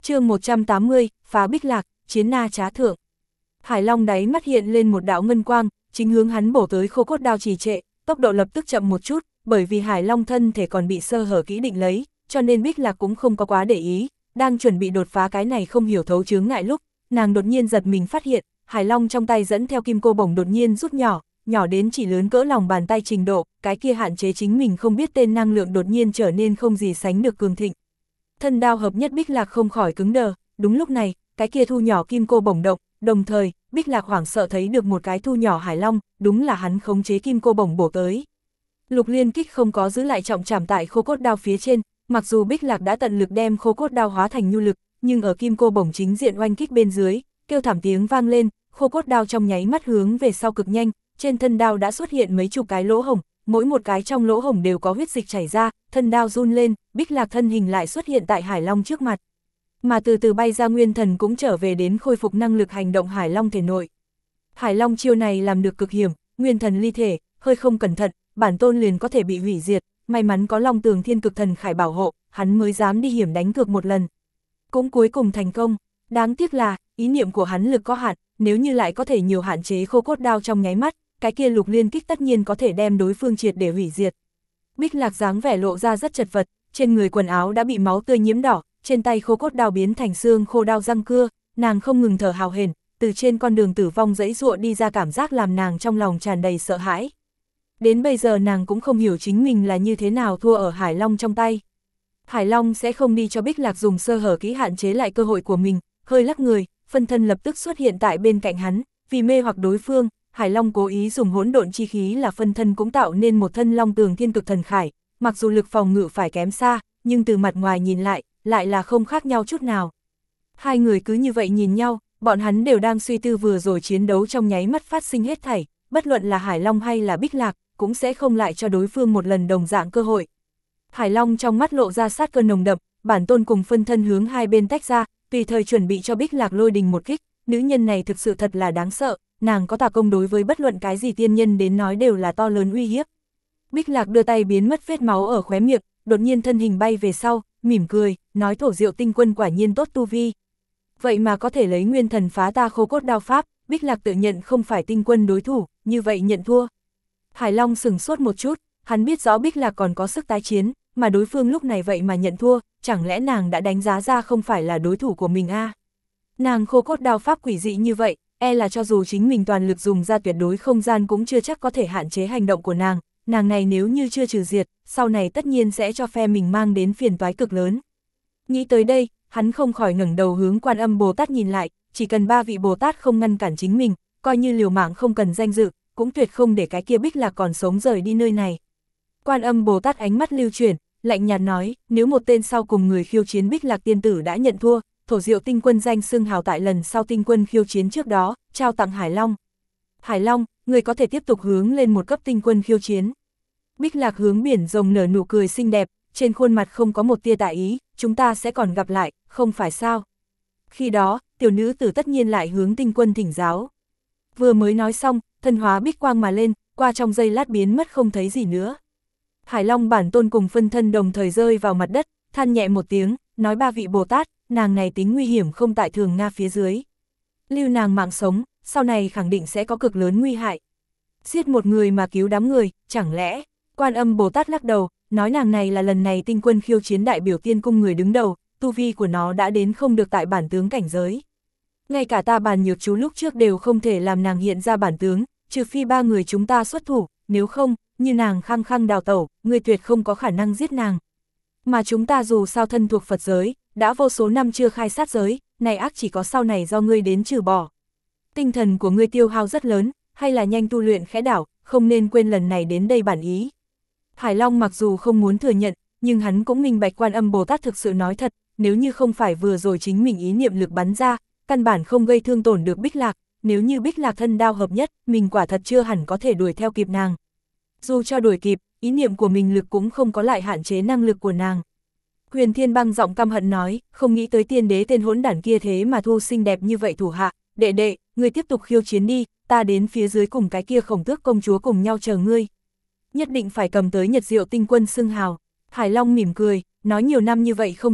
Chương 180, phá Bích Lạc, chiến na trá thượng. Hải Long đáy mắt hiện lên một đạo ngân quang, chính hướng hắn bổ tới khô cốt đao trì trệ, tốc độ lập tức chậm một chút, bởi vì Hải Long thân thể còn bị sơ hở kỹ định lấy, cho nên Bích Lạc cũng không có quá để ý, đang chuẩn bị đột phá cái này không hiểu thấu chướng ngại lúc, nàng đột nhiên giật mình phát hiện, Hải Long trong tay dẫn theo kim cô bổng đột nhiên rút nhỏ, nhỏ đến chỉ lớn cỡ lòng bàn tay trình độ, cái kia hạn chế chính mình không biết tên năng lượng đột nhiên trở nên không gì sánh được cường thịnh. Thân đao hợp nhất Bích Lạc không khỏi cứng đờ, đúng lúc này, cái kia thu nhỏ kim cô bổng động, đồng thời, Bích Lạc hoảng sợ thấy được một cái thu nhỏ Hải Long, đúng là hắn khống chế kim cô bổng bổ tới. Lục Liên Kích không có giữ lại trọng trảm tại khô cốt đao phía trên, mặc dù Bích Lạc đã tận lực đem khô cốt đao hóa thành nhu lực, nhưng ở kim cô bổng chính diện oanh kích bên dưới, kêu thảm tiếng vang lên, khô cốt đao trong nháy mắt hướng về sau cực nhanh, trên thân đao đã xuất hiện mấy chục cái lỗ hổng, mỗi một cái trong lỗ hổng đều có huyết dịch chảy ra, thân đao run lên, Bích Lạc thân hình lại xuất hiện tại Hải Long trước mặt. Mà từ từ bay ra nguyên thần cũng trở về đến khôi phục năng lực hành động Hải Long thể nội. Hải Long chiêu này làm được cực hiểm, nguyên thần ly thể, hơi không cẩn thận, bản tôn liền có thể bị hủy diệt, may mắn có Long Tường Thiên Cực Thần Khải bảo hộ, hắn mới dám đi hiểm đánh cược một lần. Cũng cuối cùng thành công, đáng tiếc là, ý niệm của hắn lực có hạn, nếu như lại có thể nhiều hạn chế khô cốt đao trong nháy mắt, cái kia Lục Liên Kích tất nhiên có thể đem đối phương triệt để hủy diệt. Bích Lạc dáng vẻ lộ ra rất chật vật, trên người quần áo đã bị máu tươi nhiễm đỏ, trên tay khô cốt đao biến thành xương khô đao răng cưa, nàng không ngừng thở hào hển, từ trên con đường tử vong dãy dụa đi ra cảm giác làm nàng trong lòng tràn đầy sợ hãi. Đến bây giờ nàng cũng không hiểu chính mình là như thế nào thua ở Hải Long trong tay. Hải Long sẽ không đi cho Bích Lạc dùng sơ hở kỹ hạn chế lại cơ hội của mình, hơi lắc người, phân thân lập tức xuất hiện tại bên cạnh hắn, vì mê hoặc đối phương, Hải Long cố ý dùng hỗn độn chi khí là phân thân cũng tạo nên một thân Long Tường Thiên Cực Thần Khải, mặc dù lực phòng ngự phải kém xa, nhưng từ mặt ngoài nhìn lại là không khác nhau chút nào. Hai người cứ như vậy nhìn nhau, bọn hắn đều đang suy tư vừa rồi chiến đấu trong nháy mắt phát sinh hết thảy, bất luận là Hải Long hay là Bích Lạc, cũng sẽ không lại cho đối phương một lần đồng dạng cơ hội. Hải Long trong mắt lộ ra sát cơ nồng đậm, bản tôn cùng phân thân hướng hai bên tách ra, tùy thời chuẩn bị cho Bích Lạc lôi đình một kích, nữ nhân này thực sự thật là đáng sợ, nàng có tà công đối với bất luận cái gì tiên nhân đến nói đều là to lớn uy hiếp. Bích Lạc đưa tay biến mất vết máu ở khóe miệng, đột nhiên thân hình bay về sau, mỉm cười, nói Thổ Diệu Tinh Quân quả nhiên tốt tu vi. Vậy mà có thể lấy nguyên thần phá ta khô cốt đao pháp, Bích Lạc tự nhận không phải Tinh Quân đối thủ, như vậy nhận thua. Hải Long sửng sốt một chút, hắn biết rõ Bích Lạc còn có sức tái chiến, mà đối phương lúc này vậy mà nhận thua, chẳng lẽ nàng đã đánh giá ra không phải là đối thủ của mình a? Nàng khô cốt đao pháp quỷ dị như vậy, e là cho dù chính mình toàn lực dùng ra tuyệt đối không gian cũng chưa chắc có thể hạn chế hành động của nàng này nếu như chưa trừ diệt, sau này tất nhiên sẽ cho phe mình mang đến phiền toái cực lớn. Nghĩ tới đây, hắn không khỏi ngẩng đầu hướng Quan Âm Bồ Tát nhìn lại, chỉ cần ba vị Bồ Tát không ngăn cản chính mình, coi như liều mạng không cần danh dự, cũng tuyệt không để cái kia Bích Lạc còn sống rời đi nơi này. Quan Âm Bồ Tát ánh mắt lưu chuyển, lạnh nhạt nói, nếu một tên sau cùng người khiêu chiến Bích Lạc tiên tử đã nhận thua, Thổ Diệu Tinh Quân danh xưng hào tại lần sau Tinh Quân khiêu chiến trước đó, trao tặng Hải Long. Hải Long, người có thể tiếp tục hướng lên một cấp Tinh Quân khiêu chiến. Bích Lạc hướng biển rồng nở nụ cười xinh đẹp, trên khuôn mặt không có một tia tà ý, chúng ta sẽ còn gặp lại, không phải sao? Khi đó, tiểu nữ tử tất nhiên lại hướng Tinh Quân thỉnh giáo. Vừa mới nói xong, thân hóa bích quang mà lên, qua trong giây lát biến mất không thấy gì nữa. Hải Long bản tôn cùng phân thân đồng thời rơi vào mặt đất, than nhẹ một tiếng, nói ba vị Bồ Tát, nàng này tính nguy hiểm không tại thường Nga phía dưới. Lưu nàng mạng sống, sau này khẳng định sẽ có cực lớn nguy hại. Giết một người mà cứu đám người, chẳng lẽ? Quan Âm Bồ Tát lắc đầu, nói nàng này là lần này Tinh Quân khiêu chiến đại biểu tiên cung người đứng đầu, tu vi của nó đã đến không được tại bản tướng cảnh giới. Ngay cả ta Bàn Nhược Chú lúc trước đều không thể làm nàng hiện ra bản tướng, trừ phi ba người chúng ta xuất thủ, nếu không, như nàng khăng khăng đào tẩu, người tuyệt không có khả năng giết nàng. Mà chúng ta dù sao thân thuộc Phật giới, đã vô số năm chưa khai sát giới, này ác chỉ có sau này do ngươi đến trừ bỏ. Tinh thần của ngươi tiêu hao rất lớn, hay là nhanh tu luyện khẽ đảo, không nên quên lần này đến đây bản ý. Hải Long mặc dù không muốn thừa nhận, nhưng hắn cũng minh bạch Quan Âm Bồ Tát thực sự nói thật, nếu như không phải vừa rồi chính mình ý niệm lực bắn ra, căn bản không gây thương tổn được Bích Lạc, nếu như Bích Lạc thân đao hợp nhất, mình quả thật chưa hẳn có thể đuổi theo kịp nàng. Dù cho đuổi kịp, ý niệm của mình lực cũng không có lại hạn chế năng lực của nàng. Huyền Thiên Băng giọng căm hận nói, không nghĩ tới tiên đế tên hỗn đản kia thế mà thu xinh đẹp như vậy thủ hạ, đệ đệ, ngươi tiếp tục khiêu chiến đi, ta đến phía dưới cùng cái kia Khổng Tước công chúa cùng nhau chờ ngươi. Nhất định phải cầm tới Nhật Diệu Tinh Quân xưng hào. Hải Long mỉm cười, nói nhiều năm như vậy không thấy,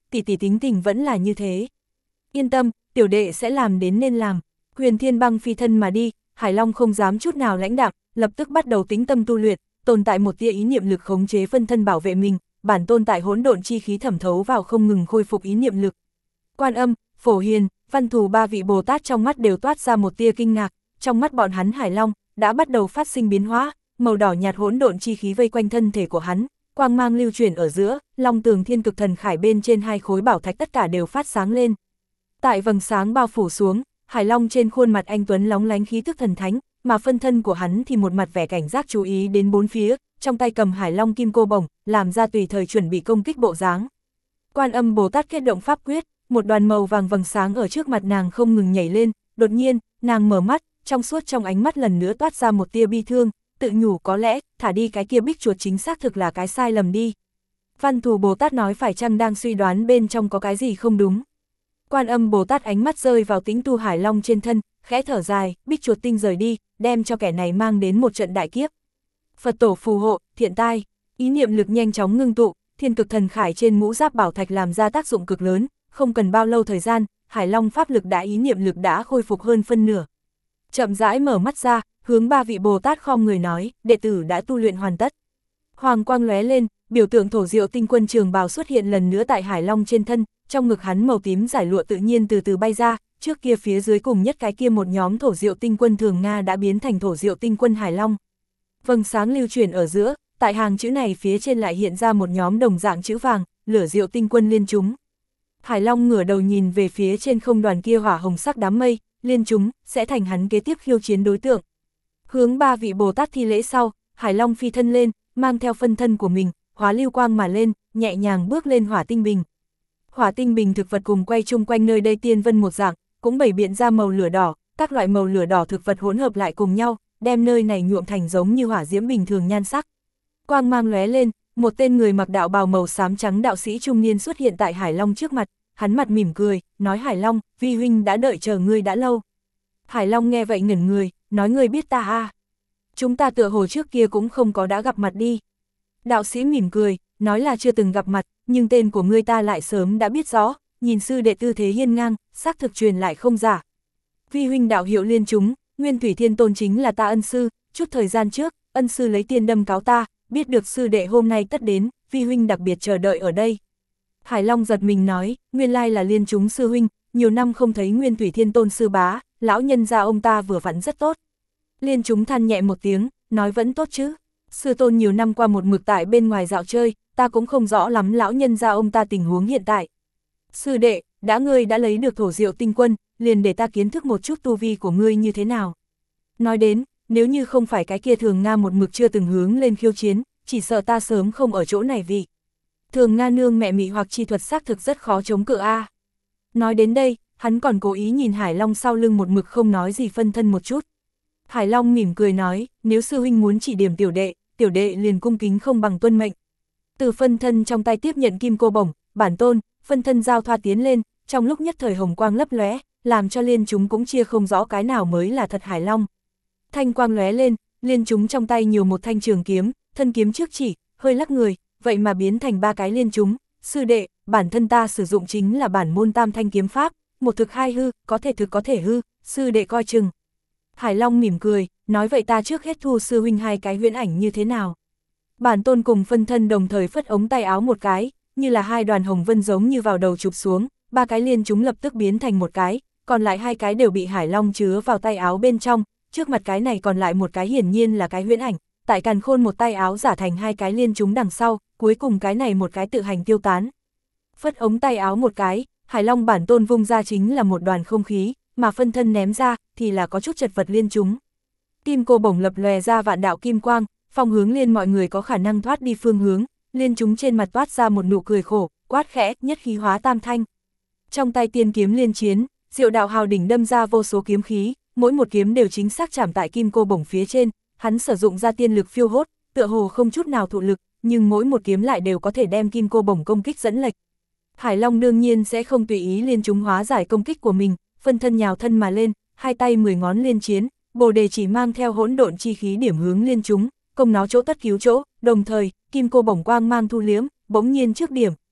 tỷ tỷ tính tình vẫn là như thế. Yên tâm, tiểu đệ sẽ làm đến nên làm. Huyền Thiên Băng phi thân mà đi, Hải Long không dám chút nào lãnh đạm, lập tức bắt đầu tĩnh tâm tu luyện, tồn tại một tia ý niệm lực khống chế phân thân bảo vệ mình, bản tôn tại hỗn độn chi khí thẩm thấu vào không ngừng khôi phục ý niệm lực. Quan Âm, Phổ Hiền, Văn Thù ba vị Bồ Tát trong mắt đều toát ra một tia kinh ngạc, trong mắt bọn hắn Hải Long đã bắt đầu phát sinh biến hóa, màu đỏ nhạt hỗn độn chi khí vây quanh thân thể của hắn, quang mang lưu chuyển ở giữa, Long Tường Thiên Cực Thần Khải bên trên hai khối bảo thạch tất cả đều phát sáng lên. Tại vầng sáng bao phủ xuống, Hải Long trên khuôn mặt anh tuấn lóng lánh khí tức thần thánh, mà phân thân của hắn thì một mặt vẻ cảnh giác chú ý đến bốn phía, trong tay cầm Hải Long kim cô bổng, làm ra tùy thời chuẩn bị công kích bộ dáng. Quan Âm Bồ Tát kết động pháp quyết, một đoàn màu vàng vầng sáng ở trước mặt nàng không ngừng nhảy lên, đột nhiên, nàng mở mắt, trong suốt trong ánh mắt lần nữa toát ra một tia bi thương, tự nhủ có lẽ, thả đi cái kia bích chuột chính xác thực là cái sai lầm đi. Văn Thù Bồ Tát nói phải chăng đang suy đoán bên trong có cái gì không đúng. Quan Âm Bồ Tát ánh mắt rơi vào Tĩnh Tu Hải Long trên thân, khẽ thở dài, bích chuột tinh rời đi, đem cho kẻ này mang đến một trận đại kiếp. Phật tổ phù hộ, thiện tai, ý niệm lực nhanh chóng ngưng tụ, Thiên Cực Thần Khải trên mũ giáp bảo thạch làm ra tác dụng cực lớn, không cần bao lâu thời gian, Hải Long pháp lực đã ý niệm lực đã khôi phục hơn phân nửa. Chậm rãi mở mắt ra, hướng ba vị Bồ Tát khom người nói, đệ tử đã tu luyện hoàn tất. Hoàng quang lóe lên, biểu tượng thổ diệu tinh quân trường bào xuất hiện lần nữa tại Hải Long trên thân, trong ngực hắn màu tím giải lụa tự nhiên từ từ bay ra, trước kia phía dưới cùng nhất cái kia một nhóm thổ diệu tinh quân thường Nga đã biến thành thổ diệu tinh quân Hải Long. Vầng sáng lưu chuyển ở giữa, tại hàng chữ này phía trên lại hiện ra một nhóm đồng dạng chữ vàng, lửa diệu tinh quân liên chúng. Hải Long ngửa đầu nhìn về phía trên không đoàn kia hỏa hồng sắc đám mây, liên chúng sẽ thành hắn kế tiếp khiêu chiến đối tượng. Hướng ba vị Bồ Tát thi lễ sau, Hải Long phi thân lên, mang theo phân thân của mình, hóa lưu quang mà lên, nhẹ nhàng bước lên hỏa tinh bình. Hỏa tinh bình thực vật cùng quay chung quanh nơi đây tiên vân một dạng, cũng bày biện ra màu lửa đỏ, các loại màu lửa đỏ thực vật hỗn hợp lại cùng nhau, đem nơi này nhuộm thành giống như hỏa diễm bình thường nhan sắc. Quang mang lóe lên, một tên người mặc đạo bào màu xám trắng đạo sĩ trung niên xuất hiện tại Hải Long trước mặt, hắn mặt mỉm cười, nói Hải Long, vi huynh đã đợi chờ ngươi đã lâu. Hải Long nghe vậy ngẩn người, nói ngươi biết ta à? Chúng ta tựa hồ trước kia cũng không có đã gặp mặt đi. Đạo sĩ mỉm cười, nói là chưa từng gặp mặt, nhưng tên của ngươi ta lại sớm đã biết rõ, nhìn sư đệ tư thế hiên ngang, xác thực truyền lại không giả. Vi huynh đạo hiệu liên chúng, Nguyên Thủy Thiên Tôn chính là ta ân sư, chút thời gian trước, ân sư lấy tiên đâm cáo ta, biết được sư đệ hôm nay tất đến, vi huynh đặc biệt chờ đợi ở đây. Hải Long giật mình nói, nguyên lai là liên chúng sư huynh, nhiều năm không thấy Nguyên Thủy Thiên Tôn sư bá, lão nhân gia ông ta vừa vặn rất tốt. Liên chúng than nhẹ một tiếng, nói vẫn tốt chứ. Sư tôn nhiều năm qua một mực tại bên ngoài dạo chơi, ta cũng không rõ lắm lão nhân gia ông ta tình huống hiện tại. Sư đệ, ngươi đã lấy được thổ diệu tinh quân, liền để ta kiến thức một chút tu vi của ngươi như thế nào. Nói đến, nếu như không phải cái kia thường Nga một mực chưa từng hướng lên khiêu chiến, chỉ sợ ta sớm không ở chỗ này vì. Thường Nga nương mẹ mị hoặc chi thuật xác thực rất khó chống cự a. Nói đến đây, hắn còn cố ý nhìn Hải Long sau lưng một mực không nói gì phân thân một chút. Hải Long mỉm cười nói, nếu sư huynh muốn chỉ điểm tiểu đệ liền cung kính không bằng tuân mệnh. Từ phân thân trong tay tiếp nhận kim cô bổng, bản tôn, phân thân giao thoa tiến lên, trong lúc nhất thời hồng quang lấp lóe, làm cho liên chúng cũng chia không rõ cái nào mới là thật Hải Long. Thanh quang lóe lên, liên chúng trong tay nhiều một thanh trường kiếm, thân kiếm trước chỉ, hơi lắc người, vậy mà biến thành ba cái liên chúng. Sư đệ, bản thân ta sử dụng chính là bản môn tam thanh kiếm pháp, một thực hai hư, có thể thực có thể hư, sư đệ coi chừng. Hải Long mỉm cười, nói vậy ta trước hết thu sư huynh hai cái huyễn ảnh như thế nào. Bản tôn cùng phân thân đồng thời phất ống tay áo một cái, như là hai đoàn hồng vân giống như vào đầu chụp xuống, ba cái liên chúng lập tức biến thành một cái, còn lại hai cái đều bị Hải Long chứa vào tay áo bên trong, trước mặt cái này còn lại một cái hiển nhiên là cái huyễn ảnh, tại càn khôn một tay áo giả thành hai cái liên chúng đằng sau, cuối cùng cái này một cái tự hành tiêu tán. Phất ống tay áo một cái, Hải Long bản tôn vung ra chính là một đoàn không khí, mà phân thân ném ra thì là có chút chật vật liên chúng. Kim cô bổng lập lòe ra vạn đạo kim quang, phong hướng liên mọi người có khả năng thoát đi phương hướng, liên chúng trên mặt toát ra một nụ cười khổ, quát khẽ, nhất khí hóa tam thanh. Trong tay tiên kiếm liên chiến, Diệu Đạo Hào đỉnh đâm ra vô số kiếm khí, mỗi một kiếm đều chính xác chạm tại kim cô bổng phía trên, hắn sử dụng ra tiên lực phiêu hốt, tựa hồ không chút nào thụ lực, nhưng mỗi một kiếm lại đều có thể đem kim cô bổng công kích dẫn lệch. Hải Long đương nhiên sẽ không tùy ý liên chúng hóa giải công kích của mình, phân thân nhào thân mà lên, hai tay 10 ngón liên chiến, Bồ Đề chỉ mang theo hỗn độn chi khí điểm hướng liên chúng, công nó chỗ tất cứu chỗ, đồng thời, kim cô bổng quang mang thu liếm, bỗng nhiên trước điểm,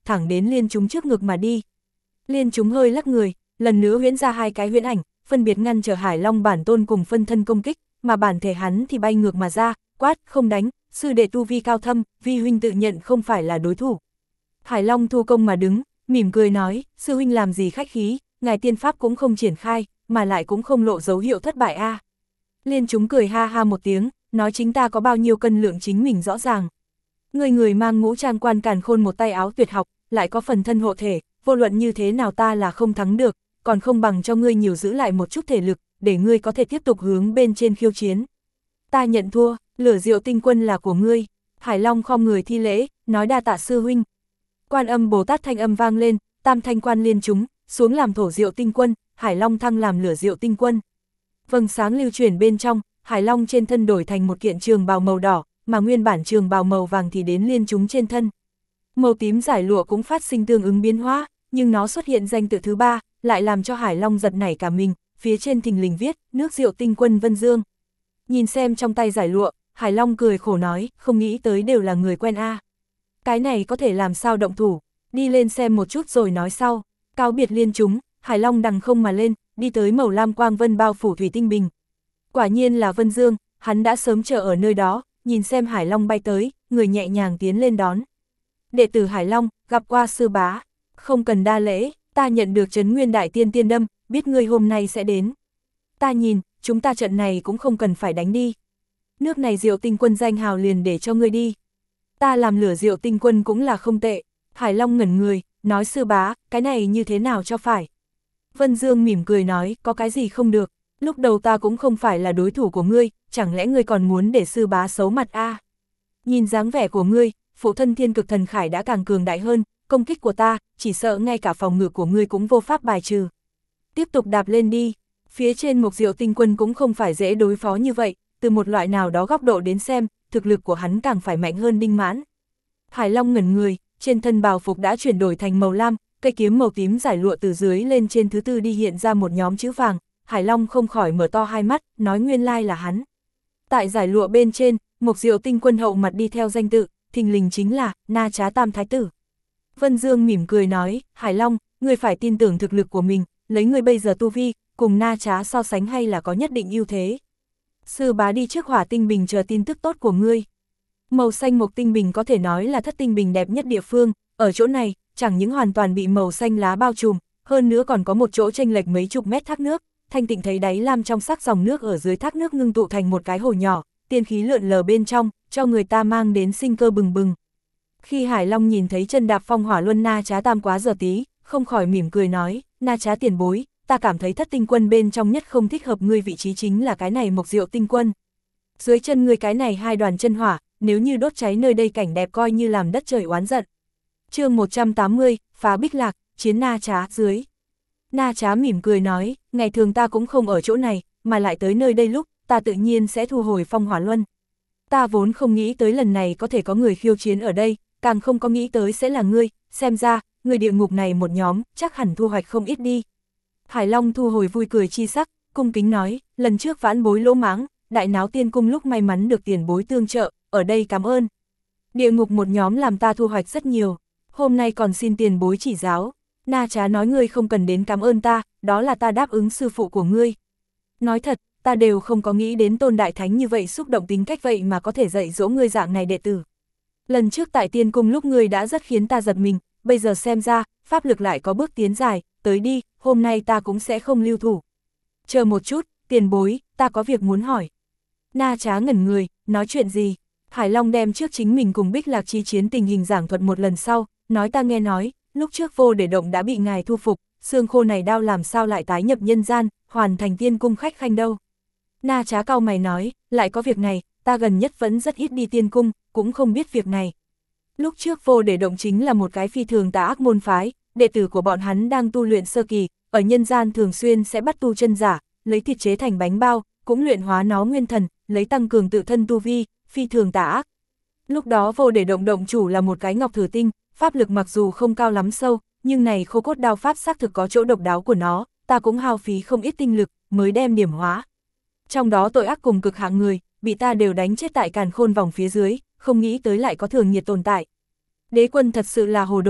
thẳng đến Liên Chúng trước ngực mà đi. Liên Chúng hơi lắc người, lần nữa huyễn ra hai cái huyễn ảnh, phân biệt ngăn trở Hải Long bản tôn cùng phân thân công kích, mà bản thể hắn thì bay ngược mà ra, quát, không đánh, sư đệ tu vi cao thâm, vi huynh tự nhận không phải là đối thủ. Hải Long thu công mà đứng, mỉm cười nói, sư huynh làm gì khách khí, ngài tiên pháp cũng không triển khai, mà lại cũng không lộ dấu hiệu thất bại a. Liên Chúng cười ha ha một tiếng, nói chính ta có bao nhiêu cân lượng chính mình rõ ràng. Người mang ngũ trang quan càn khôn một tay áo tuyệt học, lại có phần thân hộ thể, vô luận như thế nào ta là không thắng được, còn không bằng cho ngươi nhiều giữ lại một chút thể lực, để ngươi có thể tiếp tục hướng bên trên khiêu chiến. Ta nhận thua, Lửa Diệu Tinh Quân là của ngươi. Hải Long khom người thi lễ, nói đa tạ sư huynh. Quan Âm Bồ Tát thanh âm vang lên, tam thanh quan Liên Chúng, xuống làm Thổ Diệu Tinh Quân, Hải Long thăng làm Lửa Diệu Tinh Quân. Vầng sáng lưu chuyển bên trong, Hải Long trên thân đổi thành một kiện trường bào màu đỏ, mà nguyên bản trường bào màu vàng thì đến Liên Chúng trên thân. Màu tím giải lụa cũng phát sinh tương ứng biến hóa, nhưng nó xuất hiện danh tự thứ ba, lại làm cho Hải Long giật nảy cả mình, phía trên thình lình viết, nước Diệu Tinh Quân Vân Dương. Nhìn xem trong tay giải lụa, Hải Long cười khổ nói, không nghĩ tới đều là người quen a. Cái này có thể làm sao động thủ, đi lên xem một chút rồi nói sau. Cáo biệt Liên Chúng, Hải Long đằng không mà lên, đi tới màu lam quang vân bao phủ thủy tinh bình. Quả nhiên là Vân Dương, hắn đã sớm chờ ở nơi đó, nhìn xem Hải Long bay tới, người nhẹ nhàng tiến lên đón. Đệ tử Hải Long, gặp qua sư bá, không cần đa lễ, ta nhận được Trấn Nguyên Đại Tiên tiên đâm, biết ngươi hôm nay sẽ đến. Ta nhìn, chúng ta trận này cũng không cần phải đánh đi. Nước này Diệu Tinh Quân danh hào liền để cho ngươi đi. Ta làm Lửa Diệu Tinh Quân cũng là không tệ. Hải Long ngẩn người, nói sư bá, cái này như thế nào cho phải. Vân Dương mỉm cười nói, có cái gì không được, lúc đầu ta cũng không phải là đối thủ của ngươi, chẳng lẽ ngươi còn muốn để sư bá xấu mặt a? Nhìn dáng vẻ của ngươi, phụ thân Thiên Cực Thần Khải đã càng cường đại hơn, công kích của ta, chỉ sợ ngay cả phòng ngự của ngươi cũng vô pháp bài trừ. Tiếp tục đạp lên đi, phía trên Mục Diệu Tinh Quân cũng không phải dễ đối phó như vậy, từ một loại nào đó góc độ đến xem, thực lực của hắn càng phải mạnh hơn Đinh Mãn. Hải Long ngẩn người, trên thân bào phục đã chuyển đổi thành màu lam, cây kiếm màu tím giải lụa từ dưới lên trên thứ tư đi hiện ra một nhóm chữ vàng, Hải Long không khỏi mở to hai mắt, nói nguyên lai là hắn. Tại giải lụa bên trên, Mục Diệu Tinh Quân hậu mặt đi theo danh tự, thình lình chính là Na Trá Tam Thái Tử. Vân Dương mỉm cười nói, Hải Long, ngươi phải tin tưởng thực lực của mình, lấy ngươi bây giờ tu vi, cùng Na Trá so sánh hay là có nhất định ưu thế. Sư bá đi trước Hỏa Tinh Bình chờ tin tức tốt của ngươi. Màu xanh Mộc Tinh Bình có thể nói là thất tinh bình đẹp nhất địa phương, ở chỗ này, chẳng những hoàn toàn bị màu xanh lá bao trùm, hơn nữa còn có một chỗ chênh lệch mấy chục mét thác nước, thanh tịnh thấy đáy lam trong sắc dòng nước ở dưới thác nước ngưng tụ thành một cái hồ nhỏ, tiên khí lượn lờ bên trong, cho người ta mang đến sinh cơ bừng bừng. Khi Hải Long nhìn thấy chân đạp phong hỏa luân Na Trá Tam Quá Giờ Tí, không khỏi mỉm cười nói, Na Trá tiền bối, ta cảm thấy thất tinh quân bên trong nhất không thích hợp ngươi vị trí chính là cái này Mộc Diệu Tinh Quân. Dưới chân ngươi cái này hai đoàn chân hỏa, nếu như đốt cháy nơi đây cảnh đẹp coi như làm đất trời oán giận. Chương 180, phá Bích Lạc, chiến Na Trá dưới. Na Trá mỉm cười nói, ngày thường ta cũng không ở chỗ này, mà lại tới nơi đây lúc, ta tự nhiên sẽ thu hồi phong hỏa luân. Ta vốn không nghĩ tới lần này có thể có người khiêu chiến ở đây, càng không có nghĩ tới sẽ là ngươi, xem ra, người địa ngục này một nhóm, chắc hẳn thu hoạch không ít đi. Hải Long thu hồi vui cười chi sắc, cung kính nói, lần trước vãn bối lỗ mãng, đại náo tiên cung lúc may mắn được tiền bối tương trợ, ở đây cảm ơn. Địa ngục một nhóm làm ta thu hoạch rất nhiều, hôm nay còn xin tiền bối chỉ giáo. Na Trá nói ngươi không cần đến cảm ơn ta, đó là ta đáp ứng sư phụ của ngươi. Nói thật, ta đều không có nghĩ đến Tôn Đại Thánh như vậy xúc động tính cách vậy mà có thể dạy dỗ ngươi dạng này đệ tử. Lần trước tại tiên cung lúc ngươi đã rất khiến ta giật mình, bây giờ xem ra, pháp lực lại có bước tiến dài, tới đi, hôm nay ta cũng sẽ không lưu thủ. Chờ một chút, tiền bối, ta có việc muốn hỏi. Na Trá ngẩn người, nói chuyện gì? Hải Long đem trước chính mình cùng Bích Lạc chi chiến tình hình giảng thuật một lần sau, nói ta nghe nói, lúc trước Vô Để Động đã bị ngài thu phục, xương khô này đao làm sao lại tái nhập nhân gian, hoàn thành tiên cung khách khanh đâu. Na Trá cau mày nói, lại có việc này, ta gần nhất vẫn rất ít đi tiên cung, cũng không biết việc này. Lúc trước Vô Để Động chính là một cái phi thường tà ác môn phái, đệ tử của bọn hắn đang tu luyện sơ kỳ, ở nhân gian thường xuyên sẽ bắt tu chân giả, lấy thịt chế thành bánh bao, cũng luyện hóa nó nguyên thần, lấy tăng cường tự thân tu vi, phi thường tà ác. Lúc đó Vô Để Động động chủ là một cái ngọc thử tinh, pháp lực mặc dù không cao lắm sâu, nhưng này khô cốt đao pháp xác thực có chỗ độc đáo của nó, ta cũng hao phí không ít tinh lực, mới đem điểm hóa. Trong đó tội ác cùng cực hạng người, bị ta đều đánh chết tại càn khôn vòng phía dưới, không nghĩ tới lại có thường nhiệt tồn tại. Đế quân thật sự là hồ đồ,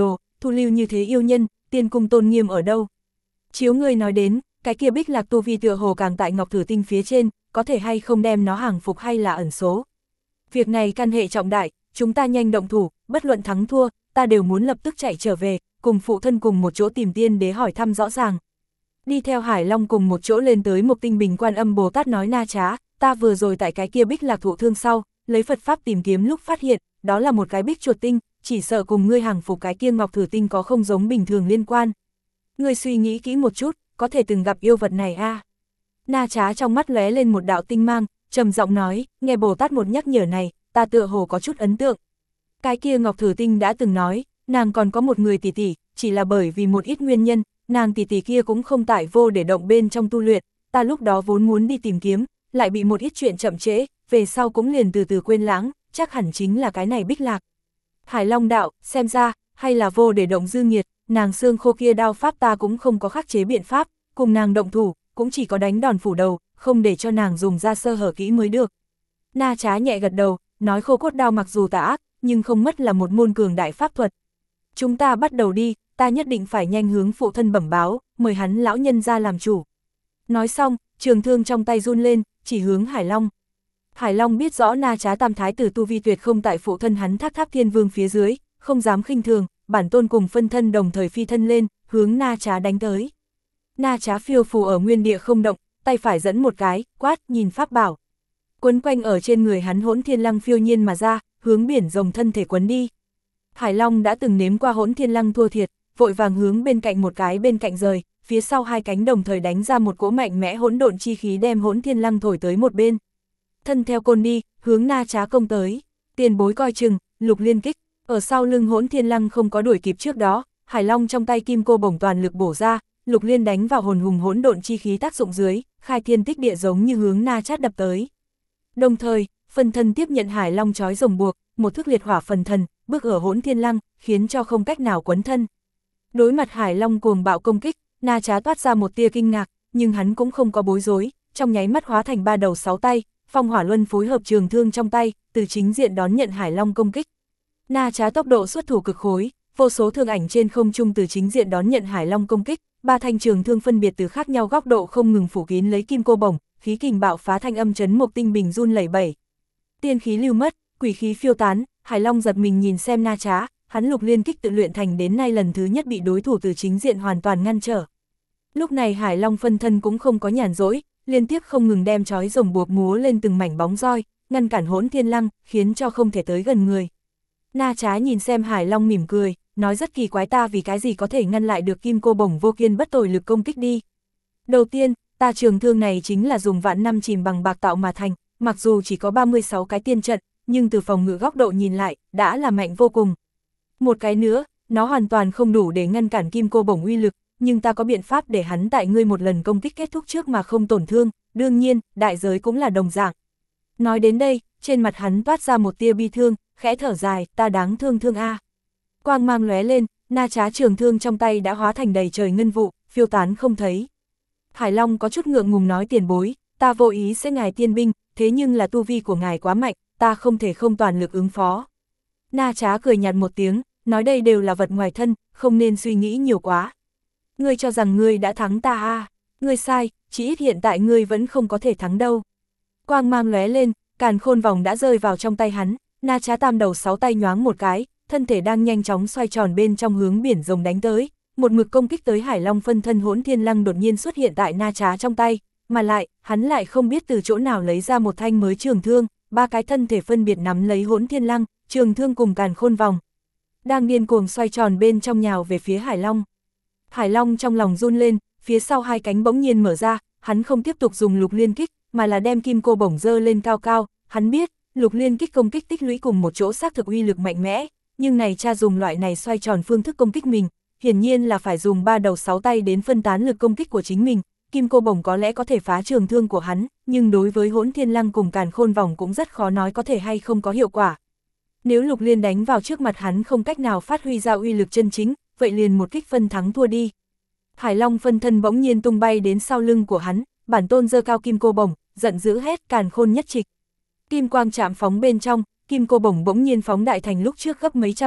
thu lưu như thế yêu nhân, tiên cung tôn nghiêm ở đâu? Chiếu ngươi nói đến, cái kia Bích Lạc tu vi tựa hồ càng tại Ngọc Thử Tinh phía trên, có thể hay không đem nó hàng phục hay là ẩn số. Việc này căn hệ trọng đại, chúng ta nhanh động thủ, bất luận thắng thua, ta đều muốn lập tức chạy trở về, cùng phụ thân cùng một chỗ tìm tiên đế hỏi thăm rõ ràng. Đi theo Hải Long cùng một chỗ lên tới Mộc Tinh Bình Quan Âm Bồ Tát nói Na Trá, ta vừa rồi tại cái kia Bích Lạc thụ thương sau, lấy Phật Pháp tìm kiếm lúc phát hiện, đó là một cái bích chuột tinh, chỉ sợ cùng ngươi hàng phục cái kia Ngọc Thử Tinh có không giống bình thường liên quan. Ngươi suy nghĩ kỹ một chút, có thể từng gặp yêu vật này a? Na Trá trong mắt lóe lên một đạo tinh mang, trầm giọng nói, nghe Bồ Tát một nhắc nhở này, ta tựa hồ có chút ấn tượng. Cái kia Ngọc Thử Tinh đã từng nói, nàng còn có một người tỷ tỷ, chỉ là bởi vì một ít nguyên nhân, nàng tỷ tỷ kia cũng không tại Vô Để Động bên trong tu luyện, ta lúc đó vốn muốn đi tìm kiếm, lại bị một ít chuyện chậm trễ, về sau cũng liền từ từ quên lãng, chắc hẳn chính là cái này Bích Lạc. Hải Long đạo, xem ra, hay là Vô Để Động dư nghiệt, nàng xương khô kia đao pháp ta cũng không có khắc chế biện pháp, cùng nàng động thủ, cũng chỉ có đánh đòn phủ đầu, không để cho nàng dùng ra sơ hở kỹ mới được. Na Trá nhẹ gật đầu, nói khô cốt đao mặc dù tà ác, nhưng không mất là một môn cường đại pháp thuật. Chúng ta bắt đầu đi, ta nhất định phải nhanh hướng phụ thân bẩm báo, mời hắn lão nhân ra làm chủ. Nói xong, trường thương trong tay run lên, chỉ hướng Hải Long. Hải Long biết rõ Na Trá tam thái tử tu vi tuyệt không tại phụ thân hắn Thác Tháp Thiên Vương phía dưới, không dám khinh thường, bản tôn cùng phân thân đồng thời phi thân lên, hướng Na Trá đánh tới. Na Trá phiêu phù ở nguyên địa không động, tay phải dẫn một cái, quát, nhìn pháp bảo. Quấn quanh ở trên người hắn Hỗn Thiên Lăng phiêu nhiên mà ra, hướng biển rồng thân thể quấn đi. Hải Long đã từng nếm qua Hỗn Thiên Lăng thua thiệt, vội vàng hướng bên cạnh một cái bên cạnh rời, phía sau hai cánh đồng thời đánh ra một cỗ mạnh mẽ hỗn độn chi khí đem Hỗn Thiên Lăng thổi tới một bên. Thân theo côn đi, hướng Na Trá công tới. Tiền bối coi chừng, Lục Liên kích, ở sau lưng Hỗn Thiên Lăng không có đuổi kịp trước đó, Hải Long trong tay kim cô bổng toàn lực bổ ra, Lục Liên đánh vào hồn hùng hỗn độn chi khí tác dụng dưới, khai thiên tích địa giống như hướng Na Trá đập tới. Đồng thời, phân thân tiếp nhận Hải Long trói rồng buộc, một thức liệt hỏa phần thần, bước ở Hỗn Thiên Lăng, khiến cho không cách nào quấn thân. Đối mặt Hải Long cuồng bạo công kích, Na Trá toát ra một tia kinh ngạc, nhưng hắn cũng không có bối rối, trong nháy mắt hóa thành ba đầu sáu tay, phong hỏa luân phối hợp trường thương trong tay, từ chính diện đón nhận Hải Long công kích. Na Trá tốc độ xuất thủ cực khối, vô số thương ảnh trên không trung từ chính diện đón nhận Hải Long công kích, ba thanh trường thương phân biệt từ khác nhau góc độ không ngừng phủ kín lấy kim cô bổng, khí kình bạo phá thanh âm chấn Mộc Tinh Bình run lẩy bẩy. Tiên khí lưu mất, quỷ khí phiêu tán, Hải Long giật mình nhìn xem Na Trá, hắn Lục Liên kích tự luyện thành đến nay lần thứ nhất bị đối thủ từ chính diện hoàn toàn ngăn trở. Lúc này Hải Long phân thân cũng không có nhàn rỗi, liên tiếp không ngừng đem trói rồng buộc múa lên từng mảnh bóng roi, ngăn cản Hỗn Thiên Lăng, khiến cho không thể tới gần người. Na Trá nhìn xem Hải Long mỉm cười, nói rất kỳ quái, ta vì cái gì có thể ngăn lại được kim cô bổng vô kiên bất tồi lực công kích đi. Đầu tiên, ta trường thương này chính là dùng vạn năm chìm bằng bạc tạo mà thành, mặc dù chỉ có 36 cái tiên trận, nhưng từ phòng ngự góc độ nhìn lại, đã là mạnh vô cùng. Một cái nữa, nó hoàn toàn không đủ để ngăn cản kim cô bổng uy lực, nhưng ta có biện pháp để hắn tại ngươi một lần công kích kết thúc trước mà không tổn thương, đương nhiên, đại giới cũng là đồng dạng. Nói đến đây, trên mặt hắn toát ra một tia bi thương, khẽ thở dài, ta đáng thương thương a. Quang mang lóe lên, Na Trá trường thương trong tay đã hóa thành đầy trời ngân vụ, phiêu tán không thấy. Hải Long có chút ngượng ngùng nói, tiền bối, ta vô ý sẽ ngài tiên binh, thế nhưng là tu vi của ngài quá mạnh, ta không thể không toàn lực ứng phó. Na Trá cười nhạt một tiếng, nói đây đều là vật ngoài thân, không nên suy nghĩ nhiều quá. Ngươi cho rằng ngươi đã thắng ta à? Ngươi sai, chỉ ít hiện tại ngươi vẫn không có thể thắng đâu. Quang mang lóe lên, càn khôn vòng đã rơi vào trong tay hắn, Na Trá tam đầu sáu tay nhoáng một cái, thân thể đang nhanh chóng xoay tròn bên trong hướng biển rồng đánh tới, một mực công kích tới Hải Long phân thân Hỗn Thiên Lăng đột nhiên xuất hiện tại Na Trá trong tay, mà lại, hắn lại không biết từ chỗ nào lấy ra một thanh mới trường thương, ba cái thân thể phân biệt nắm lấy Hỗn Thiên Lăng, trường thương cùng càn khôn vòng. Đang điên cuồng xoay tròn bên trong nhào về phía Hải Long. Hải Long trong lòng run lên, phía sau hai cánh bỗng nhiên mở ra, hắn không tiếp tục dùng Lục Liên kích, mà là đem kim cô bổng dơ lên cao cao, hắn biết, Lục Liên kích công kích tích lũy cùng một chỗ xác thực uy lực mạnh mẽ, nhưng này cha dùng loại này xoay tròn phương thức công kích mình, hiển nhiên là phải dùng ba đầu sáu tay đến phân tán lực công kích của chính mình, kim cô bổng có lẽ có thể phá trường thương của hắn, nhưng đối với Hỗn Thiên Lăng cùng càn khôn vòng cũng rất khó nói có thể hay không có hiệu quả. Nếu Lục Liên đánh vào trước mặt hắn không cách nào phát huy ra uy lực chân chính, vậy liền một kích phân thắng thua đi. Hải Long phân thân bỗng nhiên tung bay đến sau lưng của hắn, bản tôn giơ cao kim cô bổng, giận dữ hét, càn khôn nhất trịch. Kim quang chạm phóng bên trong, kim cô bổng bỗng nhiên phóng đại thành lúc trước gấp mấy trăm lần,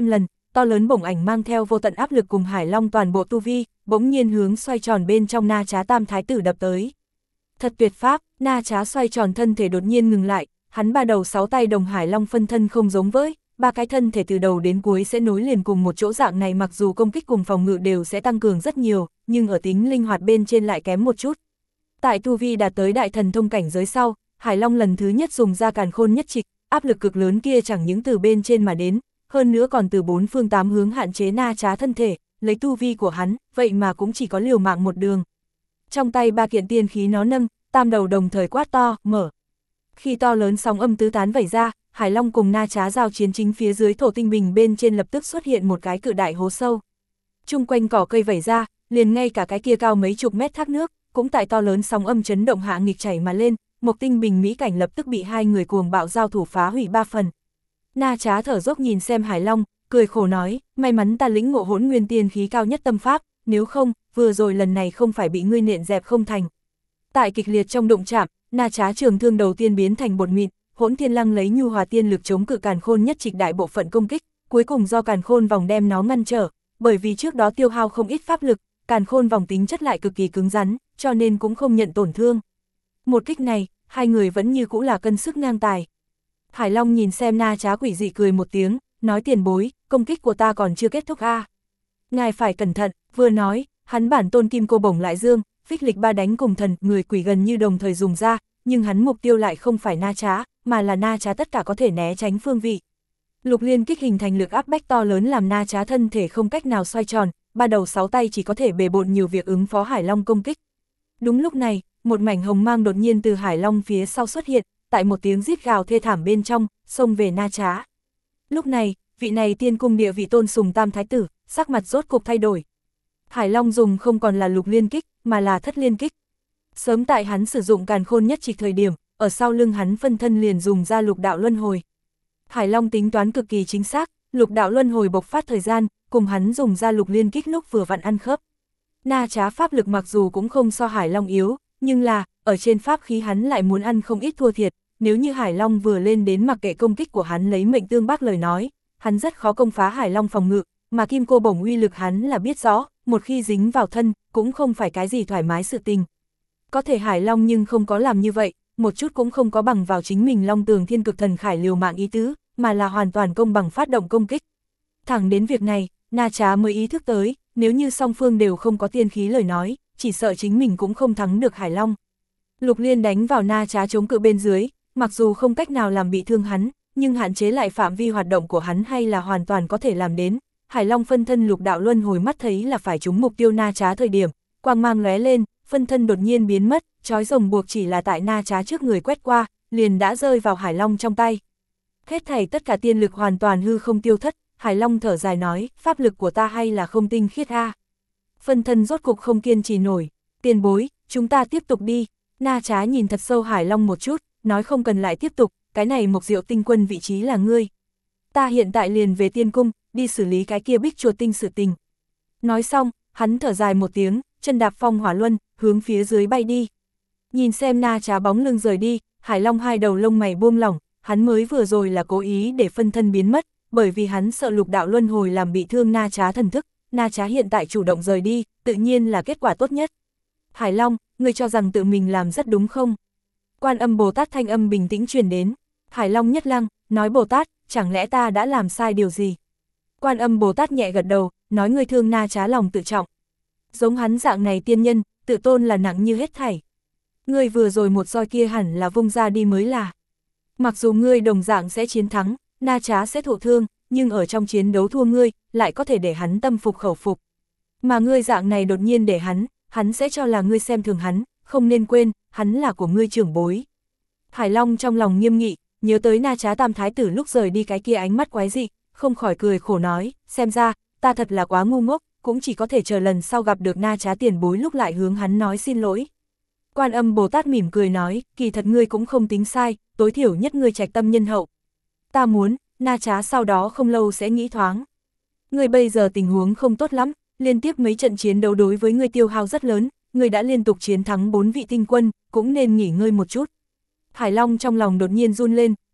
to lớn bổng ảnh mang theo vô tận áp lực cùng Hải Long toàn bộ tu vi, bỗng nhiên hướng xoay tròn bên trong Na Trá tam thái tử đập tới. Thật tuyệt pháp, Na Trá xoay tròn thân thể đột nhiên ngừng lại, hắn ba đầu sáu tay đồng Hải Long phân thân không giống với, ba cái thân thể từ đầu đến cuối sẽ nối liền cùng một chỗ, dạng này mặc dù công kích cùng phòng ngự đều sẽ tăng cường rất nhiều, nhưng ở tính linh hoạt bên trên lại kém một chút. Tại tu vi đạt tới đại thần thông cảnh giới sau, Hải Long lần thứ nhất dùng ra càn khôn nhất trịch, áp lực cực lớn kia chẳng những từ bên trên mà đến, hơn nữa còn từ bốn phương tám hướng hạn chế Na Trá thân thể, lấy tu vi của hắn, vậy mà cũng chỉ có liều mạng một đường. Trong tay ba kiện tiên khí nó nâng, tam đầu đồng thời quát to, mở. Khi to lớn sóng âm tứ tán vẩy ra, Hải Long cùng Na Trá giao chiến chính phía dưới thổ tinh bình bên trên lập tức xuất hiện một cái cự đại hố sâu. Chung quanh cỏ cây vẩy ra, liền ngay cả cái kia cao mấy chục mét thác nước, cũng tại to lớn sóng âm chấn động hạ nghịch chảy mà lên, một tinh bình mỹ cảnh lập tức bị hai người cuồng bạo giao thủ phá hủy ba phần. Na Trá thở dốc nhìn xem Hải Long, cười khổ nói, may mắn ta lĩnh ngộ hỗn nguyên tiên khí cao nhất tâm pháp, nếu không, vừa rồi lần này không phải bị ngươi nện dẹp không thành. Tại kịch liệt trong đụng chạm, Na Trá trường thương đầu tiên biến thành bột mịn, Hỗn Thiên Lăng lấy nhu hòa tiên lực chống cự càn khôn nhất trịch đại bộ phận công kích, cuối cùng do càn khôn vòng đem nó ngăn trở, bởi vì trước đó tiêu hao không ít pháp lực, càn khôn vòng tính chất lại cực kỳ cứng rắn, cho nên cũng không nhận tổn thương. Một kích này, hai người vẫn như cũ là cân sức ngang tài. Hải Long nhìn xem Na Trá quỷ dị cười một tiếng, nói tiền bối, công kích của ta còn chưa kết thúc a. Ngài phải cẩn thận, vừa nói, hắn bản tôn kim cô bổng lại dương, phích lịch ba đánh cùng thần, người quỷ gần như đồng thời dùng ra, nhưng hắn mục tiêu lại không phải Na Trá, mà là Na Trá tất cả có thể né tránh phương vị. Lục liên kích hình thành lực áp bách to lớn làm Na Trá thân thể không cách nào xoay tròn, ba đầu sáu tay chỉ có thể bề bộn nhiều việc ứng phó Hải Long công kích. Đúng lúc này, một mảnh hồng mang đột nhiên từ Hải Long phía sau xuất hiện, tại một tiếng rít gào thê thảm bên trong, xông về Na Trá. Lúc này, vị này tiên cung địa vị tôn sùng tam thái tử, sắc mặt rốt cục thay đổi. Hải Long dùng không còn là lục liên kích, mà là thất liên kích. Sớm tại hắn sử dụng càn khôn nhất trịch thời điểm, ở sau lưng hắn phân thân liền dùng ra lục đạo luân hồi. Hải Long tính toán cực kỳ chính xác, lục đạo luân hồi bộc phát thời gian, cùng hắn dùng ra lục liên kích lúc vừa vặn ăn khớp. Na Trá pháp lực mặc dù cũng không so Hải Long yếu, nhưng là, ở trên pháp khí hắn lại muốn ăn không ít thua thiệt, nếu như Hải Long vừa lên đến mặc kệ công kích của hắn lấy mệnh tương bác lời nói, hắn rất khó công phá Hải Long phòng ngự, mà kim cô bổng uy lực hắn là biết rõ, một khi dính vào thân, cũng không phải cái gì thoải mái sự tình. Có thể Hải Long nhưng không có làm như vậy, một chút cũng không có bằng vào chính mình Long Tường Thiên Cực Thần Khải liều mạng ý tứ, mà là hoàn toàn công bằng phát động công kích. Thẳng đến việc này, Na Trá mới ý thức tới, nếu như song phương đều không có tiên khí lời nói, chỉ sợ chính mình cũng không thắng được Hải Long. Lục liên đánh vào Na Trá chống cự bên dưới, mặc dù không cách nào làm bị thương hắn, nhưng hạn chế lại phạm vi hoạt động của hắn hay là hoàn toàn có thể làm đến. Hải Long phân thân lục đạo luân hồi mắt thấy là phải trúng mục tiêu Na Trá thời điểm, quang mang lóe lên, phân thân đột nhiên biến mất, trói rồng buộc chỉ là tại Na Trá trước người quét qua, liền đã rơi vào Hải Long trong tay. Hết thảy tất cả tiên lực hoàn toàn hư không tiêu thất, Hải Long thở dài nói, pháp lực của ta hay là không tinh khiết a. Phân thân rốt cục không kiên trì nổi, tiền bối, chúng ta tiếp tục đi. Na Trá nhìn thật sâu Hải Long một chút, nói không cần lại tiếp tục, cái này Mộc Diệu tinh quân vị trí là ngươi. Ta hiện tại liền về tiên cung, đi xử lý cái kia Bích Chuột tinh sự tình. Nói xong, hắn thở dài một tiếng, chân đạp phong hỏa luân, hướng phía dưới bay đi. Nhìn xem Na Trá bóng lưng rời đi, Hải Long hai đầu lông mày buông lỏng, hắn mới vừa rồi là cố ý để phân thân biến mất, bởi vì hắn sợ lục đạo luân hồi làm bị thương Na Trá thần thức, Na Trá hiện tại chủ động rời đi, tự nhiên là kết quả tốt nhất. Hải Long, ngươi cho rằng tự mình làm rất đúng không? Quan Âm Bồ Tát thanh âm bình tĩnh truyền đến. Hải Long nhất lăng, nói Bồ Tát, chẳng lẽ ta đã làm sai điều gì? Quan Âm Bồ Tát nhẹ gật đầu, nói ngươi thương Na Trá lòng tự trọng. Giống hắn dạng này tiên nhân, tự tôn là nặng như hết thảy. Ngươi vừa rồi một roi kia hẳn là vung ra đi mới là. Mặc dù ngươi đồng dạng sẽ chiến thắng, Na Trá sẽ thụ thương, nhưng ở trong chiến đấu thua ngươi, lại có thể để hắn tâm phục khẩu phục. Mà ngươi dạng này đột nhiên để hắn sẽ cho là ngươi xem thường hắn, không nên quên, hắn là của ngươi trưởng bối. Hải Long trong lòng nghiêm nghị, nhớ tới Na Trá tam thái tử lúc rời đi cái kia ánh mắt quái dị, không khỏi cười khổ nói, xem ra, ta thật là quá ngu ngốc, cũng chỉ có thể chờ lần sau gặp được Na Trá tiền bối lúc lại hướng hắn nói xin lỗi. Quan Âm Bồ Tát mỉm cười nói, kỳ thật ngươi cũng không tính sai, tối thiểu nhất ngươi trạch tâm nhân hậu. Ta muốn, Na Trá sau đó không lâu sẽ nghĩ thoáng. Ngươi bây giờ tình huống không tốt lắm, liên tiếp mấy trận chiến đấu đối với ngươi tiêu hao rất lớn, ngươi đã liên tục chiến thắng 4 vị tinh quân, cũng nên nghỉ ngơi một chút. Hải Long trong lòng đột nhiên run lên,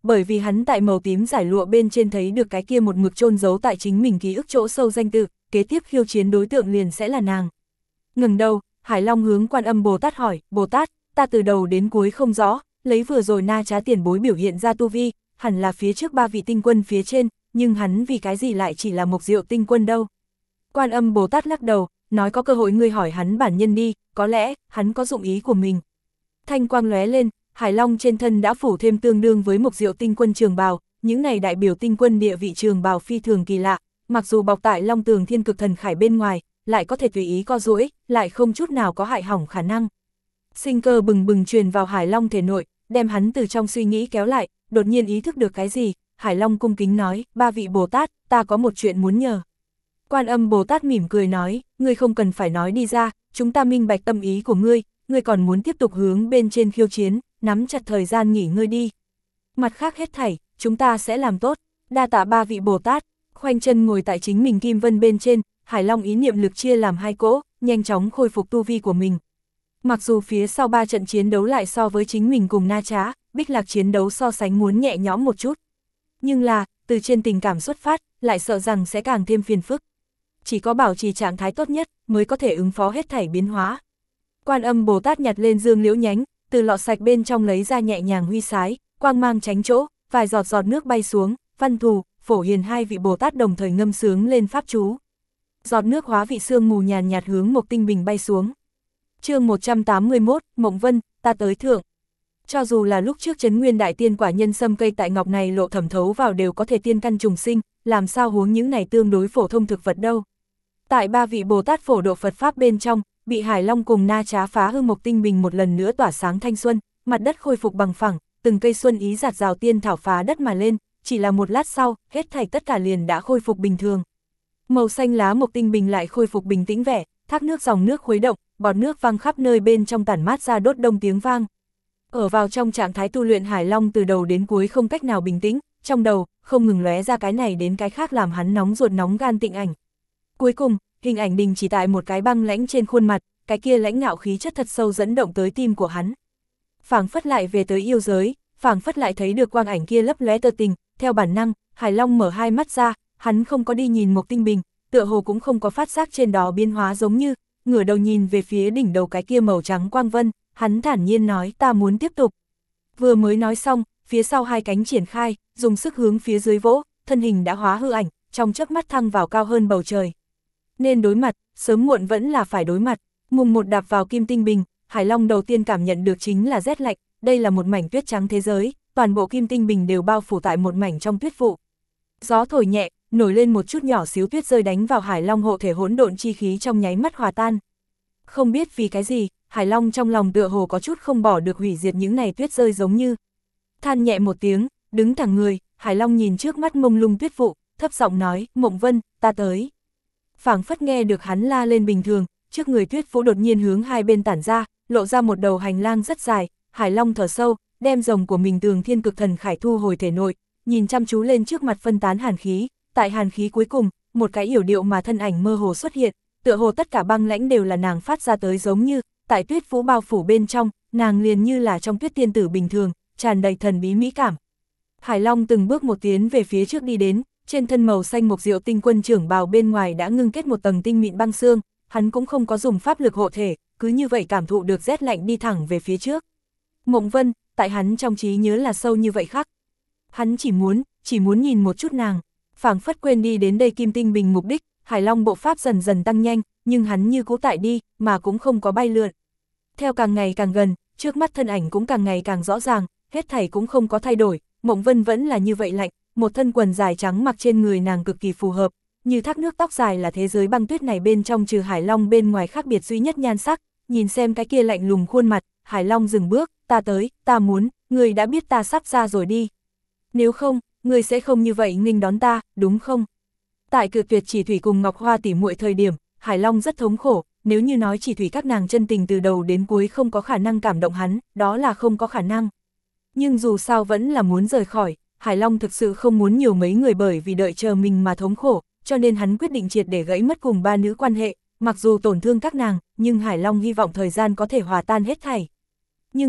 bởi vì hắn tại màu tím giải lụa bên trên thấy được cái kia một mực chôn giấu tại chính mình ký ức chỗ sâu danh tự, kế tiếp khiêu chiến đối tượng liền sẽ là nàng. Ngừng đầu, Hải Long hướng Quan Âm Bồ Tát hỏi, Bồ Tát, ta từ đầu đến cuối không rõ, lấy vừa rồi Na Trá tiền bối biểu hiện ra tu vi, hẳn là phía trước 3 vị tinh quân phía trên, nhưng hắn vì cái gì lại chỉ là Mộc Diệu tinh quân đâu. Quan Âm Bồ Tát lắc đầu, nói có cơ hội ngươi hỏi hắn bản nhân đi, có lẽ, hắn có dụng ý của mình. Thanh quang lóe lên, Hải Long trên thân đã phủ thêm tương đương với Mộc Diệu tinh quân trường bào, những này đại biểu tinh quân địa vị trường bào phi thường kỳ lạ, mặc dù bọc tại Long Tường Thiên Cực Thần Khải bên ngoài, lại có thể tùy ý co duỗi, lại không chút nào có hại hỏng khả năng. Sinh cơ bừng bừng truyền vào Hải Long thể nội, đem hắn từ trong suy nghĩ kéo lại, đột nhiên ý thức được cái gì, Hải Long cung kính nói, 3 vị Bồ Tát, ta có một chuyện muốn nhờ. Quan Âm Bồ Tát mỉm cười nói, ngươi không cần phải nói đi ra, chúng ta minh bạch tâm ý của ngươi còn muốn tiếp tục hướng bên trên khiêu chiến, nắm chặt thời gian nghỉ ngơi đi. Mặt khác hết thảy, chúng ta sẽ làm tốt, đa tạ 3 vị Bồ Tát. Khoanh chân ngồi tại chính mình kim vân bên trên, Hải Long ý niệm lực chia làm 2 cỗ, nhanh chóng khôi phục tu vi của mình. Mặc dù phía sau 3 trận chiến đấu lại so với chính mình cùng Na Trá, Bích Lạc chiến đấu so sánh muốn nhẹ nhõm một chút. Nhưng là, từ trên tình cảm xuất phát, lại sợ rằng sẽ càng thêm phiền phức. Chỉ có bảo trì trạng thái tốt nhất, mới có thể ứng phó hết thảy biến hóa. Quan Âm Bồ Tát nhặt lên dương liễu nhánh, từ lọ sạch bên trong lấy ra nhẹ nhàng huy sái, quang mang tránh chỗ, vài giọt giọt nước bay xuống, Văn Thù, Phổ Hiền 2 vị Bồ Tát đồng thời ngâm sướng lên pháp chú. Giọt nước hóa vị sương mù nhàn nhạt hướng Mộc Tinh Bình bay xuống. Chương 181, Mộng Vân, ta tới thượng. Cho dù là lúc trước Trấn Nguyên Đại Tiên quả nhân sâm cây tại ngọc này lộ thẩm thấu vào đều có thể tiên căn trùng sinh, làm sao huống những này tương đối phổ thông thực vật đâu. Tại 3 vị Bồ Tát phổ độ Phật Pháp bên trong, bị Hải Long cùng Na Trá phá hư Mộc Tinh Bình một lần nữa tỏa sáng thanh xuân, mặt đất khôi phục bằng phẳng, từng cây xuân ý giạt rào tiên thảo phá đất mà lên, chỉ là một lát sau, hết thảy tất cả liền đã khôi phục bình thường. Màu xanh lá Mộc Tinh Bình lại khôi phục bình tĩnh vẻ, thác nước dòng nước khuấy động, bọt nước văng khắp nơi bên trong tản mát ra đốt đông tiếng vang. Ở vào trong trạng thái tu luyện Hải Long từ đầu đến cuối không cách nào bình tĩnh, trong đầu không ngừng lóe ra cái này đến cái khác làm hắn nóng ruột nóng gan tịnh ảnh. Cuối cùng, hình ảnh đình chỉ tại một cái băng lãnh trên khuôn mặt, cái kia lãnh ngạo khí chất thật sâu dẫn động tới tim của hắn. Phảng phất lại về tới yêu giới, phảng phất lại thấy được quang ảnh kia lấp lóe tơ tình, theo bản năng, Hải Long mở hai mắt ra, hắn không có đi nhìn Mộc Tinh Bình, tựa hồ cũng không có phát giác trên đó biến hóa giống như, ngửa đầu nhìn về phía đỉnh đầu cái kia màu trắng quang vân, hắn thản nhiên nói ta muốn tiếp tục. Vừa mới nói xong, phía sau 2 cánh triển khai, dùng sức hướng phía dưới vỗ, thân hình đã hóa hư ảnh, trong chớp mắt thăng vào cao hơn bầu trời. Nên đối mặt, sớm muộn vẫn là phải đối mặt. Mùng 1 đạp vào Kim Tinh Bình, Hải Long đầu tiên cảm nhận được chính là rét lạnh, đây là một mảnh tuyết trắng thế giới, toàn bộ Kim Tinh Bình đều bao phủ tại một mảnh trong tuyết vụ. Gió thổi nhẹ, nổi lên một chút nhỏ xíu tuyết rơi đánh vào Hải Long hộ thể hỗn độn chi khí trong nháy mắt hòa tan. Không biết vì cái gì, Hải Long trong lòng tựa hồ có chút không bỏ được hủy diệt những này tuyết rơi giống như. Than nhẹ một tiếng, đứng thẳng người, Hải Long nhìn trước mắt mông lung tuyết vụ, thấp giọng nói, Mộng Vân, ta tới. Phảng phất nghe được hắn la lên bình thường, trước người tuyết vũ đột nhiên hướng hai bên tản ra, lộ ra một đầu hành lang rất dài, Hải Long thở sâu, đem rồng của mình Tường Thiên Cực Thần Khải thu hồi thể nội, nhìn chăm chú lên trước mặt phân tán hàn khí, tại hàn khí cuối cùng, một cái yểu điệu mà thân ảnh mơ hồ xuất hiện, tựa hồ tất cả băng lãnh đều là nàng phát ra tới giống như, tại tuyết vũ bao phủ bên trong, nàng liền như là trong tuyết tiên tử bình thường, tràn đầy thần bí mỹ cảm. Hải Long từng bước một tiến về phía trước đi đến, trên thân màu xanh Mộc Diệu tinh quân trưởng bào bên ngoài đã ngưng kết một tầng tinh mịn băng xương, hắn cũng không có dùng pháp lực hộ thể, cứ như vậy cảm thụ được rét lạnh đi thẳng về phía trước. Mộng Vân, tại hắn trong trí nhớ là sâu như vậy khắc. Hắn chỉ muốn nhìn một chút nàng, phảng phất quên đi đến đây Kim Tinh Bình mục đích, Hải Long bộ pháp dần dần tăng nhanh, nhưng hắn như cũ tại đi, mà cũng không có bay lượn. Theo càng ngày càng gần, trước mắt thân ảnh cũng càng ngày càng rõ ràng, hết thảy cũng không có thay đổi, Mộng Vân vẫn là như vậy lạnh, một thân quần dài trắng mặc trên người nàng cực kỳ phù hợp, như thác nước tóc dài là thế giới băng tuyết này bên trong trừ Hải Long bên ngoài khác biệt duy nhất nhan sắc, nhìn xem cái kia lạnh lùng khuôn mặt, Hải Long dừng bước, ta tới, ta muốn, người đã biết ta sắp ra rồi đi. Nếu không, người sẽ không như vậy nghênh đón ta, đúng không? Tại cự tuyệt Chỉ Thủy cùng Ngọc Hoa tỉ muội thời điểm, Hải Long rất thống khổ, nếu như nói Chỉ Thủy các nàng chân tình từ đầu đến cuối không có khả năng cảm động hắn, đó là không có khả năng. Nhưng dù sao vẫn là muốn rời khỏi, Hải Long thực sự không muốn nhiều mấy người bởi vì đợi chờ mình mà thống khổ, cho nên hắn quyết định triệt để gãy mất cùng ba nữ quan hệ, mặc dù tổn thương các nàng, nhưng Hải Long hy vọng thời gian có thể hòa tan hết thảy. Nhưng là,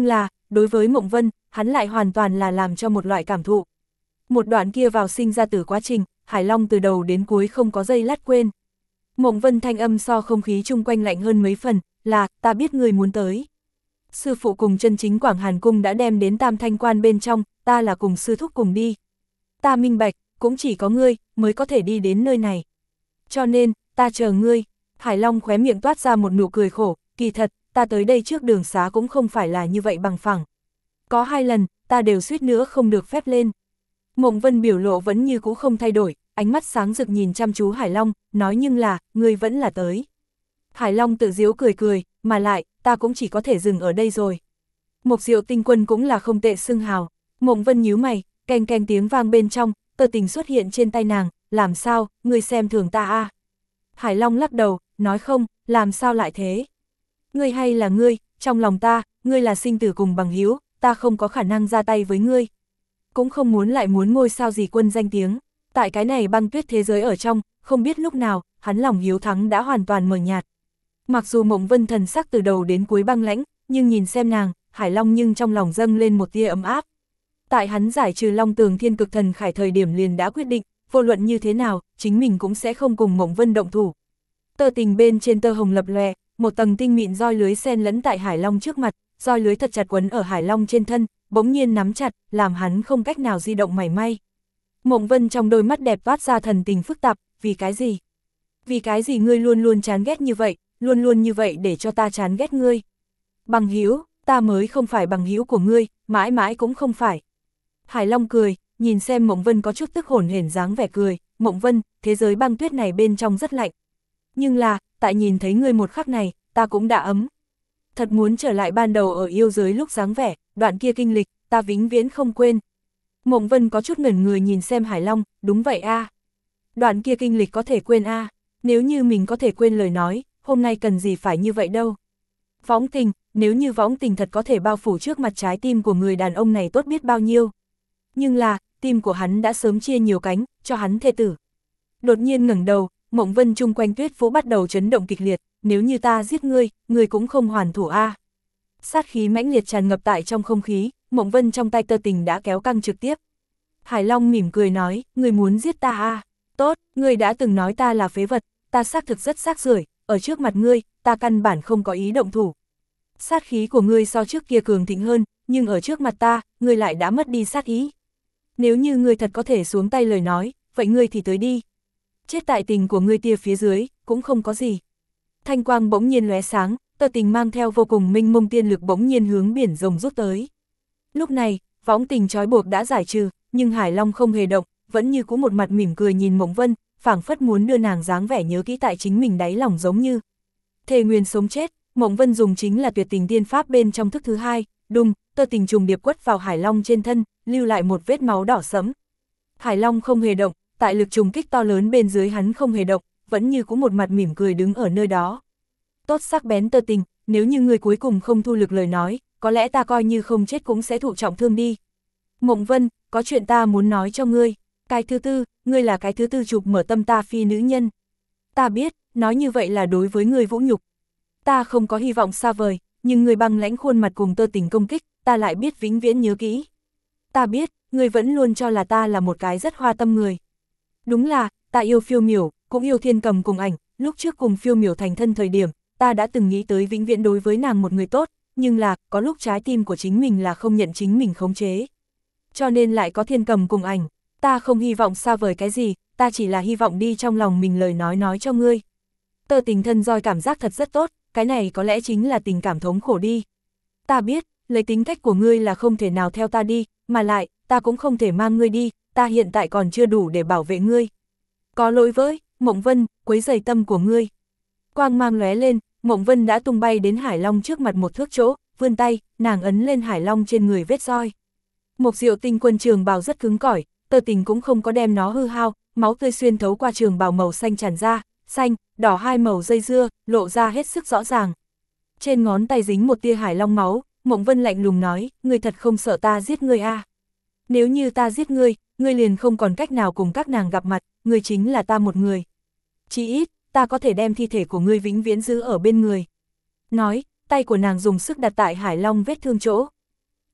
đối với Mộng Vân, hắn lại hoàn toàn là làm cho một loại cảm thụ. Một đoạn kia vào sinh ra tử quá trình, Hải Long từ đầu đến cuối không có giây lát quên. Mộng Vân thanh âm so không khí chung quanh lạnh hơn mấy phần, là, ta biết người muốn tới. Sư phụ cùng chân chính Quảng Hàn Cung đã đem đến Tam Thanh Quan bên trong, ta là cùng sư thúc cùng đi. Ta minh bạch, cũng chỉ có ngươi, mới có thể đi đến nơi này. Cho nên, ta chờ ngươi. Hải Long khóe miệng toát ra một nụ cười khổ, kỳ thật, ta tới đây trước đường xá cũng không phải là như vậy bằng phẳng. Có 2 lần, ta đều suýt nữa không được phép lên. Mộng Vân biểu lộ vẫn như cũ không thay đổi, ánh mắt sáng rực nhìn chăm chú Hải Long, nói nhưng là, ngươi vẫn là tới. Hải Long tự giễu cười cười, mà lại, ta cũng chỉ có thể dừng ở đây rồi. Mộc Diệu Tinh Quân cũng là không tệ xưng hào. Mộng Vân nhíu mày, keng keng tiếng vang bên trong, Tơ Tình xuất hiện trên tay nàng, làm sao, ngươi xem thường ta à? Hải Long lắc đầu, nói không, làm sao lại thế? Ngươi hay là ngươi, trong lòng ta, ngươi là sinh tử cùng bằng hữu, ta không có khả năng ra tay với ngươi. Cũng không muốn lại muốn ngôi sao gì quân danh tiếng. Tại cái này băng tuyết thế giới ở trong, không biết lúc nào, hắn lòng hiếu thắng đã hoàn toàn mờ nhạt. Mặc dù Mộng Vân thần sắc từ đầu đến cuối băng lãnh, nhưng nhìn xem nàng, Hải Long nhưng trong lòng dâng lên một tia ấm áp. Tại hắn giải trừ Long Tường Thiên Cực Thần Khải thời điểm liền đã quyết định, vô luận như thế nào, chính mình cũng sẽ không cùng Mộng Vân động thủ. Tơ tình bên trên tơ hồng lập lòe, một tầng tinh mịn roi lưới xen lẫn tại Hải Long trước mặt, roi lưới thật chặt quấn ở Hải Long trên thân, bỗng nhiên nắm chặt, làm hắn không cách nào di động mảy may. Mộng Vân trong đôi mắt đẹp toát ra thần tình phức tạp, vì cái gì? Vì cái gì ngươi luôn luôn chán ghét như vậy, luôn luôn như vậy để cho ta chán ghét ngươi? Bằng hữu, ta mới không phải bằng hữu của ngươi, mãi mãi cũng không phải. Hải Long cười, nhìn xem Mộng Vân có chút tức hổn hển dáng vẻ cười, Mộng Vân, thế giới băng tuyết này bên trong rất lạnh. Nhưng là, tại nhìn thấy ngươi một khắc này, ta cũng đã ấm. Thật muốn trở lại ban đầu ở yêu giới lúc dáng vẻ, đoạn kia kinh lịch, ta vĩnh viễn không quên. Mộng Vân có chút ngẩn người nhìn xem Hải Long, đúng vậy a. Đoạn kia kinh lịch có thể quên a, nếu như mình có thể quên lời nói, hôm nay cần gì phải như vậy đâu. Võng tình, nếu như võng tình thật có thể bao phủ trước mặt trái tim của người đàn ông này tốt biết bao nhiêu. Nhưng là, tim của hắn đã sớm chia nhiều cánh, cho hắn thê tử. Đột nhiên ngẩng đầu, Mộng Vân chung quanh tuyết phố bắt đầu chấn động kịch liệt, nếu như ta giết ngươi, ngươi cũng không hoàn thủ a. Sát khí mãnh liệt tràn ngập tại trong không khí, Mộng Vân trong tay tơ tình đã kéo căng trực tiếp. Hải Long mỉm cười nói, ngươi muốn giết ta a? Tốt, ngươi đã từng nói ta là phế vật, ta xác thực rất xác rưởi, ở trước mặt ngươi, ta căn bản không có ý động thủ. Sát khí của ngươi so trước kia cường thịnh hơn, nhưng ở trước mặt ta, ngươi lại đã mất đi sát ý. Nếu như ngươi thật có thể xuống tay lời nói, vậy ngươi thì tới đi. Chết tại tình của ngươi tia phía dưới, cũng không có gì. Thanh quang bỗng nhiên lóe sáng, tơ tình mang theo vô cùng minh mông tiên lực bỗng nhiên hướng biển rồng rút tới. Lúc này, võng tình trói buộc đã giải trừ, nhưng Hải Long không hề động, vẫn như cũ một mặt mỉm cười nhìn Mộng Vân, phảng phất muốn đưa nàng dáng vẻ nhớ kỹ tại chính mình đáy lòng giống như. Thề nguyên sống chết, Mộng Vân dùng chính là tuyệt tình tiên pháp bên trong thức thứ 2, đùng, tơ tình trùng điệp quất vào Hải Long trên thân, lưu lại một vết máu đỏ sẫm. Hải Long không hề động, tại lực trùng kích to lớn bên dưới hắn không hề động, vẫn như cũ một mặt mỉm cười đứng ở nơi đó. Tốt sắc bén tơ tình, nếu như người cuối cùng không thu lực lời nói, có lẽ ta coi như không chết cũng sẽ thụ trọng thương đi. Mộng Vân, có chuyện ta muốn nói cho ngươi. Cái thứ tư, ngươi là cái thứ tư chụp mở tâm ta phi nữ nhân. Ta biết, nói như vậy là đối với ngươi vũ nhục. Ta không có hy vọng xa vời, nhưng ngươi băng lãnh khuôn mặt cùng tơ tình công kích, ta lại biết vĩnh viễn nhớ kỹ. Ta biết, ngươi vẫn luôn cho là ta là một cái rất hoa tâm người. Đúng là, ta yêu Phiêu Miểu, cũng yêu Thiên Cầm cùng ảnh, lúc trước cùng Phiêu Miểu thành thân thời điểm, ta đã từng nghĩ tới vĩnh viễn đối với nàng một người tốt, nhưng là, có lúc trái tim của chính mình là không nhận chính mình khống chế. Cho nên lại có Thiên Cầm cùng ảnh, ta không hy vọng xa vời cái gì, ta chỉ là hy vọng đi trong lòng mình lời nói cho ngươi. Tơ tình thân roi cảm giác thật rất tốt, cái này có lẽ chính là tình cảm thống khổ đi. Ta biết, lấy tính cách của ngươi là không thể nào theo ta đi, mà lại, ta cũng không thể mang ngươi đi, ta hiện tại còn chưa đủ để bảo vệ ngươi. Có lỗi với, Mộng Vân, quấy rầy tâm của ngươi. Quang mang lóe lên, Mộng Vân đã tung bay đến Hải Long trước mặt một thước chỗ, vươn tay, nàng ấn lên Hải Long trên người vết roi. Mộc Diệu Tinh Quân trường bào rất cứng cỏi, tơ tình cũng không có đem nó hư hao, máu tươi xuyên thấu qua trường bào màu xanh tràn ra, xanh, đỏ hai màu dây dưa, lộ ra hết sức rõ ràng. Trên ngón tay dính một tia Hải Long máu, Mộng Vân lạnh lùng nói, ngươi thật không sợ ta giết ngươi à? Nếu như ta giết ngươi, ngươi liền không còn cách nào cùng các nàng gặp mặt, ngươi chính là ta một người. Chỉ ít, ta có thể đem thi thể của ngươi vĩnh viễn giữ ở bên người. Nói, tay của nàng dùng sức đặt tại Hải Long vết thương chỗ.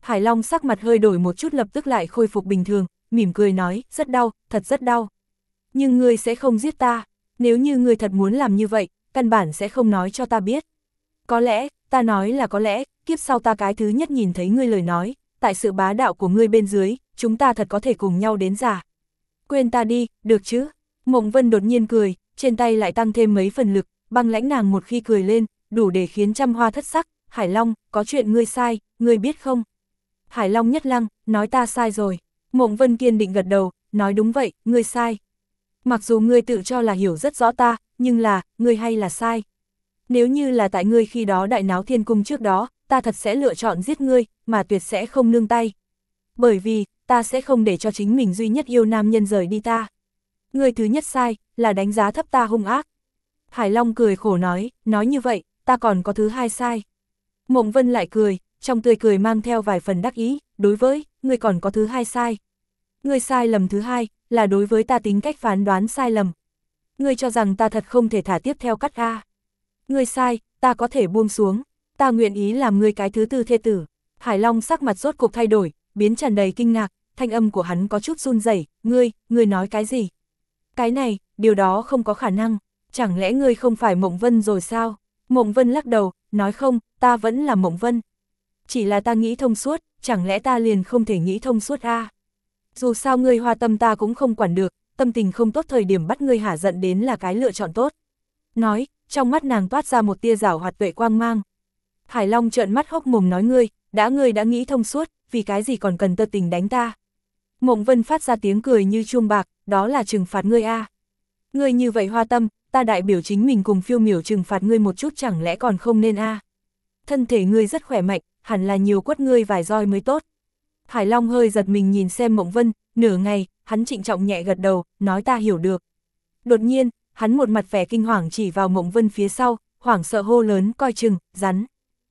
Hải Long sắc mặt hơi đổi một chút lập tức lại khôi phục bình thường, mỉm cười nói, rất đau, thật rất đau. Nhưng ngươi sẽ không giết ta, nếu như ngươi thật muốn làm như vậy, căn bản sẽ không nói cho ta biết. Có lẽ, ta nói là có lẽ, kiếp sau ta cái thứ nhất nhìn thấy ngươi lời nói, tại sự bá đạo của ngươi bên dưới, chúng ta thật có thể cùng nhau đến già. Quên ta đi, được chứ? Mộng Vân đột nhiên cười, trên tay lại tăng thêm mấy phần lực, băng lãnh nàng một khi cười lên, đủ để khiến trăm hoa thất sắc. Hải Long, có chuyện ngươi sai, ngươi biết không? Hải Long nhất lăng, nói ta sai rồi. Mộng Vân kiên định gật đầu, nói đúng vậy, ngươi sai. Mặc dù ngươi tự cho là hiểu rất rõ ta, nhưng là, ngươi hay là sai. Nếu như là tại ngươi khi đó đại náo thiên cung trước đó, ta thật sẽ lựa chọn giết ngươi, mà tuyệt sẽ không nương tay. Bởi vì, ta sẽ không để cho chính mình duy nhất yêu nam nhân rời đi ta. Ngươi thứ nhất sai, là đánh giá thấp ta hung ác. Hải Long cười khổ nói như vậy, ta còn có thứ hai sai. Mộng Vân lại cười, trong tươi cười mang theo vài phần đắc ý, đối với, ngươi còn có thứ hai sai. Ngươi sai lầm thứ hai, là đối với ta tính cách phán đoán sai lầm. Ngươi cho rằng ta thật không thể thả tiếp theo cắt A. Ngươi sai, ta có thể buông xuống, ta nguyện ý làm ngươi cái thứ tư thê tử. Hải Long sắc mặt rốt cục thay đổi, biến tràn đầy kinh ngạc, thanh âm của hắn có chút run rẩy. Ngươi nói cái gì? Cái này, điều đó không có khả năng, chẳng lẽ ngươi không phải Mộng Vân rồi sao? Mộng Vân lắc đầu, nói không, ta vẫn là Mộng Vân. Chỉ là ta nghĩ thông suốt, chẳng lẽ ta liền không thể nghĩ thông suốt a? Dù sao ngươi hoa tâm ta cũng không quản được, tâm tình không tốt thời điểm bắt ngươi hả giận đến là cái lựa chọn tốt. Nói, trong mắt nàng toát ra một tia giảo hoạt tuệ quang mang. Hải Long trợn mắt hốc mồm nói ngươi đã nghĩ thông suốt, vì cái gì còn cần tơ tình đánh ta? Mộng Vân phát ra tiếng cười như chuông bạc, đó là trừng phạt ngươi a. Ngươi như vậy hoa tâm, ta đại biểu chính mình cùng Phiêu Miểu trừng phạt ngươi một chút chẳng lẽ còn không nên a? Thân thể ngươi rất khỏe mạnh, hẳn là nhiều quất ngươi vài roi mới tốt. Hải Long hơi giật mình nhìn xem Mộng Vân, nửa ngày, hắn trịnh trọng nhẹ gật đầu, nói ta hiểu được. Đột nhiên, hắn một mặt vẻ kinh hoàng chỉ vào Mộng Vân phía sau, hoảng sợ hô lớn coi chừng, rắn.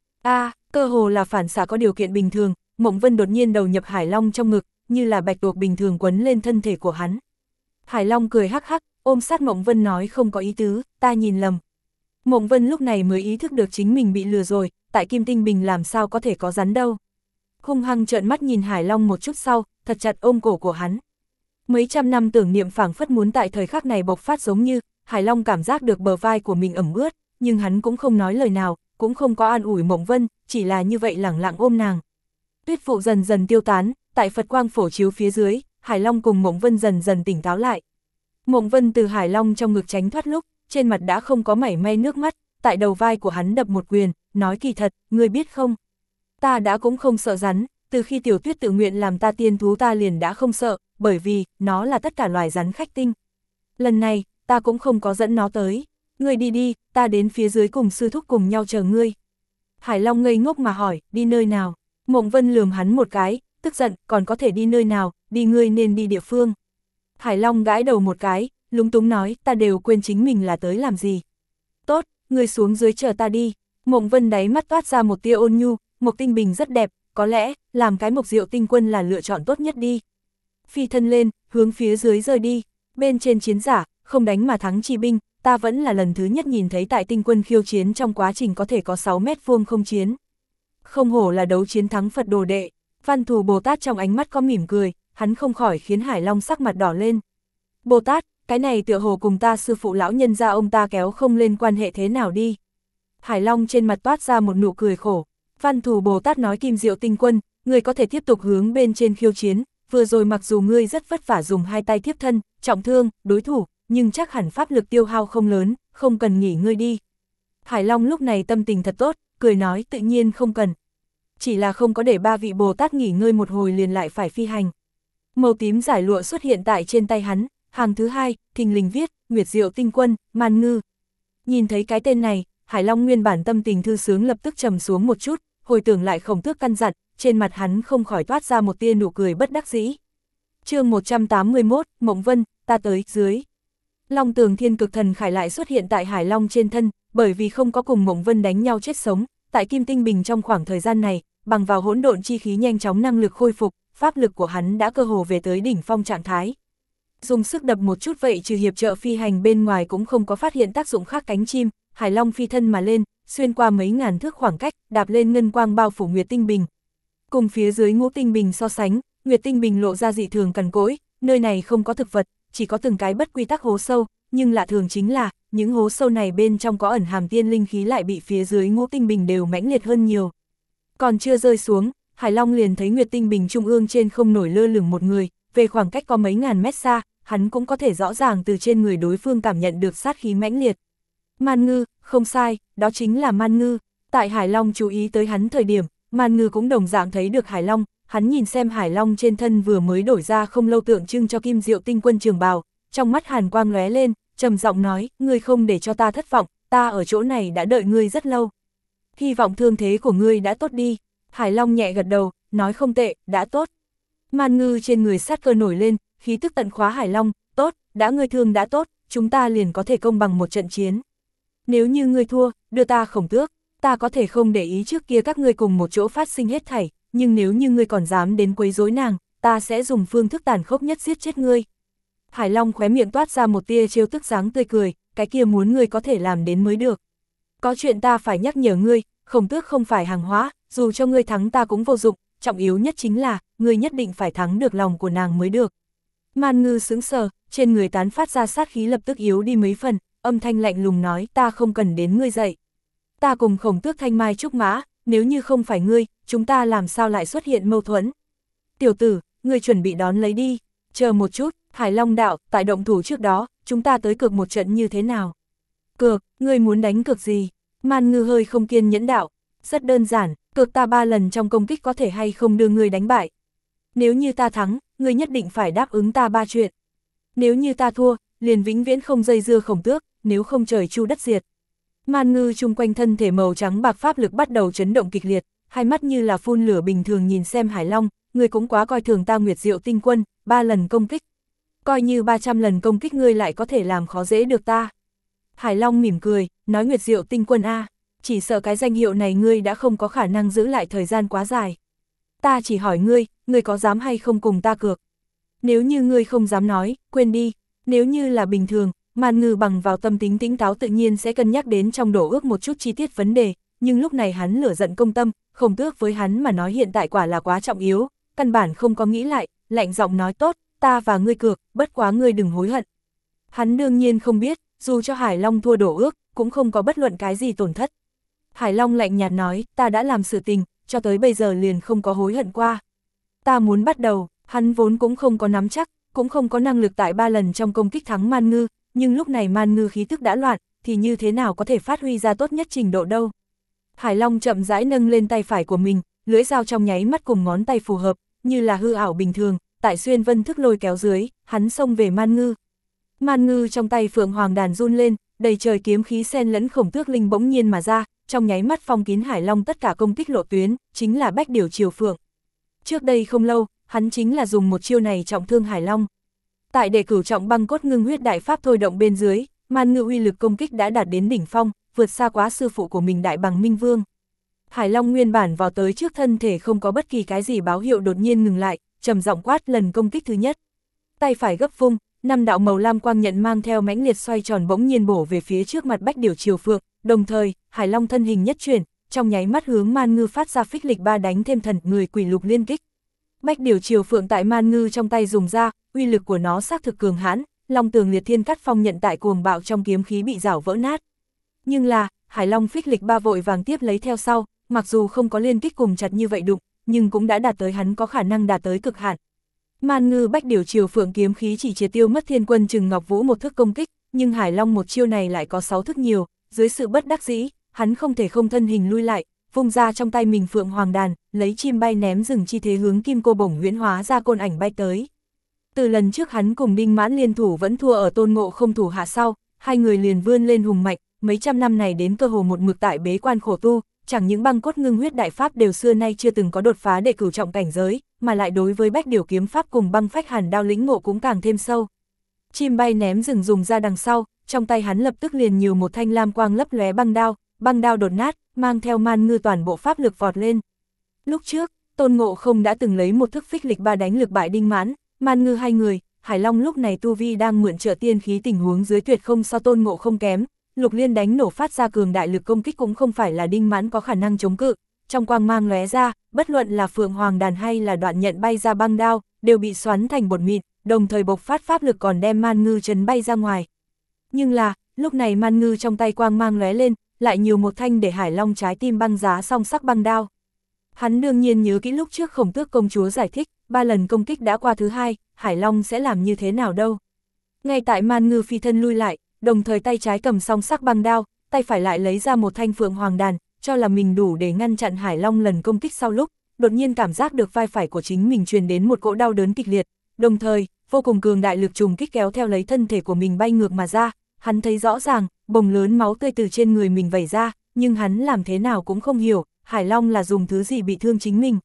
Cơ hồ là phản xạ có điều kiện bình thường, Mộng Vân đột nhiên đầu nhập Hải Long trong ngực, như là bạch tuộc bình thường quấn lên thân thể của hắn. Hải Long cười hắc hắc, ôm sát Mộng Vân nói không có ý tứ, ta nhìn lầm. Mộng Vân lúc này mới ý thức được chính mình bị lừa rồi, tại Kim Tinh Bình làm sao có thể có rắn đâu. Hung hăng trợn mắt nhìn Hải Long một chút sau, thật chặt ôm cổ của hắn. Mấy trăm năm tưởng niệm phảng phất muốn tại thời khắc này bộc phát giống như, Hải Long cảm giác được bờ vai của mình ẩm ướt, nhưng hắn cũng không nói lời nào, cũng không có an ủi Mộng Vân, chỉ là như vậy lẳng lặng ôm nàng. Tuyết vụ dần dần tiêu tán, tại Phật quang phổ chiếu phía dưới, Hải Long cùng Mộng Vân dần dần tỉnh táo lại. Mộng Vân từ Hải Long trong ngực tránh thoát lúc, trên mặt đã không có mảy may nước mắt, tại đầu vai của hắn đập một quyền, nói kỳ thật, ngươi biết không? Ta đã cũng không sợ rắn, từ khi Tiểu Tuyết tự nguyện làm ta tiên thú ta liền đã không sợ, bởi vì, nó là tất cả loài rắn khách tinh. Lần này, ta cũng không có dẫn nó tới. Ngươi đi đi, ta đến phía dưới cùng sư thúc cùng nhau chờ ngươi. Hải Long ngây ngốc mà hỏi, đi nơi nào? Mộng Vân lườm hắn một cái, tức giận, còn có thể đi nơi nào, đi ngươi nên đi địa phương. Hải Long gãi đầu một cái, lúng túng nói, ta đều quên chính mình là tới làm gì. Tốt, ngươi xuống dưới chờ ta đi. Mộng Vân đáy mắt toát ra một tia ôn nhu, Mộc Tinh Bình rất đẹp, có lẽ, làm cái Mộc Diệu Tinh Quân là lựa chọn tốt nhất đi. Phi thân lên, hướng phía dưới rơi đi, bên trên chiến giả, không đánh mà thắng chi binh, ta vẫn là lần thứ nhất nhìn thấy tại Tinh Quân khiêu chiến trong quá trình có thể có 6 mét vuông không chiến. Không hổ là đấu chiến thắng Phật đồ đệ, Văn Thù Bồ Tát trong ánh mắt có mỉm cười, hắn không khỏi khiến Hải Long sắc mặt đỏ lên. Bồ Tát, cái này tựa hồ cùng ta sư phụ lão nhân gia ông ta kéo không lên quan hệ thế nào đi. Hải Long trên mặt toát ra một nụ cười khổ. Văn Thù Bồ Tát nói Kim Diệu Tinh Quân, ngươi có thể tiếp tục hướng bên trên khiêu chiến, vừa rồi mặc dù ngươi rất vất vả dùng hai tay tiếp thân, trọng thương, đối thủ, nhưng chắc hẳn pháp lực tiêu hao không lớn, không cần nghỉ ngơi đi. Hải Long lúc này tâm tình thật tốt, cười nói tự nhiên không cần. Chỉ là không có để ba vị Bồ Tát nghỉ ngơi một hồi liền lại phải phi hành. Màu tím giải lụa xuất hiện tại trên tay hắn, hàng thứ hai, thình lình viết, Nguyệt Diệu Tinh Quân, Man Ngư. Nhìn thấy cái tên này, Hải Long nguyên bản tâm tình thư sướng lập tức trầm xuống một chút, hồi tưởng lại Khổng Tước căn dặn, trên mặt hắn không khỏi toát ra một tia nụ cười bất đắc dĩ. Chương 181, Mộng Vân, ta tới, dưới. Long Tường Thiên Cực Thần Khải lại xuất hiện tại Hải Long trên thân, bởi vì không có cùng Mộng Vân đánh nhau chết sống, tại Kim Tinh Bình trong khoảng thời gian này, bằng vào hỗn độn chi khí nhanh chóng năng lực khôi phục, pháp lực của hắn đã cơ hồ về tới đỉnh phong trạng thái. Dùng sức đập một chút vậy trừ hiệp trợ phi hành bên ngoài cũng không có phát hiện tác dụng khác cánh chim, Hải Long phi thân mà lên, xuyên qua mấy ngàn thước khoảng cách, đạp lên ngân quang bao phủ Nguyệt Tinh Bình. Cùng phía dưới Ngũ Tinh Bình so sánh, Nguyệt Tinh Bình lộ ra dị thường cằn cỗi, nơi này không có thực vật, chỉ có từng cái bất quy tắc hố sâu, nhưng lạ thường chính là, những hố sâu này bên trong có ẩn hàm tiên linh khí lại bị phía dưới Ngũ Tinh Bình đều mãnh liệt hơn nhiều. Còn chưa rơi xuống, Hải Long liền thấy Nguyệt Tinh Bình trung ương trên không nổi lơ lửng một người, về khoảng cách có mấy ngàn mét xa, hắn cũng có thể rõ ràng từ trên người đối phương cảm nhận được sát khí mãnh liệt. Man Ngư, không sai, đó chính là Man Ngư. Tại Hải Long chú ý tới hắn thời điểm, Man Ngư cũng đồng dạng thấy được Hải Long, hắn nhìn xem Hải Long trên thân vừa mới đổi ra không lâu tượng trưng cho Kim Diệu Tinh Quân trường bào, trong mắt hàn quang lóe lên, trầm giọng nói, ngươi không để cho ta thất vọng, ta ở chỗ này đã đợi ngươi rất lâu. Hy vọng thương thế của ngươi đã tốt đi. Hải Long nhẹ gật đầu, nói không tệ, đã tốt. Man Ngư trên người sát cơ nổi lên, khí tức tận khóa Hải Long, tốt, đã ngươi thương đã tốt, chúng ta liền có thể công bằng một trận chiến. Nếu như ngươi thua, đưa ta Khổng Tước, ta có thể không để ý trước kia các ngươi cùng một chỗ phát sinh hết thảy, nhưng nếu như ngươi còn dám đến quấy rối nàng, ta sẽ dùng phương thức tàn khốc nhất giết chết ngươi. Hải Long khóe miệng toát ra một tia trêu tức dáng tươi cười, cái kia muốn ngươi có thể làm đến mới được. Có chuyện ta phải nhắc nhở ngươi, Khổng Tước không phải hàng hóa, dù cho ngươi thắng ta cũng vô dụng, trọng yếu nhất chính là, ngươi nhất định phải thắng được lòng của nàng mới được. Man Ngư sững sờ, trên người tán phát ra sát khí lập tức yếu đi mấy phần, âm thanh lạnh lùng nói, ta không cần đến ngươi dậy. Ta cùng Khổng Tước thanh mai trúc mã, nếu như không phải ngươi, chúng ta làm sao lại xuất hiện mâu thuẫn. Tiểu tử, ngươi chuẩn bị đón lấy đi, chờ một chút, Hải Long đạo, tại động thủ trước đó, chúng ta tới cược một trận như thế nào? Cược, ngươi muốn đánh cược gì? Man Ngư hơi không kiên nhẫn đạo, rất đơn giản, cược ta 3 lần trong công kích có thể hay không đưa ngươi đánh bại. Nếu như ta thắng, ngươi nhất định phải đáp ứng ta 3 chuyện. Nếu như ta thua, liền vĩnh viễn không dây dưa Khổng Tước, nếu không trời chu đất diệt. Man Ngư chung quanh thân thể màu trắng bạc pháp lực bắt đầu chấn động kịch liệt, hai mắt như là phun lửa bình thường nhìn xem Hải Long, ngươi cũng quá coi thường ta Nguyệt Diệu Tinh Quân, 3 lần công kích. Coi như 300 lần công kích ngươi lại có thể làm khó dễ được ta. Hải Long mỉm cười, nói Nguyệt Diệu Tinh Quân a, chỉ sợ cái danh hiệu này ngươi đã không có khả năng giữ lại thời gian quá dài. Ta chỉ hỏi ngươi có dám hay không cùng ta cược? Nếu như ngươi không dám nói, quên đi, nếu như là bình thường, Man Ngư bằng vào tâm tính tĩnh táo tự nhiên sẽ cân nhắc đến trong đổ ước một chút chi tiết vấn đề, nhưng lúc này hắn lửa giận công tâm, Khổng Tước với hắn mà nói hiện tại quả là quá trọng yếu, căn bản không có nghĩ lại, lạnh giọng nói tốt, ta và ngươi cược, bất quá ngươi đừng hối hận. Hắn đương nhiên không biết, dù cho Hải Long thua đổ ước, cũng không có bất luận cái gì tổn thất. Hải Long lạnh nhạt nói, ta đã làm sự tình, cho tới bây giờ liền không có hối hận qua. Ta muốn bắt đầu, hắn vốn cũng không có nắm chắc, cũng không có năng lực tại 3 lần trong công kích thắng Man Ngư, nhưng lúc này Man Ngư khí tức đã loạn, thì như thế nào có thể phát huy ra tốt nhất trình độ đâu. Hải Long chậm rãi nâng lên tay phải của mình, lưỡi dao trong nháy mắt cùng ngón tay phù hợp, như là hư ảo bình thường, tại xuyên vân thức lôi kéo dưới, hắn xông về Man Ngư. Man Ngư trong tay Phượng Hoàng đàn run lên, đầy trời kiếm khí xen lẫn Khổng Tước linh bỗng nhiên mà ra, trong nháy mắt phong kín Hải Long tất cả công kích lộ tuyến, chính là Bách Điểu Triều Phượng. Trước đây không lâu, hắn chính là dùng một chiêu này trọng thương Hải Long. Tại đệ cửu trọng băng cốt ngưng huyết đại pháp thôi động bên dưới, Man Ngư uy lực công kích đã đạt đến đỉnh phong, vượt xa quá sư phụ của mình Đại Bằng Minh Vương. Hải Long nguyên bản vào tới trước thân thể không có bất kỳ cái gì báo hiệu đột nhiên ngừng lại, trầm giọng quát lần công kích thứ nhất. Tay phải gấp vung, 5 đạo màu lam quang nhận mang theo mãnh liệt xoay tròn bỗng nhiên bổ về phía trước mặt Bách Điểu Triều Phượng, đồng thời, Hải Long thân hình nhất chuyển, trong nháy mắt hướng Man Ngư phát ra phích lịch 3 đánh thêm thần người quỷ lục liên kích. Bách Điểu Triều Phượng tại Man Ngư trong tay dùng ra, uy lực của nó xác thực cường hãn, Long Tường Liệt Thiên Cắt Phong nhận tại cuồng bạo trong kiếm khí bị rảo vỡ nát. Nhưng là, Hải Long phích lịch 3 vội vàng tiếp lấy theo sau, mặc dù không có liên kích cùng chặt như vậy đụng, nhưng cũng đã đạt tới hắn có khả năng đạt tới cực hạn. Man Ngư Bách Điểu Triều Phượng kiếm khí chỉ triệt tiêu mất Thiên Quân Trừng Ngọc Vũ một thức công kích, nhưng Hải Long một chiêu này lại có 6 thức nhiều, dưới sự bất đắc dĩ, hắn không thể không thân hình lui lại, vung ra trong tay mình Phượng Hoàng đàn, lấy chim bay ném rừng chi thế hướng Kim Cô Bổng huyễn hóa ra côn ảnh bay tới. Từ lần trước hắn cùng Đinh Mãn liên thủ vẫn thua ở Tôn Ngộ Không thủ hạ sau, hai người liền vươn lên hùng mạnh, mấy trăm năm này đến cơ hồ một mực tại bế quan khổ tu, chẳng những băng cốt ngưng huyết đại pháp đều xưa nay chưa từng có đột phá để cửu trọng cảnh giới, mà lại đối với Bách Điểu kiếm pháp cùng băng phách hàn đao lĩnh ngộ cũng càng thêm sâu. Chim bay ném rừng dùng ra đằng sau, trong tay hắn lập tức liền nhiều một thanh lam quang lấp lóe băng đao đột nát, mang theo Man Ngư toàn bộ pháp lực vọt lên. Lúc trước, Tôn Ngộ Không đã từng lấy một thức phích lịch 3 đánh lực bại Đinh Mãn, Man Ngư hai người, Hải Long lúc này tu vi đang mượn trợ tiên khí tình huống dưới tuyệt không so Tôn Ngộ Không kém, lục liên đánh nổ phát ra cường đại lực công kích cũng không phải là Đinh Mãn có khả năng chống cự, trong quang mang lóe ra, bất luận là Phượng Hoàng đàn hay là Đoạn Nhận bay ra băng đao, đều bị xoắn thành bột mịn, đồng thời bộc phát pháp lực còn đem Man Ngư chấn bay ra ngoài. Nhưng là, lúc này Man Ngư trong tay quang mang lóe lên, lại nhiều một thanh để Hải Long trái tim băng giá song sắc băng đao. Hắn đương nhiên nhớ kỹ lúc trước Khổng Tước công chúa giải thích, 3 lần công kích đã qua thứ 2, Hải Long sẽ làm như thế nào đâu. Ngay tại Man Ngư phi thân lui lại, đồng thời tay trái cầm song sắc băng đao, tay phải lại lấy ra một thanh Phượng Hoàng đàn, cho là mình đủ để ngăn chặn Hải Long lần công kích sau lúc, đột nhiên cảm giác được vai phải của chính mình truyền đến một cỗ đau đớn kịch liệt, đồng thời, vô cùng cường đại lực trùng kích kéo theo lấy thân thể của mình bay ngược mà ra, hắn thấy rõ ràng, bồng lớn máu tươi từ trên người mình vẩy ra, nhưng hắn làm thế nào cũng không hiểu, Hải Long là dùng thứ gì bị thương chính mình.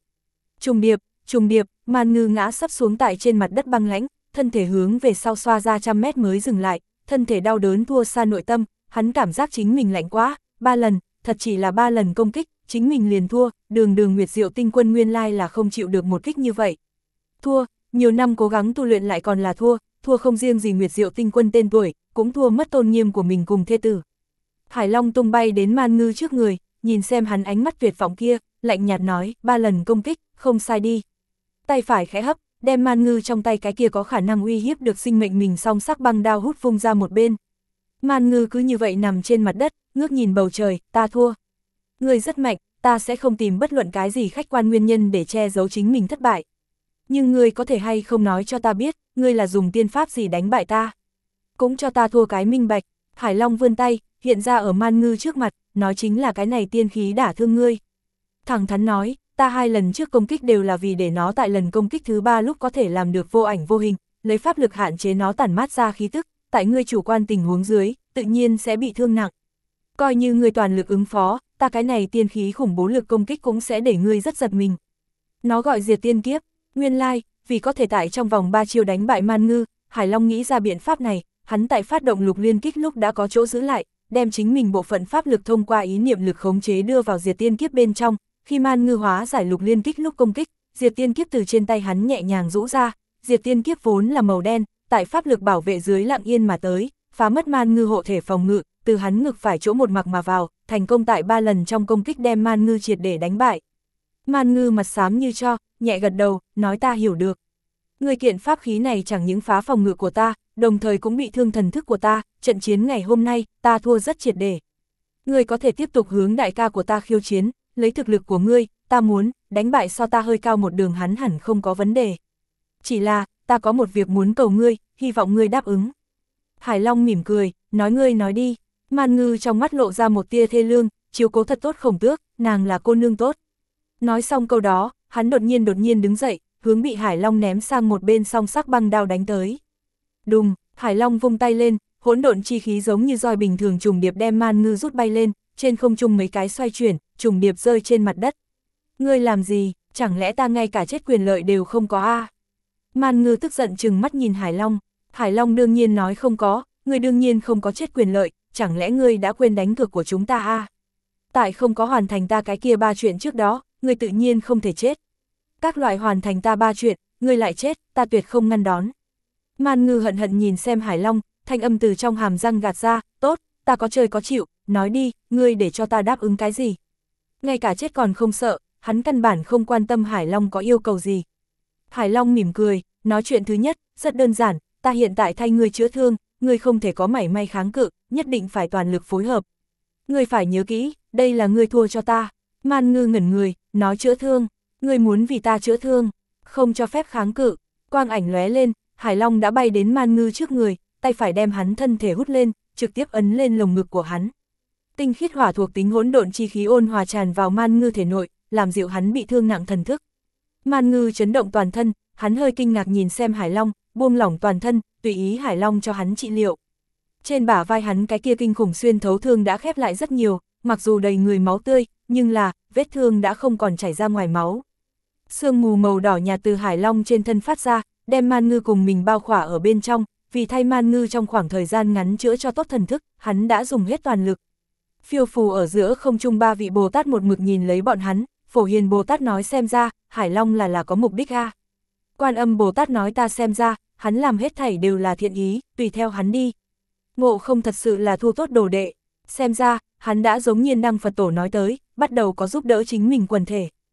Trùng điệp, Man Ngư ngã sấp xuống tại trên mặt đất băng lãnh, thân thể hướng về sau xoa ra 100 mét mới dừng lại, thân thể đau đớn thua xa nội tâm, hắn cảm giác chính mình lạnh quá, 3 lần, thật chỉ là 3 lần công kích, chính mình liền thua, đường Nguyệt Diệu tinh quân nguyên lai là không chịu được một kích như vậy. Thua, nhiều năm cố gắng tu luyện lại còn là thua không riêng gì Nguyệt Diệu tinh quân tên tuổi, cũng thua mất tôn nghiêm của mình cùng thê tử. Hải Long tung bay đến Man Ngư trước người, nhìn xem hắn ánh mắt tuyệt vọng kia, lạnh nhạt nói, 3 lần công kích, không sai đi. Tay phải khẽ hấp, đem Man Ngư trong tay cái kia có khả năng uy hiếp được sinh mệnh mình song sắc băng đao hút vung ra một bên. Man Ngư cứ như vậy nằm trên mặt đất, ngước nhìn bầu trời, ta thua. Ngươi rất mạnh, ta sẽ không tìm bất luận cái gì khách quan nguyên nhân để che giấu chính mình thất bại. Nhưng ngươi có thể hay không nói cho ta biết, ngươi là dùng tiên pháp gì đánh bại ta. Cũng cho ta thua cái minh bạch. Hải Long vươn tay, hiện ra ở Man Ngư trước mặt, nói chính là cái này tiên khí đả thương ngươi. Thẳng thắn nói, ta 2 lần trước công kích đều là vì để nó tại lần công kích thứ 3 lúc có thể làm được vô ảnh vô hình, lấy pháp lực hạn chế nó tản mát ra khí tức, tại ngươi chủ quan tình huống dưới, tự nhiên sẽ bị thương nặng. Coi như ngươi toàn lực ứng phó, ta cái này tiên khí khủng bố lực công kích cũng sẽ để ngươi rất giật mình. Nó gọi diệt tiên kiếp, nguyên lai, vì có thể tại trong vòng 3 chiêu đánh bại Man Ngư, Hải Long nghĩ ra biện pháp này, hắn tại phát động lục liên kích lúc đã có chỗ giữ lại, đem chính mình bộ phận pháp lực thông qua ý niệm lực khống chế đưa vào diệt tiên kiếp bên trong, khi Man Ngư hóa giải lục liên kích lúc công kích, diệt tiên kiếp từ trên tay hắn nhẹ nhàng rũ ra, diệt tiên kiếp vốn là màu đen, tại pháp lực bảo vệ dưới lặng yên mà tới, phá mất Man Ngư hộ thể phòng ngự, từ hắn ngực phải chỗ một mặc mà vào, thành công tại 3 lần trong công kích đem Man Ngư triệt để đánh bại. Man Ngư mặt xám như cho, nhẹ gật đầu, nói ta hiểu được. Người kiện pháp khí này chẳng những phá phòng ngự của ta, đồng thời cũng bị thương thần thức của ta, trận chiến ngày hôm nay, ta thua rất triệt để. Ngươi có thể tiếp tục hướng đại ca của ta khiêu chiến, lấy thực lực của ngươi, ta muốn, đánh bại so ta hơi cao một đường hắn hẳn không có vấn đề. Chỉ là, ta có một việc muốn cầu ngươi, hy vọng ngươi đáp ứng. Hải Long mỉm cười, nói ngươi nói đi. Man Ngư trong mắt lộ ra một tia thê lương, chiếu cố thật tốt Khổng Tước, nàng là cô nương tốt. Nói xong câu đó, hắn đột nhiên đứng dậy, hướng bị Hải Long ném sang một bên song sắc băng đao đánh tới. Đùng, Hải Long vung tay lên, hỗn độn chi khí giống như roi bình thường trùng điệp đem Man Ngư rút bay lên, trên không trung mấy cái xoay chuyển, trùng điệp rơi trên mặt đất. Ngươi làm gì, chẳng lẽ ta ngay cả chết quyền lợi đều không có a? Man Ngư tức giận trừng mắt nhìn Hải Long. Hải Long đương nhiên nói không có, ngươi đương nhiên không có chết quyền lợi, chẳng lẽ ngươi đã quên đánh cược của chúng ta a? Tại không có hoàn thành ta cái kia 3 chuyện trước đó, ngươi tự nhiên không thể chết. Các loại hoàn thành ta 3 chuyện, ngươi lại chết, ta tuyệt không ngăn đón. Man Ngư hận nhìn xem Hải Long, thanh âm từ trong hàm răng gạt ra, tốt, ta có chơi có chịu, nói đi, ngươi để cho ta đáp ứng cái gì. Ngay cả chết còn không sợ, hắn căn bản không quan tâm Hải Long có yêu cầu gì. Hải Long mỉm cười, nói chuyện thứ nhất, rất đơn giản, ta hiện tại thay ngươi chữa thương, ngươi không thể có mảy may kháng cự, nhất định phải toàn lực phối hợp. Ngươi phải nhớ kỹ, đây là ngươi thua cho ta. Man Ngư ngẩn người, nói chữa thương, ngươi muốn vì ta chữa thương, không cho phép kháng cự. Quang ảnh lóe lên, Hải Long đã bay đến Man Ngư trước người, tay phải đem hắn thân thể hút lên, trực tiếp ấn lên lồng ngực của hắn. Tinh khiết hỏa thuộc tính hỗn độn chi khí ôn hòa tràn vào Man Ngư thể nội, làm dịu hắn bị thương nặng thần thức. Man Ngư chấn động toàn thân, hắn hơi kinh ngạc nhìn xem Hải Long, buông lỏng toàn thân, tùy ý Hải Long cho hắn trị liệu. Trên bả vai hắn cái kia kinh khủng xuyên thấu thương đã khép lại rất nhiều, mặc dù đầy người máu tươi, nhưng là, vết thương đã không còn chảy ra ngoài máu. Sương mù màu đỏ nhạt từ Hải Long trên thân phát ra, đem Man Ngư cùng mình bao khỏa ở bên trong, vì thay Man Ngư trong khoảng thời gian ngắn chữa cho tốt thần thức, hắn đã dùng hết toàn lực. Phiêu phù ở giữa không trung 3 vị Bồ Tát một mực nhìn lấy bọn hắn, Phổ Hiền Bồ Tát nói xem ra, Hải Long là có mục đích a. Quan Âm Bồ Tát nói ta xem ra, hắn làm hết thảy đều là thiện ý, tùy theo hắn đi. Ngộ Không thật sự là thu tốt đồ đệ, xem ra, hắn đã giống Nhiên Đăng Phật Tổ nói tới, bắt đầu có giúp đỡ chính mình quần thể.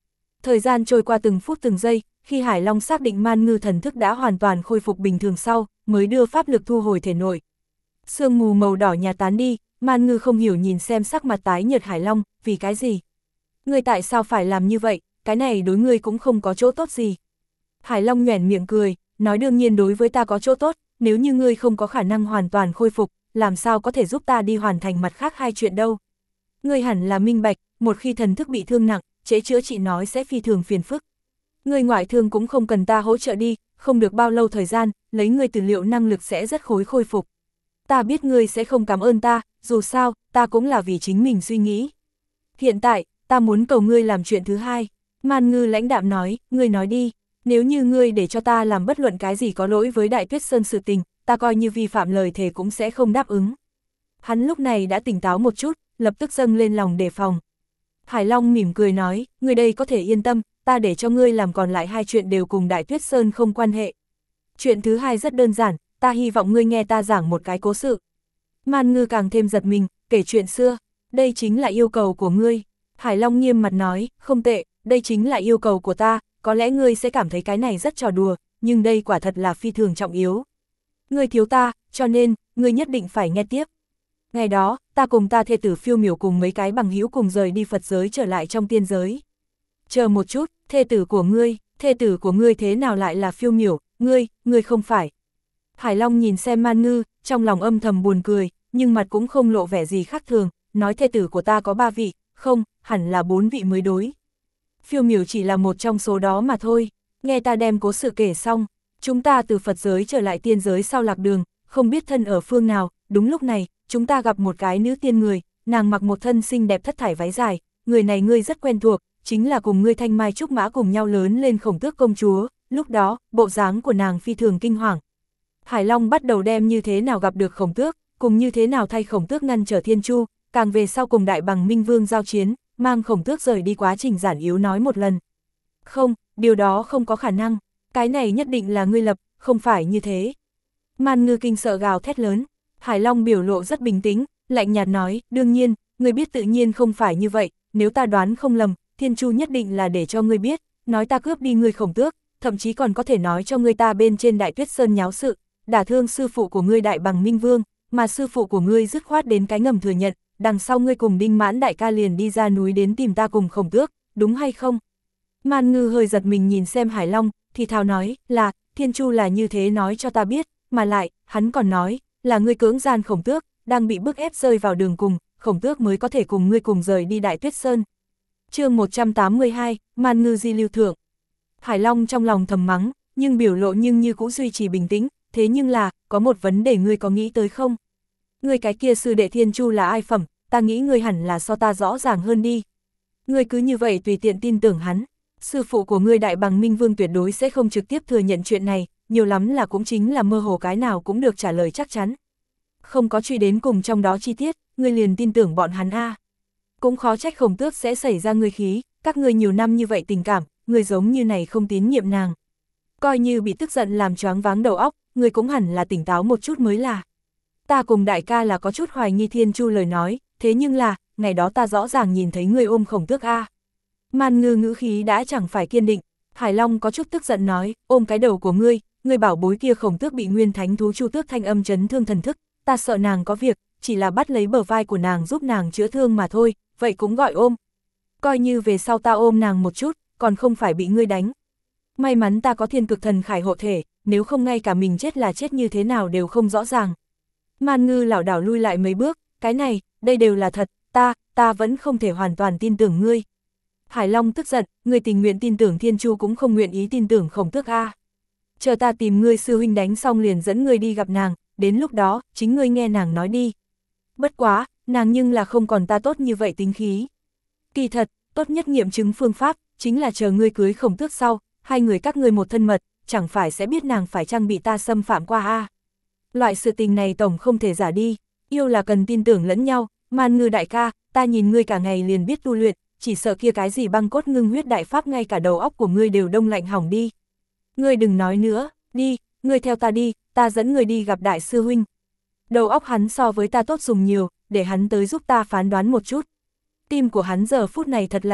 Thời gian trôi qua từng phút từng giây, khi Hải Long xác định Man Ngư thần thức đã hoàn toàn khôi phục bình thường sau, mới đưa pháp lực thu hồi thể nội. Sương mù màu đỏ nhạt tán đi, Man Ngư không hiểu nhìn xem sắc mặt tái nhợt Hải Long, vì cái gì? Ngươi tại sao phải làm như vậy, cái này đối ngươi cũng không có chỗ tốt gì. Hải Long nhoẻn miệng cười, nói đương nhiên đối với ta có chỗ tốt, nếu như ngươi không có khả năng hoàn toàn khôi phục, làm sao có thể giúp ta đi hoàn thành mặt khác hai chuyện đâu. Ngươi hẳn là minh bạch, một khi thần thức bị thương nặng, trễ chữa trị nói sẽ phi thường phiền phức. Ngươi ngoại thương cũng không cần ta hỗ trợ đi, không được bao lâu thời gian, lấy ngươi từ liệu năng lực sẽ rất khôi phục. Ta biết ngươi sẽ không cảm ơn ta, dù sao, ta cũng là vì chính mình suy nghĩ. Hiện tại, ta muốn cầu ngươi làm chuyện thứ hai. Man Ngư lãnh đạm nói, ngươi nói đi, nếu như ngươi để cho ta làm bất luận cái gì có lỗi với Đại Tuyết Sơn sự tình, ta coi như vi phạm lời thề cũng sẽ không đáp ứng. Hắn lúc này đã tỉnh táo một chút, lập tức dâng lên lòng đề phòng. Hải Long mỉm cười nói, ngươi đây có thể yên tâm, ta để cho ngươi làm còn lại hai chuyện đều cùng Đại Tuyết Sơn không quan hệ. Chuyện thứ hai rất đơn giản, ta hy vọng ngươi nghe ta giảng một cái cố sự. Man Ngư càng thêm giật mình, kể chuyện xưa, đây chính là yêu cầu của ngươi. Hải Long nghiêm mặt nói, không tệ, đây chính là yêu cầu của ta, có lẽ ngươi sẽ cảm thấy cái này rất trò đùa, nhưng đây quả thật là phi thường trọng yếu. Ngươi thiếu ta, cho nên, ngươi nhất định phải nghe tiếp. Ngày đó, ta cùng ta thê tử Phiêu Miểu cùng mấy cái bằng hữu cùng rời đi Phật giới trở lại trong tiên giới. Chờ một chút, thê tử của ngươi thế nào lại là Phiêu Miểu, ngươi không phải. Hải Long nhìn xem Man Ngư, trong lòng âm thầm buồn cười, nhưng mặt cũng không lộ vẻ gì khác thường, nói thê tử của ta có 3 vị, không, hẳn là 4 vị mới đối. Phiêu Miểu chỉ là một trong số đó mà thôi, nghe ta đem cố sự kể xong, chúng ta từ Phật giới trở lại tiên giới sau lạc đường, không biết thân ở phương nào, đúng lúc này, chúng ta gặp một cái nữ tiên người, nàng mặc một thân xinh đẹp thất thải váy dài, người này ngươi rất quen thuộc, chính là cùng ngươi Thanh Mai Trúc Mã cùng nhau lớn lên Khổng Tước công chúa, lúc đó, bộ dáng của nàng phi thường kinh hoàng. Hải Long bắt đầu đem như thế nào gặp được Khổng Tước, cùng như thế nào thay Khổng Tước ngăn trở Thiên Chu, càng về sau cùng Đại Bằng Minh Vương giao chiến, mang Khổng Tước rời đi quá trình giản yếu nói một lần. Không, điều đó không có khả năng, cái này nhất định là ngươi lập, không phải như thế. Man Ngư kinh sợ gào thét lớn, Hải Long biểu lộ rất bình tĩnh, lạnh nhạt nói, đương nhiên, ngươi biết tự nhiên không phải như vậy, nếu ta đoán không lầm, Thiên Chu nhất định là để cho ngươi biết, nói ta cướp đi ngươi Khổng Tước, thậm chí còn có thể nói cho ngươi ta bên trên Đại Tuyết Sơn nháo sự, đả thương sư phụ của ngươi Đại Bằng Minh Vương, mà sư phụ của ngươi dứt khoát đến cái ngầm thừa nhận, đằng sau ngươi cùng Đinh Mãn đại ca liền đi ra núi đến tìm ta cùng Khổng Tước, đúng hay không? Man Ngư hơi giật mình nhìn xem Hải Long, thì thào nói, là, Thiên Chu là như thế nói cho ta biết, mà lại, hắn còn nói, là ngươi cưỡng gian Khổng Tước, đang bị bức ép rơi vào đường cùng, Khổng Tước mới có thể cùng ngươi cùng rời đi Đại Tuyết Sơn. Chương 182, Man Ngư di lưu thượng. Hải Long trong lòng thầm mắng, nhưng biểu lộ nhưng như cũng duy trì bình tĩnh, thế nhưng là, có một vấn đề ngươi có nghĩ tới không? Ngươi cái kia sư đệ Thiên Chu là ai phẩm, ta nghĩ ngươi hẳn là so ta rõ ràng hơn đi. Ngươi cứ như vậy tùy tiện tin tưởng hắn, sư phụ của ngươi Đại Bằng Minh Vương tuyệt đối sẽ không trực tiếp thừa nhận chuyện này, nhiều lắm là cũng chính là mơ hồ cái nào cũng được trả lời chắc chắn. Không có truy đến cùng trong đó chi tiết, ngươi liền tin tưởng bọn hắn a. Cũng khó trách Khổng Tước sẽ xảy ra ngươi khí, các ngươi nhiều năm như vậy tình cảm, ngươi giống như này không tín nhiệm nàng. Coi như bị tức giận làm choáng váng đầu óc, ngươi cũng hẳn là tỉnh táo một chút mới là. Ta cùng đại ca là có chút hoài nghi Thiên Chu lời nói, thế nhưng là, ngày đó ta rõ ràng nhìn thấy ngươi ôm Khổng Tước a. Man Ngư ngữ khí đã chẳng phải kiên định, Hải Long có chút tức giận nói, ôm cái đầu của ngươi bảo bối kia Khổng Tước bị nguyên thánh thú Chu Tước Thanh Âm chấn thương thần thức, ta sợ nàng có việc, chỉ là bắt lấy bờ vai của nàng giúp nàng chữa thương mà thôi, vậy cũng gọi ôm. Coi như về sau ta ôm nàng một chút, còn không phải bị ngươi đánh. May mắn ta có Thiên Cực Thần Khải hộ thể, nếu không ngay cả mình chết là chết như thế nào đều không rõ ràng. Man Ngư lảo đảo lui lại mấy bước, cái này, đây đều là thật, ta vẫn không thể hoàn toàn tin tưởng ngươi. Hải Long tức giận, ngươi tình nguyện tin tưởng Thiên Chu cũng không nguyện ý tin tưởng Khổng Tước a. Chờ ta tìm ngươi sư huynh đánh xong liền dẫn ngươi đi gặp nàng, đến lúc đó, chính ngươi nghe nàng nói đi. Bất quá, nàng nhưng là không còn ta tốt như vậy tính khí. Kỳ thật, tốt nhất nghiệm chứng phương pháp, chính là chờ ngươi cưới Khổng Tước sau, hai người các ngươi một thân mật, chẳng phải sẽ biết nàng phải chăng bị ta xâm phạm qua a. Loại sự tình này tổng không thể giả đi, yêu là cần tin tưởng lẫn nhau, Man Ngư đại ca, ta nhìn ngươi cả ngày liền biết tu luyện, chỉ sợ kia cái gì băng cốt ngưng huyết đại pháp ngay cả đầu óc của ngươi đều đông lạnh hỏng đi. Ngươi đừng nói nữa, đi, ngươi theo ta đi, ta dẫn ngươi đi gặp đại sư huynh. Đầu óc hắn so với ta tốt dùng nhiều, để hắn tới giúp ta phán đoán một chút. Tim của hắn giờ phút này thật là loạn,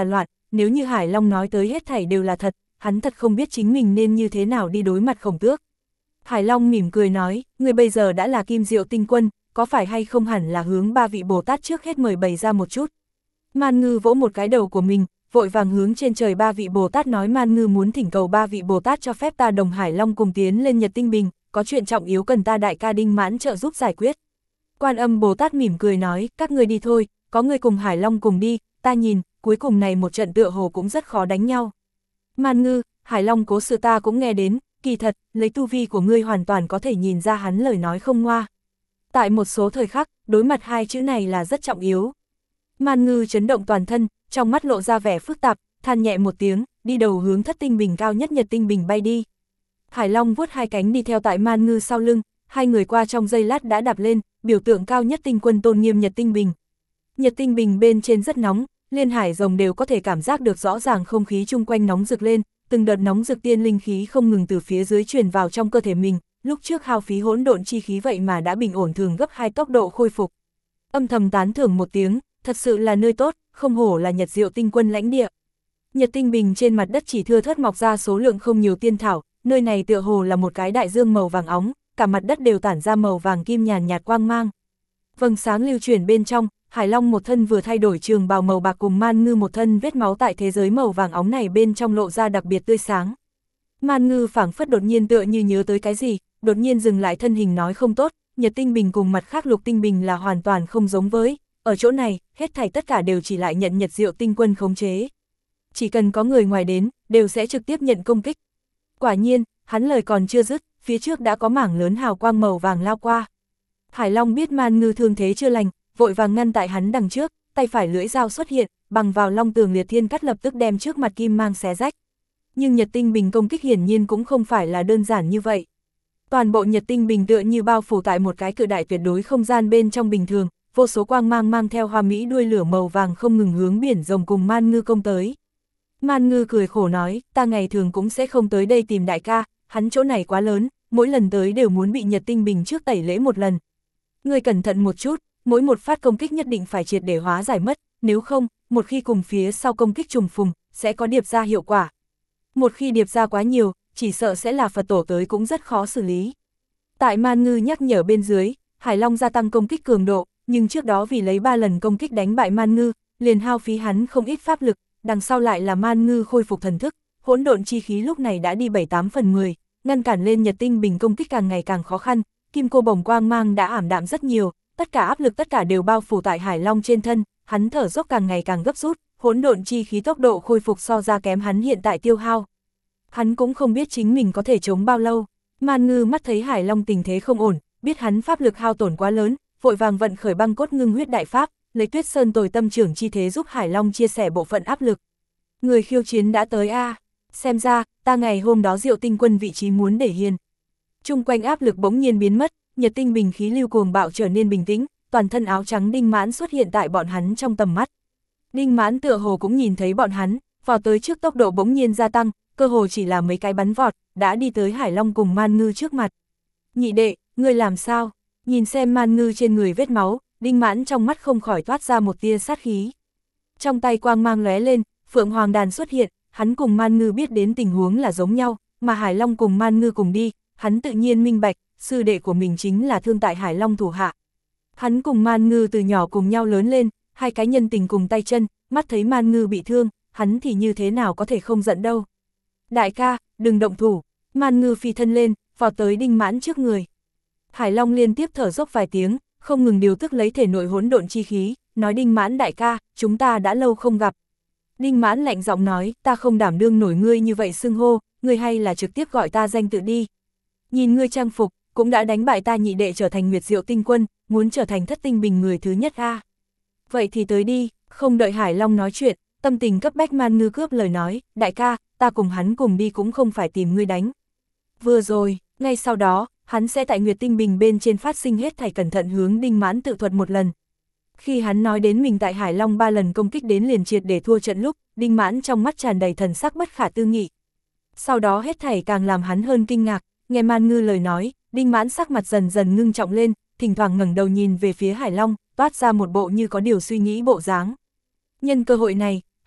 nếu như Hải Long nói tới hết thảy đều là thật, hắn thật không biết chính mình nên như thế nào đi đối mặt Khổng Tước. Hải Long mỉm cười nói, người bây giờ đã là Kim Diệu Tinh Quân, có phải hay không hẳn là hướng ba vị Bồ Tát trước hết mời bày ra một chút. Man Ngư vỗ một cái đầu của mình, vội vàng hướng trên trời ba vị Bồ Tát nói, Man Ngư muốn thỉnh cầu ba vị Bồ Tát cho phép ta đồng Hải Long cùng tiến lên Nhật Tinh Bình, có chuyện trọng yếu cần ta đại ca Đinh Mãn trợ giúp giải quyết. Quan Âm Bồ Tát mỉm cười nói, các người đi thôi, có người cùng Hải Long cùng đi, ta nhìn, cuối cùng này một trận tựa hồ cũng rất khó đánh nhau. Man Ngư, Hải Long cố sự ta cũng nghe đến, kỳ thật, lấy tu vi của ngươi hoàn toàn có thể nhìn ra hắn lời nói không ngoa. Tại một số thời khắc, đối mặt hai chữ này là rất trọng yếu. Man Ngư chấn động toàn thân, trong mắt lộ ra vẻ phức tạp, than nhẹ một tiếng, đi đầu hướng Thất Tinh Bình cao nhất Nhật Tinh Bình bay đi. Hải Long vuốt hai cánh đi theo tại Man Ngư sau lưng, hai người qua trong giây lát đã đạp lên, biểu tượng cao nhất tinh quân tôn nghiêm Nhật Tinh Bình. Nhật Tinh Bình bên trên rất nóng, liên hải rồng đều có thể cảm giác được rõ ràng không khí chung quanh nóng rực lên, từng đợt nóng rực tiên linh khí không ngừng từ phía dưới truyền vào trong cơ thể mình, lúc trước hao phí hỗn độn chi khí vậy mà đã bình ổn thường gấp 2 tốc độ khôi phục. Âm thầm tán thưởng một tiếng, thật sự là nơi tốt, không hổ là Nhật Diệu Tinh Quân lãnh địa. Nhật Tinh Bình trên mặt đất chỉ thưa thớt mọc ra số lượng không nhiều tiên thảo, nơi này tựa hồ là một cái đại dương màu vàng óng, cả mặt đất đều tản ra màu vàng kim nhàn nhạt quang mang. Vầng sáng lưu chuyển bên trong, Hải Long một thân vừa thay đổi trường bào màu bạc cùng Man Ngư một thân vết máu tại thế giới màu vàng óng này bên trong lộ ra đặc biệt tươi sáng. Man Ngư phảng phất đột nhiên tựa như nhớ tới cái gì, đột nhiên dừng lại thân hình nói không tốt, Nhật Tinh Bình cùng mặt khác Lục Tinh Bình là hoàn toàn không giống với, ở chỗ này, hết thảy tất cả đều chỉ lại nhận Nhật Diệu Tinh Quân khống chế. Chỉ cần có người ngoài đến, đều sẽ trực tiếp nhận công kích. Quả nhiên, hắn lời còn chưa dứt, phía trước đã có mảng lớn hào quang màu vàng lao qua. Hải Long biết Man Ngư thương thế chưa lành, vội vàng ngăn tại hắn đằng trước, tay phải lưỡi dao xuất hiện, bằng vào long tường liệt thiên cắt lập tức đem trước mặt kim mang xé rách. Nhưng Nhật Tinh Bình công kích hiển nhiên cũng không phải là đơn giản như vậy. Toàn bộ Nhật Tinh Bình tựa như bao phủ tại một cái cự đại tuyệt đối không gian bên trong bình thường, vô số quang mang mang theo hoa mỹ đuôi lửa màu vàng không ngừng hướng biển rồng cùng Man Ngư công tới. Man Ngư cười khổ nói, ta ngày thường cũng sẽ không tới đây tìm đại ca, hắn chỗ này quá lớn, mỗi lần tới đều muốn bị Nhật Tinh Bình trước tẩy lễ một lần. Ngươi cẩn thận một chút, mỗi một phát công kích nhất định phải triệt để hóa giải mất, nếu không, một khi cùng phía sau công kích trùng phùng, sẽ có điệp ra hiệu quả. Một khi điệp ra quá nhiều, chỉ sợ sẽ là Phật tổ tới cũng rất khó xử lý. Tại Man Ngư nhắc nhở bên dưới, Hải Long gia tăng công kích cường độ, nhưng trước đó vì lấy 3 lần công kích đánh bại Man Ngư, liền hao phí hắn không ít pháp lực, đằng sau lại là Man Ngư khôi phục thần thức, hỗn độn chi khí lúc này đã đi 7/8/10, ngăn cản lên Nhật Tinh Bình công kích càng ngày càng khó khăn, kim cô bồng quang mang đã ảm đạm rất nhiều, tất cả áp lực tất cả đều bao phủ tại Hải Long trên thân, hắn thở dốc càng ngày càng gấp rút, hỗn độn chi khí tốc độ khôi phục so ra kém hắn hiện tại tiêu hao. Hắn cũng không biết chính mình có thể chống bao lâu. Man Ngư mắt thấy Hải Long tình thế không ổn, biết hắn pháp lực hao tổn quá lớn, vội vàng vận khởi băng cốt ngưng huyết đại pháp, lấy Tuyết Sơn tồi tâm trưởng chi thế giúp Hải Long chia sẻ bộ phận áp lực. Người khiêu chiến đã tới a, xem ra, ta ngày hôm đó Diệu Tinh Quân vị trí muốn để hiền. Chung quanh áp lực bỗng nhiên biến mất, Nhật Tinh Bình khí lưu cuồng bạo trở nên bình tĩnh, toàn thân áo trắng Đinh Mãn xuất hiện tại bọn hắn trong tầm mắt. Đinh Mãn tựa hồ cũng nhìn thấy bọn hắn, vào tới trước tốc độ bỗng nhiên gia tăng, cơ hồ chỉ là mấy cái bắn vọt, đã đi tới Hải Long cùng Man Ngư trước mặt. Nhị đệ, ngươi làm sao? Nhìn xem Man Ngư trên người vết máu, Đinh Mãn trong mắt không khỏi toát ra một tia sát khí. Trong tay quang mang lóe lên, Phượng Hoàng Đàn xuất hiện, hắn cùng Man Ngư biết đến tình huống là giống nhau, mà Hải Long cùng Man Ngư cùng đi, hắn tự nhiên minh bạch, sư đệ của mình chính là thương tại Hải Long thủ hạ. Hắn cùng Man Ngư từ nhỏ cùng nhau lớn lên, hai cái nhân tình cùng tay chân, mắt thấy Man Ngư bị thương, hắn thì như thế nào có thể không giận đâu. Đại ca, đừng động thủ, Man Ngư phi thân lên, vào tới Đinh Mãn trước người. Hải Long liên tiếp thở dốc vài tiếng, không ngừng điều tức lấy thể nội hỗn độn chi khí, nói Đinh Mãn đại ca, chúng ta đã lâu không gặp. Đinh Mãn lạnh giọng nói, ta không đảm đương nổi ngươi như vậy xưng hô, ngươi hay là trực tiếp gọi ta danh tự đi. Nhìn ngươi trang phục, cũng đã đánh bại ta nhị đệ trở thành Nguyệt Diệu Tinh Quân, muốn trở thành Thất Tinh Bình người thứ nhất a. Vậy thì tới đi, không đợi Hải Long nói chuyện, tâm tình cấp bách Man Ngư cướp lời nói, đại ca, ta cùng hắn cùng đi cũng không phải tìm ngươi đánh. Vừa rồi, ngay sau đó, hắn sẽ tại Nguyệt Tinh Bình bên trên phát sinh hết thảy cẩn thận hướng Đinh Mãn tự thuật một lần. Khi hắn nói đến mình tại Hải Long 3 lần công kích đến liền triệt để thua trận lúc, Đinh Mãn trong mắt tràn đầy thần sắc bất khả tư nghị. Sau đó hết thảy càng làm hắn hơn kinh ngạc, nghe Man Ngư lời nói, Đinh Mãn sắc mặt dần dần ngưng trọng lên, thỉnh thoảng ngẩng đầu nhìn về phía Hải Long, toát ra một bộ như có điều suy nghĩ bộ dáng. Nhân cơ hội này,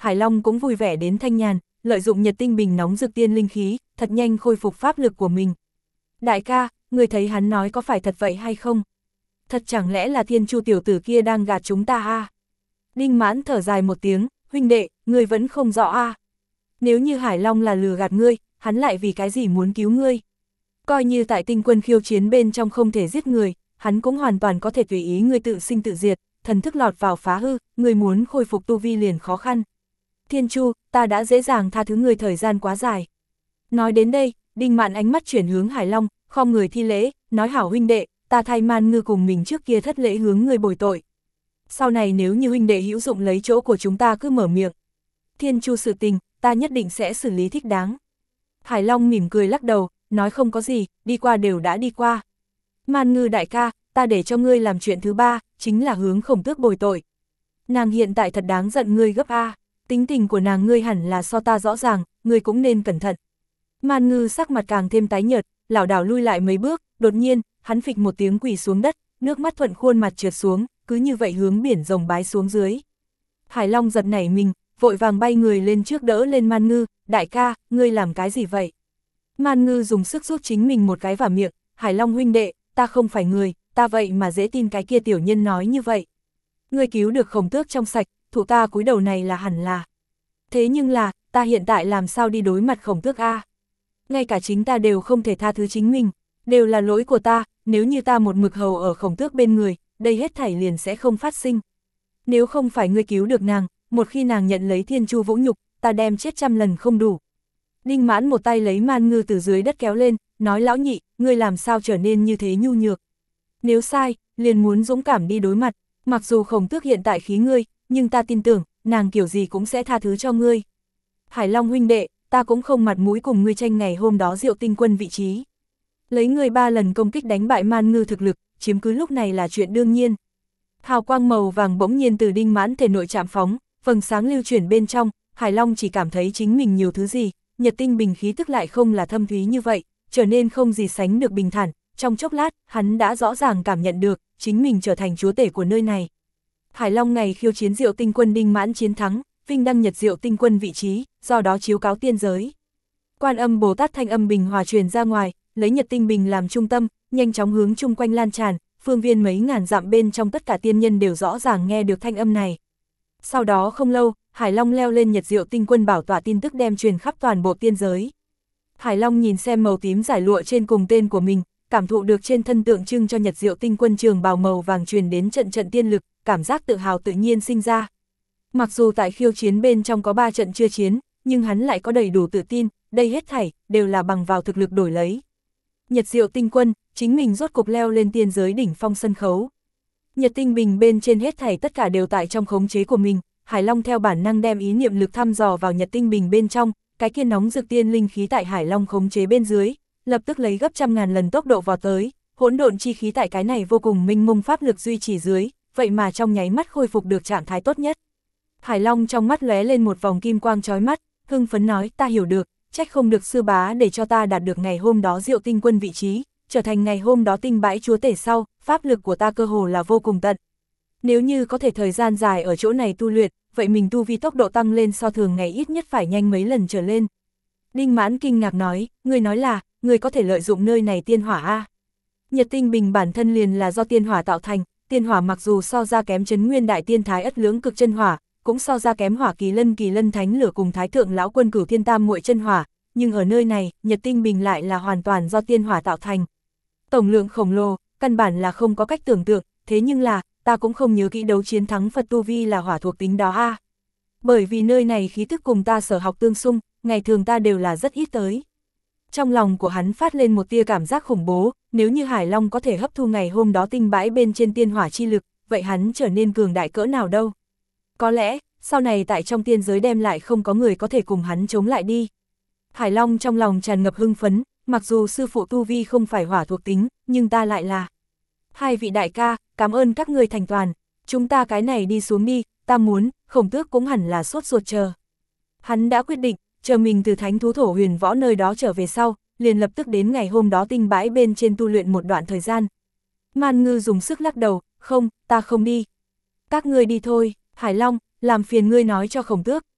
Hải Long cũng vui vẻ đến thanh nhàn, lợi dụng Nhật Tinh Bình nóng rực tiên linh khí, thật nhanh khôi phục pháp lực của mình. Đại ca, người thấy hắn nói có phải thật vậy hay không? Thật chẳng lẽ là Thiên Chu tiểu tử kia đang gạt chúng ta à? Đinh Mãn thở dài một tiếng, huynh đệ, ngươi vẫn không rõ à? Nếu như Hải Long là lừa gạt ngươi, hắn lại vì cái gì muốn cứu ngươi? Coi như tại tinh quân khiêu chiến bên trong không thể giết người, hắn cũng hoàn toàn có thể tùy ý ngươi tự sinh tự diệt, thần thức lọt vào phá hư, ngươi muốn khôi phục tu vi liền khó khăn. Thiên Chu, ta đã dễ dàng tha thứ ngươi thời gian quá dài. Nói đến đây, Đinh Mạn ánh mắt chuyển hướng Hải Long, khom người thi lễ, nói hảo huynh đệ, ta thay Man Ngư cùng mình trước kia thất lễ hướng ngươi bồi tội. Sau này nếu như huynh đệ hữu dụng lấy chỗ của chúng ta cứ mở miệng. Thiên Chu sự tình, ta nhất định sẽ xử lý thích đáng. Hải Long mỉm cười lắc đầu, nói không có gì, đi qua đều đã đi qua. Man Ngư đại ca, ta để cho ngươi làm chuyện thứ ba, chính là hướng Khổng Tước bồi tội. Nàng hiện tại thật đáng giận ngươi gấp A, tính tình của nàng ngươi hẳn là so ta rõ ràng, ngươi cũng nên cẩn thận. Man Ngư sắc mặt càng thêm tái nhợt, lảo đảo lui lại mấy bước, đột nhiên, hắn phịch một tiếng quỳ xuống đất, nước mắt thuận khuôn mặt trượt xuống, cứ như vậy hướng biển rồng bái xuống dưới. Hải Long giật nảy mình, vội vàng bay người lên trước đỡ lên Man Ngư, đại ca, ngươi làm cái gì vậy? Man Ngư dùng sức rút chính mình một cái vào miệng, Hải Long huynh đệ, ta không phải người, ta vậy mà dễ tin cái kia tiểu nhân nói như vậy. Ngươi cứu được Khổng Tước trong sạch, thủ ta cúi đầu này là hẳn là. Thế nhưng là, ta hiện tại làm sao đi đối mặt Khổng Tước a? Ngay cả chính ta đều không thể tha thứ chính mình, đều là lỗi của ta, nếu như ta một mực hầu ở Khổng Tước bên người, đây hết thảy liền sẽ không phát sinh. Nếu không phải ngươi cứu được nàng, một khi nàng nhận lấy Thiên Chu vũ nhục, ta đem chết 100 lần không đủ. Đinh Mãn một tay lấy Man Ngư từ dưới đất kéo lên, nói lão nhị, ngươi làm sao trở nên như thế nhu nhược. Nếu sai, liền muốn dũng cảm đi đối mặt, mặc dù Khổng Tước hiện tại khí ngươi, nhưng ta tin tưởng, nàng kiểu gì cũng sẽ tha thứ cho ngươi. Hải Long huynh đệ, ta cũng không mặt mũi cùng ngươi tranh ngày hôm đó Diệu Tinh Quân vị trí. Lấy ngươi 3 lần công kích đánh bại Man Ngư thực lực, chiếm cứ lúc này là chuyện đương nhiên. Hào quang màu vàng bỗng nhiên từ Đinh Mãn thể nội chạm phóng, vầng sáng lưu chuyển bên trong, Hải Long chỉ cảm thấy chính mình nhiều thứ gì, Nhật Tinh Bình khí tức lại không là thâm thúy như vậy, trở nên không gì sánh được bình thản, trong chốc lát, hắn đã rõ ràng cảm nhận được, chính mình trở thành chúa tể của nơi này. Hải Long ngày khiêu chiến Diệu Tinh Quân Đinh Mãn chiến thắng, vinh đăng Nhật Diệu Tinh Quân vị trí, do đó chiếu cáo tiên giới. Quan Âm Bồ Tát thanh âm bình hòa truyền ra ngoài, lấy Nhật Tinh Bình làm trung tâm, nhanh chóng hướng chung quanh lan tràn, phương viên mấy ngàn dặm bên trong tất cả tiên nhân đều rõ ràng nghe được thanh âm này. Sau đó không lâu, Hải Long leo lên Nhật Diệu Tinh Quân bảo tọa tin tức đem truyền khắp toàn bộ tiên giới. Hải Long nhìn xem màu tím giải lụa trên cùng tên của mình, cảm thụ được trên thân tượng trưng cho Nhật Diệu Tinh Quân trường bào màu vàng truyền đến trận trận tiên lực, cảm giác tự hào tự nhiên sinh ra. Mặc dù tại khiêu chiến bên trong có 3 trận chưa chiến, nhưng hắn lại có đầy đủ tự tin, đây hết thảy đều là bằng vào thực lực đổi lấy. Nhật Diệu Tinh Quân, chính mình rốt cục leo lên tiên giới đỉnh phong sân khấu. Nhật Tinh Bình bên trên hết thảy tất cả đều tại trong khống chế của mình, Hải Long theo bản năng đem ý niệm lực thăm dò vào Nhật Tinh Bình bên trong, cái kia nóng rực tiên linh khí tại Hải Long khống chế bên dưới, lập tức lấy gấp 100.000 lần tốc độ vào tới, hỗn độn chi khí tại cái này vô cùng minh mông pháp lực duy trì dưới, vậy mà trong nháy mắt khôi phục được trạng thái tốt nhất. Hải Long trong mắt lóe lên một vòng kim quang chói mắt, hưng phấn nói, ta hiểu được, trách không được sư bá để cho ta đạt được ngày hôm đó Diệu Tinh Quân vị trí, trở thành ngày hôm đó tinh bãi chúa tể sau, pháp lực của ta cơ hồ là vô cùng tận. Nếu như có thể thời gian dài ở chỗ này tu luyện, vậy mình tu vi tốc độ tăng lên so thường ngày ít nhất phải nhanh mấy lần trở lên. Đinh Mãn kinh ngạc nói, người nói là, người có thể lợi dụng nơi này tiên hỏa a? Nhật Tinh Bình bản thân liền là do tiên hỏa tạo thành, tiên hỏa mặc dù so ra kém Trấn Nguyên Đại Tiên Thái Ất Lưỡng Cực chân hỏa, cũng so ra kém hỏa Kỳ Lân Thánh Lửa cùng Thái Thượng Lão Quân Cửu Thiên Tam Muội chân hỏa, nhưng ở nơi này, Nhật Tinh Bình lại là hoàn toàn do tiên hỏa tạo thành. Tổng lượng khổng lồ, căn bản là không có cách tưởng tượng, thế nhưng là, ta cũng không nhớ kỹ đấu chiến thắng Phật tu vi là hỏa thuộc tính đó a. Bởi vì nơi này khí tức cùng ta sở học tương xung, ngày thường ta đều là rất ít tới. Trong lòng của hắn phát lên một tia cảm giác khủng bố, nếu như Hải Long có thể hấp thu ngày hôm đó tinh bãi bên trên tiên hỏa chi lực, vậy hắn trở nên cường đại cỡ nào đâu. Có lẽ, sau này tại trong tiên giới đem lại không có người có thể cùng hắn chống lại đi. Hải Long trong lòng tràn ngập hưng phấn, mặc dù sư phụ tu vi không phải hỏa thuộc tính, nhưng ta lại là. Hai vị đại ca, cảm ơn các người thành toàn, chúng ta cái này đi xuống đi, ta muốn, Khổng Tước cũng hẳn là sốt ruột chờ. Hắn đã quyết định, chờ mình từ Thánh Thú Thổ Huyền Võ nơi đó trở về sau, liền lập tức đến ngày hôm đó tinh bãi bên trên tu luyện một đoạn thời gian. Man Ngư dùng sức lắc đầu, không, ta không đi. Các ngươi đi thôi, Hải Long, làm phiền ngươi nói cho Khổng Tước,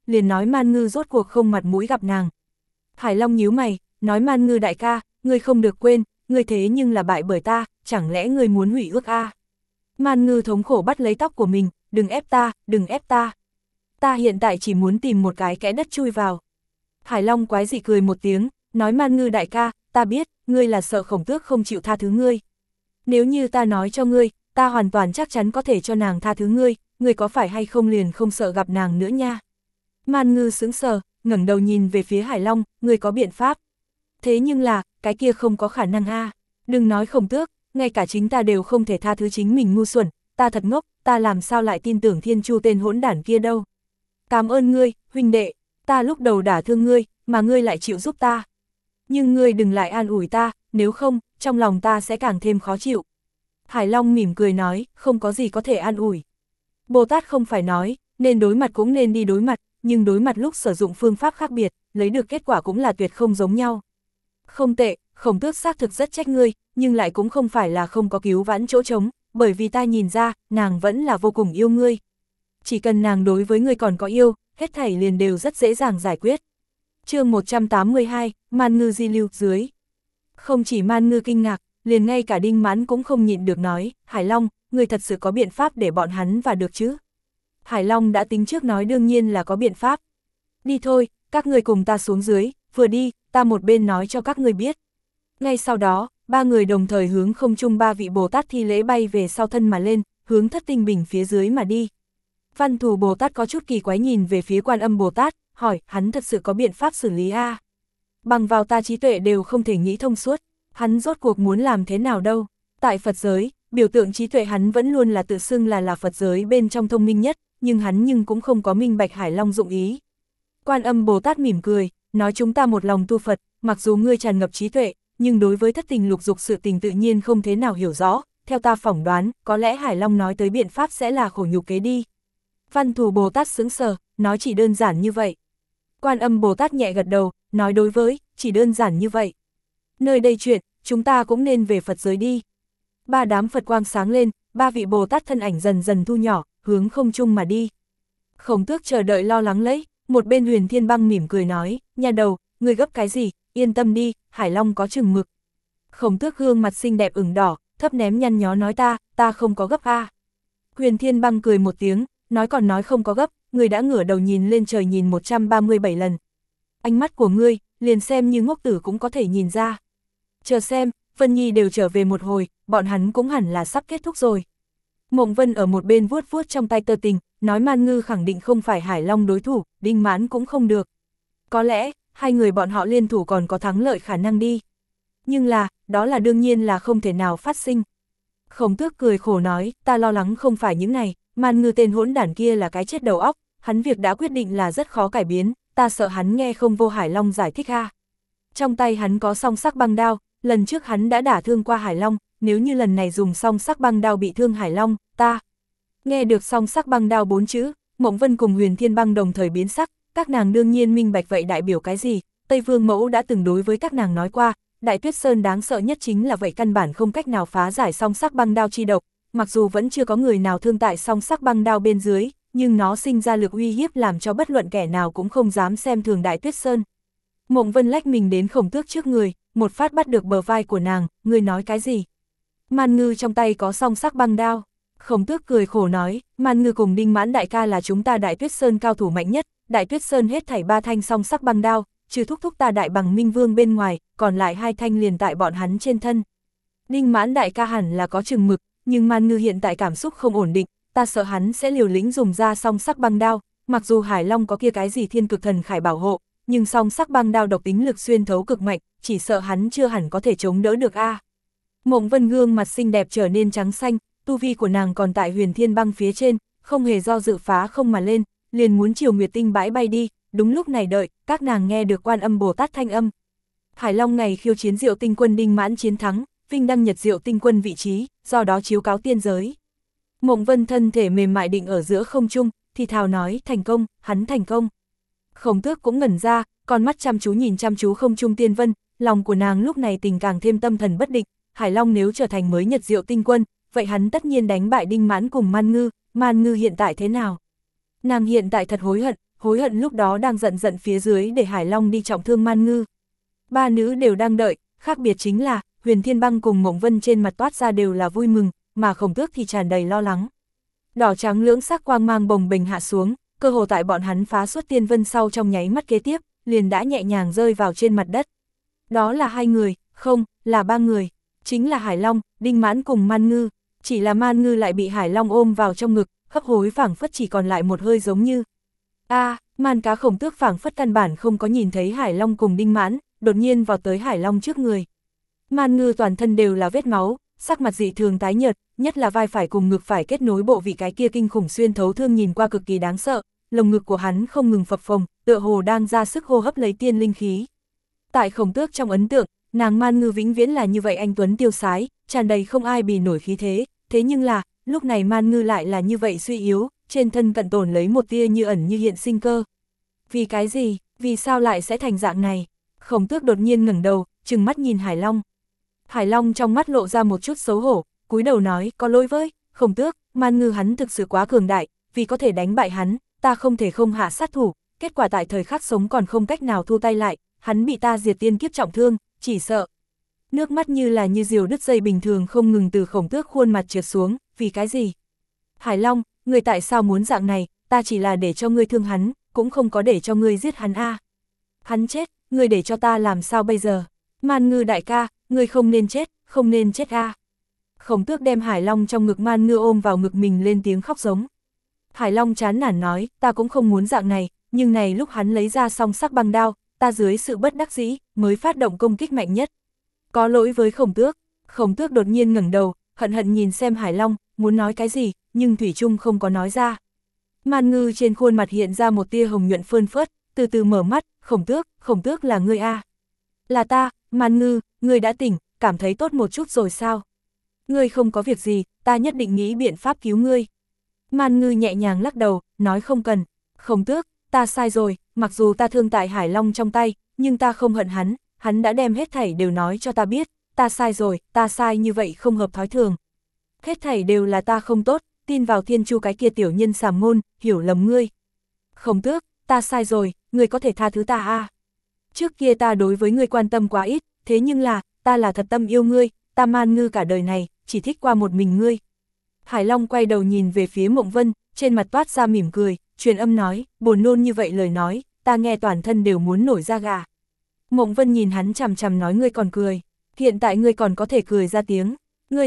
liền nói Man Ngư rốt cuộc không mặt mũi gặp nàng. Hải Long nhíu mày, nói Man Ngư đại ca, ngươi không được quên, ngươi thế nhưng là bại bởi ta, chẳng lẽ ngươi muốn hủy ước a? Man Ngư thống khổ bắt lấy tóc của mình, đừng ép ta, đừng ép ta. Ta hiện tại chỉ muốn tìm một cái kẽ đất chui vào. Hải Long quái dị cười một tiếng, nói Man Ngư đại ca, ta biết, ngươi là sợ Khổng Tước không chịu tha thứ ngươi. Nếu như ta nói cho ngươi, ta hoàn toàn chắc chắn có thể cho nàng tha thứ ngươi, ngươi có phải hay không liền không sợ gặp nàng nữa nha. Man Ngư sững sờ, ngẩng đầu nhìn về phía Hải Long, ngươi có biện pháp. Thế nhưng là, cái kia không có khả năng a. Đừng nói Khổng Tước, ngay cả chính ta đều không thể tha thứ chính mình ngu xuẩn, ta thật ngốc, ta làm sao lại tin tưởng Thiên Chu tên hỗn đản kia đâu. Cảm ơn ngươi, huynh đệ, ta lúc đầu đả thương ngươi, mà ngươi lại chịu giúp ta. Nhưng ngươi đừng lại an ủi ta, nếu không, trong lòng ta sẽ càng thêm khó chịu. Hải Long mỉm cười nói, không có gì có thể an ủi. Bồ Tát không phải nói, nên đối mặt cũng nên đi đối mặt, nhưng đối mặt lúc sử dụng phương pháp khác biệt, lấy được kết quả cũng là tuyệt không giống nhau. Không tệ, Khổng Tước xác thực rất trách ngươi, nhưng lại cũng không phải là không có cứu vãn chỗ trống, bởi vì ta nhìn ra, nàng vẫn là vô cùng yêu ngươi. Chỉ cần nàng đối với ngươi còn có yêu, hết thảy liền đều rất dễ dàng giải quyết. Chương 182, Man Ngư di lưu dưới. Không chỉ Man Ngư kinh ngạc, liền ngay cả Đinh Mãn cũng không nhịn được nói, Hải Long, ngươi thật sự có biện pháp để bọn hắn vào được chứ? Hải Long đã tính trước nói đương nhiên là có biện pháp. Đi thôi, các ngươi cùng ta xuống dưới, vừa đi, ta một bên nói cho các ngươi biết. Ngay sau đó, ba người đồng thời hướng không trung ba vị Bồ Tát thi lễ bay về sau thân mà lên, hướng Thất Tinh Bình phía dưới mà đi. Văn Thù Bồ Tát có chút kỳ quái nhìn về phía Quan Âm Bồ Tát, hỏi, hắn thật sự có biện pháp xử lý a? Bằng vào ta trí tuệ đều không thể nghĩ thông suốt, hắn rốt cuộc muốn làm thế nào đâu. Tại Phật giới, biểu tượng trí tuệ hắn vẫn luôn là tự xưng là Phật giới bên trong thông minh nhất, nhưng hắn cũng không có minh bạch Hải Long dụng ý. Quan Âm Bồ Tát mỉm cười, nói chúng ta một lòng tu Phật, mặc dù ngươi tràn ngập trí tuệ, nhưng đối với thất tình lục dục sự tình tự nhiên không thế nào hiểu rõ, theo ta phỏng đoán, có lẽ Hải Long nói tới biện pháp sẽ là khổ nhục kế đi. Văn Thù Bồ Tát sững sờ, nói chỉ đơn giản như vậy. Quan Âm Bồ Tát nhẹ gật đầu, nói đối với, chỉ đơn giản như vậy. Nơi đây chuyện, chúng ta cũng nên về Phật giới đi. Ba đám Phật quang sáng lên, ba vị Bồ Tát thân ảnh dần dần thu nhỏ, hướng không trung mà đi. Khổng Tước chờ đợi lo lắng lấy, một bên Huyền Thiên Băng mỉm cười nói, nhà đầu, ngươi gấp cái gì, yên tâm đi, Hải Long có chừng mực. Khổng Tước gương mặt xinh đẹp ửng đỏ, thấp ném nhăn nhó nói ta không có gấp a. Huyền Thiên Băng cười một tiếng, nói còn nói không có gấp, ngươi đã ngửa đầu nhìn lên trời nhìn 137 lần. Ánh mắt của ngươi, liền xem như ngốc tử cũng có thể nhìn ra. Chờ xem, Vân Nhi đều trở về một hồi, bọn hắn cũng hẳn là sắp kết thúc rồi. Mộng Vân ở một bên vuốt vuốt trong tay tơ tình, nói Man Ngư khẳng định không phải Hải Long đối thủ, Đinh Mãn cũng không được. Có lẽ, hai người bọn họ liên thủ còn có thắng lợi khả năng đi. Nhưng là, đó là đương nhiên là không thể nào phát sinh. Khổng Tước cười khổ nói, ta lo lắng không phải những này, Man Ngư tên hỗn đản kia là cái chết đầu óc, hắn việc đã quyết định là rất khó cải biến, ta sợ hắn nghe không vô Hải Long giải thích ha. Trong tay hắn có song sắc băng đao, lần trước hắn đã đả thương qua Hải Long, nếu như lần này dùng song sắc băng đao bị thương Hải Long, ta. Nghe được song sắc băng đao 4 chữ, Mộng Vân cùng Huyền Thiên Băng đồng thời biến sắc, các nàng đương nhiên minh bạch vậy đại biểu cái gì, Tây Vương Mẫu đã từng đối với các nàng nói qua, Đại Tuyết Sơn đáng sợ nhất chính là vậy căn bản không cách nào phá giải song sắc băng đao chi độc, mặc dù vẫn chưa có người nào thương tại song sắc băng đao bên dưới, nhưng nó sinh ra lực uy hiếp làm cho bất luận kẻ nào cũng không dám xem thường Đại Tuyết Sơn. Mộng Vân lách mình đến Khổng Tước trước người, một phát bắt được bờ vai của nàng, ngươi nói cái gì? Man Ngư trong tay có song sắc băng đao. Khổng Tước cười khổ nói, Man Ngư cùng Đinh Mãn đại ca là chúng ta Đại Tuyết Sơn cao thủ mạnh nhất, Đại Tuyết Sơn hết thảy 3 thanh song sắc băng đao, trừ thúc ta Đại Bằng Minh Vương bên ngoài, còn lại 2 thanh liền tại bọn hắn trên thân. Đinh Mãn đại ca hẳn là có chừng mực, nhưng Man Ngư hiện tại cảm xúc không ổn định, ta sợ hắn sẽ liều lĩnh dùng ra song sắc băng đao, mặc dù Hải Long có kia cái gì thiên cực thần khải bảo hộ, nhưng song sắc băng đao độc tính lực xuyên thấu cực mạnh, chỉ sợ hắn chưa hẳn có thể chống đỡ được a. Mộng Vân gương mặt xinh đẹp trở nên trắng xanh, tu vi của nàng còn tại Huyền Thiên Băng phía trên, không hề do dự phá không mà lên, liền muốn chiều Nguyệt Tinh bãi bay đi, đúng lúc này đợi, các nàng nghe được Quan Âm Bồ Tát thanh âm. Hải Long ngày khiêu chiến Diệu Tinh Quân Đinh Mãn chiến thắng, vinh đăng Nhật Diệu Tinh Quân vị trí, do đó chiếu cáo tiên giới. Mộng Vân thân thể mềm mại định ở giữa không trung, thì thào nói, thành công, hắn thành công. Khổng Tước cũng ngẩn ra, con mắt chăm chú nhìn chăm chú không trung tiên vân, lòng của nàng lúc này tình càng thêm tâm thần bất định, Hải Long nếu trở thành mới Nhật Diệu Tinh Quân, vậy hắn tất nhiên đánh bại Đinh Mãn cùng Man Ngư hiện tại thế nào? Nàng hiện tại thật hối hối hận lúc đó đang giận phía dưới để Hải Long đi trọng thương Man Ngư. Ba nữ đều đang đợi, khác biệt chính là, Huyền Thiên Băng cùng Mộng Vân trên mặt toát ra đều là vui mừng, mà Khổng Tước thì tràn đầy lo lắng. Đỏ trắng lưỡng sắc quang mang bồng bềnh hạ xuống, cơ hồ tại bọn hắn phá xuất tiên vân sau trong nháy mắt kế tiếp, liền đã nhẹ nhàng rơi vào trên mặt đất. Đó là 2 người, không, là 3 người, chính là Hải Long, Đinh Mãn cùng Man Ngư, chỉ là Man Ngư lại bị Hải Long ôm vào trong ngực, hấp hối phảng phất chỉ còn lại một hơi giống như. Man cá Khổng Tước phảng phất căn bản không có nhìn thấy Hải Long cùng Đinh Mãn, đột nhiên vào tới Hải Long trước người. Man Ngư toàn thân đều là vết máu, sắc mặt dị thường tái nhợt, nhất là vai phải cùng ngực phải kết nối bộ vị cái kia kinh khủng xuyên thấu thương nhìn qua cực kỳ đáng sợ, lồng ngực của hắn không ngừng phập phồng, tựa hồ đang ra sức hô hấp lấy tiên linh khí. Tại Khổng Tước trong ấn tượng, nàng Man Ngư vĩnh viễn là như vậy anh tuấn tiêu sái, tràn đầy không ai bì nổi khí thế, thế nhưng là, lúc này Man Ngư lại là như vậy suy yếu, trên thân cận tồn lấy một tia như ẩn như hiện sinh cơ. Vì cái gì, vì sao lại sẽ thành dạng này? Khổng Tước đột nhiên ngẩng đầu, trừng mắt nhìn Hải Long. Hải Long trong mắt lộ ra một chút xấu hổ, cúi đầu nói, có lỗi với Khổng Tước, Man Ngư hắn thực sự quá cường đại, vì có thể đánh bại hắn, ta không thể không hạ sát thủ, kết quả tại thời khắc sống còn không cách nào thu tay lại, hắn bị ta diệt tiên kiếp trọng thương, chỉ sợ. Nước mắt như là như diều đứt dây bình thường không ngừng từ Khổng Tước khuôn mặt trượt xuống, vì cái gì? Hải Long, người tại sao muốn dạng này, ta chỉ là để cho ngươi thương hắn, cũng không có để cho ngươi giết hắn a. Hắn chết, ngươi để cho ta làm sao bây giờ? Man Ngư đại ca, ngươi không nên chết, không nên chết a. Khổng Tước đem Hải Long trong ngực Man Ngư ôm vào ngực mình lên tiếng khóc giống. Hải Long chán nản nói, ta cũng không muốn dạng này, nhưng này lúc hắn lấy ra song sắc băng đao, ta dưới sự bất đắc dĩ, mới phát động công kích mạnh nhất. Có lỗi với Khổng Tước. Khổng Tước đột nhiên ngẩng đầu, hận hận nhìn xem Hải Long, muốn nói cái gì, nhưng thủy chung không có nói ra. Man Ngư trên khuôn mặt hiện ra một tia hồng nhuận phơn phớt, từ từ mở mắt, Khổng Tước là ngươi a. Là ta, Man Ngư, ngươi đã tỉnh, cảm thấy tốt một chút rồi sao? Ngươi không có việc gì, ta nhất định nghĩ biện pháp cứu ngươi. Man Ngư nhẹ nhàng lắc đầu, nói không cần. Khổng Tước, ta sai rồi, mặc dù ta thương tại Hải Long trong tay, nhưng ta không hận hắn, hắn đã đem hết thảy đều nói cho ta biết, ta sai rồi, ta sai như vậy không hợp thói thường. Hết thảy đều là ta không tốt, tin vào Thiên Chu cái kia tiểu nhân sàm ngôn, hiểu lầm ngươi. Khổng Tước, ta sai rồi, ngươi có thể tha thứ ta a. Trước kia ta đối với ngươi quan tâm quá ít, thế nhưng là, ta là thật tâm yêu ngươi, ta Man Ngư cả đời này, chỉ thích qua một mình ngươi. Hải Long quay đầu nhìn về phía Mộng Vân, trên mặt toát ra mỉm cười, truyền âm nói, buồn nôn như vậy lời nói, ta nghe toàn thân đều muốn nổi da gà. Mộng Vân nhìn hắn chằm chằm nói ngươi còn cười, hiện tại ngươi còn có thể cười ra tiếng, ngươi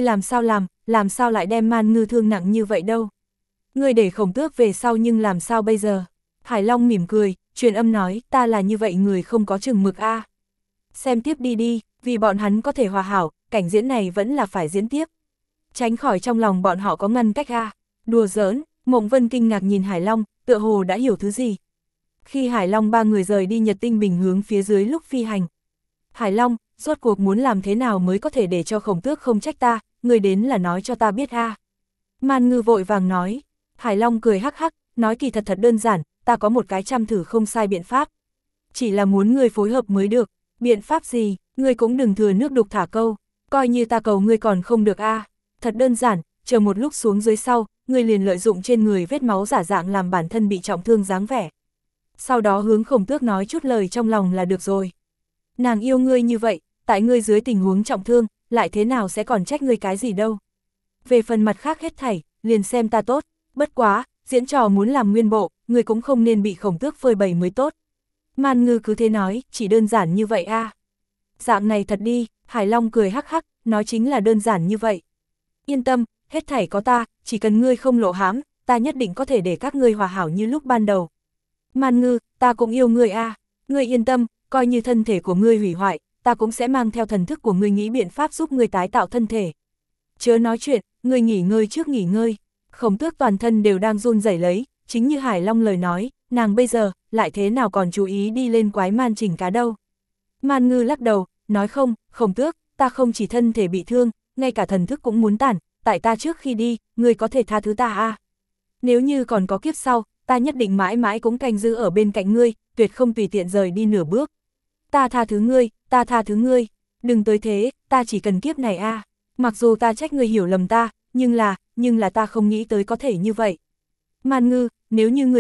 làm sao lại đem Man Ngư thương nặng như vậy đâu. Ngươi để Khổng Tước về sau nhưng làm sao bây giờ? Hải Long mỉm cười, truyền âm nói, ta là như vậy người không có chừng mực a. Xem tiếp đi, vì bọn hắn có thể hòa hảo, cảnh diễn này vẫn là phải diễn tiếp. Tránh khỏi trong lòng bọn họ có ngăn cách a. Đùa giỡn, Mộng Vân kinh ngạc nhìn Hải Long, tựa hồ đã hiểu thứ gì. Khi Hải Long 3 người rời đi Nhật Tinh Bình hướng phía dưới lúc phi hành. Hải Long, rốt cuộc muốn làm thế nào mới có thể để cho Khổng Tước không trách ta, người đến là nói cho ta biết a. Man Ngư vội vàng nói. Hải Long cười hắc hắc, nói kỳ thật đơn giản, ta có một cái trăm thử không sai biện pháp. Chỉ là muốn ngươi phối hợp mới được, biện pháp gì, ngươi cũng đừng thừa nước đục thả câu, coi như ta cầu ngươi còn không được a. Thật đơn giản, chờ một lúc xuống dưới sau, ngươi liền lợi dụng trên người vết máu giả dạng làm bản thân bị trọng thương dáng vẻ. Sau đó hướng Khổng Tước nói chút lời trong lòng là được rồi. Nàng yêu ngươi như vậy, tại ngươi dưới tình huống trọng thương, lại thế nào sẽ còn trách ngươi cái gì đâu. Về phần mặt khác hết thảy, liền xem ta tốt, bất quá, diễn trò muốn làm nguyên bộ, ngươi cũng không nên bị Khổng Tước phơi bày mới tốt. Man Ngư cứ thế nói, chỉ đơn giản như vậy a. Dạng này thật đi, Hải Long cười hắc hắc, nói chính là đơn giản như vậy. Yên tâm, hết thảy có ta, chỉ cần ngươi không lộ hãm, ta nhất định có thể để các ngươi hòa hảo như lúc ban đầu. Man Ngư, ta cũng yêu ngươi a, ngươi yên tâm, coi như thân thể của ngươi hủy hoại, ta cũng sẽ mang theo thần thức của ngươi nghĩ biện pháp giúp ngươi tái tạo thân thể. Chớ nói chuyện, ngươi nghỉ ngơi trước nghỉ ngơi. Khổng Tước toàn thân đều đang run rẩy lấy, chính như Hải Long lời nói, nàng bây giờ, lại thế nào còn chú ý đi lên quái man chỉnh cá đâu. Man Ngư lắc đầu, nói không, Khổng Tước, ta không chỉ thân thể bị thương, ngay cả thần thức cũng muốn tản, tại ta trước khi đi, ngươi có thể tha thứ ta a. Nếu như còn có kiếp sau, ta nhất định mãi mãi cũng canh giữ ở bên cạnh ngươi, tuyệt không tùy tiện rời đi nửa bước. Ta tha thứ ngươi, đừng tới thế, ta chỉ cần kiếp này a. Mặc dù ta trách ngươi hiểu lầm ta, nhưng là ta không nghĩ tới có thể như vậy. Man Ngư, nếu như ngươi chết,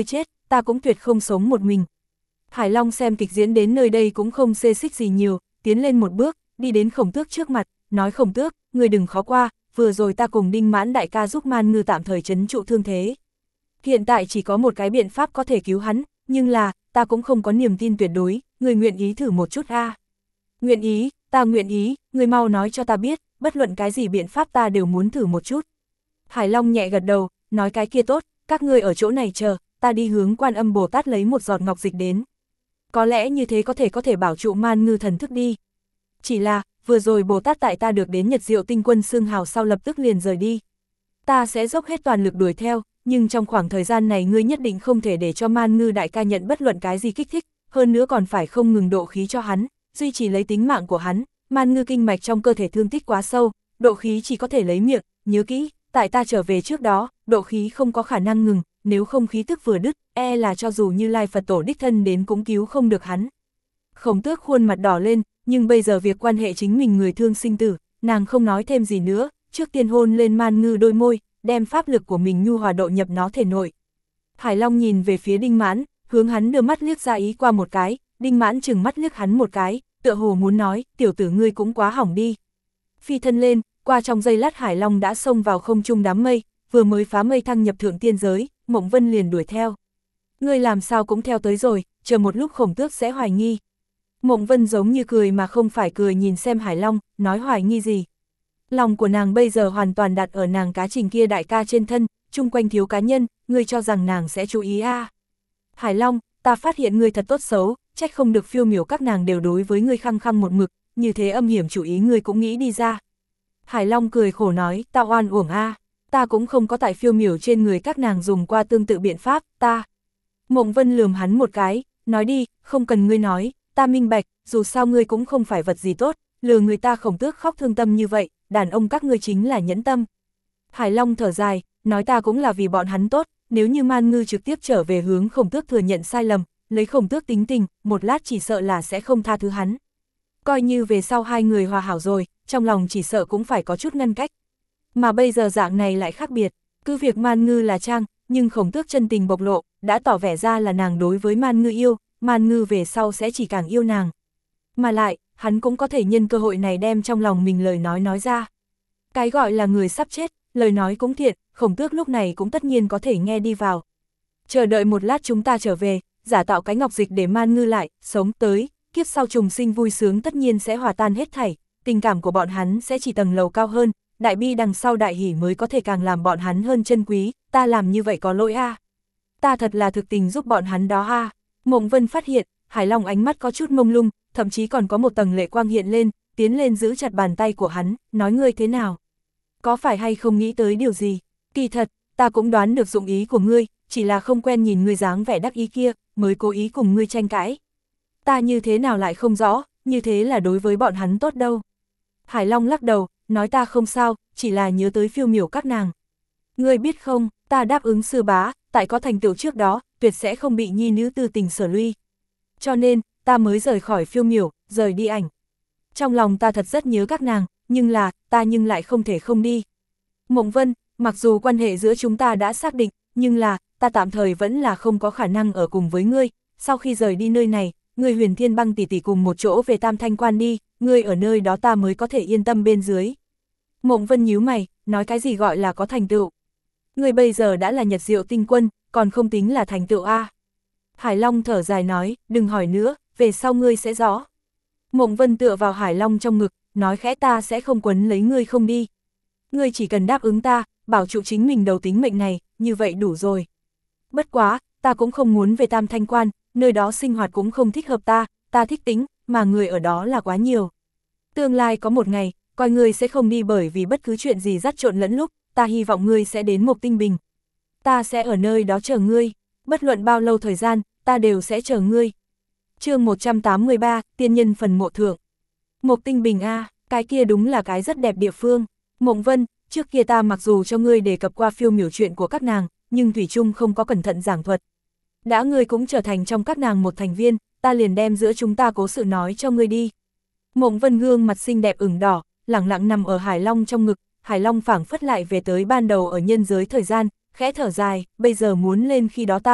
ta cũng tuyệt không sống một mình. Hải Long xem kịch diễn đến nơi đây cũng không xê xích gì nhiều, tiến lên một bước, đi đến Khổng Tước trước mặt, nói Khổng Tước, người đừng khó qua, vừa rồi ta cùng Đinh Mãn đại ca giúp Man Ngư tạm thời trấn trụ thương thế. Hiện tại chỉ có một cái biện pháp có thể cứu hắn, nhưng là, ta cũng không có niềm tin tuyệt đối, người nguyện ý thử một chút a? Nguyện ý, ta nguyện ý, người mau nói cho ta biết, bất luận cái gì biện pháp ta đều muốn thử một chút. Hải Long nhẹ gật đầu, nói cái kia tốt, các ngươi ở chỗ này chờ, ta đi hướng Quan Âm Bồ Tát lấy một giọt ngọc dịch đến. Có lẽ như thế có thể bảo trụ Man Ngư thần thức đi. Chỉ là, vừa rồi Bồ Tát tại ta được đến Nhật Diệu Tinh Quân xương hào sau lập tức liền rời đi. Ta sẽ dốc hết toàn lực đuổi theo, nhưng trong khoảng thời gian này ngươi nhất định không thể để cho Man Ngư đại ca nhận bất luận cái gì kích thích, hơn nữa còn phải không ngừng độ khí cho hắn, duy trì lấy tính mạng của hắn. Man Ngư kinh mạch trong cơ thể thương tích quá sâu, độ khí chỉ có thể lấy miệng, nhớ kỹ, tại ta trở về trước đó, độ khí không có khả năng ngừng, nếu không khí tức vừa đứt, là cho dù Như Lai Phật Tổ đích thân đến cũng cứu không được hắn. Khổng Tước khuôn mặt đỏ lên, nhưng bây giờ việc quan hệ chính mình người thương sinh tử, nàng không nói thêm gì nữa, trước tiên hôn lên Man Ngư đôi môi, đem pháp lực của mình nhu hòa độ nhập nó thể nội. Hải Long nhìn về phía Đinh Mãn, hướng hắn đưa mắt liếc ra ý qua một cái, Đinh Mãn chừng mắt liếc hắn một cái, tựa hồ muốn nói, tiểu tử ngươi cũng quá hỏng đi. Phi thân lên, qua trong giây lát Hải Long đã xông vào không trung đám mây, vừa mới phá mây thăng nhập thượng tiên giới, Mộng Vân liền đuổi theo. Ngươi làm sao cũng theo tới rồi, chờ một lúc Khổng Tước sẽ hoài nghi. Mộng Vân giống như cười mà không phải cười nhìn xem Hải Long, nói hoài nghi gì. Lòng của nàng bây giờ hoàn toàn đặt ở nàng cá trình kia đại ca trên thân, chung quanh thiếu cá nhân, ngươi cho rằng nàng sẽ chú ý à. Hải Long, ta phát hiện ngươi thật tốt xấu, trách không được Phiêu Miểu các nàng đều đối với ngươi khăng khăng một mực, như thế âm hiểm chủ ý ngươi cũng nghĩ đi ra. Hải Long cười khổ nói, ta oan uổng a, ta cũng không có tại Phiêu Miểu trên người các nàng dùng qua tương tự biện pháp, ta. Mộng Vân lườm hắn một cái, nói đi, không cần ngươi nói, ta minh bạch, dù sao ngươi cũng không phải vật gì tốt, lừa người ta Khổng Tước khóc thương tâm như vậy, đàn ông các ngươi chính là nhẫn tâm. Hải Long thở dài, nói ta cũng là vì bọn hắn tốt, nếu như Man Ngư trực tiếp trở về hướng Khổng Tước thừa nhận sai lầm, lấy Khổng Tước tính tình, một lát chỉ sợ là sẽ không tha thứ hắn. Coi như về sau hai người hòa hảo rồi, trong lòng chỉ sợ cũng phải có chút ngăn cách. Mà bây giờ dạng này lại khác biệt, cứ việc Man Ngư là trang, nhưng Khổng Tước chân tình bộc lộ, đã tỏ vẻ ra là nàng đối với Man Ngư yêu, Man Ngư về sau sẽ chỉ càng yêu nàng. Mà lại, hắn cũng có thể nhân cơ hội này đem trong lòng mình lời nói ra. Cái gọi là người sắp chết, lời nói cũng thiện, Khổng Tước lúc này cũng tất nhiên có thể nghe đi vào. Chờ đợi một lát chúng ta trở về, giả tạo cái ngọc dịch để Man Ngư lại, sống tới, kiếp sau trùng sinh vui sướng tất nhiên sẽ hòa tan hết thảy, tình cảm của bọn hắn sẽ chỉ tầng lầu cao hơn, đại bi đằng sau đại hỷ mới có thể càng làm bọn hắn hơn chân quý, ta làm như vậy có lỗi a. Ta thật là thực tình giúp bọn hắn đó a. Mộng Vân phát hiện, Hải Long ánh mắt có chút mông lung, thậm chí còn có một tầng lệ quang hiện lên, tiến lên giữ chặt bàn tay của hắn, nói ngươi thế nào? Có phải hay không nghĩ tới điều gì? Kỳ thật, ta cũng đoán được dụng ý của ngươi, chỉ là không quen nhìn ngươi dáng vẻ đắc ý kia, mới cố ý cùng ngươi tranh cãi. Ta như thế nào lại không rõ, như thế là đối với bọn hắn tốt đâu. Hải Long lắc đầu, nói ta không sao, chỉ là nhớ tới Phiêu Miểu các nàng. Ngươi biết không, ta đáp ứng sư bá, tại có thành tựu trước đó, tuyệt sẽ không bị nhi nữ tư tình sở luy. Cho nên, ta mới rời khỏi Phiêu Miểu, rời đi ảnh. Trong lòng ta thật rất nhớ các nàng, nhưng là, ta nhưng lại không thể không đi. Mộng Vân, mặc dù quan hệ giữa chúng ta đã xác định, nhưng là, ta tạm thời vẫn là không có khả năng ở cùng với ngươi. Sau khi rời đi nơi này, ngươi Huyền Thiên Băng tỷ tỷ cùng một chỗ về Tam Thanh Quan đi, ngươi ở nơi đó ta mới có thể yên tâm bên dưới. Mộng Vân nhíu mày, nói cái gì gọi là có thành tựu. Ngươi bây giờ đã là Nhật Diệu Tinh Quân, còn không tính là thành tựu a. Hải Long thở dài nói, đừng hỏi nữa, về sau ngươi sẽ rõ. Mộng Vân tựa vào Hải Long trong ngực, nói khẽ ta sẽ không quấn lấy ngươi không đi. Ngươi chỉ cần đáp ứng ta, bảo trụ chính mình đầu tính mệnh này, như vậy đủ rồi. Bất quá, ta cũng không muốn về Tam Thanh Quan, nơi đó sinh hoạt cũng không thích hợp ta thích tính, mà người ở đó là quá nhiều. Tương lai có một ngày, coi ngươi sẽ không đi bởi vì bất cứ chuyện gì dắt trộn lẫn lúc, ta hy vọng ngươi sẽ đến Mộc Tinh Bình. Ta sẽ ở nơi đó chờ ngươi, bất luận bao lâu thời gian, ta đều sẽ chờ ngươi. Chương 183, tiên nhân phần mộ thượng. Mộc Tinh Bình a, cái kia đúng là cái rất đẹp địa phương. Mộng Vân, trước kia ta mặc dù cho ngươi đề cập qua Phiêu Miểu chuyện của các nàng, nhưng thủy chung không có cẩn thận giảng thuật. Đã ngươi cũng trở thành trong các nàng một thành viên, ta liền đem giữa chúng ta cố sự nói cho ngươi đi. Mộng Vân gương mặt xinh đẹp ửng đỏ, lẳng lặng nằm ở Hải Long trong ngực, Hải Long phảng phất lại về tới ban đầu ở nhân giới thời gian, khẽ thở dài, bây giờ muốn lên khi đó ta,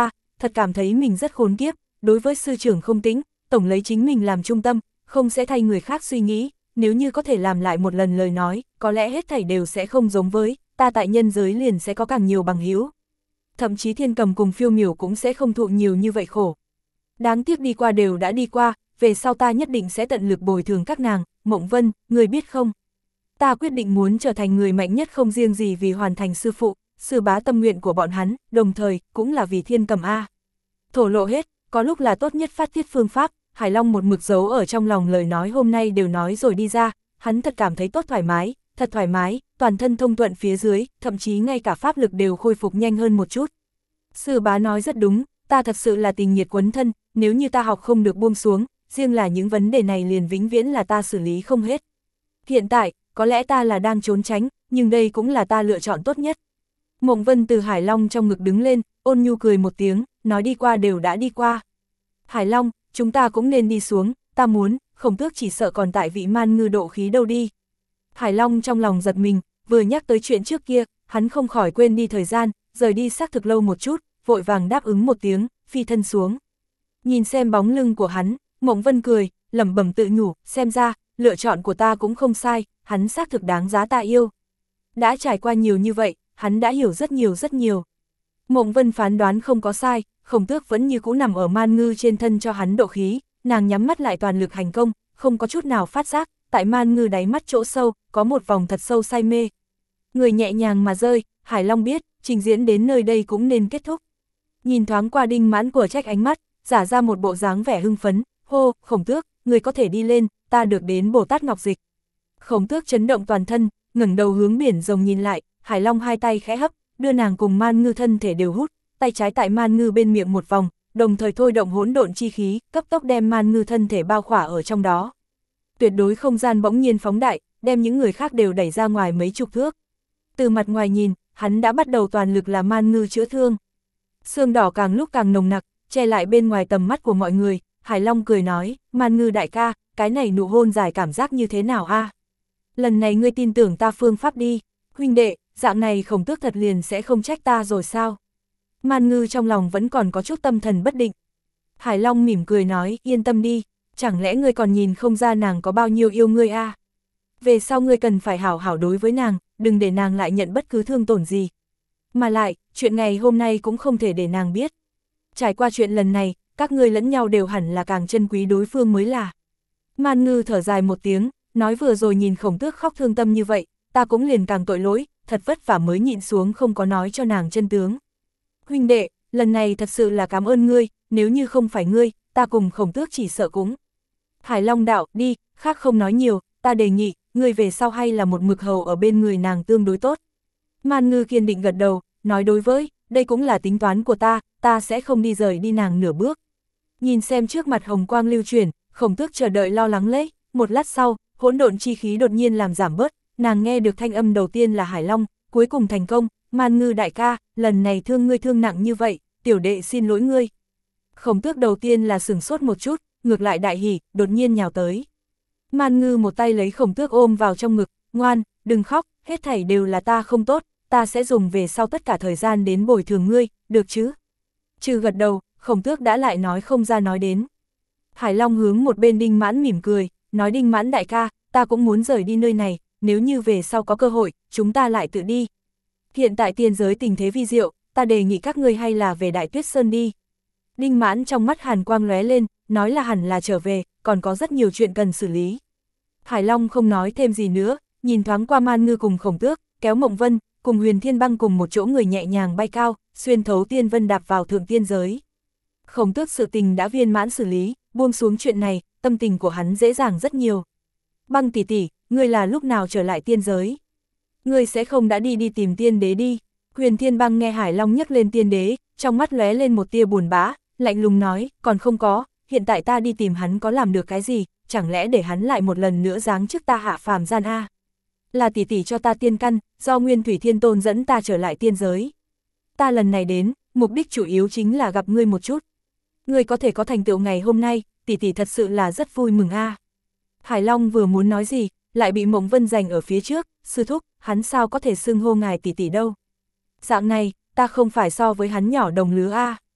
thật cảm thấy mình rất khốn kiếp, đối với sư trưởng không tĩnh, tổng lấy chính mình làm trung tâm, không sẽ thay người khác suy nghĩ, nếu như có thể làm lại một lần lời nói, có lẽ hết thảy đều sẽ không giống với, ta tại nhân giới liền sẽ có càng nhiều bằng hữu. Thậm chí Thiên Cầm cùng Phiêu Miểu cũng sẽ không thụ nhiều như vậy khổ. Đáng tiếc đi qua đều đã đi qua, về sau ta nhất định sẽ tận lực bồi thường các nàng, Mộng Vân, người biết không? Ta quyết định muốn trở thành người mạnh nhất không riêng gì vì hoàn thành sư phụ, sư bá tâm nguyện của bọn hắn, đồng thời, cũng là vì Thiên Cầm A. Thổ lộ hết, có lúc là tốt nhất phát tiết phương pháp, Hải Long một mực giấu ở trong lòng lời nói hôm nay đều nói rồi đi ra, hắn thật cảm thấy tốt thật thoải mái, toàn thân thông thuận phía dưới, thậm chí ngay cả pháp lực đều khôi phục nhanh hơn một chút. Sư bá nói rất đúng, ta thật sự là tình nhiệt quấn thân, nếu như ta học không được buông xuống, riêng là những vấn đề này liền vĩnh viễn là ta xử lý không hết. Hiện tại, có lẽ ta là đang trốn tránh, nhưng đây cũng là ta lựa chọn tốt nhất. Mộng Vân từ Hải Long trong ngực đứng lên, ôn nhu cười một tiếng, nói đi qua đều đã đi qua. Hải Long, chúng ta cũng nên đi xuống, ta muốn, Khổng Tước chỉ sợ còn tại vị man ngư độ khí đâu đi. Hải Long trong lòng giật mình, vừa nhắc tới chuyện trước kia, hắn không khỏi quên đi thời gian, rời đi xác thực lâu một chút, vội vàng đáp ứng một tiếng, phi thân xuống. Nhìn xem bóng lưng của hắn, Mộng Vân cười, lẩm bẩm tự nhủ, xem ra, lựa chọn của ta cũng không sai, hắn xác thực đáng giá ta yêu. Đã trải qua nhiều như vậy, hắn đã hiểu rất nhiều. Mộng Vân phán đoán không có sai, Khổng Tước vẫn như cũ nằm ở man ngư trên thân cho hắn độ khí, nàng nhắm mắt lại toàn lực hành công, không có chút nào phát giác, tại man ngư đáy mắt chỗ sâu, có một vòng thật sâu say mê. Người nhẹ nhàng mà rơi, Hải Long biết, trình diễn đến nơi đây cũng nên kết thúc. Nhìn thoáng qua Đinh Mãn của trách ánh mắt, giả ra một bộ dáng vẻ hưng phấn, hô, Khổng Tước, người có thể đi lên, ta được đến Bồ Tát Ngọc Dịch. Khổng Tước chấn động toàn thân, ngẩng đầu hướng biển rồng nhìn lại, Hải Long hai tay khẽ hấp, đưa nàng cùng man ngư thân thể đều hút, tay trái tại man ngư bên miệng một vòng, đồng thời thôi động hỗn độn chi khí, cấp tốc đem man ngư thân thể bao khỏa ở trong đó. Tuyệt đối không gian bỗng nhiên phóng đại, đem những người khác đều đẩy ra ngoài mấy chục thước. Từ mặt ngoài nhìn, hắn đã bắt đầu toàn lực là man ngư chữa thương. Xương đỏ càng lúc càng nồng nặc, che lại bên ngoài tầm mắt của mọi người, Hải Long cười nói, man ngư đại ca, cái này nụ hôn dài cảm giác như thế nào a? Lần này ngươi tin tưởng ta phương pháp đi, huynh đệ, dạng này Khổng Tước thật liền sẽ không trách ta rồi sao? Man ngư trong lòng vẫn còn có chút tâm thần bất định. Hải Long mỉm cười nói, yên tâm đi, chẳng lẽ ngươi còn nhìn không ra nàng có bao nhiêu yêu ngươi a? Về sau ngươi cần phải hảo hảo đối với nàng, đừng để nàng lại nhận bất cứ thương tổn gì. Mà lại, chuyện ngày hôm nay cũng không thể để nàng biết. Trải qua chuyện lần này, các ngươi lẫn nhau đều hẳn là càng trân quý đối phương mới là. Man ngư thở dài một tiếng, nói vừa rồi nhìn Khổng Tước khóc thương tâm như vậy, ta cũng liền càng tội lỗi, thật vất vả mới nhịn xuống không có nói cho nàng chân tướng. Huynh đệ, lần này thật sự là cảm ơn ngươi, nếu như không phải ngươi, ta cùng Khổng Tước chỉ sợ cũng. Hải Long đạo, đi, khác không nói nhiều, ta đề nghị, ngươi về sau hay là một mực hầu ở bên người nàng tương đối tốt. Man ngư kiên định gật đầu, nói đối với, đây cũng là tính toán của ta sẽ không đi rời đi nàng nửa bước. Nhìn xem trước mặt hồng quang lưu chuyển, Khổng Tước chờ đợi lo lắng lấy, một lát sau, hỗn độn chi khí đột nhiên làm giảm bớt, nàng nghe được thanh âm đầu tiên là Hải Long, cuối cùng thành công, Man ngư đại ca, lần này thương ngươi thương nặng như vậy, tiểu đệ xin lỗi ngươi. Khổng Tước đầu tiên là sửng sốt một chút, ngược lại đại hỉ, đột nhiên nhào tới. Man ngư một tay lấy Khổng Tước ôm vào trong ngực, ngoan, đừng khóc, hết thảy đều là ta không tốt, ta sẽ dùng về sau tất cả thời gian đến bồi thường ngươi, được chứ? Trừ gật đầu, Khổng Tước đã lại nói không ra nói đến. Hải Long hướng một bên Đinh Mãn mỉm cười, nói Đinh Mãn đại ca, ta cũng muốn rời đi nơi này, nếu như về sau có cơ hội, chúng ta lại tự đi. Hiện tại tiên giới tình thế vi diệu, ta đề nghị các ngươi hay là về Đại Tuyết Sơn đi. Đinh Mãn trong mắt hàn quang lóe lên, nói là hẳn là trở về, còn có rất nhiều chuyện cần xử lý. Hải Long không nói thêm gì nữa, nhìn thoáng qua Man ngư cùng Khổng Tước, kéo Mộng Vân, cùng Huyền Thiên Băng cùng một chỗ người nhẹ nhàng bay cao, xuyên thấu tiên vân đạp vào thượng tiên giới. Khổng Tước sự tình đã viên mãn xử lý, buông xuống chuyện này, tâm tình của hắn dễ dàng rất nhiều. Băng tỷ tỷ, ngươi là lúc nào trở lại tiên giới? Ngươi sẽ không đã đi tìm tiên đế đi? Huyền Thiên Băng nghe Hải Long nhắc lên tiên đế, trong mắt lóe lên một tia buồn bã, lạnh lùng nói, còn không có, hiện tại ta đi tìm hắn có làm được cái gì, chẳng lẽ để hắn lại một lần nữa giáng chức ta hạ phàm gian a? Là tỷ tỷ cho ta tiên căn, do Nguyên Thủy Thiên Tôn dẫn ta trở lại tiên giới. Ta lần này đến, mục đích chủ yếu chính là gặp ngươi một chút. Ngươi có thể có thành tựu ngày hôm nay, tỷ tỷ thật sự là rất vui mừng a. Hải Long vừa muốn nói gì, lại bị Mộng Vân giành ở phía trước, sư thúc, hắn sao có thể xưng hô ngài tỷ tỷ đâu. Dạng này, ta không phải so với hắn nhỏ đồng lứa a.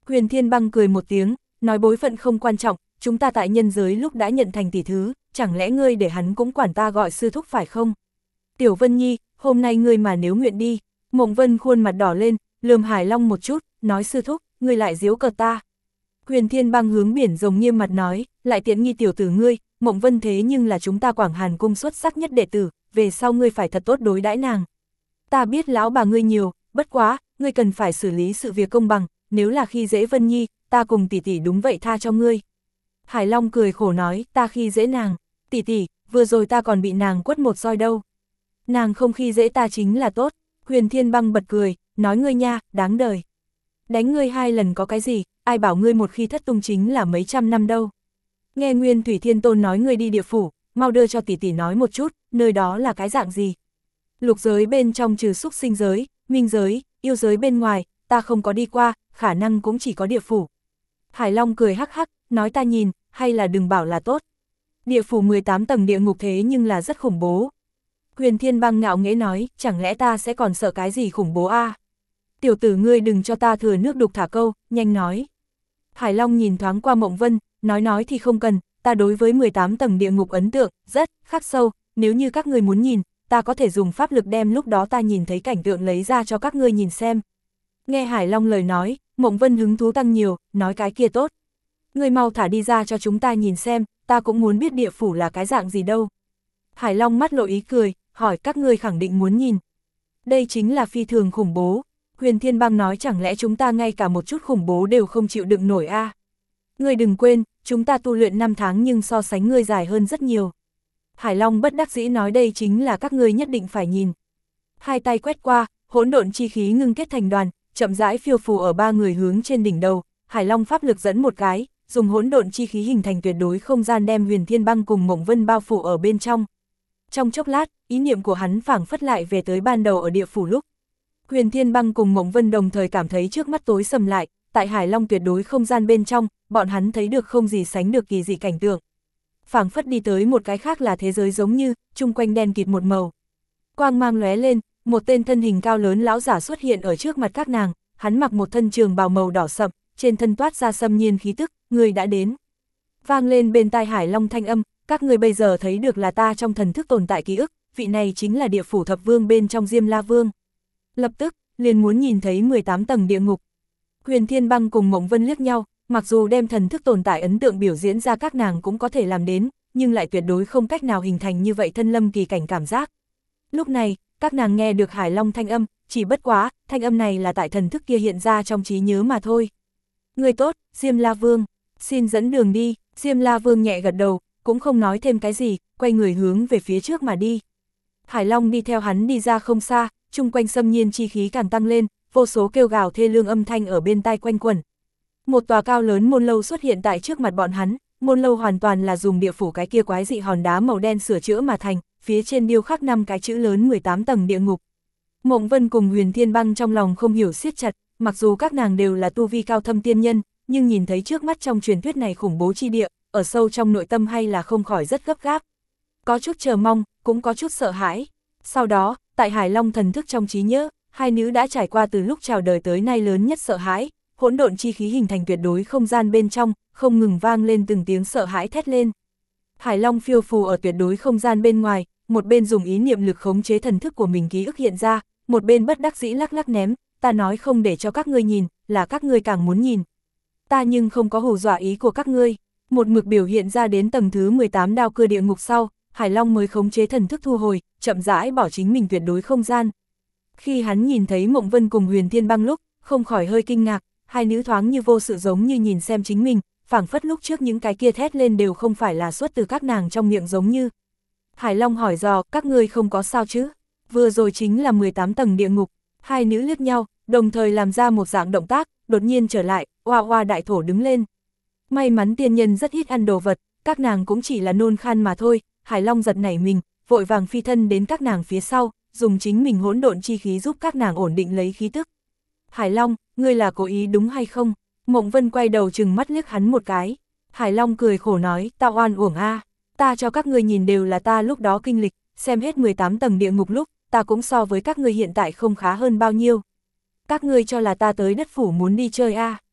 Huyền Thiên Băng cười một tiếng, nói bối phận không quan trọng, chúng ta tại nhân giới lúc đã nhận thành tỷ thứ, chẳng lẽ ngươi để hắn cũng quản ta gọi sư thúc phải không? Tiểu Vân Nhi, hôm nay ngươi mà nếu nguyện đi. Mộng Vân khuôn mặt đỏ lên, lườm Hải Long một chút, nói sư thúc, ngươi lại giễu cợt ta. Huyền Thiên Băng hướng biển rồng nghiêm mặt nói, lại tiện nghi tiểu tử ngươi, Mộng Vân thế nhưng là chúng ta Quảng Hàn cung xuất sắc nhất đệ tử, về sau ngươi phải thật tốt đối đãi nàng. Ta biết lão bà ngươi nhiều, bất quá, ngươi cần phải xử lý sự việc công bằng, nếu là khi dễ Vân Nhi, ta cùng tỷ tỷ đúng vậy tha cho ngươi. Hải Long cười khổ nói, ta khi dễ nàng, tỷ tỷ, vừa rồi ta còn bị nàng quất một roi đâu. Nàng không khi dễ ta chính là tốt. Huyền Thiên Băng bật cười, nói ngươi nha, đáng đời. Đánh ngươi 2 lần có cái gì, ai bảo ngươi một khi thất tung chính là mấy trăm năm đâu. Nghe Nguyên Thủy Thiên Tôn nói ngươi đi địa phủ, mau đưa cho tỷ tỷ nói một chút, nơi đó là cái dạng gì. Lục giới bên trong trừ xúc sinh giới, minh giới, yêu giới bên ngoài, ta không có đi qua, khả năng cũng chỉ có địa phủ. Hải Long cười hắc hắc, nói ta nhìn, hay là đừng bảo là tốt. Địa phủ 18 tầng địa ngục thế nhưng là rất khủng bố. Huyền Thiên Băng ngạo nghễ nói, chẳng lẽ ta sẽ còn sợ cái gì khủng bố a? Tiểu tử ngươi đừng cho ta thừa nước đục thả câu, nhanh nói. Hải Long nhìn thoáng qua Mộng Vân, nói thì không cần, ta đối với 18 tầng địa ngục ấn tượng, rất khắc sâu, nếu như các ngươi muốn nhìn, ta có thể dùng pháp lực đem lúc đó ta nhìn thấy cảnh tượng lấy ra cho các ngươi nhìn xem. Nghe Hải Long lời nói, Mộng Vân hứng thú tăng nhiều, nói cái kia tốt. Ngươi mau thả đi ra cho chúng ta nhìn xem, ta cũng muốn biết địa phủ là cái dạng gì đâu. Hải Long mắt lộ ý cười, hỏi các ngươi khẳng định muốn nhìn. Đây chính là phi thường khủng bố. Huyền Thiên Băng nói chẳng lẽ chúng ta ngay cả một chút khủng bố đều không chịu đựng nổi a? Ngươi đừng quên, chúng ta tu luyện 5 tháng nhưng so sánh ngươi dài hơn rất nhiều. Hải Long bất đắc dĩ nói đây chính là các ngươi nhất định phải nhìn. Hai tay quét qua, hỗn độn chi khí ngưng kết thành đoàn, chậm rãi phiêu phù ở 3 người hướng trên đỉnh đầu. Hải Long pháp lực dẫn một cái, dùng hỗn độn chi khí hình thành tuyệt đối không gian đem Huyền Thiên Băng cùng Mộng Vân bao phủ ở bên trong. Trong chốc lát, ý niệm của hắn phảng phất lại về tới ban đầu ở địa phủ lúc. Huyền Thiên Băng cùng Mộng Vân đồng thời cảm thấy trước mắt tối sầm lại, tại Hải Long tuyệt đối không gian bên trong, bọn hắn thấy được không gì sánh được kỳ dị cảnh tượng. Phảng phất đi tới một cái khác là thế giới giống như, chung quanh đen kịt một màu. Quang mang lóe lên, một tên thân hình cao lớn lão giả xuất hiện ở trước mặt các nàng, hắn mặc một thân trường bào màu đỏ sậm, trên thân toát ra xâm nhiên khí tức, người đã đến. Vang lên bên tai Hải Long thanh âm, các người bây giờ thấy được là ta trong thần thức tồn tại ký ức, vị này chính là địa phủ thập vương bên trong Diêm La Vương. Lập tức, liền muốn nhìn thấy 18 tầng địa ngục. Huyền Thiên Băng cùng Mộng Vân liếc nhau, mặc dù đem thần thức tồn tại ấn tượng biểu diễn ra các nàng cũng có thể làm đến, nhưng lại tuyệt đối không cách nào hình thành như vậy thân lâm kỳ cảnh cảm giác. Lúc này, các nàng nghe được Hải Long thanh âm, chỉ bất quá, thanh âm này là tại thần thức kia hiện ra trong trí nhớ mà thôi. Người tốt, Diêm La Vương, xin dẫn đường đi. Diêm La Vương nhẹ gật đầu, cũng không nói thêm cái gì, quay người hướng về phía trước mà đi. Hải Long đi theo hắn đi ra không xa, chung quanh xâm nhiên chi khí càng tăng lên, vô số kêu gào thê lương âm thanh ở bên tai quanh quẩn. Một tòa cao lớn môn lâu xuất hiện tại trước mặt bọn hắn, môn lâu hoàn toàn là dùng địa phủ cái kia quái dị hòn đá màu đen sửa chữa mà thành, phía trên điêu khắc 5 cái chữ lớn 18 tầng địa ngục. Mộng Vân cùng Huyền Thiên Băng trong lòng không hiểu siết chặt, mặc dù các nàng đều là tu vi cao thâm tiên nhân, nhưng nhìn thấy trước mắt trong truyền thuyết này khủng bố chi địa, ở sâu trong nội tâm hay là không khỏi rất gấp gáp. Có chút chờ mong, cũng có chút sợ hãi. Sau đó, tại Hải Long thần thức trong trí nhớ, hai nữ đã trải qua từ lúc chào đời tới nay lớn nhất sợ hãi, hỗn độn chi khí hình thành tuyệt đối không gian bên trong, không ngừng vang lên từng tiếng sợ hãi thét lên. Hải Long phiêu phù ở tuyệt đối không gian bên ngoài, một bên dùng ý niệm lực khống chế thần thức của mình ký ức hiện ra, một bên bất đắc dĩ lắc lắc ném, ta nói không để cho các ngươi nhìn, là các ngươi càng muốn nhìn. Ta nhưng không có hù dọa ý của các ngươi. Một mực biểu hiện ra đến tầng thứ 18 đao cưa địa ngục sau, Hải Long mới khống chế thần thức thu hồi, chậm rãi bỏ chính mình tuyệt đối không gian. Khi hắn nhìn thấy Mộng Vân cùng Huyền Thiên Băng lúc, không khỏi hơi kinh ngạc, hai nữ thoáng như vô sự giống như nhìn xem chính mình, phảng phất lúc trước những cái kia thét lên đều không phải là xuất từ các nàng trong miệng giống như. Hải Long hỏi dò, các ngươi không có sao chứ? Vừa rồi chính là 18 tầng địa ngục. Hai nữ liếc nhau, đồng thời làm ra một dạng động tác, đột nhiên trở lại, oa oa đại thổ đứng lên. May mắn tiên nhân rất ít ăn đồ vật, các nàng cũng chỉ là nôn khan mà thôi. Hải Long giật nảy mình, vội vàng phi thân đến các nàng phía sau, dùng chính mình hỗn độn chi khí giúp các nàng ổn định lấy khí tức. Hải Long, ngươi là cố ý đúng hay không? Mộng Vân quay đầu chừng mắt liếc hắn một cái. Hải Long cười khổ nói, ta oan uổng a, ta cho các ngươi nhìn đều là ta lúc đó kinh lịch, xem hết 18 tầng địa ngục lúc, ta cũng so với các ngươi hiện tại không khá hơn bao nhiêu. Các ngươi cho là ta tới đất phủ muốn đi chơi a?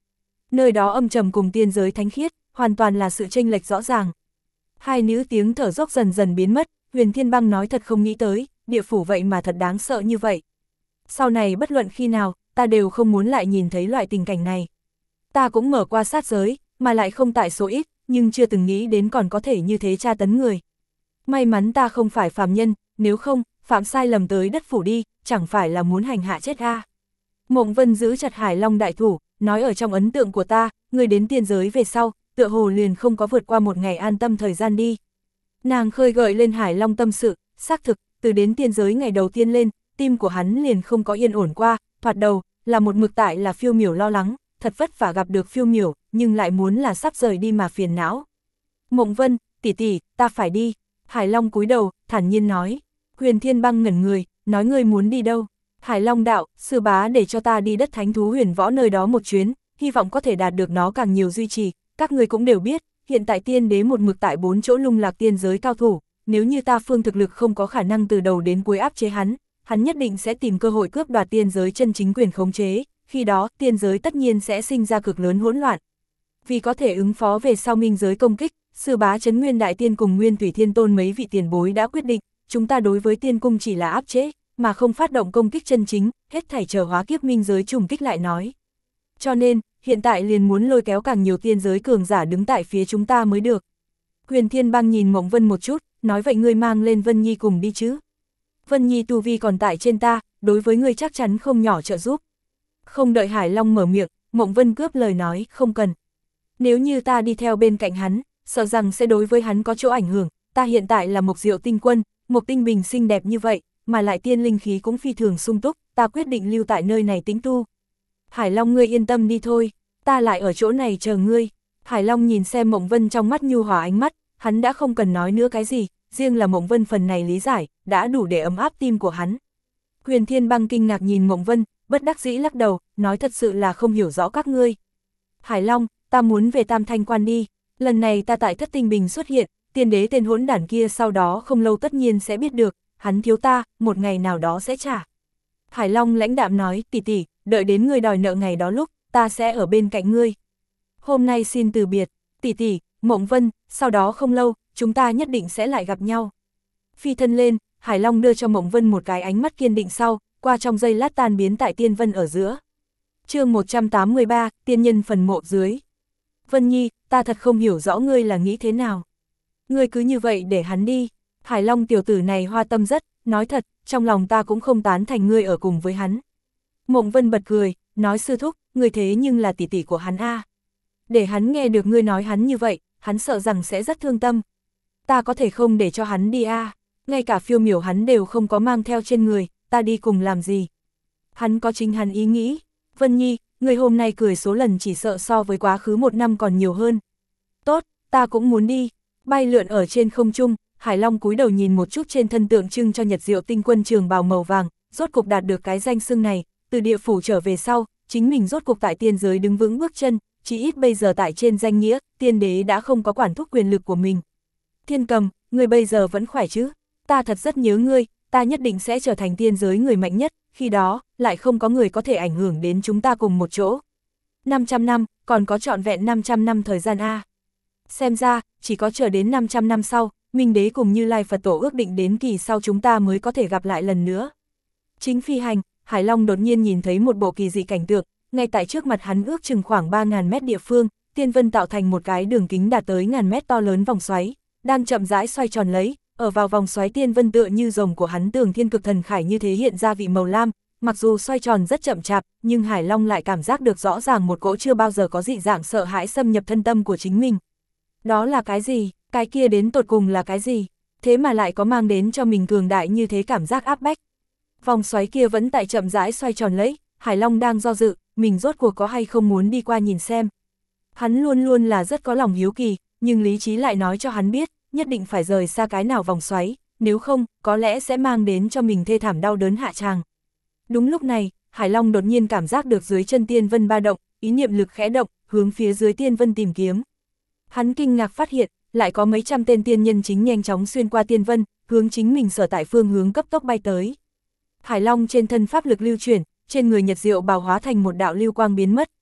Nơi đó âm trầm cùng tiên giới thánh khiết, hoàn toàn là sự chênh lệch rõ ràng. Hai nữ tiếng thở dốc dần dần biến mất, Huyền Thiên Băng nói thật không nghĩ tới, địa phủ vậy mà thật đáng sợ như vậy. Sau này bất luận khi nào, ta đều không muốn lại nhìn thấy loại tình cảnh này. Ta cũng mở qua sát giới, mà lại không tại số ít, nhưng chưa từng nghĩ đến còn có thể như thế tra tấn người. May mắn ta không phải phàm nhân, nếu không, phạm sai lầm tới đất phủ đi, chẳng phải là muốn hành hạ chết a. Mộng Vân giữ chặt Hải Long đại thủ, nói ở trong ấn tượng của ta, người đến tiên giới về sau, tựa hồ liền không có vượt qua một ngày an tâm thời gian đi. Nàng khơi gợi lên Hải Long tâm sự, xác thực, từ đến tiên giới ngày đầu tiên lên, tim của hắn liền không có yên ổn qua, thoạt đầu, là một mực tại là Phiêu Miểu lo lắng, thật vất vả gặp được Phiêu Miểu, nhưng lại muốn là sắp rời đi mà phiền não. Mộng Vân, tỷ tỷ, ta phải đi. Hải Long cúi đầu, thản nhiên nói. Huyền Thiên Băng ngẩn người, nói ngươi muốn đi đâu? Hải Long đạo, sư bá để cho ta đi đất thánh thú huyền võ nơi đó một chuyến, hy vọng có thể đạt được nó càng nhiều duy trì. Các người cũng đều biết, hiện tại tiên đế một mực tại 4 chỗ lung lạc tiên giới cao thủ, nếu như ta phương thực lực không có khả năng từ đầu đến cuối áp chế hắn nhất định sẽ tìm cơ hội cướp đoạt tiên giới chân chính quyền khống chế, khi đó tiên giới tất nhiên sẽ sinh ra cực lớn hỗn loạn. Vì có thể ứng phó về sau minh giới công kích, sư bá Trấn Nguyên Đại Tiên cùng Nguyên Thủy Thiên Tôn mấy vị tiền bối đã quyết định, chúng ta đối với tiên cung chỉ là áp chế, mà không phát động công kích chân chính, hết thảy chờ hóa kiếp minh giới trùng kích lại nói. Cho nên, hiện tại liền muốn lôi kéo càng nhiều tiên giới cường giả đứng tại phía chúng ta mới được. Huyền Thiên Băng nhìn Mộng Vân một chút, nói vậy ngươi mang lên Vân Nhi cùng đi chứ. Vân Nhi tu vi còn tại trên ta, đối với ngươi chắc chắn không nhỏ trợ giúp. Không đợi Hải Long mở miệng, Mộng Vân cướp lời nói, không cần. Nếu như ta đi theo bên cạnh hắn, sợ rằng sẽ đối với hắn có chỗ ảnh hưởng, ta hiện tại là Mộc Diệu Tinh Quân, Mộc Tinh Bình xinh đẹp như vậy, mà lại tiên linh khí cũng phi thường sung túc, ta quyết định lưu tại nơi này tĩnh tu. Hải Long ngươi yên tâm đi thôi, ta lại ở chỗ này chờ ngươi. Hải Long nhìn xem Mộng Vân trong mắt nhu hòa ánh mắt, hắn đã không cần nói nữa cái gì, riêng là Mộng Vân phần này lý giải, đã đủ để ấm áp tim của hắn. Huyền Thiên Băng kinh ngạc nhìn Mộng Vân, bất đắc dĩ lắc đầu, nói thật sự là không hiểu rõ các ngươi. Hải Long, ta muốn về Tam Thanh Quan đi, lần này ta tại Thất Tinh Bình xuất hiện, tiên đế tên hỗn đản kia sau đó không lâu tất nhiên sẽ biết được, hắn thiếu ta, một ngày nào đó sẽ trả. Hải Long lãnh đạm nói, tỷ tỷ, đợi đến ngươi đòi nợ ngày đó lúc, ta sẽ ở bên cạnh ngươi. Hôm nay xin từ biệt, tỷ tỷ, Mộng Vân, sau đó không lâu, chúng ta nhất định sẽ lại gặp nhau. Phi thân lên, Hải Long đưa cho Mộng Vân một cái ánh mắt kiên định sau, qua trong giây lát tan biến tại tiên vân ở giữa. Chương 183, tiên nhân phần mộ dưới. Vân Nhi, ta thật không hiểu rõ ngươi là nghĩ thế nào. Ngươi cứ như vậy để hắn đi. Hải Long tiểu tử này hoa tâm rất, nói thật, trong lòng ta cũng không tán thành ngươi ở cùng với hắn. Mộng Vân bật cười, nói sư thúc, ngươi thế nhưng là tỷ tỷ của hắn a. Để hắn nghe được ngươi nói hắn như vậy, hắn sợ rằng sẽ rất thương tâm. Ta có thể không để cho hắn đi a, ngay cả Phiêu Miểu hắn đều không có mang theo trên người, ta đi cùng làm gì. Hắn có chính hắn ý nghĩ. Vân Nhi, người hôm nay cười số lần chỉ sợ so với quá khứ 1 năm còn nhiều hơn. Tốt, ta cũng muốn đi. Bay lượn ở trên không trung, Hải Long cúi đầu nhìn một chút trên thân tượng trưng cho Nhật Diệu Tinh Quân trường bào màu vàng, rốt cục đạt được cái danh xưng này, từ địa phủ trở về sau, chính mình rốt cục tại tiên giới đứng vững bước chân, chỉ ít bây giờ tại trên danh nghĩa, tiên đế đã không có quản thúc quyền lực của mình. Thiên Cầm, ngươi bây giờ vẫn khỏe chứ? Ta thật rất nhớ ngươi, ta nhất định sẽ trở thành tiên giới người mạnh nhất, khi đó, lại không có người có thể ảnh hưởng đến chúng ta cùng một chỗ. 500 năm, còn có trọn vẹn 500 năm thời gian a. Xem ra, chỉ có chờ đến 500 năm sau, Minh Đế cùng Như Lai Phật Tổ ước định đến kỳ sau chúng ta mới có thể gặp lại lần nữa. Chính phi hành, Hải Long đột nhiên nhìn thấy một bộ kỳ dị cảnh tượng, ngay tại trước mặt hắn ước chừng khoảng 3.000 mét địa phương, tiên vân tạo thành một cái đường kính đạt tới ngàn mét to lớn vòng xoáy, đang chậm rãi xoay tròn lấy, ở vào vòng xoáy tiên vân tựa như rồng của hắn Tường Thiên Cực Thần Khải như thế hiện ra vị màu lam, mặc dù xoay tròn rất chậm chạp, nhưng Hải Long lại cảm giác được rõ ràng một cỗ chưa bao giờ có dị dạng sợ hãi xâm nhập thân tâm của chính mình. Đó là cái gì? Cái kia đến tột cùng là cái gì? Thế mà lại có mang đến cho mình cường đại như thế cảm giác áp bách. Vòng xoáy kia vẫn tại chậm rãi xoay tròn lấy, Hải Long đang do dự, mình rốt cuộc có hay không muốn đi qua nhìn xem. Hắn luôn luôn là rất có lòng hiếu kỳ, nhưng lý trí lại nói cho hắn biết, nhất định phải rời xa cái nào vòng xoáy, nếu không, có lẽ sẽ mang đến cho mình thê thảm đau đớn hạ tràng. Đúng lúc này, Hải Long đột nhiên cảm giác được dưới chân tiên vân ba động, ý niệm lực khẽ động, hướng phía dưới tiên vân tìm kiếm. Hắn kinh ngạc phát hiện, lại có mấy trăm tên tiên nhân chính nhanh chóng xuyên qua tiên vân, hướng chính mình sở tại phương hướng cấp tốc bay tới. Hải Long trên thân pháp lực lưu chuyển, trên người Nhật Diệu bào hóa thành một đạo lưu quang biến mất,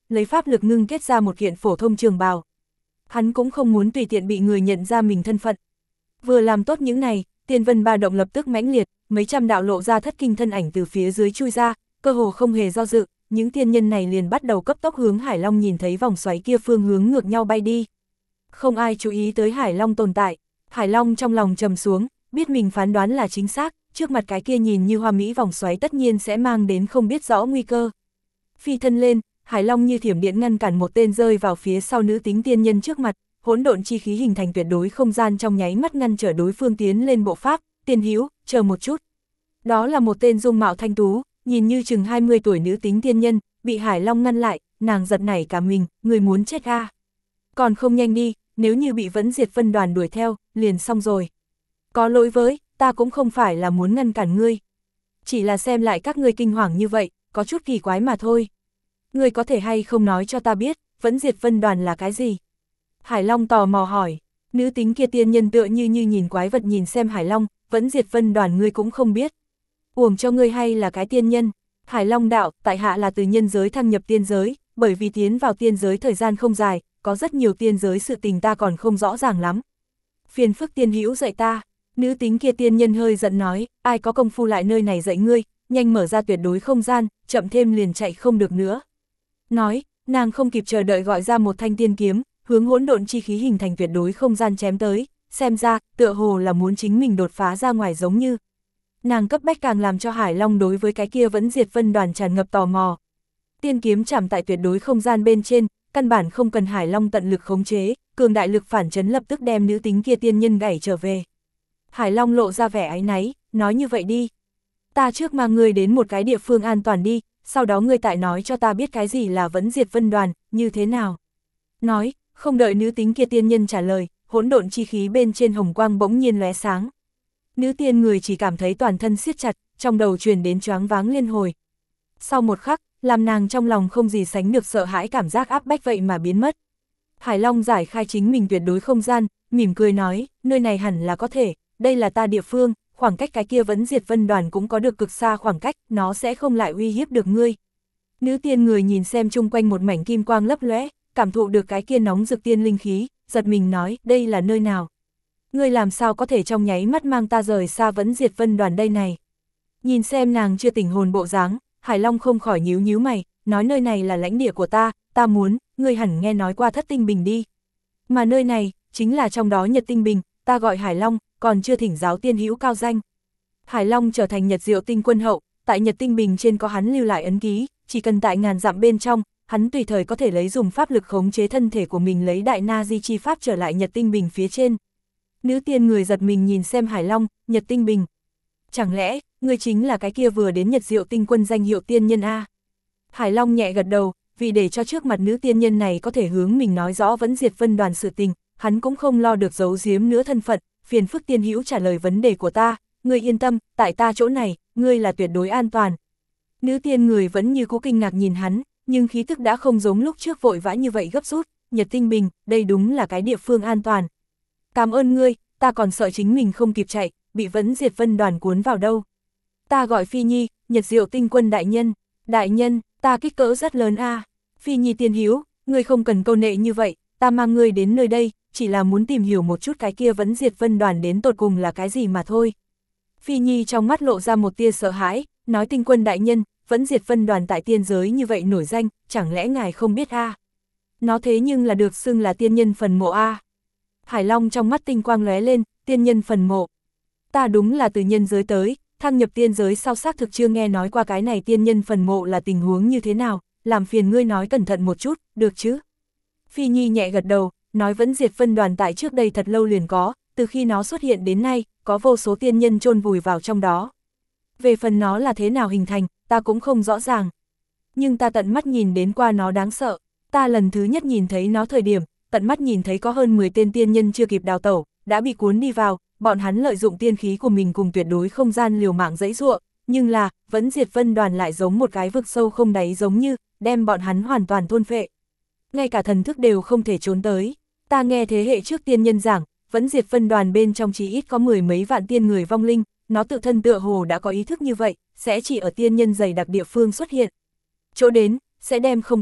lấy pháp lực ngưng kết ra một kiện phổ thông trường bào. Hắn cũng không muốn tùy tiện bị người nhận ra mình thân phận. Vừa làm tốt những này, tiên vân ba động lập tức mãnh liệt, mấy trăm đạo lộ ra thất kinh thân ảnh từ phía dưới chui ra, cơ hồ không hề do dự, những tiên nhân này liền bắt đầu cấp tốc hướng Hải Long nhìn thấy vòng xoáy kia phương hướng ngược nhau bay đi. Không ai chú ý tới Hải Long tồn tại, Hải Long trong lòng trầm xuống, biết mình phán đoán là chính xác, trước mặt cái kia nhìn như hoa mỹ vòng xoáy tất nhiên sẽ mang đến không biết rõ nguy cơ. Phi thân lên, Hải Long như thiểm điện ngăn cản một tên rơi vào phía sau nữ tính tiên nhân trước mặt, hỗn độn chi khí hình thành tuyệt đối không gian trong nháy mắt ngăn trở đối phương tiến lên bộ pháp. Tiên hữu, chờ một chút. Đó là một tên dung mạo thanh tú, nhìn như chừng 20 tuổi nữ tính tiên nhân, bị Hải Long ngăn lại, nàng giật nảy cả mình, người muốn chết à. Còn không nhanh đi, nếu như bị Vẫn Diệt Vân đoàn đuổi theo, liền xong rồi. Có lỗi với, ta cũng không phải là muốn ngăn cản ngươi. Chỉ là xem lại các ngươi kinh hoàng như vậy, có chút kỳ quái mà thôi. Ngươi có thể hay không nói cho ta biết, Vẫn Diệt Vân đoàn là cái gì? Hải Long tò mò hỏi, nữ tính kia tiên nhân tựa như nhìn quái vật nhìn xem Hải Long, Vẫn Diệt Vân đoàn ngươi cũng không biết. Uổng cho ngươi hay là cái tiên nhân? Hải Long đạo, tại hạ là từ nhân giới thăng nhập tiên giới, bởi vì tiến vào tiên giới thời gian không dài, có rất nhiều tiên giới sự tình ta còn không rõ ràng lắm. Phiền phức tiên hữu dạy ta. Nữ tính kia tiên nhân hơi giận nói, ai có công phu lại nơi này dạy ngươi, nhanh mở ra tuyệt đối không gian, chậm thêm liền chạy không được nữa. Nói, nàng không kịp chờ đợi gọi ra một thanh tiên kiếm, hướng hỗn độn chi khí hình thành tuyệt đối không gian chém tới, xem ra, tựa hồ là muốn chính mình đột phá ra ngoài giống như. Nàng cấp bách càng làm cho Hải Long đối với cái kia Vẫn Diệt Vân đoàn tràn ngập tò mò. Tiên kiếm chạm tại tuyệt đối không gian bên trên, căn bản không cần Hải Long tận lực khống chế, cường đại lực phản chấn lập tức đem nữ tính kia tiên nhân gảy trở về. Hải Long lộ ra vẻ áy náy, nói như vậy đi. Ta trước mang ngươi đến một cái địa phương an toàn đi, sau đó ngươi tại nói cho ta biết cái gì là Vẫn Diệt Vân đoàn, như thế nào. Nói, không đợi nữ tính kia tiên nhân trả lời, hỗn độn chi khí bên trên hồng quang bỗng nhiên lóe sáng. Nữ tiên người chỉ cảm thấy toàn thân siết chặt, trong đầu truyền đến choáng váng liên hồi. Sau một khắc, làm nàng trong lòng không gì sánh được sợ hãi cảm giác áp bách vậy mà biến mất. Hải Long giải khai chính mình tuyệt đối không gian, mỉm cười nói, nơi này hẳn là có thể, đây là ta địa phương, khoảng cách cái kia Vẫn Diệt Vân đoàn cũng có được cực xa khoảng cách, nó sẽ không lại uy hiếp được ngươi. Nữ tiên người nhìn xem chung quanh một mảnh kim quang lấp lóe, cảm thụ được cái kia nóng rực tiên linh khí, giật mình nói, đây là nơi nào? Ngươi làm sao có thể trong nháy mắt mang ta rời xa Vẫn Diệt Vân đoàn đây này? Nhìn xem nàng chưa tỉnh hồn bộ dáng, Hải Long không khỏi nhíu nhíu mày, nói nơi này là lãnh địa của ta muốn, ngươi hẳn nghe nói qua Thất Tinh Bình đi. Mà nơi này, chính là trong đó Nhật Tinh Bình, ta gọi Hải Long, còn chưa thỉnh giáo tiên hữu cao danh. Hải Long trở thành Nhật Diệu Tinh quân hậu, tại Nhật Tinh Bình trên có hắn lưu lại ấn ký, chỉ cần tại ngàn dặm bên trong, hắn tùy thời có thể lấy dùng pháp lực khống chế thân thể của mình lấy đại na di chi pháp trở lại Nhật Tinh Bình phía trên. Nữ tiên người giật mình nhìn xem Hải Long, Nhật Tinh Bình. Chẳng lẽ, ngươi chính là cái kia vừa đến Nhật Diệu Tinh quân danh hiệu tiên nhân A? Hải Long nhẹ gật đầu, vì để cho trước mặt nữ tiên nhân này có thể hướng mình nói rõ Vẫn Diệt Vân đoàn sự tình, hắn cũng không lo được giấu giếm nữa thân phận, phiền phức tiên hữu trả lời vấn đề của ta, ngươi yên tâm, tại ta chỗ này, ngươi là tuyệt đối an toàn. Nữ tiên người vẫn như cũ kinh ngạc nhìn hắn, nhưng khí tức đã không giống lúc trước vội vã như vậy gấp rút, Nhật Tinh Bình, đây đúng là cái địa phương an toàn. Cảm ơn ngươi, ta còn sợ chính mình không kịp chạy, bị Vẫn Diệt Vân đoàn cuốn vào đâu. Ta gọi Phi Nhi, Nhật Diệu Tinh quân đại nhân, ta kích cỡ rất lớn a. Phi Nhi tiên hữu, ngươi không cần câu nệ như vậy, ta mang ngươi đến nơi đây, chỉ là muốn tìm hiểu một chút cái kia Vẫn Diệt Vân đoàn đến tột cùng là cái gì mà thôi. Phi Nhi trong mắt lộ ra một tia sợ hãi, nói tinh quân đại nhân, Vẫn Diệt Vân đoàn tại tiên giới như vậy nổi danh, chẳng lẽ ngài không biết a? Nó thế nhưng là được xưng là tiên nhân phần mộ a. Hải Long trong mắt tinh quang lóe lên, tiên nhân phần mộ. Ta đúng là từ nhân giới tới, thăng nhập tiên giới sau xác thực chưa nghe nói qua cái này tiên nhân phần mộ là tình huống như thế nào, làm phiền ngươi nói cẩn thận một chút, được chứ? Phi Nhi nhẹ gật đầu, nói Vẫn Diệt Vân đoàn tại trước đây thật lâu liền có, từ khi nó xuất hiện đến nay, có vô số tiên nhân chôn vùi vào trong đó. Về phần nó là thế nào hình thành, ta cũng không rõ ràng. Nhưng ta tận mắt nhìn đến qua nó đáng sợ, ta lần thứ nhất nhìn thấy nó thời điểm, tận mắt nhìn thấy có hơn 10 tên tiên nhân chưa kịp đào tẩu, đã bị cuốn đi vào, bọn hắn lợi dụng tiên khí của mình cùng tuyệt đối không gian liều mạng dãy giụa, nhưng là, Vẫn Diệt Vân đoàn lại giống một cái vực sâu không đáy giống như, đem bọn hắn hoàn toàn thôn phệ. Ngay cả thần thức đều không thể trốn tới. Ta nghe thế hệ trước tiên nhân giảng, Vẫn Diệt Vân đoàn bên trong chỉ ít có 10 mấy vạn tiên người vong linh, nó tự thân tựa hồ đã có ý thức như vậy, sẽ chỉ ở tiên nhân dày đặc địa phương xuất hiện. Chỗ đến, sẽ đem không có,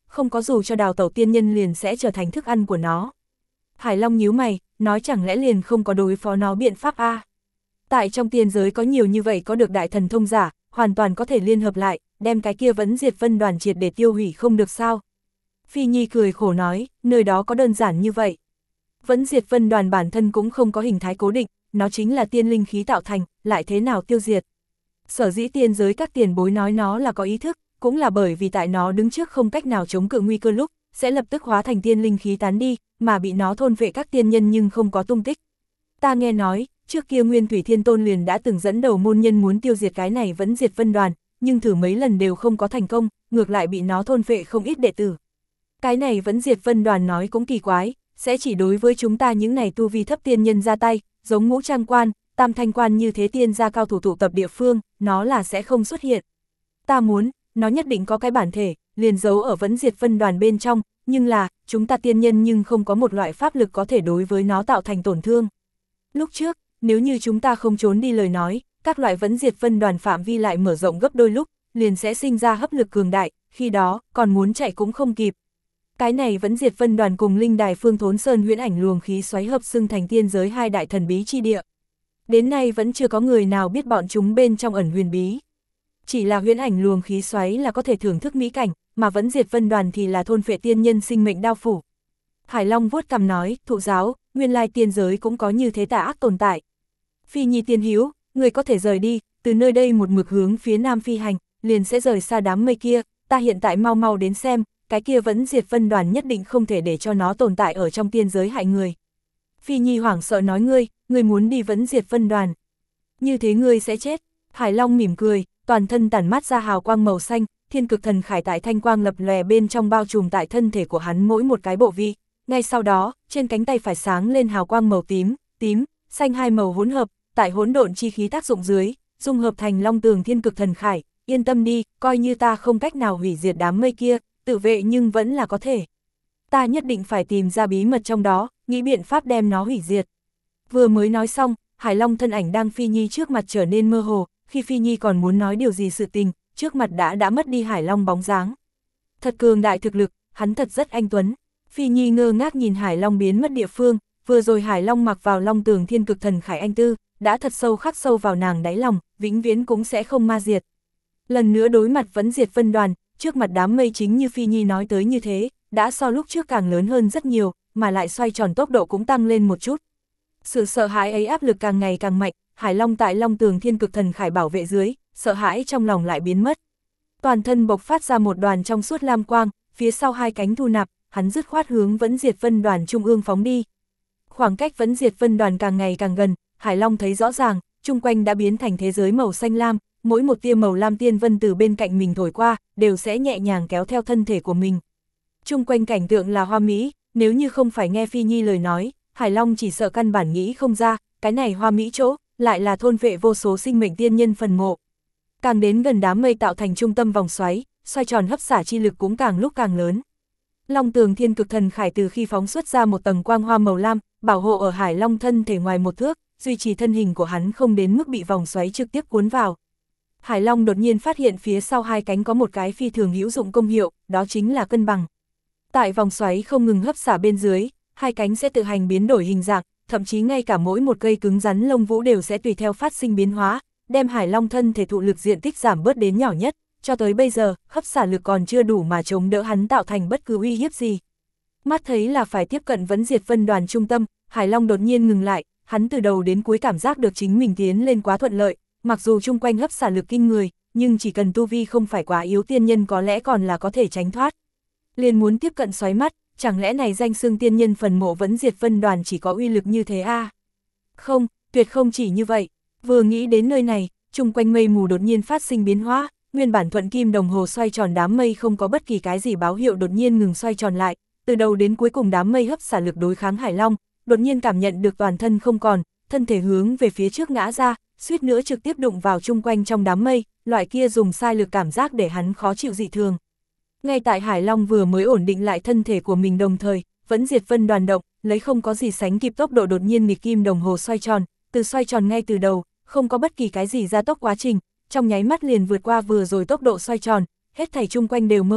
không có dù cho đào tẩu tiên nhân liền sẽ trở thành thức ăn của nó. Hải Long nhíu mày, nói chẳng lẽ liền không có đối phó nó biện pháp a? Tại trong tiên giới có nhiều như vậy có được đại thần thông giả, hoàn toàn có thể liên hợp lại, đem cái kia Vẫn Diệt Vân đoàn triệt để tiêu hủy không được sao? Phi Nhi cười khổ nói, nơi đó có đơn giản như vậy. Vẫn Diệt Vân đoàn bản thân cũng không có hình thái cố định, nó chính là tiên linh khí tạo thành, lại thế nào tiêu diệt. Sở dĩ tiên giới các tiền bối nói nó là có ý thức, cũng là bởi vì tại nó đứng trước không cách nào chống cự nguy cơ lúc, sẽ lập tức hóa thành tiên linh khí tán đi, mà bị nó thôn vệ các tiên nhân nhưng không có tung tích. Ta nghe nói, trước kia Nguyên Thủy Thiên Tôn liền đã từng dẫn đầu môn nhân muốn tiêu diệt cái này Vẫn Diệt Vân đoàn, nhưng thử mấy lần đều không có thành công, ngược lại bị nó thôn vệ không ít đệ tử. Cái này Vẫn Diệt Vân đoàn nói cũng kỳ quái, sẽ chỉ đối với chúng ta những này tu vi thấp tiên nhân ra tay, giống Ngũ Trang Quan, Tam Thanh Quan như thế tiên gia cao thủ tụ tập địa phương, nó là sẽ không xuất hiện. Ta muốn, nó nhất định có cái bản thể, liền giấu ở Vẫn Diệt Vân đoàn bên trong, nhưng là, chúng ta tiên nhân nhưng không có một loại pháp lực có thể đối với nó tạo thành tổn thương. Lúc trước, nếu như chúng ta không trốn đi lời nói, các loại Vẫn Diệt Vân đoàn phạm vi lại mở rộng gấp đôi lúc, liền sẽ sinh ra hấp lực cường đại, khi đó, còn muốn chạy cũng không kịp. Cái này Vẫn Diệt Vân đoàn cùng linh đài Phương Thốn Sơn huyễn ảnh luồng khí xoáy hợp xưng thành tiên giới hai đại thần bí chi địa. Đến nay vẫn chưa có người nào biết bọn chúng bên trong ẩn huyền bí. Chỉ là huyễn ảnh luồng khí xoáy là có thể thưởng thức mỹ cảnh, mà Vẫn Diệt Vân đoàn thì là thôn phệ tiên nhân sinh mệnh đao phủ. Hải Long vuốt cằm nói, thụ giáo, nguyên lai tiên giới cũng có như thế tà ác tồn tại. Phi Nhi tiên hiếu, người có thể rời đi, từ nơi đây một mực hướng phía nam phi hành, liền sẽ rời xa đám mây kia, ta hiện tại mau mau đến xem, cái kia Vẫn Diệt Vân đoàn nhất định không thể để cho nó tồn tại ở trong tiên giới hại người. Phi Nhi hoảng sợ nói ngươi muốn đi Vẫn Diệt Vân đoàn. Như thế ngươi sẽ chết. Hải Long mỉm cười, toàn thân tản mát ra hào quang màu xanh, thiên cực thần khải tại thanh quang lập lòe bên trong bao trùm tại thân thể của hắn mỗi một cái bộ vị. Ngay sau đó, trên cánh tay phải sáng lên hào quang màu tím, xanh hai màu hỗn hợp, tại hỗn độn chi khí tác dụng dưới, dung hợp thành Long Tường thiên cực thần khải, yên tâm đi, coi như ta không cách nào hủy diệt đám mây kia, tự vệ nhưng vẫn là có thể. Ta nhất định phải tìm ra bí mật trong đó, nghĩ biện pháp đem nó hủy diệt. Vừa mới nói xong, Hải Long thân ảnh đang Phi Nhi trước mặt trở nên mơ hồ, khi Phi Nhi còn muốn nói điều gì sự tình, trước mặt đã mất đi Hải Long bóng dáng. Thật cường đại thực lực, hắn thật rất anh tuấn. Phi Nhi ngơ ngác nhìn Hải Long biến mất địa phương, vừa rồi Hải Long mặc vào Long Tường thiên cực thần khải anh tư, đã thật sâu khắc sâu vào nàng đáy lòng, vĩnh viễn cũng sẽ không ma diệt. Lần nữa đối mặt Vẫn Diệt Vân đoàn, trước mặt đám mây chính như Phi Nhi nói tới như thế, đã so lúc trước càng lớn hơn rất nhiều, mà lại xoay tròn tốc độ cũng tăng lên một chút. Sự sợ hãi ấy áp lực càng ngày càng mạnh, Hải Long tại Long Tường thiên cực thần khải bảo vệ dưới, sợ hãi trong lòng lại biến mất. Toàn thân bộc phát ra một đoàn trong suốt lam quang, phía sau hai cánh thu nạp, hắn dứt khoát hướng Vẫn Diệt Vân đoàn trung ương phóng đi. Khoảng cách Vẫn Diệt Vân đoàn càng ngày càng gần, Hải Long thấy rõ ràng, chung quanh đã biến thành thế giới màu xanh lam, mỗi một tia màu lam tiên vân từ bên cạnh mình thổi qua, đều sẽ nhẹ nhàng kéo theo thân thể của mình. Chung quanh cảnh tượng là hoa mỹ, nếu như không phải nghe Phi Nhi lời nói, Hải Long chỉ sợ căn bản nghĩ không ra, cái này hoa mỹ chỗ, lại là thôn vệ vô số sinh mệnh tiên nhân phần mộ. Càng đến gần đám mây tạo thành trung tâm vòng xoáy, xoay tròn hấp xả chi lực cũng càng lúc càng lớn. Long Tường thiên cực thần khải từ khi phóng xuất ra một tầng quang hoa màu lam, bảo hộ ở Hải Long thân thể ngoài một thước, duy trì thân hình của hắn không đến mức bị vòng xoáy trực tiếp cuốn vào. Hải Long đột nhiên phát hiện phía sau hai cánh có một cái phi thường hữu dụng công hiệu, đó chính là cân bằng. Tại vòng xoáy không ngừng hấp xả bên dưới, hai cánh sẽ tự hành biến đổi hình dạng, thậm chí ngay cả mỗi một cây cứng rắn lông vũ đều sẽ tùy theo phát sinh biến hóa, đem Hải Long thân thể thụ lực diện tích giảm bớt đến nhỏ nhất, cho tới bây giờ, hấp xả lực còn chưa đủ mà chống đỡ hắn tạo thành bất cứ uy hiếp gì. Mắt thấy là phải tiếp cận Vẫn Diệt Vân đoàn trung tâm, Hải Long đột nhiên ngừng lại, hắn từ đầu đến cuối cảm giác được chính mình tiến lên quá thuận lợi, mặc dù chung quanh hấp xả lực kinh người, nhưng chỉ cần tu vi không phải quá yếu tiên nhân có lẽ còn là có thể tránh thoát. Liền muốn tiếp cận xoáy mắt, chẳng lẽ này danh xưng tiên nhân phần mộ Vẫn Diệt Vân đoàn chỉ có uy lực như thế à? Không, tuyệt không chỉ như vậy. Vừa nghĩ đến nơi này, chung quanh mây mù đột nhiên phát sinh biến hóa, nguyên bản thuận kim đồng hồ xoay tròn đám mây không có bất kỳ cái gì báo hiệu đột nhiên ngừng xoay tròn lại, từ đầu đến cuối cùng đám mây hấp xả lực đối kháng Hải Long, đột nhiên cảm nhận được toàn thân không còn, thân thể hướng về phía trước ngã ra, suýt nữa trực tiếp đụng vào chung quanh trong đám mây, loại kia dùng sai lực cảm giác để hắn khó chịu dị thường. Ngay tại Hải Long vừa mới ổn định lại thân thể của mình đồng thời, Vẫn Diệt Vân đoàn động, lấy không có gì sánh kịp tốc độ đột nhiên nghịch kim đồng hồ xoay tròn, từ xoay tròn ngay từ đầu, không có bất kỳ cái gì gia tốc quá trình, trong nháy mắt liền vượt qua vừa rồi tốc độ xoay tròn, hết thảy chung quanh đều mơ hồ,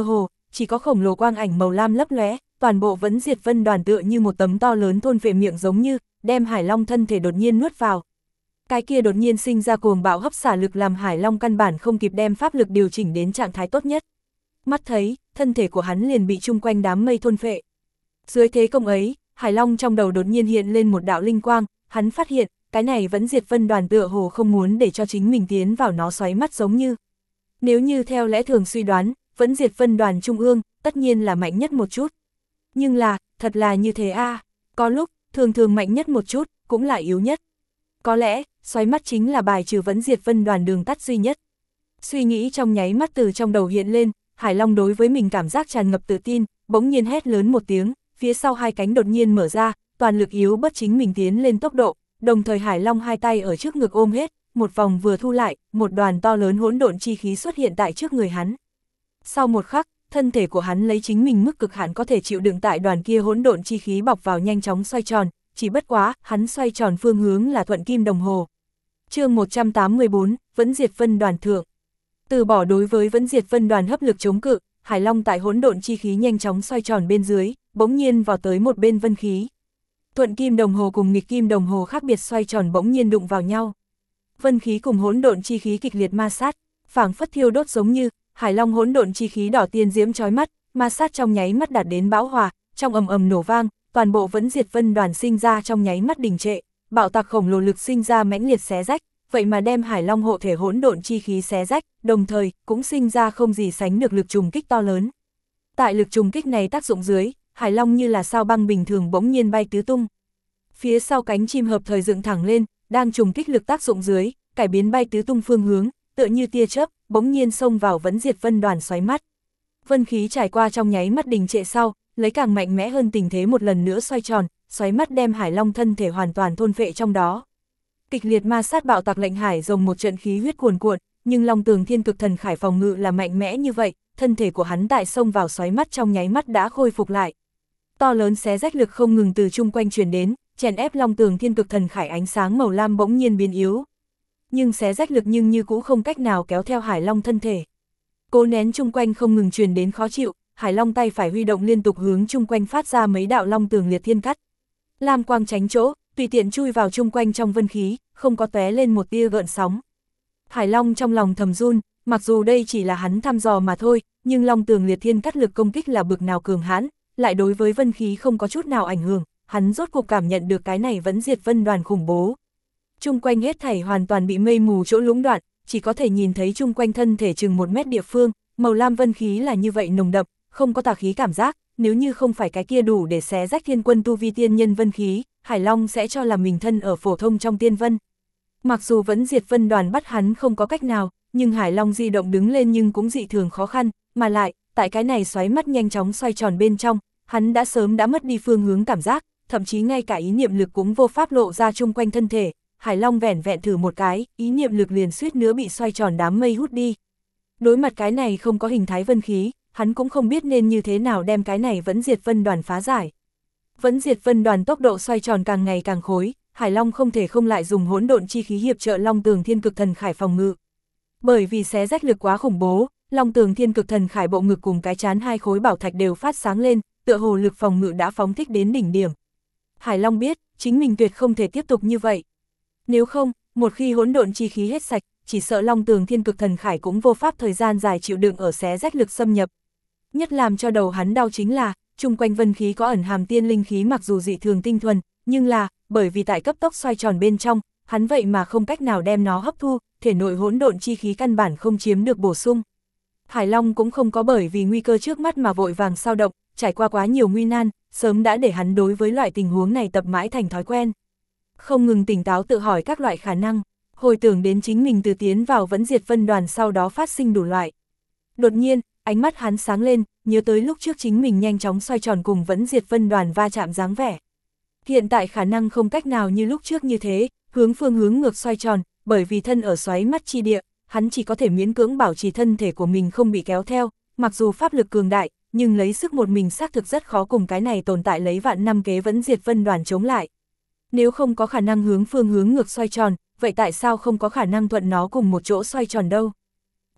chỉ có khổng lồ quang ảnh màu lam lấp lóe, toàn bộ Vẫn Diệt Vân Đoàn tựa như một tấm to lớn thôn phệ miệng giống như, đem Hải Long thân thể đột nhiên nuốt vào. Cái kia đột nhiên sinh ra cuồng bạo hấp xả lực làm Hải Long căn bản không kịp đem pháp lực điều chỉnh đến trạng thái tốt nhất. Mắt thấy, thân thể của hắn liền bị chung quanh đám mây thôn phệ. Dưới thế công ấy, Hải Long trong đầu đột nhiên hiện lên một đạo linh quang, hắn phát hiện, cái này Vẫn Diệt Vân Đoàn tựa hồ không muốn để cho chính mình tiến vào nó xoáy mắt giống như. Nếu như theo lẽ thường suy đoán, Vẫn Diệt Vân Đoàn trung ương, tất nhiên là mạnh nhất một chút. Nhưng là, thật là như thế có lúc, thường thường mạnh nhất một chút, cũng là yếu nhất. Có lẽ, xoáy mắt chính là bài trừ Vẫn Diệt Vân Đoàn đường tắt duy nhất. Suy nghĩ trong nháy mắt từ trong đầu hiện lên, Hải Long đối với mình cảm giác tràn ngập tự tin, bỗng nhiên hét lớn một tiếng, phía sau hai cánh đột nhiên mở ra, toàn lực yếu bất chính mình tiến lên tốc độ, đồng thời Hải Long hai tay ở trước ngực ôm hết, một vòng vừa thu lại, một đoàn to lớn hỗn độn chi khí xuất hiện tại trước người hắn. Sau một khắc, thân thể của hắn lấy chính mình mức cực hạn có thể chịu đựng tại đoàn kia hỗn độn chi khí bọc vào nhanh chóng xoay tròn, chỉ bất quá, hắn xoay tròn phương hướng là thuận kim đồng hồ. Chương 184, Vẫn Diệt Vân Đoàn thượng. Từ bỏ đối với Vẫn Diệt Vân Đoàn hấp lực chống cự, Hải Long tại hỗn độn chi khí nhanh chóng xoay tròn bên dưới, bỗng nhiên vào tới một bên vân khí. Thuận kim đồng hồ cùng nghịch kim đồng hồ khác biệt xoay tròn bỗng nhiên đụng vào nhau. Vân khí cùng hỗn độn chi khí kịch liệt ma sát, phảng phất thiêu đốt giống như, Hải Long hỗn độn chi khí đỏ tiên diễm chói mắt, ma sát trong nháy mắt đạt đến bão hòa, trong ầm ầm nổ vang, toàn bộ Vẫn Diệt Vân Đoàn sinh ra trong nháy mắt đình trệ, bạo tạc khổng lồ lực sinh ra mãnh liệt xé rách, vậy mà đem Hải Long hộ thể hỗn độn chi khí xé rách, đồng thời cũng sinh ra không gì sánh được lực trùng kích to lớn. Tại lực trùng kích này tác dụng dưới, Hải Long như là sao băng bình thường bỗng nhiên bay tứ tung. Phía sau cánh chim hợp thời dựng thẳng lên, đang trùng kích lực tác dụng dưới, cải biến bay tứ tung phương hướng, tựa như tia chớp, bỗng nhiên xông vào Vẫn Diệt Vân Đoàn xoáy mắt. Vân khí trải qua trong nháy mắt đình trệ sau, lấy càng mạnh mẽ hơn tình thế một lần nữa xoay tròn, xoáy mắt đem Hải Long thân thể hoàn toàn thôn phệ trong đó. Kịch liệt ma sát bạo tạc lệnh Hải rồng một trận khí huyết cuồn cuộn, nhưng Long Tường Thiên Cực Thần Khải phòng ngự là mạnh mẽ như vậy, thân thể của hắn tại xông vào xoáy mắt trong nháy mắt đã khôi phục lại. To lớn xé rách lực không ngừng từ chung quanh truyền đến, chèn ép Long Tường Thiên Cực Thần Khải ánh sáng màu lam bỗng nhiên biến yếu. Nhưng xé rách lực nhưng như cũ không cách nào kéo theo Hải Long thân thể. Cố nén chung quanh không ngừng truyền đến khó chịu, Hải Long tay phải huy động liên tục hướng chung quanh phát ra mấy đạo long tường liệt thiên cắt. Lam quang tránh chỗ, tùy tiện chui vào chung quanh trong vân khí, không có tóe lên một tia gợn sóng. Hải Long trong lòng thầm run, mặc dù đây chỉ là hắn thăm dò mà thôi, nhưng long tường liệt thiên cắt lực công kích là bực nào cường hãn, lại đối với vân khí không có chút nào ảnh hưởng, hắn rốt cuộc cảm nhận được cái này Vẫn Diệt Vân Đoàn khủng bố. Chung quanh hết thảy hoàn toàn bị mây mù chỗ lũng đoạn, chỉ có thể nhìn thấy chung quanh thân thể chừng 1 mét địa phương, màu lam vân khí là như vậy nồng đậm, không có tà khí cảm giác, nếu như không phải cái kia đủ để xé rách thiên quân tu vi tiên nhân vân khí, Hải Long sẽ cho là mình thân ở phổ thông trong tiên vân. Mặc dù Vẫn Diệt Vân Đoàn bắt hắn không có cách nào, nhưng Hải Long di động đứng lên nhưng cũng dị thường khó khăn, mà lại, tại cái này xoáy mắt nhanh chóng xoay tròn bên trong, hắn đã sớm đã mất đi phương hướng cảm giác, thậm chí ngay cả ý niệm lực cũng vô pháp lộ ra chung quanh thân thể. Hải Long vẻn vẹn thử một cái, ý niệm lực liền suýt nữa bị xoay tròn đám mây hút đi. Đối mặt cái này không có hình thái vân khí, hắn cũng không biết nên như thế nào đem cái này Vẫn Diệt Vân Đoàn phá giải. Vẫn Diệt Vân Đoàn tốc độ xoay tròn càng ngày càng khối, Hải Long không thể không lại dùng hỗn độn chi khí hiệp trợ Long Tường Thiên Cực Thần Khải phòng ngự. Bởi vì xé rách lực quá khủng bố, Long Tường Thiên Cực Thần Khải bộ ngực cùng cái chán hai khối bảo thạch đều phát sáng lên, tựa hồ lực phòng ngự đã phóng thích đến đỉnh điểm. Hải Long biết, chính mình tuyệt không thể tiếp tục như vậy. Nếu không, một khi hỗn độn chi khí hết sạch, chỉ sợ Long Tường Thiên Cực Thần Khải cũng vô pháp thời gian dài chịu đựng ở xé rách lực xâm nhập. Nhất làm cho đầu hắn đau chính là, chung quanh vân khí có ẩn hàm tiên linh khí mặc dù dị thường tinh thuần, nhưng là, bởi vì tại cấp tốc xoay tròn bên trong, hắn vậy mà không cách nào đem nó hấp thu, thể nội hỗn độn chi khí căn bản không chiếm được bổ sung. Hải Long cũng không có bởi vì nguy cơ trước mắt mà vội vàng sao động, trải qua quá nhiều nguy nan, sớm đã để hắn đối với loại tình huống này tập mãi thành thói quen. Không ngừng tỉnh táo tự hỏi các loại khả năng, hồi tưởng đến chính mình từ tiến vào Vẫn Diệt Vân Đoàn sau đó phát sinh đủ loại. Đột nhiên, ánh mắt hắn sáng lên, nhớ tới lúc trước chính mình nhanh chóng xoay tròn cùng Vẫn Diệt Vân Đoàn va chạm dáng vẻ. Hiện tại khả năng không cách nào như lúc trước như thế, hướng phương hướng ngược xoay tròn, bởi vì thân ở xoáy mắt chi địa, hắn chỉ có thể miễn cưỡng bảo trì thân thể của mình không bị kéo theo, mặc dù pháp lực cường đại, nhưng lấy sức một mình xác thực rất khó cùng cái này tồn tại lấy vạn năm kế Vẫn Diệt Vân Đoàn chống lại. Nếu không có khả năng hướng phương hướng ngược xoay tròn, vậy tại sao không có khả năng thuận nó cùng một chỗ xoay tròn đâu?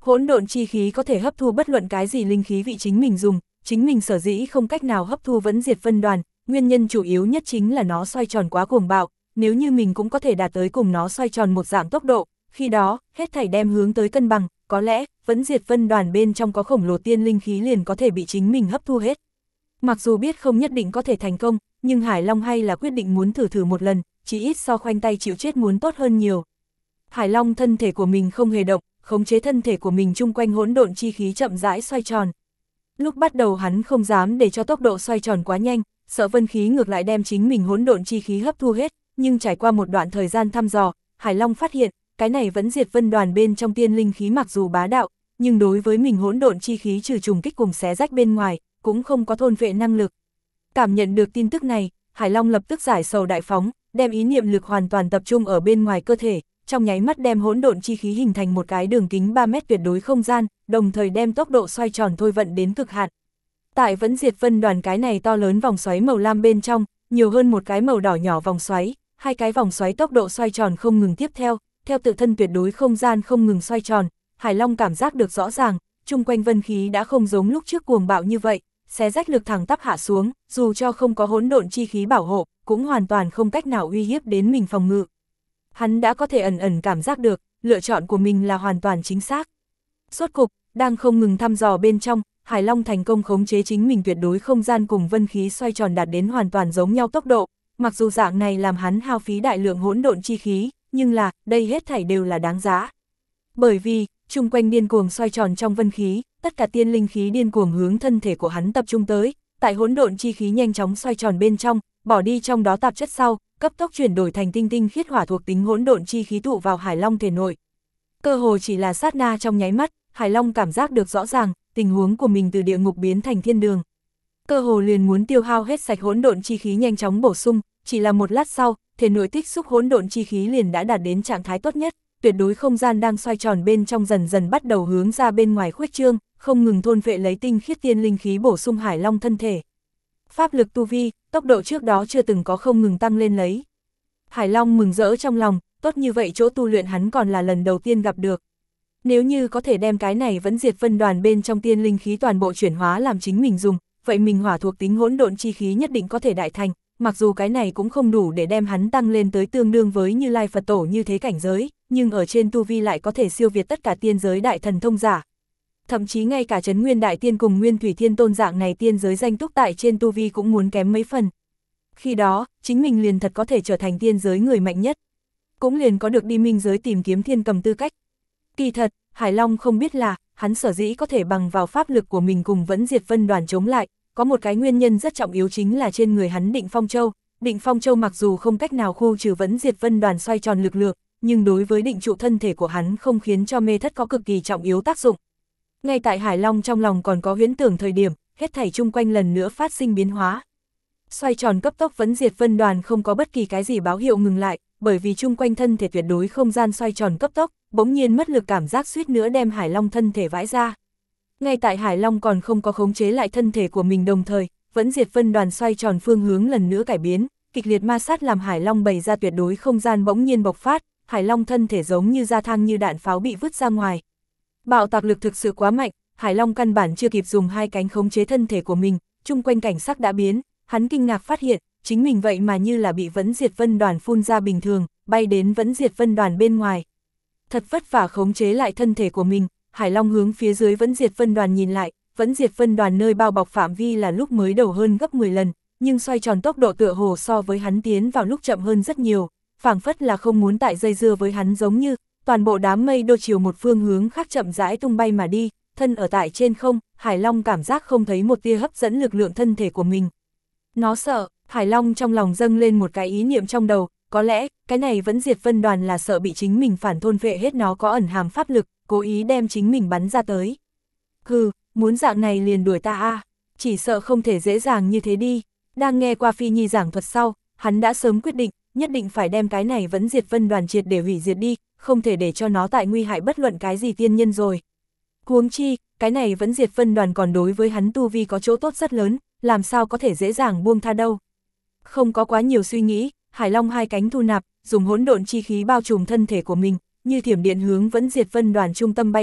Hỗn độn chi khí có thể hấp thu bất luận cái gì linh khí vị chính mình dùng, chính mình sở dĩ không cách nào hấp thu Vẫn Diệt Vân Đoàn, nguyên nhân chủ yếu nhất chính là nó xoay tròn quá cuồng bạo, nếu như mình cũng có thể đạt tới cùng nó xoay tròn một dạng tốc độ, khi đó, hết thảy đem hướng tới cân bằng, có lẽ, Vẫn Diệt Vân Đoàn bên trong có khổng lồ tiên linh khí liền có thể bị chính mình hấp thu hết. Mặc dù biết không nhất định có thể thành công, nhưng Hải Long hay là quyết định muốn thử một lần, chỉ ít so khoanh tay chịu chết muốn tốt hơn nhiều. Hải Long thân thể của mình không hề động, khống chế thân thể của mình chung quanh hỗn độn chi khí chậm rãi xoay tròn. Lúc bắt đầu hắn không dám để cho tốc độ xoay tròn quá nhanh, sợ vân khí ngược lại đem chính mình hỗn độn chi khí hấp thu hết, nhưng trải qua một đoạn thời gian thăm dò, Hải Long phát hiện, cái này Vẫn Diệt Vân Đoàn bên trong tiên linh khí mặc dù bá đạo, nhưng đối với mình hỗn độn chi khí trừ trùng kích cùng xé rách bên ngoài, cũng không có thôn vệ năng lực. Cảm nhận được tin tức này, Hải Long lập tức giải sầu đại phóng, đem ý niệm lực hoàn toàn tập trung ở bên ngoài cơ thể, trong nháy mắt đem hỗn độn chi khí hình thành một cái đường kính 3 mét tuyệt đối không gian, đồng thời đem tốc độ xoay tròn thôi vận đến cực hạn. Tại Vẫn Diệt Vân Đoàn cái này to lớn vòng xoáy màu lam bên trong, nhiều hơn một cái màu đỏ nhỏ vòng xoáy, hai cái vòng xoáy tốc độ xoay tròn không ngừng tiếp theo tự thân tuyệt đối không gian không ngừng xoay tròn, Hải Long cảm giác được rõ ràng, chung quanh vân khí đã không giống lúc trước cuồng bạo như vậy, xé rách lực thẳng tắp hạ xuống, dù cho không có hỗn độn chi khí bảo hộ, cũng hoàn toàn không cách nào uy hiếp đến mình phòng ngự. Hắn đã có thể ẩn ẩn cảm giác được, lựa chọn của mình là hoàn toàn chính xác. Rốt cục, đang không ngừng thăm dò bên trong, Hải Long thành công khống chế chính mình tuyệt đối không gian cùng vân khí xoay tròn đạt đến hoàn toàn giống nhau tốc độ, mặc dù dạng này làm hắn hao phí đại lượng hỗn độn chi khí, nhưng là, đây hết thảy đều là đáng giá. Bởi vì, chung quanh điên cuồng xoay tròn trong vân khí, tất cả tiên linh khí điên cuồng hướng thân thể của hắn tập trung tới, tại hỗn độn chi khí nhanh chóng xoay tròn bên trong, bỏ đi trong đó tạp chất sau, cấp tốc chuyển đổi thành tinh khiết hỏa thuộc tính hỗn độn chi khí tụ vào Hải Long thể nội. Cơ hồ chỉ là sát na trong nháy mắt, Hải Long cảm giác được rõ ràng, tình huống của mình từ địa ngục biến thành thiên đường. Cơ hồ liền muốn tiêu hao hết sạch hỗn độn chi khí nhanh chóng bổ sung, chỉ là một lát sau, thể nội tích xúc hỗn độn chi khí liền đã đạt đến trạng thái tốt nhất, tuyệt đối không gian đang xoay tròn bên trong dần dần bắt đầu hướng ra bên ngoài khuếch trương, không ngừng thôn vệ lấy tinh khiết tiên linh khí bổ sung Hải Long thân thể. Pháp lực tu vi, tốc độ trước đó chưa từng có không ngừng tăng lên lấy. Hải Long mừng rỡ trong lòng, tốt như vậy chỗ tu luyện hắn còn là lần đầu tiên gặp được. Nếu như có thể đem cái này Vẫn Diệt Vân Đoàn bên trong tiên linh khí toàn bộ chuyển hóa làm chính mình dùng, vậy mình hỏa thuộc tính hỗn độn chi khí nhất định có thể đại thành, mặc dù cái này cũng không đủ để đem hắn tăng lên tới tương đương với Như Lai Phật Tổ như thế cảnh giới, nhưng ở trên tu vi lại có thể siêu việt tất cả tiên giới đại thần thông giả. Thậm chí ngay cả Trấn Nguyên Đại Tiên cùng Nguyên Thủy Thiên Tôn dạng này tiên giới danh túc tại trên tu vi cũng muốn kém mấy phần. Khi đó, chính mình liền thật có thể trở thành tiên giới người mạnh nhất. Cũng liền có được đi minh giới tìm kiếm thiên cầm tư cách. Kỳ thật, Hải Long không biết là, hắn sở dĩ có thể bằng vào pháp lực của mình cùng Vẫn Diệt Vân Đoàn chống lại, có một cái nguyên nhân rất trọng yếu chính là trên người hắn Định Phong Châu. Định Phong Châu mặc dù không cách nào khu trừ Vẫn Diệt Vân Đoàn xoay tròn lực lượng, nhưng đối với định trụ thân thể của hắn không khiến cho mê thất có cực kỳ trọng yếu tác dụng. Ngay tại Hải Long trong lòng còn có huyễn tưởng thời điểm, hết thảy chung quanh lần nữa phát sinh biến hóa. Xoay tròn cấp tốc Vẫn Diệt Vân Đoàn không có bất kỳ cái gì báo hiệu ngừng lại, bởi vì chung quanh thân thể tuyệt đối không gian xoay tròn cấp tốc, bỗng nhiên mất lực cảm giác suýt nữa đem Hải Long thân thể vãi ra. Ngay tại Hải Long còn không có khống chế lại thân thể của mình đồng thời, Vẫn Diệt Vân Đoàn xoay tròn phương hướng lần nữa cải biến, kịch liệt ma sát làm Hải Long bày ra tuyệt đối không gian bỗng nhiên bộc phát, Hải Long thân thể giống như da thang như đạn pháo bị vứt ra ngoài. Bạo tạc lực thực sự quá mạnh, Hải Long căn bản chưa kịp dùng hai cánh khống chế thân thể của mình, chung quanh cảnh sắc đã biến, hắn kinh ngạc phát hiện, chính mình vậy mà như là bị Vẫn Diệt Vân Đoàn phun ra bình thường, bay đến Vẫn Diệt Vân Đoàn bên ngoài. Thật vất vả khống chế lại thân thể của mình, Hải Long hướng phía dưới Vẫn Diệt Vân Đoàn nhìn lại, Vẫn Diệt Vân Đoàn nơi bao bọc phạm vi là lúc mới đầu hơn gấp 10 lần, nhưng xoay tròn tốc độ tựa hồ so với hắn tiến vào lúc chậm hơn rất nhiều, phảng phất là không muốn tại dây dưa với hắn giống như, toàn bộ đám mây đô chiều một phương hướng khác chậm rãi tung bay mà đi, thân ở tại trên không, Hải Long cảm giác không thấy một tia hấp dẫn lực lượng thân thể của mình. Nó sợ, Hải Long trong lòng dâng lên một cái ý niệm trong đầu, có lẽ, cái này Vẫn Diệt Vân Đoàn là sợ bị chính mình phản thôn vệ hết nó có ẩn hàm pháp lực, cố ý đem chính mình bắn ra tới. Hừ, muốn dạng này liền đuổi ta a, chỉ sợ không thể dễ dàng như thế đi. Đang nghe qua Phi Nhi giảng thuật sau, hắn đã sớm quyết định, nhất định phải đem cái này Vẫn Diệt Vân Đoàn triệt để hủy diệt đi, không thể để cho nó tại nguy hại bất luận cái gì tiên nhân rồi. Huống chi, cái này Vẫn Diệt Vân Đoàn còn đối với hắn tu vi có chỗ tốt rất lớn, làm sao có thể dễ dàng buông tha đâu. Không có quá nhiều suy nghĩ, Hải Long hai cánh thu nạp, dùng hỗn độn chi khí bao trùm thân thể của mình, như thiểm điện hướng Vẫn Diệt Vân Đoàn trung tâm bay đi,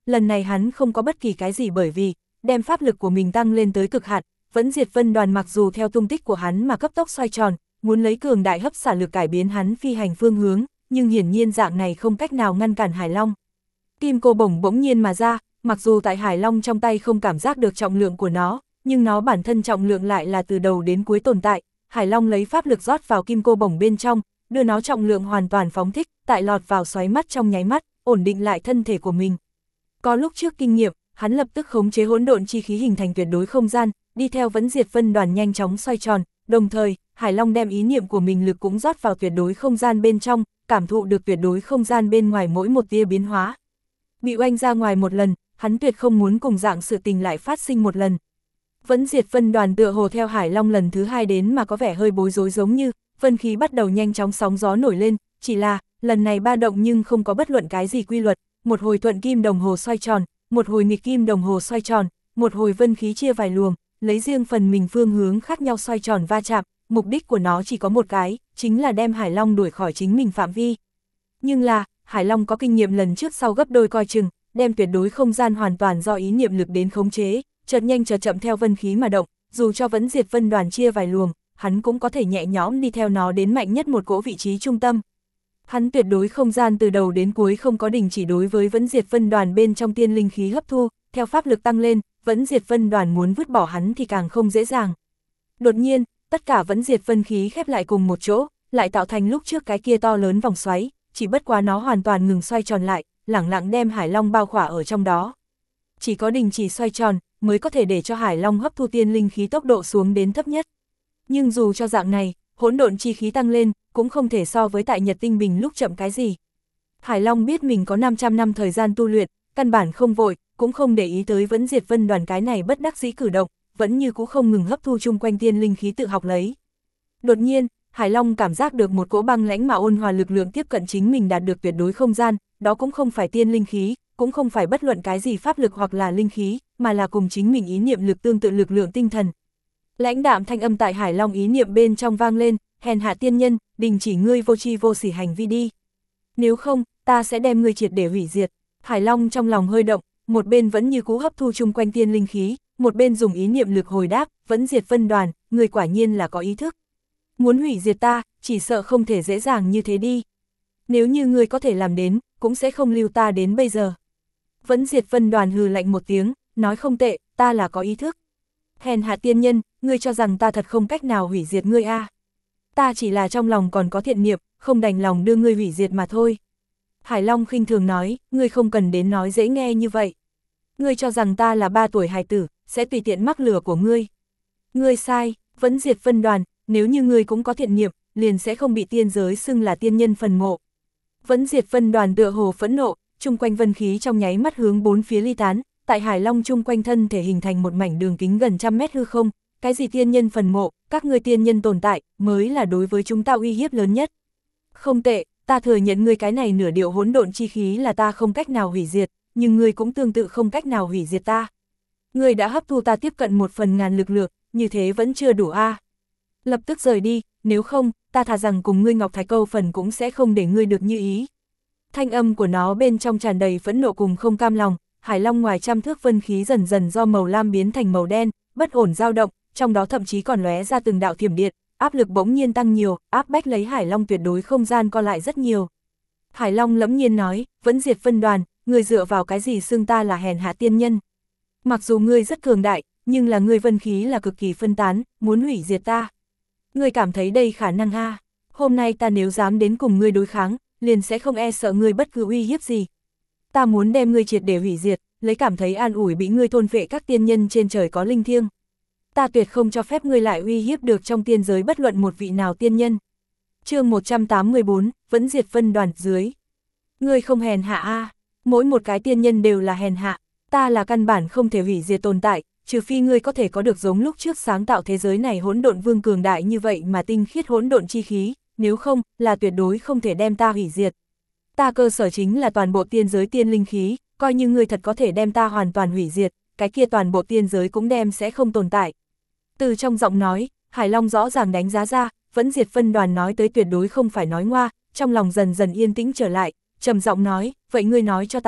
lần này hắn không có bất kỳ cái gì bởi vì, đem pháp lực của mình tăng lên tới cực hạn, Vẫn Diệt Vân Đoàn mặc dù theo tung tích của hắn mà cấp tốc xoay tròn, muốn lấy cường đại hấp xả lực cải biến hắn phi hành phương hướng, nhưng hiển nhiên dạng này không cách nào ngăn cản Hải Long. Kim cô bổng bỗng nhiên mà ra, mặc dù tại Hải Long trong tay không cảm giác được trọng lượng của nó, nhưng nó bản thân trọng lượng lại là từ đầu đến cuối tồn tại. Hải Long lấy pháp lực rót vào kim cô bổng bên trong, đưa nó trọng lượng hoàn toàn phóng thích, tại lọt vào xoáy mắt trong nháy mắt, ổn định lại thân thể của mình. Có lúc trước kinh nghiệm, hắn lập tức khống chế hỗn độn chi khí hình thành tuyệt đối không gian, đi theo Vẫn Diệt Vân Đoàn nhanh chóng xoay tròn, đồng thời, Hải Long đem ý niệm của mình lực cũng rót vào tuyệt đối không gian bên trong, cảm thụ được tuyệt đối không gian bên ngoài mỗi một tia biến hóa. Bị oanh ra ngoài một lần, hắn tuyệt không muốn cùng dạng sự tình lại phát sinh một lần. Vẫn Diệt Vân Đoàn tựa hồ theo Hải Long lần thứ hai đến mà có vẻ hơi bối rối, giống như vân khí bắt đầu nhanh chóng sóng gió nổi lên, chỉ là lần này ba động nhưng không có bất luận cái gì quy luật, một hồi thuận kim đồng hồ xoay tròn, một hồi nghịch kim đồng hồ xoay tròn, một hồi vân khí chia vài luồng, lấy riêng phần mình phương hướng khác nhau xoay tròn va chạm, mục đích của nó chỉ có một cái, chính là đem Hải Long đuổi khỏi chính mình phạm vi. Nhưng là, Hải Long có kinh nghiệm lần trước sau gấp đôi coi chừng, đem tuyệt đối không gian hoàn toàn do ý niệm lực đến khống chế, chợt nhanh chợt chậm theo vân khí mà động, dù cho Vẫn Diệt Vân Đoàn chia vài luồng, hắn cũng có thể nhẹ nhõm đi theo nó đến mạnh nhất một cỗ vị trí trung tâm. Hắn tuyệt đối không gian từ đầu đến cuối không có đình chỉ đối với Vẫn Diệt Vân Đoàn bên trong tiên linh khí hấp thu, theo pháp lực tăng lên, Vẫn Diệt Vân Đoàn muốn vứt bỏ hắn thì càng không dễ dàng. Đột nhiên, tất cả Vẫn Diệt Vân khí khép lại cùng một chỗ, lại tạo thành lúc trước cái kia to lớn vòng xoáy, chỉ bất quá nó hoàn toàn ngừng xoay tròn lại, lẳng lặng đem Hải Long bao khỏa ở trong đó. Chỉ có đình chỉ xoay tròn, mới có thể để cho Hải Long hấp thu tiên linh khí tốc độ xuống đến thấp nhất. Nhưng dù cho dạng này, hỗn độn chi khí tăng lên, cũng không thể so với tại Nhật Tinh Bình lúc chậm cái gì. Hải Long biết mình có 500 năm thời gian tu luyện, căn bản không vội, cũng không để ý tới Vẫn Diệt Vân Đoàn cái này bất đắc dĩ cử động, vẫn như cũ không ngừng hấp thu chung quanh tiên linh khí tự học lấy. Đột nhiên, Hải Long cảm giác được một cỗ băng lãnh mà ôn hòa lực lượng tiếp cận chính mình đạt được tuyệt đối không gian, đó cũng không phải tiên linh khí, cũng không phải bất luận cái gì pháp lực hoặc là linh khí, mà là cùng chính mình ý niệm lực tương tự lực lượng tinh thần. Lãnh đạm thanh âm tại Hải Long ý niệm bên trong vang lên, hèn hạ tiên nhân, đình chỉ ngươi vô tri vô sỉ hành vi đi. Nếu không, ta sẽ đem ngươi triệt để hủy diệt. Hải Long trong lòng hơi động, một bên vẫn như cũ hấp thu chung quanh tiên linh khí, một bên dùng ý niệm lực hồi đáp, Vẫn Diệt Vân Đoàn, ngươi quả nhiên là có ý thức. Muốn hủy diệt ta, chỉ sợ không thể dễ dàng như thế đi. Nếu như ngươi có thể làm đến, cũng sẽ không lưu ta đến bây giờ. Vẫn Diệt Vân Đoàn hừ lạnh một tiếng, nói không tệ, ta là có ý thức. Hèn hạ tiên nhân, ngươi cho rằng ta thật không cách nào hủy diệt ngươi a? Ta chỉ là trong lòng còn có thiện niệm, không đành lòng đưa ngươi hủy diệt mà thôi. Hải Long khinh thường nói, ngươi không cần đến nói dễ nghe như vậy. Ngươi cho rằng ta là 3 tuổi hài tử, sẽ tùy tiện mắc lừa của ngươi. Ngươi sai, Vẫn Diệt Vân Đoàn, nếu như ngươi cũng có thiện niệm, liền sẽ không bị tiên giới xưng là tiên nhân phần mộ. Vẫn Diệt Vân Đoàn tựa hồ phẫn nộ, chung quanh vân khí trong nháy mắt hướng bốn phía ly tán, tại Hải Long chung quanh thân thể hình thành một mảnh đường kính gần 100 mét hư không, cái gì tiên nhân phần mộ, các ngươi tiên nhân tồn tại, mới là đối với chúng ta uy hiếp lớn nhất. Không tệ, ta thừa nhận ngươi cái này nửa điệu hỗn độn chi khí là ta không cách nào hủy diệt, nhưng ngươi cũng tương tự không cách nào hủy diệt ta. Ngươi đã hấp thu ta tiếp cận 1/1000 lực lượng, như thế vẫn chưa đủ a. Lập tức rời đi, nếu không, ta thà rằng cùng ngươi Ngọc Thái Câu phần cũng sẽ không để ngươi được như ý. Thanh âm của nó bên trong tràn đầy phẫn nộ cùng không cam lòng, Hải Long ngoài 100 thước vân khí dần dần do màu lam biến thành màu đen, bất ổn dao động, trong đó thậm chí còn lóe ra từng đạo thiểm điện, áp lực bỗng nhiên tăng nhiều, áp bách lấy Hải Long tuyệt đối không gian co lại rất nhiều. Hải Long lẫm nhiên nói, Vẫn Diệt Vân Đoàn, ngươi dựa vào cái gì xưng ta là hèn hạ tiên nhân? Mặc dù ngươi rất cường đại, nhưng là ngươi vân khí là cực kỳ phân tán, muốn hủy diệt ta. Ngươi cảm thấy đây khả năng ha? Hôm nay ta nếu dám đến cùng ngươi đối kháng, liền sẽ không e sợ ngươi bất cứ uy hiếp gì. Ta muốn đem ngươi triệt để hủy diệt, lấy cảm thấy an ủi bị ngươi thôn phệ các tiên nhân trên trời có linh thiêng. Ta tuyệt không cho phép ngươi lại uy hiếp được trong tiên giới bất luận một vị nào tiên nhân. Chương 184, Vẫn Diệt Vân Đoàn dưới. Ngươi không hèn hạ a, mỗi một cái tiên nhân đều là hèn hạ, ta là căn bản không thể hủy diệt tồn tại, trừ phi ngươi có thể có được giống lúc trước sáng tạo thế giới này hỗn độn vương cường đại như vậy mà tinh khiết hỗn độn chi khí, nếu không, là tuyệt đối không thể đem ta hủy diệt. Ta cơ sở chính là toàn bộ tiên giới tiên linh khí, coi như ngươi thật có thể đem ta hoàn toàn hủy diệt, cái kia toàn bộ tiên giới cũng đem sẽ không tồn tại. Từ trong giọng nói, Hải Long rõ ràng đánh giá ra, Vẫn Diệt Vân Đoàn nói tới tuyệt đối không phải nói ngoa, trong lòng dần dần yên tĩnh trở lại, trầm giọng nói, vậy ngươi nói cho ta biết,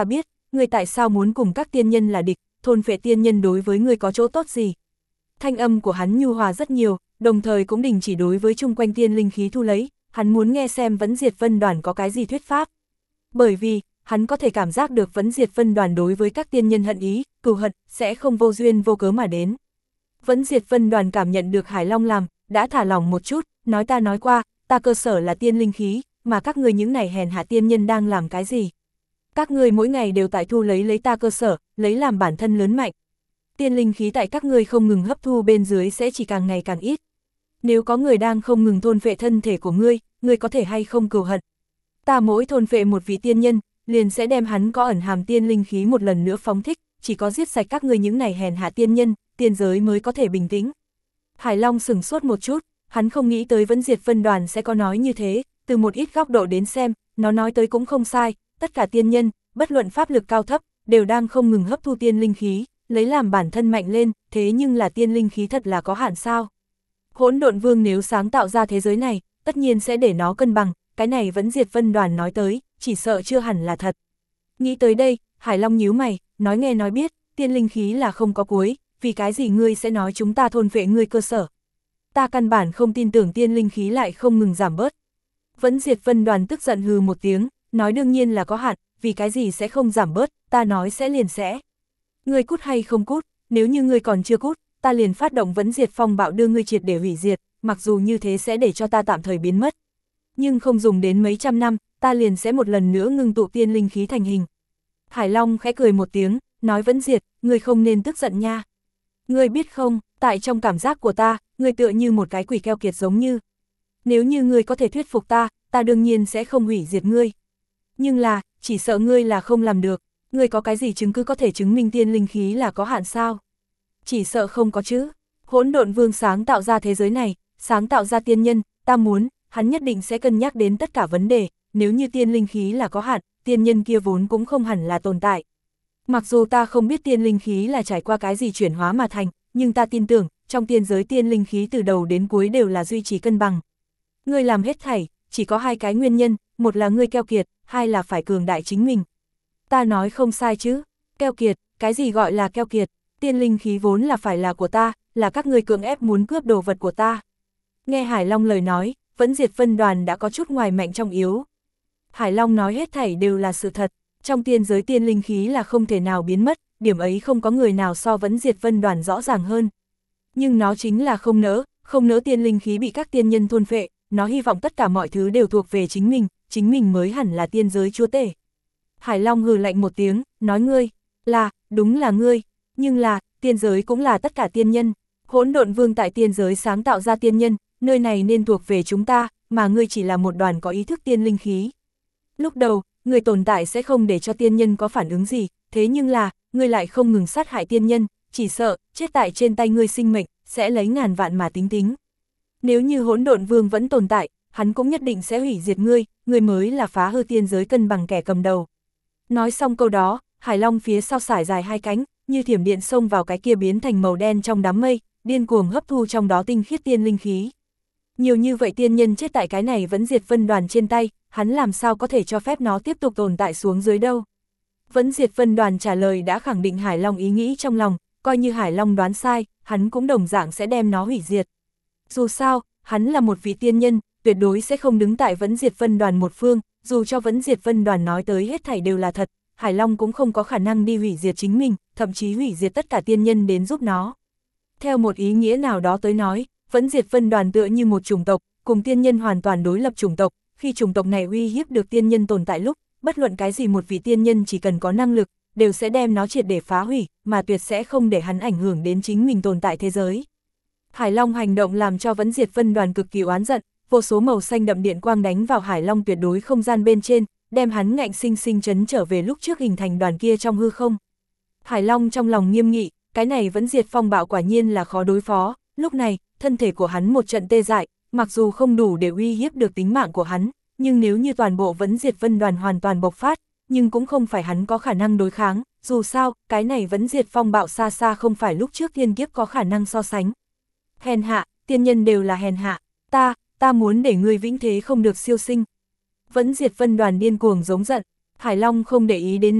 ngươi tại sao muốn cùng các tiên nhân là địch, thôn phệ tiên nhân đối với ngươi có chỗ tốt gì? Thanh âm của hắn nhu hòa rất nhiều, đồng thời cũng đình chỉ đối với chung quanh tiên linh khí thu lấy, hắn muốn nghe xem Vẫn Diệt Vân Đoàn có cái gì thuyết pháp. Bởi vì, hắn có thể cảm giác được Vẫn Diệt Vân Đoàn đối với các tiên nhân hận ý, cừu hận, sẽ không vô duyên vô cớ mà đến. Vẫn Diệt Vân Đoàn cảm nhận được Hải Long làm, đã thả lỏng một chút, nói qua, ta cơ sở là tiên linh khí, mà các ngươi những này hèn hạ tiên nhân đang làm cái gì? Các ngươi mỗi ngày đều tại thu lấy ta cơ sở, lấy làm bản thân lớn mạnh. Tiên linh khí tại các ngươi không ngừng hấp thu bên dưới sẽ chỉ càng ngày càng ít. Nếu có người đang không ngừng thôn phệ thân thể của ngươi có thể hay không cừu hận? Ta mỗi thôn phệ một vị tiên nhân, liền sẽ đem hắn có ẩn hàm tiên linh khí một lần nữa phóng thích, chỉ có giết sạch các ngươi những này hèn hạ tiên nhân, tiên giới mới có thể bình tĩnh. Hải Long sửng sốt một chút, hắn không nghĩ tới Vẫn Diệt Vân Đoàn sẽ có nói như thế, từ một ít góc độ đến xem, nó nói tới cũng không sai, tất cả tiên nhân, bất luận pháp lực cao thấp, đều đang không ngừng hấp thu tiên linh khí, lấy làm bản thân mạnh lên, thế nhưng là tiên linh khí thật là có hạn sao? Hỗn Độn Vương nếu sáng tạo ra thế giới này, tất nhiên sẽ để nó cân bằng, cái này Vẫn Diệt Vân Đoàn nói tới, chỉ sợ chưa hẳn là thật. Nghĩ tới đây, Hải Long nhíu mày, nói nghe nói biết, tiên linh khí là không có cuối, vì cái gì ngươi sẽ nói chúng ta thôn phệ ngươi cơ sở? Ta căn bản không tin tưởng tiên linh khí lại không ngừng giảm bớt. Vẫn Diệt Vân Đoàn tức giận hừ một tiếng, nói đương nhiên là có hạn, vì cái gì sẽ không giảm bớt, ta nói sẽ liền sẽ. Ngươi cút hay không cút, nếu như ngươi còn chưa cút, ta liền phát động Vẫn Diệt Phong bạo đưa ngươi triệt để hủy diệt, mặc dù như thế sẽ để cho ta tạm thời biến mất. Nhưng không dùng đến mấy trăm năm, ta liền sẽ một lần nữa ngưng tụ tiên linh khí thành hình. Hải Long khẽ cười một tiếng, nói Vẫn Diệt, ngươi không nên tức giận nha. Ngươi biết không, tại trong cảm giác của ta, ngươi tựa như một cái quỷ keo kiệt giống như. Nếu như ngươi có thể thuyết phục ta, ta đương nhiên sẽ không hủy diệt ngươi. Nhưng là, chỉ sợ ngươi là không làm được, ngươi có cái gì chứng cứ có thể chứng minh tiên linh khí là có hạn sao? Chỉ sợ không có chứ. Hỗn Độn Vương sáng tạo ra thế giới này, sáng tạo ra tiên nhân, ta muốn, hắn nhất định sẽ cân nhắc đến tất cả vấn đề, nếu như tiên linh khí là có hạn, tiên nhân kia vốn cũng không hẳn là tồn tại. Mặc dù ta không biết tiên linh khí là trải qua cái gì chuyển hóa mà thành, nhưng ta tin tưởng, trong tiên giới tiên linh khí từ đầu đến cuối đều là duy trì cân bằng. Ngươi làm hết thảy, chỉ có hai cái nguyên nhân, một là ngươi keo kiệt, hai là phải cường đại chính mình. Ta nói không sai chứ, keo kiệt, cái gì gọi là keo kiệt, tiên linh khí vốn là phải là của ta, là các ngươi cưỡng ép muốn cướp đồ vật của ta. Nghe Hải Long lời nói, Vẫn Diệt Vân Đoàn đã có chút ngoài mạnh trong yếu. Hải Long nói hết thảy đều là sự thật, trong tiên giới tiên linh khí là không thể nào biến mất, điểm ấy không có người nào so Vẫn Diệt Vân Đoàn rõ ràng hơn. Nhưng nó chính là không nỡ tiên linh khí bị các tiên nhân thôn phệ, nó hy vọng tất cả mọi thứ đều thuộc về chính mình mới hẳn là tiên giới chúa tể. Hải Long hừ lạnh một tiếng, nói ngươi, đúng là ngươi, nhưng là, tiên giới cũng là tất cả tiên nhân, Hỗn Độn Vương tại tiên giới sáng tạo ra tiên nhân, nơi này nên thuộc về chúng ta, mà ngươi chỉ là một đoàn có ý thức tiên linh khí. Lúc đầu, người tồn tại sẽ không để cho tiên nhân có phản ứng gì, thế nhưng là, ngươi lại không ngừng sát hại tiên nhân, chỉ sợ, chết tại trên tay ngươi sinh mệnh, sẽ lấy ngàn vạn mà tính. Nếu như Hỗn Độn Vương vẫn tồn tại, hắn cũng nhất định sẽ hủy diệt ngươi mới là phá hư tiên giới cân bằng kẻ cầm đầu. Nói xong câu đó, Hải Long phía sau sải dài hai cánh, như thiểm điện xông vào cái kia biến thành màu đen trong đám mây, điên cuồng hấp thu trong đó tinh khiết tiên linh khí. Nhiều như vậy tiên nhân chết tại cái này Vẫn Diệt Vân Đoàn trên tay, hắn làm sao có thể cho phép nó tiếp tục tồn tại xuống dưới đâu. Vẫn Diệt Vân Đoàn trả lời đã khẳng định Hải Long ý nghĩ trong lòng, coi như Hải Long đoán sai, hắn cũng đồng dạng sẽ đem nó hủy diệt. Dù sao, hắn là một vị tiên nhân, tuyệt đối sẽ không đứng tại Vẫn Diệt Vân Đoàn một phương, dù cho Vẫn Diệt Vân Đoàn nói tới hết thảy đều là thật, Hải Long cũng không có khả năng đi hủy diệt chính mình, thậm chí hủy diệt tất cả tiên nhân đến giúp nó. Theo một ý nghĩa nào đó tới nói, Vẫn Diệt Vân Đoàn tựa như một chủng tộc, cùng tiên nhân hoàn toàn đối lập chủng tộc, khi chủng tộc này uy hiếp được tiên nhân tồn tại lúc, bất luận cái gì một vị tiên nhân chỉ cần có năng lực, đều sẽ đem nó triệt để phá hủy, mà tuyệt sẽ không để hắn ảnh hưởng đến chính mình tồn tại thế giới. Hải Long hành động làm cho Vẫn Diệt Vân Đoàn cực kỳ oán giận, vô số màu xanh đậm điện quang đánh vào Hải Long tuyệt đối không gian bên trên, đem hắn ngạnh sinh sinh chấn trở về lúc trước hình thành đoàn kia trong hư không. Hải Long trong lòng nghiêm nghị, cái này Vẫn Diệt Phong bạo quả nhiên là khó đối phó, lúc này, thân thể của hắn một trận tê dại, mặc dù không đủ để uy hiếp được tính mạng của hắn, nhưng nếu như toàn bộ Vẫn Diệt Vân Đoàn hoàn toàn bộc phát, nhưng cũng không phải hắn có khả năng đối kháng, dù sao, cái này Vẫn Diệt Phong bạo xa xa không phải lúc trước thiên kiếp có khả năng so sánh. Hèn hạ, tiên nhân đều là hèn hạ, ta muốn để ngươi vĩnh thế không được siêu sinh. Vẫn Diệt Vân Đoàn điên cuồng giống giận, Hải Long không để ý đến nó,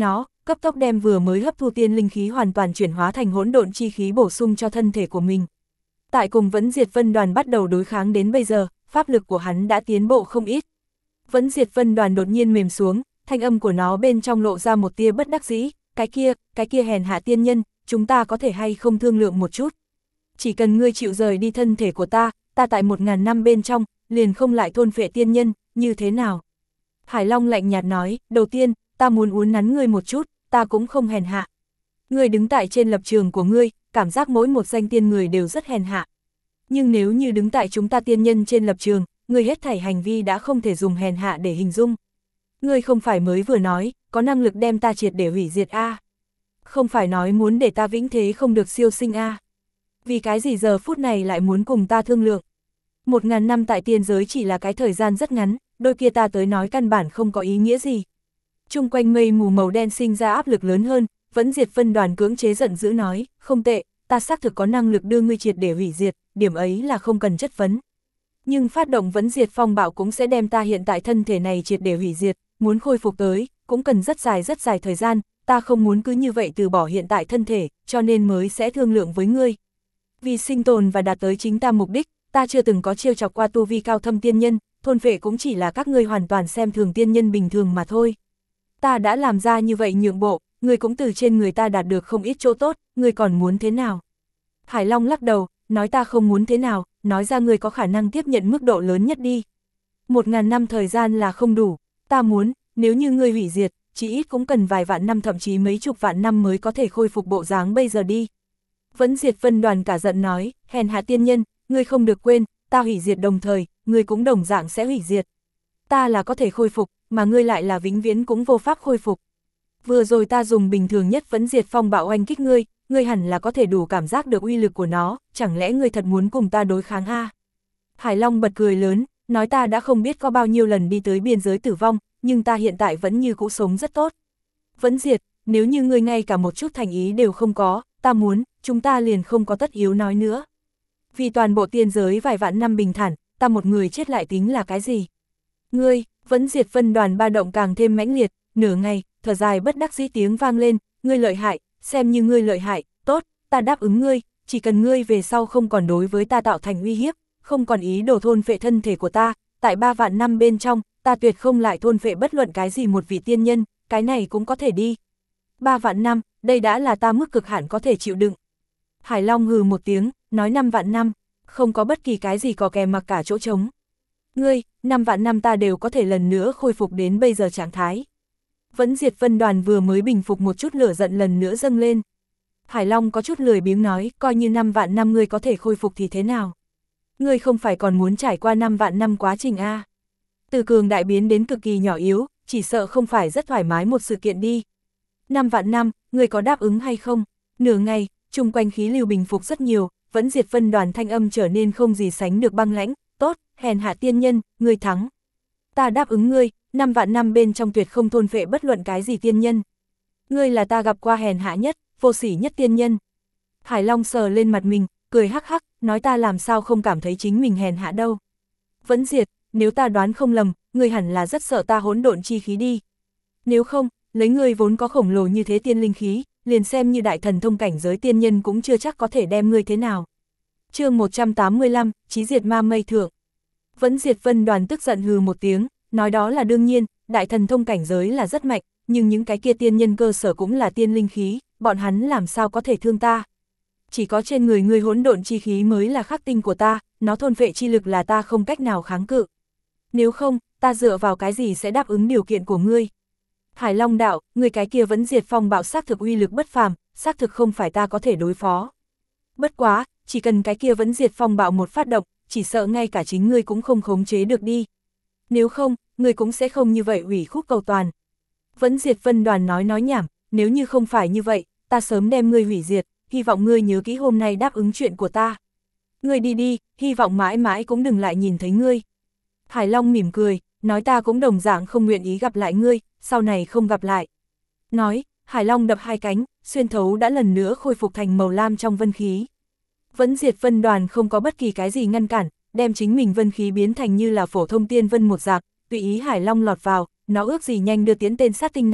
cấp tốc đem vừa mới hấp thu tiên linh khí hoàn toàn chuyển hóa thành hỗn độn chi khí bổ sung cho thân thể của mình. Tại cùng Vẫn Diệt Vân Đoàn bắt đầu đối kháng đến bây giờ, pháp lực của hắn đã tiến bộ không ít. Vẫn Diệt Vân Đoàn đột nhiên mềm xuống, thanh âm của nó bên trong lộ ra một tia bất đắc dĩ, cái kia hèn hạ tiên nhân, chúng ta có thể hay không thương lượng một chút. Chỉ cần ngươi chịu rời đi thân thể của ta tại 1000 năm bên trong, liền không lại thôn phệ tiên nhân, như thế nào? Hải Long lạnh nhạt nói, đầu tiên, ta muốn uốn nắn ngươi một chút, ta cũng không hèn hạ. Ngươi đứng tại trên lập trường của ngươi, cảm giác mỗi một danh tiên người đều rất hèn hạ. Nhưng nếu như đứng tại chúng ta tiên nhân trên lập trường, ngươi hết thảy hành vi đã không thể dùng hèn hạ để hình dung. Ngươi không phải mới vừa nói, có năng lực đem ta triệt để hủy diệt a? Không phải nói muốn để ta vĩnh thế không được siêu sinh a? Vì cái gì giờ phút này lại muốn cùng ta thương lượng? 1000 năm tại tiên giới chỉ là cái thời gian rất ngắn, đôi kia ta tới nói căn bản không có ý nghĩa gì. Chung quanh mây mù màu đen sinh ra áp lực lớn hơn, Vẫn Diệt Vân Đoàn cưỡng chế giận dữ nói, không tệ, ta xác thực có năng lực đưa ngươi triệt để hủy diệt, điểm ấy là không cần chất vấn. Nhưng phát động Vẫn Diệt phong bạo cũng sẽ đem ta hiện tại thân thể này triệt để hủy diệt, muốn khôi phục tới, cũng cần rất dài thời gian, ta không muốn cứ như vậy từ bỏ hiện tại thân thể, cho nên mới sẽ thương lượng với ngươi. Vì sinh tồn và đạt tới chính ta mục đích, ta chưa từng có trêu chọc qua tu vi cao thâm tiên nhân, thôn phệ cũng chỉ là các ngươi hoàn toàn xem thường tiên nhân bình thường mà thôi. Ta đã làm ra như vậy nhượng bộ, ngươi cũng từ trên người ta đạt được không ít chỗ tốt, ngươi còn muốn thế nào? Hải Long lắc đầu, nói ta không muốn thế nào, nói ra ngươi có khả năng tiếp nhận mức độ lớn nhất đi. 1000 năm thời gian là không đủ, ta muốn, nếu như ngươi hủy diệt, chỉ ít cũng cần vài vạn năm thậm chí mấy chục vạn năm mới có thể khôi phục bộ dáng bây giờ đi. Vẫn Diệt Vân Đoàn cả giận nói, hèn hạ tiên nhân, ngươi không được quên, ta hủy diệt đồng thời, ngươi cũng đồng dạng sẽ hủy diệt. Ta là có thể khôi phục, mà ngươi lại là vĩnh viễn cũng vô pháp khôi phục. Vừa rồi ta dùng bình thường nhất Vẫn Diệt phong bạo oanh kích ngươi hẳn là có thể đủ cảm giác được uy lực của nó, chẳng lẽ ngươi thật muốn cùng ta đối kháng a? Hải Long bật cười lớn, nói ta đã không biết có bao nhiêu lần đi tới biên giới tử vong, nhưng ta hiện tại vẫn như cũ sống rất tốt. Vẫn Diệt, nếu như ngươi ngay cả một chút thành ý đều không có, ta muốn, chúng ta liền không có tất yếu nói nữa. Vì toàn bộ tiên giới vài vạn năm bình thản, ta một người chết lại tính là cái gì? Ngươi, Vẫn Diệt Vân Đoàn ba động càng thêm mãnh liệt, nửa ngày, thở dài bất đắc dĩ tiếng vang lên, ngươi lợi hại, xem như ngươi lợi hại, tốt, ta đáp ứng ngươi, chỉ cần ngươi về sau không còn đối với ta tạo thành uy hiếp, không còn ý đồ thôn phệ thân thể của ta, tại 3 vạn năm bên trong, ta tuyệt không lại thôn phệ bất luận cái gì một vị tiên nhân, cái này cũng có thể đi. 3 vạn năm, đây đã là ta mức cực hạn có thể chịu đựng. Hải Long hừ một tiếng, nói 5 vạn năm, không có bất kỳ cái gì có kè mặc cả chỗ trống. Ngươi, 5 vạn năm ta đều có thể lần nữa khôi phục đến bây giờ trạng thái. Vẫn Diệt Vân Đoàn vừa mới bình phục một chút lửa giận lần nữa dâng lên. Hải Long có chút lười biếng nói, coi như 5 vạn năm ngươi có thể khôi phục thì thế nào? Ngươi không phải còn muốn trải qua 5 vạn năm quá trình a? Từ cường đại biến đến cực kỳ nhỏ yếu, chỉ sợ không phải rất thoải mái một sự kiện đi. 5 vạn năm, ngươi có đáp ứng hay không? Nửa ngày, chung quanh khí lưu bình phục rất nhiều, Vẫn Diệt Vân Đoàn thanh âm trở nên không gì sánh được băng lãnh, tốt, hèn hạ tiên nhân, ngươi thắng. Ta đáp ứng ngươi, 5 vạn năm bên trong tuyệt không thôn phệ bất luận cái gì tiên nhân. Ngươi là ta gặp qua hèn hạ nhất, vô sỉ nhất tiên nhân. Hải Long sờ lên mặt mình, cười hắc hắc, nói ta làm sao không cảm thấy chính mình hèn hạ đâu. Vẫn Diệt, nếu ta đoán không lầm, ngươi hẳn là rất sợ ta hỗn độn chi khí đi. Nếu không, lấy ngươi vốn có khổng lồ như thế tiên linh khí, liền xem như đại thần thông cảnh giới tiên nhân cũng chưa chắc có thể đem ngươi thế nào. Chương 185, Chí Diệt Ma Mây Thượng. Vẫn Diệt Vân Đoàn tức giận hừ một tiếng, nói đó là đương nhiên, đại thần thông cảnh giới là rất mạnh, nhưng những cái kia tiên nhân cơ sở cũng là tiên linh khí, bọn hắn làm sao có thể thương ta. Chỉ có trên người ngươi hỗn độn chi khí mới là khắc tinh của ta, nó thôn phệ chi lực là ta không cách nào kháng cự. Nếu không, ta dựa vào cái gì sẽ đáp ứng điều kiện của ngươi? Hải Long đạo, người cái kia Vẫn Diệt phong bạo xác thực uy lực bất phàm, xác thực không phải ta có thể đối phó. Bất quá, chỉ cần cái kia Vẫn Diệt phong bạo một phát động, chỉ sợ ngay cả chính ngươi cũng không khống chế được đi. Nếu không, ngươi cũng sẽ không như vậy ủy khúc cầu toàn. Vẫn Diệt Vân Đoàn nói nhảm, nếu như không phải như vậy, ta sớm đem ngươi hủy diệt, hy vọng ngươi nhớ kỹ hôm nay đáp ứng chuyện của ta. Ngươi đi đi, hy vọng mãi mãi cũng đừng lại nhìn thấy ngươi. Hải Long mỉm cười, nói ta cũng đồng dạng không nguyện ý gặp lại ngươi, sau này không gặp lại. Nói, Hải Long đập hai cánh, xuyên thấu đã lần nữa khôi phục thành màu lam trong vân khí. Vẫn Diệt Vân Đoàn không có bất kỳ cái gì ngăn cản, đem chính mình vân khí biến thành như là phổ thông tiên vân một dạng, tùy ý Hải Long lọt vào, nó ước gì nhanh đưa tiến tên sát tinh này,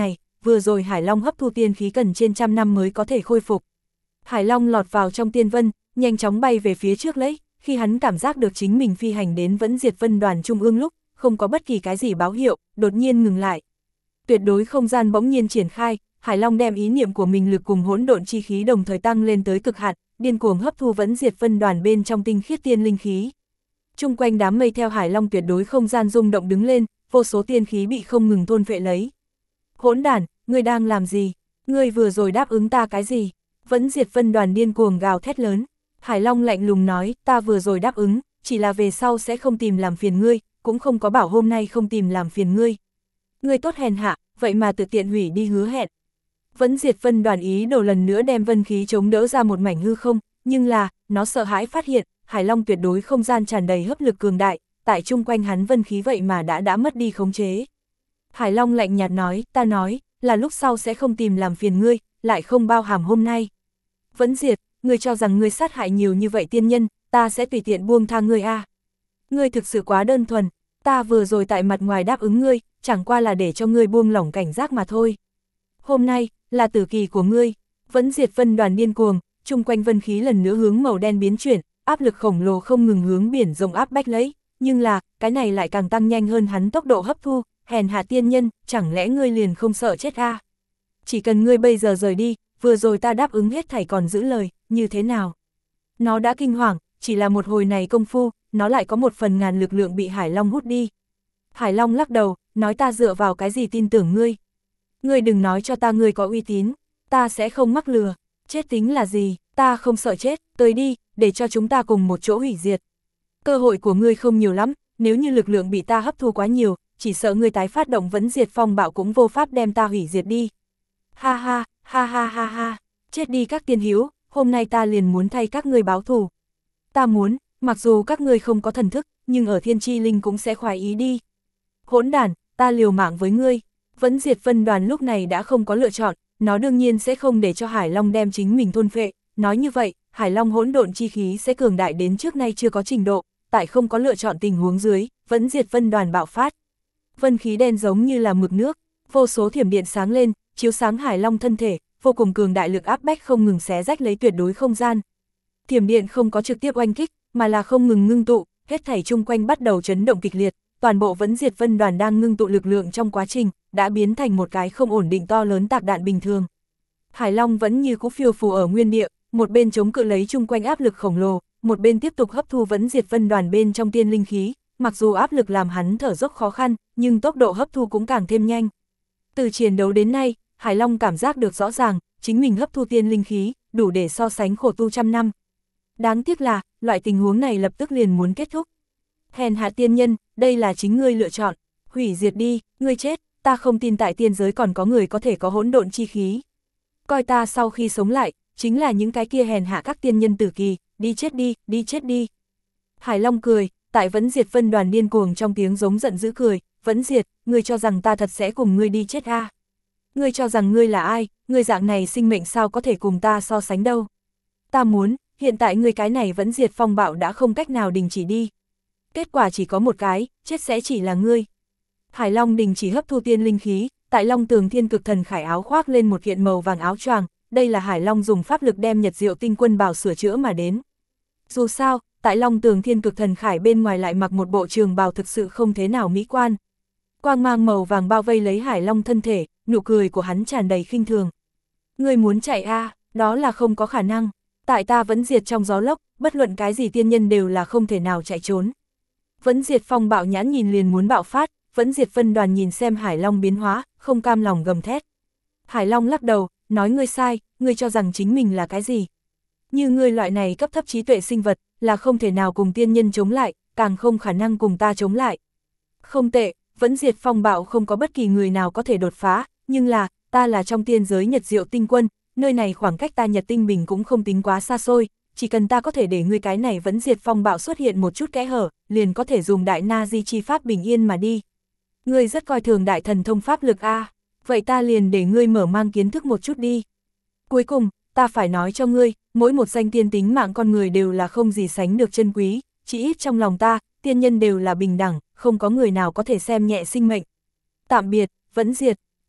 vừa rồi Hải Long hấp thu tiên khí cần trên 100 năm mới có thể khôi phục. Hải Long lọt vào trong tiên vân, nhanh chóng bay về phía trước lấy, khi hắn cảm giác được chính mình phi hành đến Vẫn Diệt Vân đoàn trung ương lúc, không có bất kỳ cái gì báo hiệu, đột nhiên ngừng lại. Tuyệt đối không gian bỗng nhiên triển khai, Hải Long đem ý niệm của mình lực cùng hỗn độn chi khí đồng thời tăng lên tới cực hạn, điên cuồng hấp thu Vẫn Diệt Vân đoàn bên trong tinh khiết tiên linh khí. Chung quanh đám mây theo Hải Long tuyệt đối không gian rung động đứng lên, vô số tiên khí bị không ngừng thôn phệ lấy. Hỗn đản, ngươi đang làm gì? Ngươi vừa rồi đáp ứng ta cái gì? Vẫn Diệt Vân đoàn điên cuồng gào thét lớn. Hải Long lạnh lùng nói, ta vừa rồi đáp ứng, chỉ là về sau sẽ không tìm làm phiền ngươi, cũng không có bảo hôm nay không tìm làm phiền ngươi. Ngươi tốt hèn hạ, vậy mà tự tiện hủy đi hứa hẹn. Vẫn Diệt Vân đoàn ý đồ lần nữa đem vân khí chống đỡ ra một mảnh hư không, nhưng là, nó sợ hãi phát hiện, Hải Long tuyệt đối không gian tràn đầy hấp lực cường đại, tại chung quanh hắn vân khí vậy mà đã mất đi khống chế. Hải Long lạnh nhạt nói, ta nói, là lúc sau sẽ không tìm làm phiền ngươi, lại không bao hàm hôm nay. Vẫn Diệt, ngươi cho rằng ngươi sát hại nhiều như vậy tiên nhân, ta sẽ tùy tiện buông tha ngươi à. Ngươi thực sự quá đơn thuần, ta vừa rồi tại mặt ngoài đáp ứng ngươi, chẳng qua là để cho ngươi buông lỏng cảnh giác mà thôi. Hôm nay, là tử kỳ của ngươi. Vẫn Diệt Vân đoàn điên cuồng, chung quanh vân khí lần nữa hướng màu đen biến chuyển, áp lực khổng lồ không ngừng hướng biển rộng áp bách lấy, nhưng là, cái này lại càng tăng nhanh hơn hắn tốc độ hấp thu, hèn hạ tiên nhân, chẳng lẽ ngươi liền không sợ chết à? Chỉ cần ngươi bây giờ rời đi, vừa rồi ta đáp ứng hết thảy còn giữ lời, như thế nào? Nó đã kinh hoàng, chỉ là một hồi này công phu, nó lại có 1/1000 lực lượng bị Hải Long hút đi. Hải Long lắc đầu, nói ta dựa vào cái gì tin tưởng ngươi? Ngươi đừng nói cho ta ngươi có uy tín, ta sẽ không mắc lừa, chết tính là gì, ta không sợ chết, tới đi, để cho chúng ta cùng một chỗ hủy diệt. Cơ hội của ngươi không nhiều lắm, nếu như lực lượng bị ta hấp thu quá nhiều, chỉ sợ ngươi tái phát động Vẫn Diệt phong bạo cũng vô pháp đem ta hủy diệt đi. Ha ha, ha ha ha ha, chết đi các tiên hữu, hôm nay ta liền muốn thay các ngươi báo thù. Ta muốn, mặc dù các ngươi không có thần thức, nhưng ở Thiên Chi Linh cũng sẽ khoái ý đi. Hỗn đản, ta liều mạng với ngươi. Vẫn Diệt Vân đoàn lúc này đã không có lựa chọn, nó đương nhiên sẽ không để cho Hải Long đem chính mình thôn phệ, nói như vậy, Hải Long hỗn độn chi khí sẽ cường đại đến trước nay chưa có trình độ, tại không có lựa chọn tình huống dưới, Vẫn Diệt Vân đoàn bạo phát. Vân khí đen giống như là mực nước, vô số thiểm điện sáng lên, chiếu sáng Hải Long thân thể, vô cùng cường đại lực áp bách không ngừng xé rách lấy tuyệt đối không gian. Thiểm điện không có trực tiếp oanh kích, mà là không ngừng ngưng tụ, hết thảy chung quanh bắt đầu chấn động kịch liệt, toàn bộ Vẫn Diệt Vân đoàn đang ngưng tụ lực lượng trong quá trình, đã biến thành một cái không ổn định to lớn tạc đạn bình thường. Hải Long vẫn như cũ phiêu phù ở nguyên địa, một bên chống cự lấy chung quanh áp lực khổng lồ, một bên tiếp tục hấp thu Vẫn Diệt Vân đoàn bên trong tiên linh khí, mặc dù áp lực làm hắn thở dốc khó khăn, nhưng tốc độ hấp thu cũng càng thêm nhanh. Từ chiến đấu đến nay, Hải Long cảm giác được rõ ràng, chính mình hấp thu tiên linh khí, đủ để so sánh khổ tu 100 năm. Đáng tiếc là, loại tình huống này lập tức liền muốn kết thúc. Hèn hạ tiên nhân, đây là chính ngươi lựa chọn, hủy diệt đi, ngươi chết, ta không tin tại tiên giới còn có người có thể có hỗn độn chi khí. Coi ta sau khi sống lại, chính là những cái kia hèn hạ các tiên nhân tử kỳ, đi chết đi, đi chết đi. Hải Long cười, tại Vẫn Diệt Vân đoàn điên cuồng trong tiếng giống giận dữ cười, Vẫn Diệt, ngươi cho rằng ta thật sẽ cùng ngươi đi chết à? Ngươi cho rằng ngươi là ai, ngươi dạng này sinh mệnh sao có thể cùng ta so sánh đâu. Ta muốn, hiện tại ngươi cái này Vẫn Diệt phong bạo đã không cách nào đình chỉ đi. Kết quả chỉ có một cái, chết sẽ chỉ là ngươi. Hải Long đình chỉ hấp thu tiên linh khí, tại Long Tường Thiên Cực Thần Khải áo khoác lên một kiện màu vàng áo choàng, đây là Hải Long dùng pháp lực đem Nhật Diệu Tinh Quân bào sửa chữa mà đến. Dù sao, tại Long Tường Thiên Cực Thần Khải bên ngoài lại mặc một bộ trường bào thực sự không thế nào mỹ quan. Quang mang màu vàng bao vây lấy Hải Long thân thể, nụ cười của hắn tràn đầy khinh thường. Ngươi muốn chạy à, đó là không có khả năng. Tại ta Vẫn Diệt trong gió lốc, bất luận cái gì tiên nhân đều là không thể nào chạy trốn. Vẫn Diệt phong bạo nhãn nhìn liền muốn bạo phát, Vẫn Diệt Vân đoàn nhìn xem Hải Long biến hóa, không cam lòng gầm thét. Hải Long lắc đầu, nói ngươi sai, ngươi cho rằng chính mình là cái gì? Như ngươi loại này cấp thấp trí tuệ sinh vật, là không thể nào cùng tiên nhân chống lại, càng không khả năng cùng ta chống lại. Không tệ, Vẫn Diệt phong bạo không có bất kỳ người nào có thể đột phá, nhưng là, ta là trong tiên giới Nhật Diệu Tinh Quân, nơi này khoảng cách ta Nhật Tinh Bình cũng không tính quá xa xôi, chỉ cần ta có thể để ngươi cái này Vẫn Diệt phong bạo xuất hiện một chút kẽ hở, liền có thể dùng đại na di chi pháp bình yên mà đi. Ngươi rất coi thường đại thần thông pháp lực a, vậy ta liền để ngươi mở mang kiến thức một chút đi. Cuối cùng, ta phải nói cho ngươi, mỗi một danh tiên tính mạng con người đều là không gì sánh được chân quý, chỉ ít trong lòng ta, tiên nhân đều là bình đẳng, không có người nào có thể xem nhẹ sinh mệnh. Tạm biệt, Vẫn Diệt.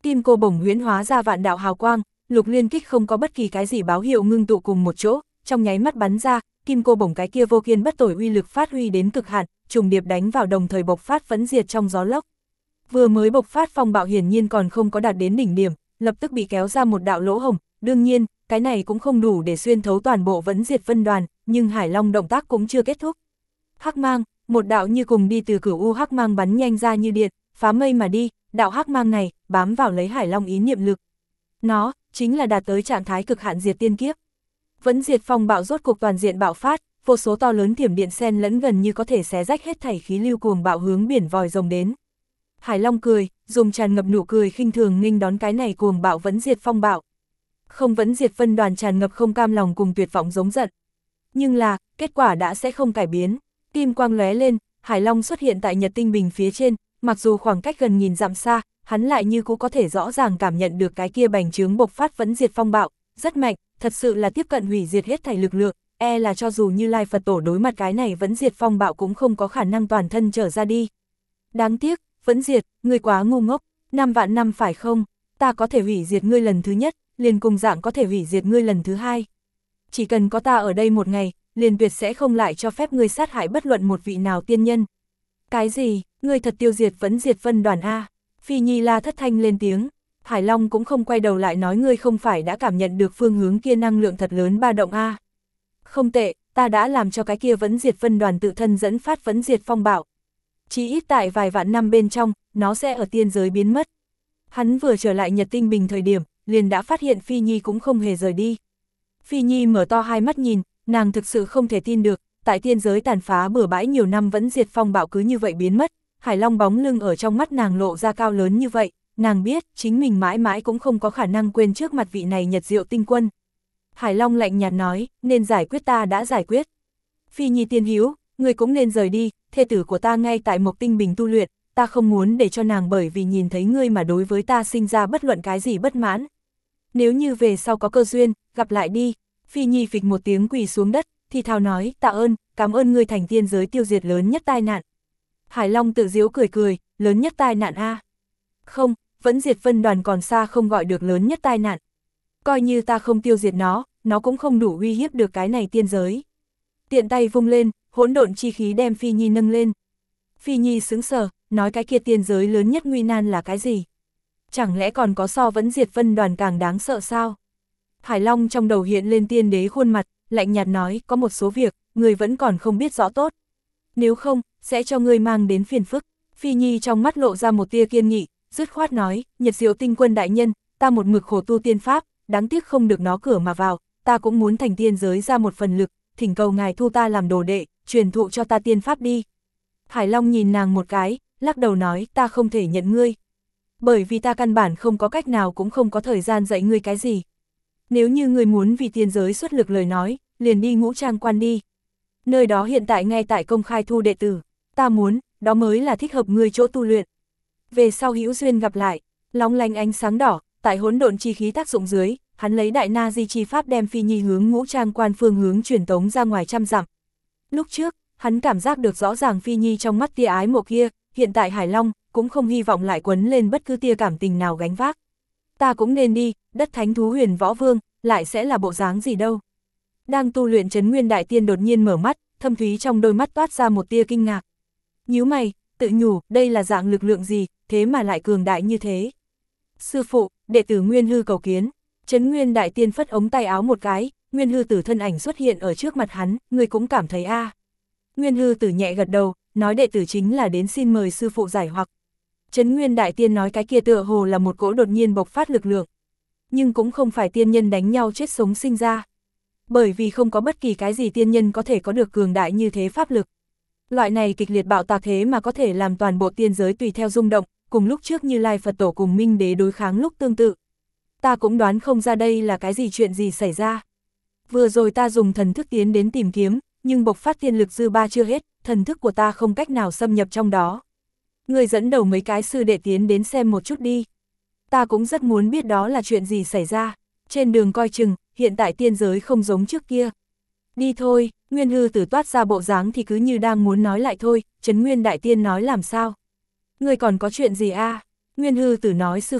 Kim cô bổng huyễn hóa ra vạn đạo hào quang, Lục Liên Kích không có bất kỳ cái gì báo hiệu ngưng tụ cùng một chỗ, trong nháy mắt bắn ra, kim cô bổng cái kia vô kiên bất tồi uy lực phát huy đến cực hạn, trùng điệp đánh vào đồng thời bộc phát vẫn diệt trong gió lốc. Vừa mới bộc phát phong bạo hiển nhiên còn không có đạt đến đỉnh điểm, lập tức bị kéo ra một đạo lỗ hổng, đương nhiên, cái này cũng không đủ để xuyên thấu toàn bộ vẫn diệt vân đoàn, nhưng Hải Long động tác cũng chưa kết thúc. Hắc mang, một đạo như cùng đi từ cửu u hắc mang bắn nhanh ra như điện, phá mây mà đi, đạo hắc mang này bám vào lấy Hải Long ý niệm lực. Nó chính là đạt tới trạng thái cực hạn diệt tiên kiếp. Vẫn diệt phong bạo rốt cuộc toàn diện bạo phát, vô số to lớn thiểm điện xen lẫn gần như có thể xé rách hết thảy khí lưu cuồng bạo hướng biển vòi rồng đến. Hải Long cười, dùng tràn ngập nụ cười khinh thường nghênh đón cái này cuồng bạo vẫn diệt phong bạo. Không vẫn diệt vân đoàn tràn ngập không cam lòng cùng tuyệt vọng giống giận. Nhưng là, kết quả đã sẽ không cải biến. Kim quang lóe lên, Hải Long xuất hiện tại Nhật Tinh Bình phía trên, mặc dù khoảng cách gần nghìn dặm xa, hắn lại như cũng có thể rõ ràng cảm nhận được cái kia bành trướng bộc phát vẫn diệt phong bạo, rất mạnh, thật sự là tiếp cận hủy diệt hết thảy lực lượng, là cho dù Như Lai Phật Tổ đối mặt cái này vẫn diệt phong bạo cũng không có khả năng toàn thân trở ra đi. Đáng tiếc, vẫn diệt, ngươi quá ngu ngốc, 5 vạn năm phải không, ta có thể hủy diệt ngươi lần thứ nhất, liền cùng dạng có thể hủy diệt ngươi lần thứ hai. Chỉ cần có ta ở đây một ngày, liền tuyệt sẽ không lại cho phép ngươi sát hại bất luận một vị nào tiên nhân. Cái gì, ngươi thật tiêu diệt vẫn diệt vân đoàn A? Phi Nhi la thất thanh lên tiếng, Hải Long cũng không quay đầu lại nói ngươi không phải đã cảm nhận được phương hướng kia năng lượng thật lớn ba động A. Không tệ, ta đã làm cho cái kia vẫn diệt vân đoàn tự thân dẫn phát vẫn diệt phong bạo. Chỉ ít tại vài vạn năm bên trong, nó sẽ ở tiên giới biến mất. Hắn vừa trở lại Nhật Tinh Bình thời điểm, liền đã phát hiện Phi Nhi cũng không hề rời đi. Phi Nhi mở to hai mắt nhìn, nàng thực sự không thể tin được, tại tiên giới tàn phá bừa bãi nhiều năm vẫn diệt phong bạo cứ như vậy biến mất, Hải Long bóng lưng ở trong mắt nàng lộ ra cao lớn như vậy, nàng biết chính mình mãi mãi cũng không có khả năng quên trước mặt vị này Nhật Diệu Tinh Quân. Hải Long lạnh nhạt nói, nên giải quyết ta đã giải quyết. Phi Nhi tiên hữu, ngươi cũng nên rời đi, thê tử của ta ngay tại Mộc Tinh Bình tu luyện, ta không muốn để cho nàng bởi vì nhìn thấy ngươi mà đối với ta sinh ra bất luận cái gì bất mãn. Nếu như về sau có cơ duyên, gặp lại đi. Phi Nhi phịch một tiếng quỳ xuống đất, thì thào nói, tạ ơn, cảm ơn ngươi thành tiên giới tiêu diệt lớn nhất tai nạn. Hải Long tự giễu cười cười, lớn nhất tai nạn a? Không, vẫn diệt vân đoàn còn xa không gọi được lớn nhất tai nạn. Coi như ta không tiêu diệt nó cũng không đủ uy hiếp được cái này tiên giới. Tiện tay vung lên, hỗn độn chi khí đem Phi Nhi nâng lên. Phi Nhi sững sờ, nói cái kia tiên giới lớn nhất nguy nan là cái gì? Chẳng lẽ còn có so vẫn diệt vân đoàn càng đáng sợ sao? Hải Long trong đầu hiện lên tiên đế khuôn mặt, lạnh nhạt nói, có một số việc, người vẫn còn không biết rõ tốt. Nếu không, sẽ cho ngươi mang đến phiền phức. Phi Nhi trong mắt lộ ra một tia kiên nghị, dứt khoát nói, Nhật Diệu Tinh Quân đại nhân, ta một mực khổ tu tiên pháp, đáng tiếc không được nó cửa mà vào, ta cũng muốn thành tiên giới ra một phần lực, thỉnh cầu ngài thu ta làm đồ đệ, truyền thụ cho ta tiên pháp đi. Hải Long nhìn nàng một cái, lắc đầu nói, ta không thể nhận ngươi. Bởi vì ta căn bản không có cách nào cũng không có thời gian dạy ngươi cái gì. Nếu như ngươi muốn vì tiên giới xuất lực lời nói, liền đi Ngũ Trang Quan đi. Nơi đó hiện tại ngay tại công khai thu đệ tử, ta muốn, đó mới là thích hợp ngươi chỗ tu luyện. Về sau hữu duyên gặp lại, long lanh ánh sáng đỏ, tại hỗn độn chi khí tác dụng dưới, hắn lấy đại na di chi pháp đem Phi Nhi hướng Ngũ Trang Quan phương hướng truyền tống ra ngoài trăm dặm. Lúc trước, hắn cảm giác được rõ ràng Phi Nhi trong mắt tia ái mộ kia, hiện tại Hải Long cũng không hy vọng lại quấn lên bất cứ tia cảm tình nào gánh vác. Ta cũng nên đi, đất thánh thú Huyền Võ Vương, lại sẽ là bộ dáng gì đâu. Đang tu luyện Trấn Nguyên Đại Tiên đột nhiên mở mắt, thâm thúy trong đôi mắt toát ra một tia kinh ngạc. Nhíu mày, tự nhủ, đây là dạng lực lượng gì, thế mà lại cường đại như thế. Sư phụ, đệ tử Nguyên Hư cầu kiến. Trấn Nguyên Đại Tiên phất ống tay áo một cái, Nguyên Hư Tử thân ảnh xuất hiện ở trước mặt hắn, người cũng cảm thấy a. Nguyên Hư Tử nhẹ gật đầu, nói đệ tử chính là đến xin mời sư phụ giải hoặc. Trấn Nguyên Đại Tiên nói cái kia tựa hồ là một cỗ đột nhiên bộc phát lực lượng. Nhưng cũng không phải tiên nhân đánh nhau chết sống sinh ra. Bởi vì không có bất kỳ cái gì tiên nhân có thể có được cường đại như thế pháp lực. Loại này kịch liệt bạo tạc thế mà có thể làm toàn bộ tiên giới tùy theo rung động, cùng lúc trước Như Lai Phật Tổ cùng Minh Đế đối kháng lúc tương tự. Ta cũng đoán không ra đây là cái gì chuyện gì xảy ra. Vừa rồi ta dùng thần thức tiến đến tìm kiếm, nhưng bộc phát tiên lực dư ba chưa hết, thần thức của ta không cách nào xâm nhập trong đó. Người dẫn đầu mấy cái sư đệ tiến đến xem một chút đi. Ta cũng rất muốn biết đó là chuyện gì xảy ra. Trên đường coi chừng, hiện tại tiên giới không giống trước kia. Đi thôi, Nguyên Hư Tử toát ra bộ dáng thì cứ như đang muốn nói lại thôi, Trấn Nguyên Đại Tiên nói làm sao? Người còn có chuyện gì a? Nguyên Hư Tử nói sư phụ,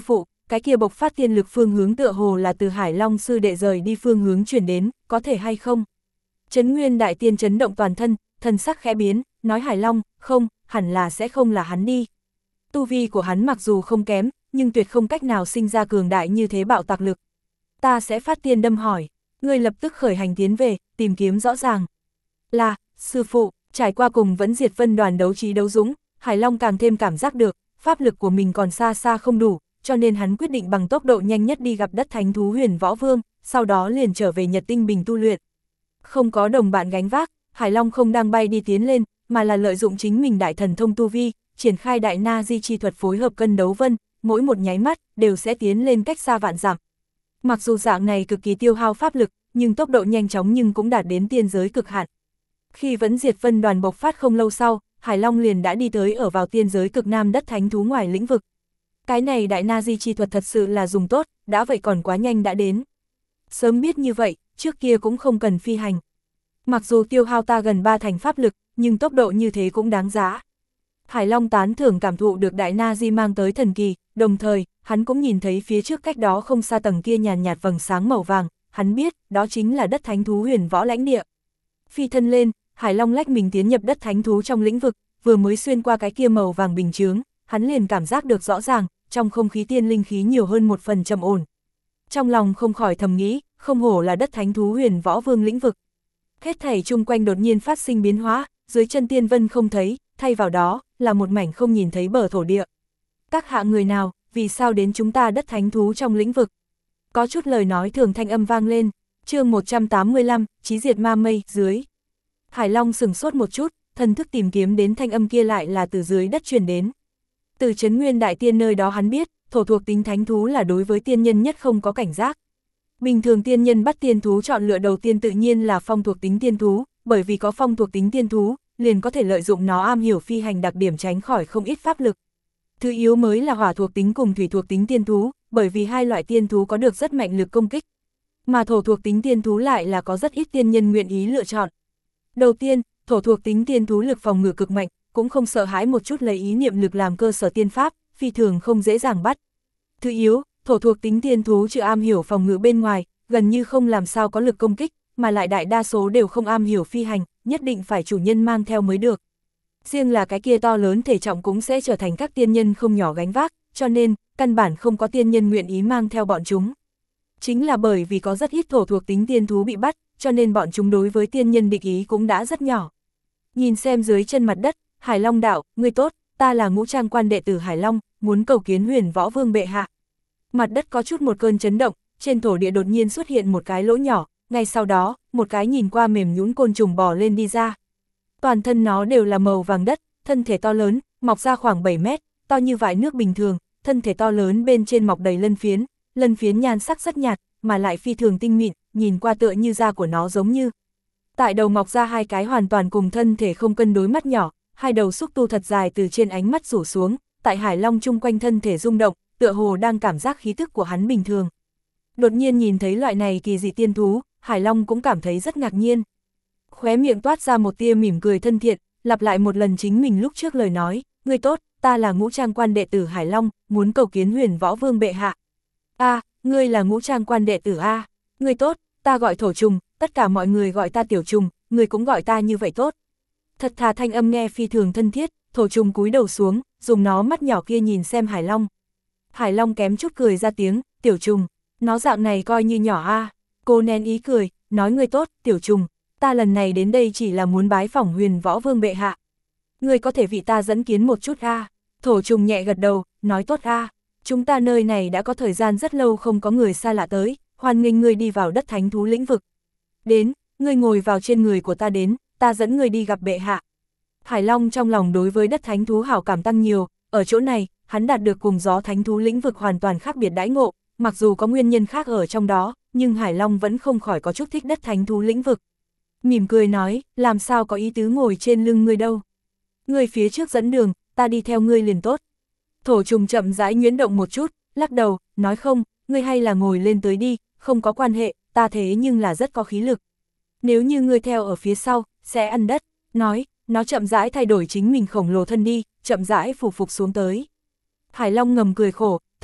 cái kia bộc phát tiên lực phương hướng tựa hồ là từ Hải Long sư đệ rời đi phương hướng chuyển đến, có thể hay không? Trấn Nguyên đại tiên chấn động toàn thân, thần sắc khẽ biến, nói Hải Long, không, hẳn là sẽ không là hắn đi. Tu vi của hắn mặc dù không kém, nhưng tuyệt không cách nào sinh ra cường đại như thế bạo tạc lực. Ta sẽ phát tiên đâm hỏi, ngươi lập tức khởi hành tiến về, tìm kiếm rõ ràng. Là, sư phụ, trải qua cùng Vẫn Diệt Vân đoàn đấu trí đấu dũng, Hải Long càng thêm cảm giác được, pháp lực của mình còn xa xa không đủ, cho nên hắn quyết định bằng tốc độ nhanh nhất đi gặp đất thánh thú Huyền Võ Vương, sau đó liền trở về Nhật Tinh Bình tu luyện. Không có đồng bạn gánh vác, Hải Long không đang bay đi tiến lên, mà là lợi dụng chính mình đại thần thông tu vi, triển khai đại na di chi thuật phối hợp cân đấu vân, mỗi một nháy mắt đều sẽ tiến lên cách xa vạn dặm. Mặc dù dạng này cực kỳ tiêu hao pháp lực, nhưng tốc độ nhanh chóng nhưng cũng đạt đến tiên giới cực hạn. Khi Vẫn Diệt Vân đoàn bộc phát không lâu sau, Hải Long liền đã đi tới ở vào tiên giới cực nam đất thánh thú ngoài lĩnh vực. Cái này đại na di chi thuật thật sự là dùng tốt, đã vậy còn quá nhanh đã đến. Sớm biết như vậy, trước kia cũng không cần phi hành. Mặc dù tiêu hao ta gần 3 thành pháp lực, nhưng tốc độ như thế cũng đáng giá. Hải Long tán thưởng cảm thụ được đại na di mang tới thần kỳ, đồng thời, hắn cũng nhìn thấy phía trước cách đó không xa tầng kia nhàn nhạt vầng sáng màu vàng, hắn biết, đó chính là đất thánh thú Huyền Võ lãnh địa. Phi thân lên, Hải Long lách mình tiến nhập đất thánh thú trong lĩnh vực, vừa mới xuyên qua cái kia màu vàng bình chướng, hắn liền cảm giác được rõ ràng, trong không khí tiên linh khí nhiều hơn một phần trầm ổn. Trong lòng không khỏi thầm nghĩ, không hổ là đất thánh thú Huyền Võ Vương lĩnh vực. Hết thảy chung quanh đột nhiên phát sinh biến hóa, dưới chân tiên vân không thấy, thay vào đó, là một mảnh không nhìn thấy bờ thổ địa. Các hạ người nào, vì sao đến chúng ta đất thánh thú trong lĩnh vực? Có chút lời nói thường thanh âm vang lên, chương 185, chí diệt ma mây, dưới. Hải Long sửng sốt một chút, thần thức tìm kiếm đến thanh âm kia lại là từ dưới đất truyền đến. Từ Trấn Nguyên đại tiên nơi đó hắn biết, thổ thuộc tính thánh thú là đối với tiên nhân nhất không có cảnh giác. Bình thường tiên nhân bắt tiên thú chọn lựa đầu tiên tự nhiên là phong thuộc tính tiên thú, bởi vì có phong thuộc tính tiên thú, liền có thể lợi dụng nó am hiểu phi hành đặc điểm tránh khỏi không ít pháp lực. Thứ yếu mới là hỏa thuộc tính cùng thủy thuộc tính tiên thú, bởi vì hai loại tiên thú có được rất mạnh lực công kích. Mà thổ thuộc tính tiên thú lại là có rất ít tiên nhân nguyện ý lựa chọn. Đầu tiên, thổ thuộc tính tiên thú lực phòng ngự cực mạnh, cũng không sợ hãi một chút lấy ý niệm lực làm cơ sở tiên pháp, phi thường không dễ dàng bắt. Thứ yếu, thổ thuộc tính tiên thú trừ am hiểu phòng ngự bên ngoài, gần như không làm sao có lực công kích, mà lại đại đa số đều không am hiểu phi hành, nhất định phải chủ nhân mang theo mới được. Riêng là cái kia to lớn thể trọng cũng sẽ trở thành các tiên nhân không nhỏ gánh vác, cho nên, căn bản không có tiên nhân nguyện ý mang theo bọn chúng. Chính là bởi vì có rất ít thổ thuộc tính tiên thú bị bắt, cho nên bọn chúng đối với tiên nhân địch ý cũng đã rất nhỏ. Nhìn xem dưới chân mặt đất, Hải Long đạo, ngươi tốt, ta là Ngũ Trang quan đệ tử Hải Long, muốn cầu kiến Huyền Võ Vương bệ hạ. Mặt đất có chút một cơn chấn động, trên thổ địa đột nhiên xuất hiện một cái lỗ nhỏ, ngay sau đó, một cái nhìn qua mềm nhũn côn trùng bò lên đi ra. Toàn thân nó đều là màu vàng đất, thân thể to lớn, mọc ra khoảng 7 mét, to như vại nước bình thường, thân thể to lớn bên trên mọc đầy lân phiến nhan sắc rất nhạt, mà lại phi thường tinh mịn, nhìn qua tựa như da của nó giống như. Tại đầu mọc ra hai cái hoàn toàn cùng thân thể không cân đối mắt nhỏ, hai đầu xúc tu thật dài từ trên ánh mắt rủ xuống, tại Hải Long chung quanh thân thể rung động, tựa hồ đang cảm giác khí tức của hắn bình thường. Đột nhiên nhìn thấy loại này kỳ dị tiên thú, Hải Long cũng cảm thấy rất ngạc nhiên. Khóe miệng toát ra một tia mỉm cười thân thiện, lặp lại một lần chính mình lúc trước lời nói, ngươi tốt, ta là Ngũ Trang quan đệ tử Hải Long, muốn cầu kiến Huyền Võ Vương bệ hạ. A, ngươi là Ngũ Trang quan đệ tử A, ngươi tốt, ta gọi Thổ Trùng, tất cả mọi người gọi ta Tiểu Trùng, ngươi cũng gọi ta như vậy tốt. Thật thà thanh âm nghe phi thường thân thiết, Thổ Trùng cúi đầu xuống, dùng nó mắt nhỏ kia nhìn xem Hải Long. Hải Long kém chút cười ra tiếng, Tiểu Trùng, nó dạng này coi như nhỏ A. Cô nén ý cười, nói ngươi tốt, Tiểu Trùng, ta lần này đến đây chỉ là muốn bái phỏng Huyền Võ Vương bệ hạ. Ngươi có thể vị ta dẫn kiến một chút A. Thổ Trùng nhẹ gật đầu, nói tốt A. Chúng ta nơi này đã có thời gian rất lâu không có người xa lạ tới, hoan nghênh ngươi đi vào đất thánh thú lĩnh vực. Đến, ngươi ngồi vào trên người của ta đến, ta dẫn ngươi đi gặp bệ hạ. Hải Long trong lòng đối với đất thánh thú hảo cảm tăng nhiều, ở chỗ này, hắn đạt được cùng gió thánh thú lĩnh vực hoàn toàn khác biệt đãi ngộ, mặc dù có nguyên nhân khác ở trong đó, nhưng Hải Long vẫn không khỏi có chút thích đất thánh thú lĩnh vực. Mỉm cười nói, làm sao có ý tứ ngồi trên lưng ngươi đâu. Ngươi phía trước dẫn đường, ta đi theo ngươi liền tốt. Thổ Trùng chậm rãi nhuyễn động một chút, lắc đầu, nói không, ngươi hay là ngồi lên tới đi, không có quan hệ, ta thế nhưng là rất có khí lực. Nếu như ngươi theo ở phía sau, sẽ ăn đất, nói, nó chậm rãi thay đổi chính mình khổng lồ thân đi, chậm rãi phủ phục xuống tới. Hải Long ngầm cười khổ,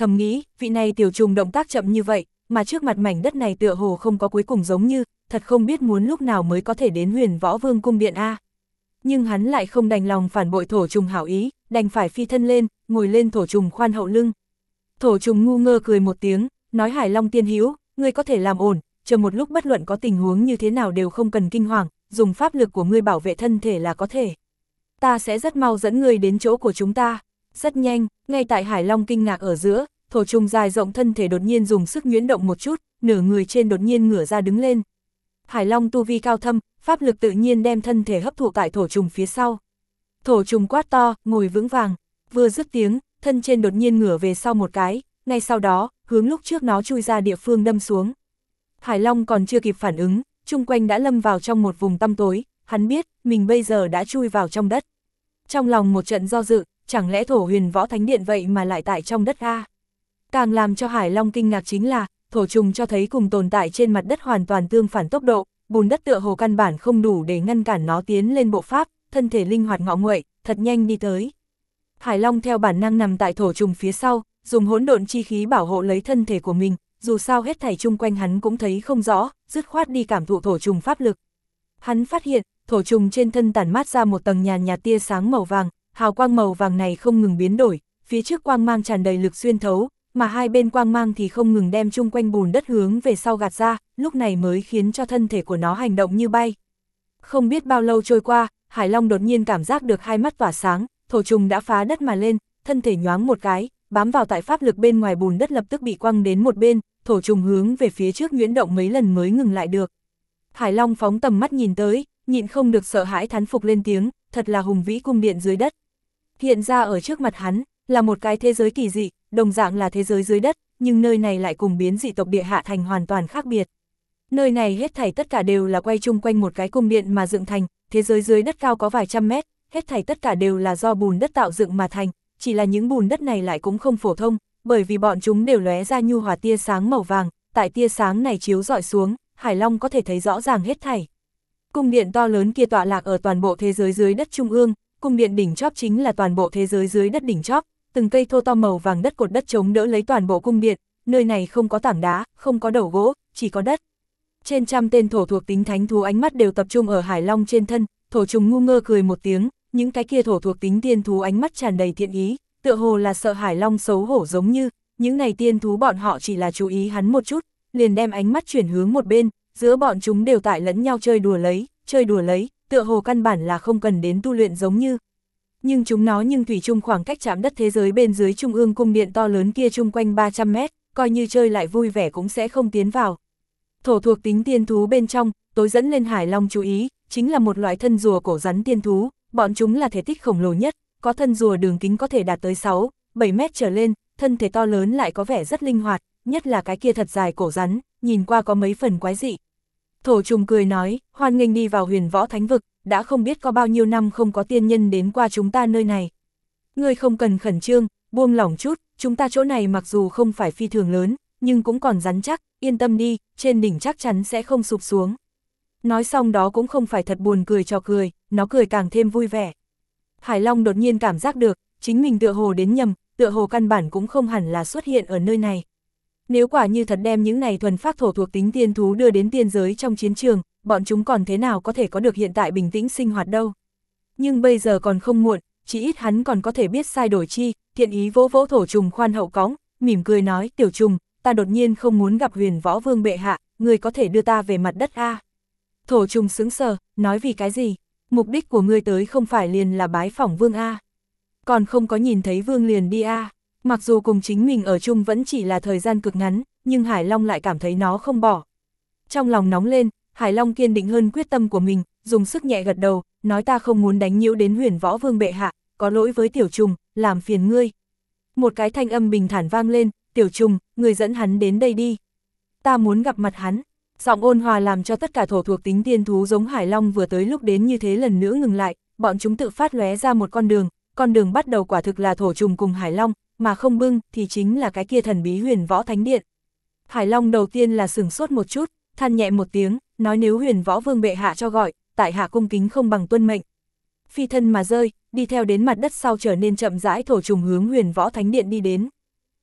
thầm nghĩ, vị này tiểu trùng động tác chậm như vậy, mà trước mặt mảnh đất này tựa hồ không có cuối cùng giống như, thật không biết muốn lúc nào mới có thể đến Huyền Võ Vương cung điện a. Nhưng hắn lại không đành lòng phản bội thổ trùng hảo ý, đành phải phi thân lên, ngồi lên thổ trùng khoan hậu lưng. Thổ trùng ngu ngơ cười một tiếng, nói Hải Long tiên hữu, ngươi có thể làm ổn, chờ một lúc bất luận có tình huống như thế nào đều không cần kinh hoàng, dùng pháp lực của ngươi bảo vệ thân thể là có thể. Ta sẽ rất mau dẫn ngươi đến chỗ của chúng ta. Rất nhanh, ngay tại Hải Long kinh ngạc ở giữa, thổ trùng dài rộng thân thể đột nhiên dùng sức nhuyễn động một chút, nửa người trên đột nhiên ngửa ra đứng lên. Hải Long tu vi cao thâm, pháp lực tự nhiên đem thân thể hấp thụ tại thổ trùng phía sau. Thổ trùng quát to, ngồi vững vàng, vừa dứt tiếng, thân trên đột nhiên ngửa về sau một cái, ngay sau đó, hướng lúc trước nó chui ra địa phương đâm xuống. Hải Long còn chưa kịp phản ứng, chung quanh đã lâm vào trong một vùng tăm tối, hắn biết, mình bây giờ đã chui vào trong đất. Trong lòng một trận do dự, chẳng lẽ thổ Huyền Võ Thánh Điện vậy mà lại tại trong đất a? Càng làm cho Hải Long kinh ngạc chính là, thổ trùng cho thấy cùng tồn tại trên mặt đất hoàn toàn tương phản tốc độ, bùn đất tựa hồ căn bản không đủ để ngăn cản nó tiến lên bộ pháp, thân thể linh hoạt ngọ nguậy, thật nhanh đi tới. Hải Long theo bản năng nằm tại thổ trùng phía sau, dùng hỗn độn chi khí bảo hộ lấy thân thể của mình, dù sao hết thảy chung quanh hắn cũng thấy không rõ, dứt khoát đi cảm thụ thổ trùng pháp lực. Hắn phát hiện, thổ trùng trên thân tản mát ra một tầng nhàn nhạt tia sáng màu vàng, hào quang màu vàng này không ngừng biến đổi, phía trước quang mang tràn đầy lực xuyên thấu, mà hai bên quang mang thì không ngừng đem chung quanh bùn đất hướng về sau gạt ra, lúc này mới khiến cho thân thể của nó hành động như bay. Không biết bao lâu trôi qua, Hải Long đột nhiên cảm giác được hai mắt tỏa sáng, thổ trùng đã phá đất mà lên, thân thể nhoáng một cái, bám vào tại pháp lực bên ngoài bùn đất lập tức bị quăng đến một bên, thổ trùng hướng về phía trước nhuyễn động mấy lần mới ngừng lại được. Hải Long phóng tầm mắt nhìn tới, nhịn không được sợ hãi thán phục lên tiếng, thật là hùng vĩ cung điện dưới đất. Hiện ra ở trước mặt hắn, là một cái thế giới kỳ dị, đồng dạng là thế giới dưới đất, nhưng nơi này lại cùng biến dị tộc địa hạ thành hoàn toàn khác biệt. Nơi này hết thảy tất cả đều là quay chung quanh một cái cung điện mà dựng thành, thế giới dưới đất cao có vài trăm mét, hết thảy tất cả đều là do bùn đất tạo dựng mà thành, chỉ là những bùn đất này lại cũng không phổ thông, bởi vì bọn chúng đều lóe ra nhu hòa tia sáng màu vàng, tại tia sáng này chiếu rọi xuống, Hải Long có thể thấy rõ ràng hết thảy. Cung điện to lớn kia tọa lạc ở toàn bộ thế giới dưới đất trung ương, cung điện đỉnh chóp chính là toàn bộ thế giới dưới đất đỉnh chóp, từng cây thô to màu vàng đất cột đất chống đỡ lấy toàn bộ cung điện, nơi này không có tảng đá, không có đầu gỗ, chỉ có đất. Trên trăm tên thổ thuộc tính thánh thú ánh mắt đều tập trung ở Hải Long trên thân, thổ trùng ngu ngơ cười một tiếng, những cái kia thổ thuộc tính tiên thú ánh mắt tràn đầy thiện ý, tựa hồ là sợ Hải Long xấu hổ giống như, những này tiên thú bọn họ chỉ là chú ý hắn một chút, liền đem ánh mắt chuyển hướng một bên, giữa bọn chúng đều tại lẫn nhau chơi đùa lấy, tựa hồ căn bản là không cần đến tu luyện giống như. Nhưng chúng nó thủy chung khoảng cách chạm đất thế giới bên dưới trung ương cung điện to lớn kia chung quanh 300 mét, coi như chơi lại vui vẻ cũng sẽ không tiến vào. Thổ thuộc tính tiên thú bên trong, tối dẫn lên Hải Long chú ý, chính là một loại thân rùa cổ rắn tiên thú, bọn chúng là thể tích khổng lồ nhất, có thân rùa đường kính có thể đạt tới 6, 7 mét trở lên, thân thể to lớn lại có vẻ rất linh hoạt, nhất là cái kia thật dài cổ rắn, nhìn qua có mấy phần quái dị. Thổ trùng cười nói, hoan nghênh đi vào Huyền Võ Thánh Vực, đã không biết có bao nhiêu năm không có tiên nhân đến qua chúng ta nơi này. Ngươi không cần khẩn trương, buông lỏng chút, chúng ta chỗ này mặc dù không phải phi thường lớn, nhưng cũng còn rắn chắc, yên tâm đi, trên đỉnh chắc chắn sẽ không sụp xuống. Nói xong đó cũng không phải thật buồn cười trò cười, nó cười càng thêm vui vẻ. Hải Long đột nhiên cảm giác được, chính mình tựa hồ đến nhầm, tựa hồ căn bản cũng không hẳn là xuất hiện ở nơi này. Nếu quả như thật đem những này thuần phác thổ thuộc tính tiên thú đưa đến tiên giới trong chiến trường, bọn chúng còn thế nào có thể có được hiện tại bình tĩnh sinh hoạt đâu. Nhưng bây giờ còn không muộn, chỉ ít hắn còn có thể biết sai đổi chi, thiện ý vỗ vỗ thổ trùng khoan hậu cõng, mỉm cười nói, tiểu trùng, ta đột nhiên không muốn gặp Huyền Võ Vương bệ hạ, người có thể đưa ta về mặt đất a? Thổ trùng sững sờ, nói vì cái gì? Mục đích của ngươi tới không phải liền là bái phỏng vương a? Còn không có nhìn thấy vương liền đi a? Mặc dù cùng chính mình ở chung vẫn chỉ là thời gian cực ngắn, nhưng Hải Long lại cảm thấy nó không bỏ. Trong lòng nóng lên, Hải Long kiên định hơn quyết tâm của mình, dùng sức nhẹ gật đầu, nói ta không muốn đánh nhiễu đến Huyền Võ Vương bệ hạ, có lỗi với tiểu trùng, làm phiền ngươi. Một cái thanh âm bình thản vang lên, tiểu trùng, người dẫn hắn đến đây đi. Ta muốn gặp mặt hắn. Giọng ôn hòa làm cho tất cả thổ thuộc tính tiên thú giống Hải Long vừa tới lúc đến như thế lần nữa ngừng lại, bọn chúng tự phát lóe ra một con đường bắt đầu quả thực là thổ trùng cùng Hải Long, mà không bưng thì chính là cái kia thần bí Huyền Võ Thánh Điện. Hải Long đầu tiên là sửng sốt một chút, than nhẹ một tiếng, nói nếu Huyền Võ Vương bệ hạ cho gọi, tại hạ cung kính không bằng tuân mệnh. Phi thân mà rơi, đi theo đến mặt đất sau trở nên chậm rãi thổ trùng hướng Huyền Võ Thánh Điện đi đến.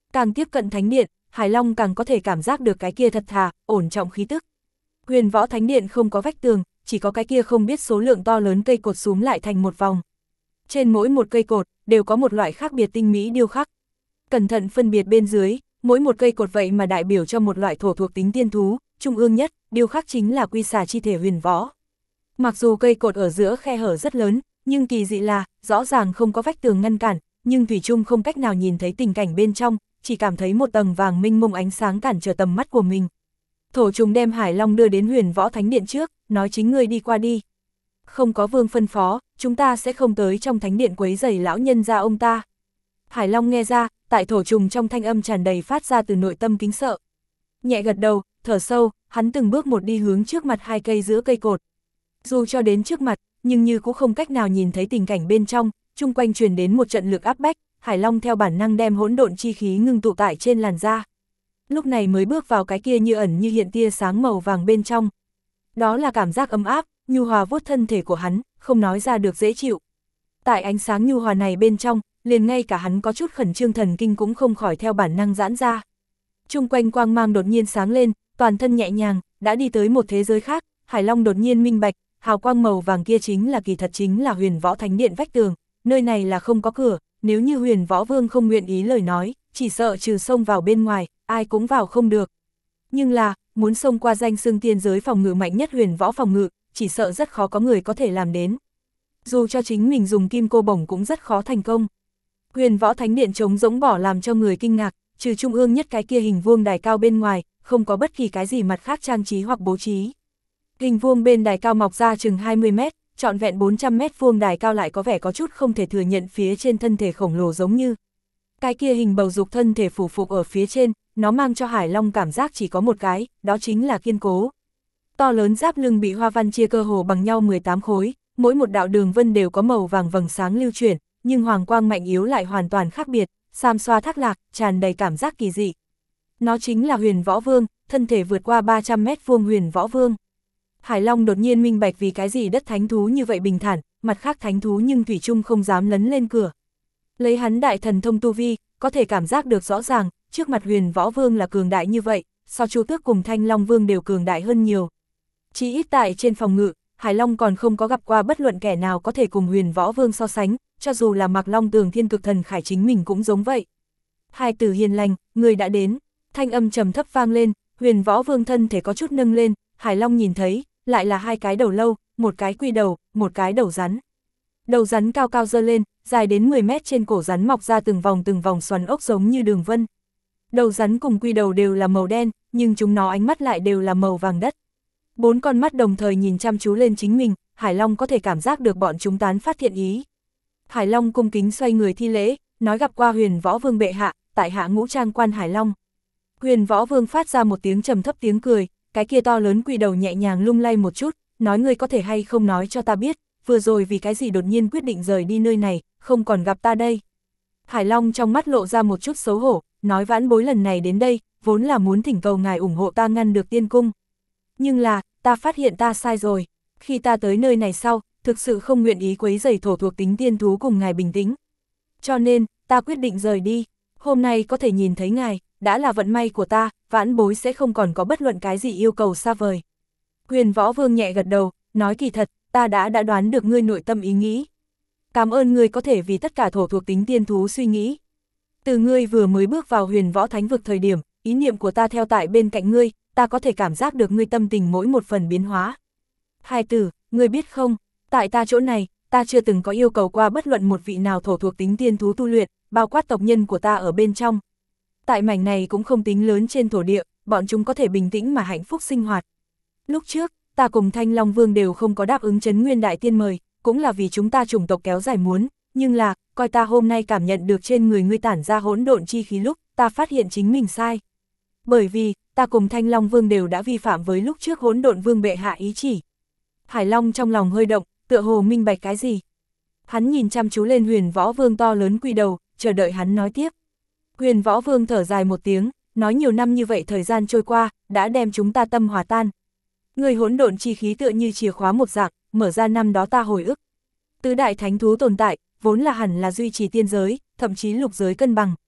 Càng tiếp cận thánh điện, Hải Long càng có thể cảm giác được cái kia thật thà, ổn trọng khí tức. Huyền Võ Thánh Điện không có vách tường, chỉ có cái kia không biết số lượng to lớn cây cột xúm lại thành một vòng. Trên mỗi một cây cột, đều có một loại khác biệt tinh mỹ điêu khắc. Cẩn thận phân biệt bên dưới, mỗi một cây cột vậy mà đại biểu cho một loại thổ thuộc tính tiên thú, trung ương nhất, điêu khắc chính là quy xà chi thể huyền võ. Mặc dù cây cột ở giữa khe hở rất lớn, nhưng kỳ dị là, rõ ràng không có vách tường ngăn cản, nhưng thủy chung không cách nào nhìn thấy tình cảnh bên trong, chỉ cảm thấy một tầng vàng minh mông ánh sáng cản trở tầm mắt của mình. Thổ trùng đem Hải Long đưa đến Huyền Võ Thánh Điện trước, nói chính ngươi đi qua đi. Không có vương phân phó, chúng ta sẽ không tới trong thánh điện quấy rầy lão nhân gia ông ta. Hải Long nghe ra, tại thổ trùng trong thanh âm tràn đầy phát ra từ nội tâm kính sợ. Nhẹ gật đầu, thở sâu, hắn từng bước một đi hướng trước mặt hai cây giữa cây cột. Dù cho đến trước mặt, nhưng như cũng không cách nào nhìn thấy tình cảnh bên trong, chung quanh truyền đến một trận lực áp bách, Hải Long theo bản năng đem hỗn độn chi khí ngưng tụ tại trên làn da. Lúc này mới bước vào cái kia như ẩn như hiện tia sáng màu vàng bên trong. Đó là cảm giác ấm áp, nhu hòa vuốt thân thể của hắn, không nói ra được dễ chịu. Tại ánh sáng nhu hòa này bên trong, liền ngay cả hắn có chút khẩn trương thần kinh cũng không khỏi theo bản năng giãn ra. Chung quanh quang mang đột nhiên sáng lên, toàn thân nhẹ nhàng, đã đi tới một thế giới khác, Hải Long đột nhiên minh bạch, hào quang màu vàng kia chính là kỳ thật chính là Huyền Võ Thánh Điện vách tường, nơi này là không có cửa, nếu như Huyền Võ Vương không nguyện ý lời nói, chỉ sợ trừ xông vào bên ngoài, ai cũng vào không được. Nhưng là, muốn xông qua danh xưng tiên giới phòng ngự mạnh nhất Huyền Võ phòng ngự, chỉ sợ rất khó có người có thể làm đến. Dù cho chính mình dùng kim cô bổng cũng rất khó thành công. Huyền Võ Thánh Điện trống rỗng bỏ làm cho người kinh ngạc, trừ trung ương nhất cái kia hình vuông đài cao bên ngoài, không có bất kỳ cái gì mặt khác trang trí hoặc bố trí. Hình vuông bên đài cao mọc ra chừng 20 mét, trọn vẹn 400 mét vuông đài cao lại có vẻ có chút không thể thừa nhận phía trên thân thể khổng lồ giống như. Cái kia hình bầu dục thân thể phủ phục ở phía trên, nó mang cho Hải Long cảm giác chỉ có một cái, đó chính là kiên cố. To lớn giáp lưng bị hoa văn chia cơ hồ bằng nhau 18 khối, mỗi một đạo đường vân đều có màu vàng vầng sáng lưu chuyển, nhưng hoàng quang mạnh yếu lại hoàn toàn khác biệt, sam xoa thác lạc, tràn đầy cảm giác kỳ dị. Nó chính là Huyền Võ Vương, thân thể vượt qua 300 mét vuông Huyền Võ Vương. Hải Long đột nhiên minh bạch vì cái gì đất thánh thú như vậy bình thản, mặt khác thánh thú nhưng thủy chung không dám lấn lên cửa. Lấy hắn đại thần thông tu vi, có thể cảm giác được rõ ràng, trước mặt Huyền Võ Vương là cường đại như vậy, so Chu Tước cùng Thanh Long Vương đều cường đại hơn nhiều. Chỉ ít tại trên phòng ngự, Hải Long còn không có gặp qua bất luận kẻ nào có thể cùng Huyền Võ Vương so sánh, cho dù là Mạc Long Tường Thiên Cực Thần Khải chính mình cũng giống vậy. Hai tử hiền lành, người đã đến, thanh âm trầm thấp vang lên, Huyền Võ Vương thân thể có chút nâng lên, Hải Long nhìn thấy, lại là hai cái đầu lâu, một cái quy đầu, một cái đầu rắn. Đầu rắn cao cao dơ lên, dài đến 10 mét, trên cổ rắn mọc ra từng vòng xoắn ốc giống như đường vân. Đầu rắn cùng quy đầu đều là màu đen, nhưng chúng nó ánh mắt lại đều là màu vàng đất. Bốn con mắt đồng thời nhìn chăm chú lên chính mình, Hải Long có thể cảm giác được bọn chúng tán phát thiện ý. Hải Long cung kính xoay người thi lễ, nói gặp qua Huyền Võ Vương bệ hạ, tại hạ Ngũ Trang Quan Hải Long. Huyền Võ Vương phát ra một tiếng trầm thấp tiếng cười, cái kia to lớn quy đầu nhẹ nhàng lung lay một chút, nói ngươi có thể hay không nói cho ta biết, vừa rồi vì cái gì đột nhiên quyết định rời đi nơi này, không còn gặp ta đây. Hải Long trong mắt lộ ra một chút xấu hổ, nói vãn bối lần này đến đây, vốn là muốn thỉnh cầu ngài ủng hộ ta ngăn được tiên cung. Nhưng là, ta phát hiện ta sai rồi, khi ta tới nơi này sau, thực sự không nguyện ý quấy rầy thổ thuộc tính tiên thú cùng ngài bình tĩnh. Cho nên, ta quyết định rời đi, hôm nay có thể nhìn thấy ngài, đã là vận may của ta, vãn bối sẽ không còn có bất luận cái gì yêu cầu xa vời. Huyền Võ Vương nhẹ gật đầu, nói kỳ thật, ta đã đoán được ngươi nội tâm ý nghĩ. Cảm ơn ngươi có thể vì tất cả thổ thuộc tính tiên thú suy nghĩ. Từ ngươi vừa mới bước vào Huyền Võ Thánh vực thời điểm, ý niệm của ta theo tại bên cạnh ngươi, ta có thể cảm giác được ngươi tâm tình mỗi một phần biến hóa. Hai tử, ngươi biết không, tại ta chỗ này, ta chưa từng có yêu cầu qua bất luận một vị nào thổ thuộc tính tiên thú tu luyện, bao quát tộc nhân của ta ở bên trong. Tại mảnh này cũng không tính lớn trên thổ địa, bọn chúng có thể bình tĩnh mà hạnh phúc sinh hoạt. Lúc trước, ta cùng Thanh Long Vương đều không có đáp ứng Trấn Nguyên Đại Tiên mời, cũng là vì chúng ta chủng tộc kéo dài muốn, nhưng là, coi ta hôm nay cảm nhận được trên người ngươi tản ra hỗn độn chi khí lúc, ta phát hiện chính mình sai. Bởi vì, ta cùng Thanh Long Vương đều đã vi phạm với lúc trước Hỗn Độn Vương bệ hạ ý chỉ. Hải Long trong lòng hơi động, tựa hồ minh bạch cái gì. Hắn nhìn chăm chú lên Huyền Võ Vương to lớn quy đầu, chờ đợi hắn nói tiếp. Huyền Võ Vương thở dài một tiếng, nói nhiều năm như vậy thời gian trôi qua, đã đem chúng ta tâm hòa tan. Người hỗn độn chi khí tựa như chìa khóa một dạng, mở ra năm đó ta hồi ức. Tứ đại thánh thú tồn tại, vốn là hẳn là duy trì tiên giới, thậm chí lục giới cân bằng.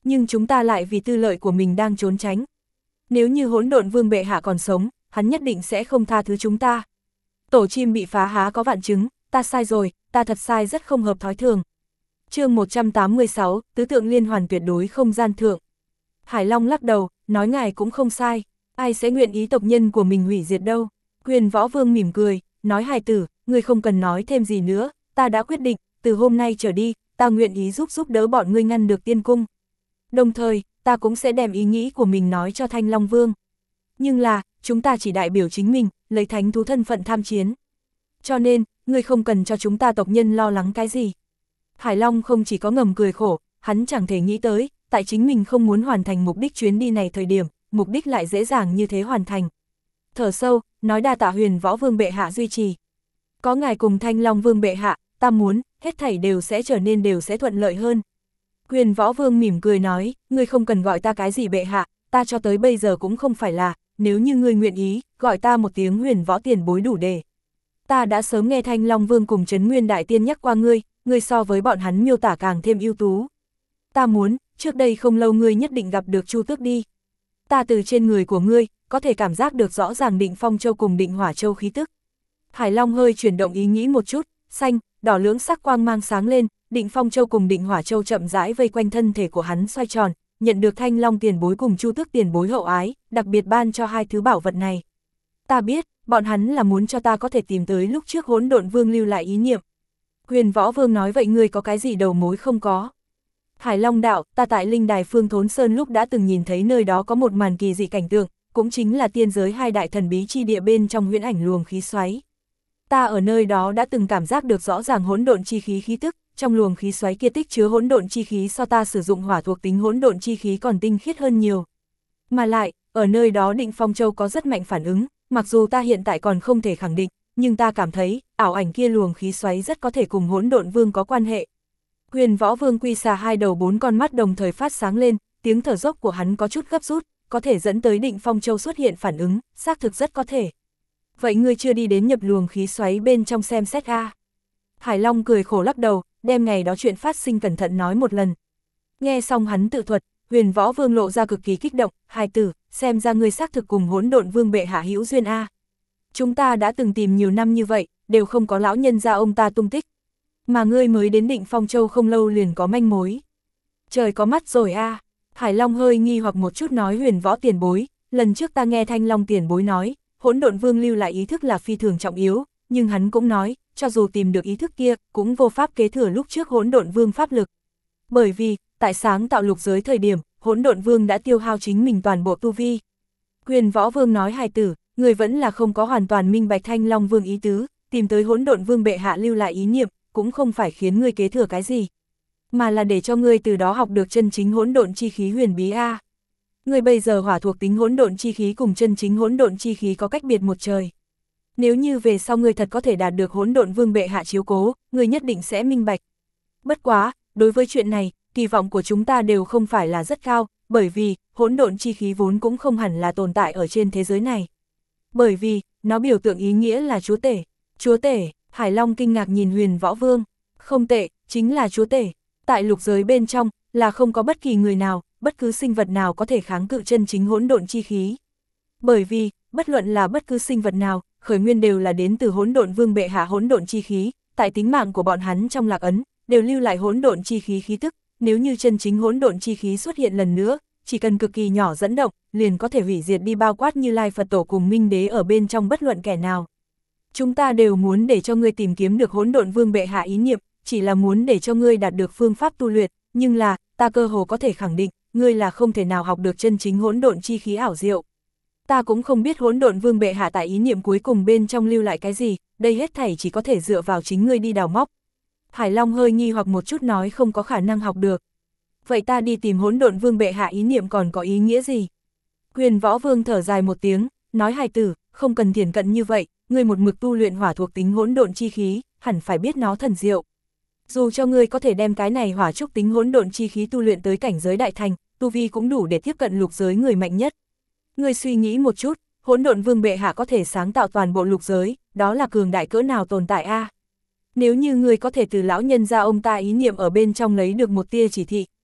Nhưng chúng ta lại vì tư lợi của mình đang trốn tránh. Nếu như Hỗn Độn Vương bệ hạ còn sống, hắn nhất định sẽ không tha thứ chúng ta. Tổ chim bị phá há có vạn chứng, ta sai rồi, ta thật sai rất không hợp thói thường. Chương 186, tứ tượng liên hoàn tuyệt đối không gian thượng. Hải Long lắc đầu, nói ngài cũng không sai, ai sẽ nguyện ý tộc nhân của mình hủy diệt đâu. Huyền Võ Vương mỉm cười, nói hài tử, ngươi không cần nói thêm gì nữa, ta đã quyết định, từ hôm nay trở đi, ta nguyện ý giúp đỡ bọn ngươi ngăn được tiên cung. Đồng thời, ta cũng sẽ đem ý nghĩ của mình nói cho Thanh Long Vương. Nhưng là, chúng ta chỉ đại biểu chính mình, lấy thánh thú thân phận tham chiến. Cho nên, ngươi không cần cho chúng ta tộc nhân lo lắng cái gì. Hải Long không chỉ có ngầm cười khổ, hắn chẳng thể nghĩ tới, tại chính mình không muốn hoàn thành mục đích chuyến đi này thời điểm, mục đích lại dễ dàng như thế hoàn thành. Thở sâu, nói đa tạ Huyền Võ Vương bệ hạ duy trì. Có ngài cùng Thanh Long Vương bệ hạ, ta muốn, hết thảy đều sẽ thuận lợi hơn. Huyền Võ Vương mỉm cười nói, ngươi không cần gọi ta cái gì bệ hạ, ta cho tới bây giờ cũng không phải là, nếu như ngươi nguyện ý, gọi ta một tiếng Huyền Võ tiền bối đủ để. Ta đã sớm nghe Thanh Long Vương cùng Trấn Nguyên Đại Tiên nhắc qua ngươi so với bọn hắn miêu tả càng thêm ưu tú. Ta muốn, trước đây không lâu ngươi nhất định gặp được Chu Tước đi. Ta từ trên người của ngươi, có thể cảm giác được rõ ràng Định Phong Châu cùng Định Hỏa Châu khí tức. Hải Long hơi chuyển động ý nghĩ một chút, xanh, đỏ lưỡng sắc quang mang sáng lên, Định Phong Châu cùng Định Hỏa Châu chậm rãi vây quanh thân thể của hắn xoay tròn, nhận được Thanh Long tiền bối cùng Chu Tước tiền bối hậu ái, đặc biệt ban cho hai thứ bảo vật này. Ta biết, bọn hắn là muốn cho ta có thể tìm tới lúc trước Hỗn Độn Vương lưu lại ý niệm. Huyền Võ Vương nói vậy ngươi có cái gì đầu mối không có? Hải Long đạo, ta tại Linh Đài Phương Thốn Sơn lúc đã từng nhìn thấy nơi đó có một màn kỳ dị cảnh tượng, cũng chính là tiên giới hai đại thần bí chi địa bên trong huyễn ảnh luồng khí xoáy. Ta ở nơi đó đã từng cảm giác được rõ ràng hỗn độn chi khí khí tức, trong luồng khí xoáy kia tích chứa hỗn độn chi khí so ta sử dụng hỏa thuộc tính hỗn độn chi khí còn tinh khiết hơn nhiều. Mà lại, ở nơi đó Định Phong Châu có rất mạnh phản ứng, mặc dù ta hiện tại còn không thể khẳng định, nhưng ta cảm thấy, ảo ảnh kia luồng khí xoáy rất có thể cùng Hỗn Độn Vương có quan hệ. Huyền Võ Vương quy xà hai đầu bốn con mắt đồng thời phát sáng lên, tiếng thở dốc của hắn có chút gấp rút, có thể dẫn tới Định Phong Châu xuất hiện phản ứng, xác thực rất có thể. Vậy ngươi chưa đi đến nhập luồng khí xoáy bên trong xem xét a? Hải Long cười khổ lắc đầu, đem ngày đó chuyện phát sinh cẩn thận nói một lần. Nghe xong hắn tự thuật, Huyền Võ Vương lộ ra cực kỳ kích động, hài tử, xem ra ngươi xác thực cùng Hỗn Độn Vương bệ hạ hữu duyên a. Chúng ta đã từng tìm nhiều năm như vậy, đều không có lão nhân gia ông ta tung tích. Mà ngươi mới đến Định Phong Châu không lâu liền có manh mối. Trời có mắt rồi a. Hải Long hơi nghi hoặc một chút nói Huyền Võ tiền bối, lần trước ta nghe Thanh Long tiền bối nói, Hỗn Độn Vương lưu lại ý thức là phi thường trọng yếu, nhưng hắn cũng nói, cho dù tìm được ý thức kia, cũng vô pháp kế thừa lúc trước Hỗn Độn Vương pháp lực. Bởi vì, tại sáng tạo lục giới thời điểm, Hỗn Độn Vương đã tiêu hao chính mình toàn bộ tu vi. Huyền Võ Vương nói hài tử, người vẫn là không có hoàn toàn minh bạch Thanh Long Vương ý tứ, tìm tới Hỗn Độn Vương bệ hạ lưu lại ý niệm, cũng không phải khiến ngươi kế thừa cái gì, mà là để cho ngươi từ đó học được chân chính hỗn độn chi khí huyền bí a. Ngươi bây giờ hỏa thuộc tính hỗn độn chi khí cùng chân chính hỗn độn chi khí có cách biệt một trời. Nếu như về sau ngươi thật có thể đạt được Hỗn Độn Vương bệ hạ chiếu cố, ngươi nhất định sẽ minh bạch. Bất quá, đối với chuyện này, kỳ vọng của chúng ta đều không phải là rất cao, bởi vì hỗn độn chi khí vốn cũng không hẳn là tồn tại ở trên thế giới này. Bởi vì, nó biểu tượng ý nghĩa là chúa tể. Chúa tể, Hải Long kinh ngạc nhìn Huyền Võ Vương. Không tệ, chính là chúa tể. Tại lục giới bên trong, là không có bất kỳ người nào, bất cứ sinh vật nào có thể kháng cự chân chính hỗn độn chi khí. Bởi vì, bất luận là bất cứ sinh vật nào, khởi nguyên đều là đến từ Hỗn Độn Vương bệ hạ hỗn độn chi khí, tại tính mạng của bọn hắn trong lạc ấn, đều lưu lại hỗn độn chi khí khí tức, nếu như chân chính hỗn độn chi khí xuất hiện lần nữa, chỉ cần cực kỳ nhỏ dẫn động, liền có thể hủy diệt đi bao quát Như Lai Phật Tổ cùng Minh Đế ở bên trong bất luận kẻ nào. Chúng ta đều muốn để cho ngươi tìm kiếm được Hỗn Độn Vương bệ hạ ý niệm, chỉ là muốn để cho ngươi đạt được phương pháp tu luyện, nhưng là, ta cơ hồ có thể khẳng định, ngươi là không thể nào học được chân chính hỗn độn chi khí ảo diệu. Ta cũng không biết Hỗn Độn Vương bệ hạ tại ý niệm cuối cùng bên trong lưu lại cái gì, đây hết thảy chỉ có thể dựa vào chính ngươi đi đào móc. Hải Long hơi nghi hoặc một chút nói không có khả năng học được. Vậy ta đi tìm Hỗn Độn Vương bệ hạ ý niệm còn có ý nghĩa gì? Huyền Võ Vương thở dài một tiếng, nói hài tử, không cần thiển cận như vậy, ngươi một mực tu luyện hỏa thuộc tính hỗn độn chi khí, hẳn phải biết nó thần diệu. Dù cho ngươi có thể đem cái này hỏa trúc tính hỗn độn chi khí tu luyện tới cảnh giới đại thành, tu vi cũng đủ để tiếp cận lục giới người mạnh nhất. Ngươi suy nghĩ một chút, Hỗn Độn Vương bệ hạ có thể sáng tạo toàn bộ lục giới, đó là cường đại cỡ nào tồn tại a? Nếu như ngươi có thể từ lão nhân gia ông ta ý niệm ở bên trong lấy được một tia chỉ thị,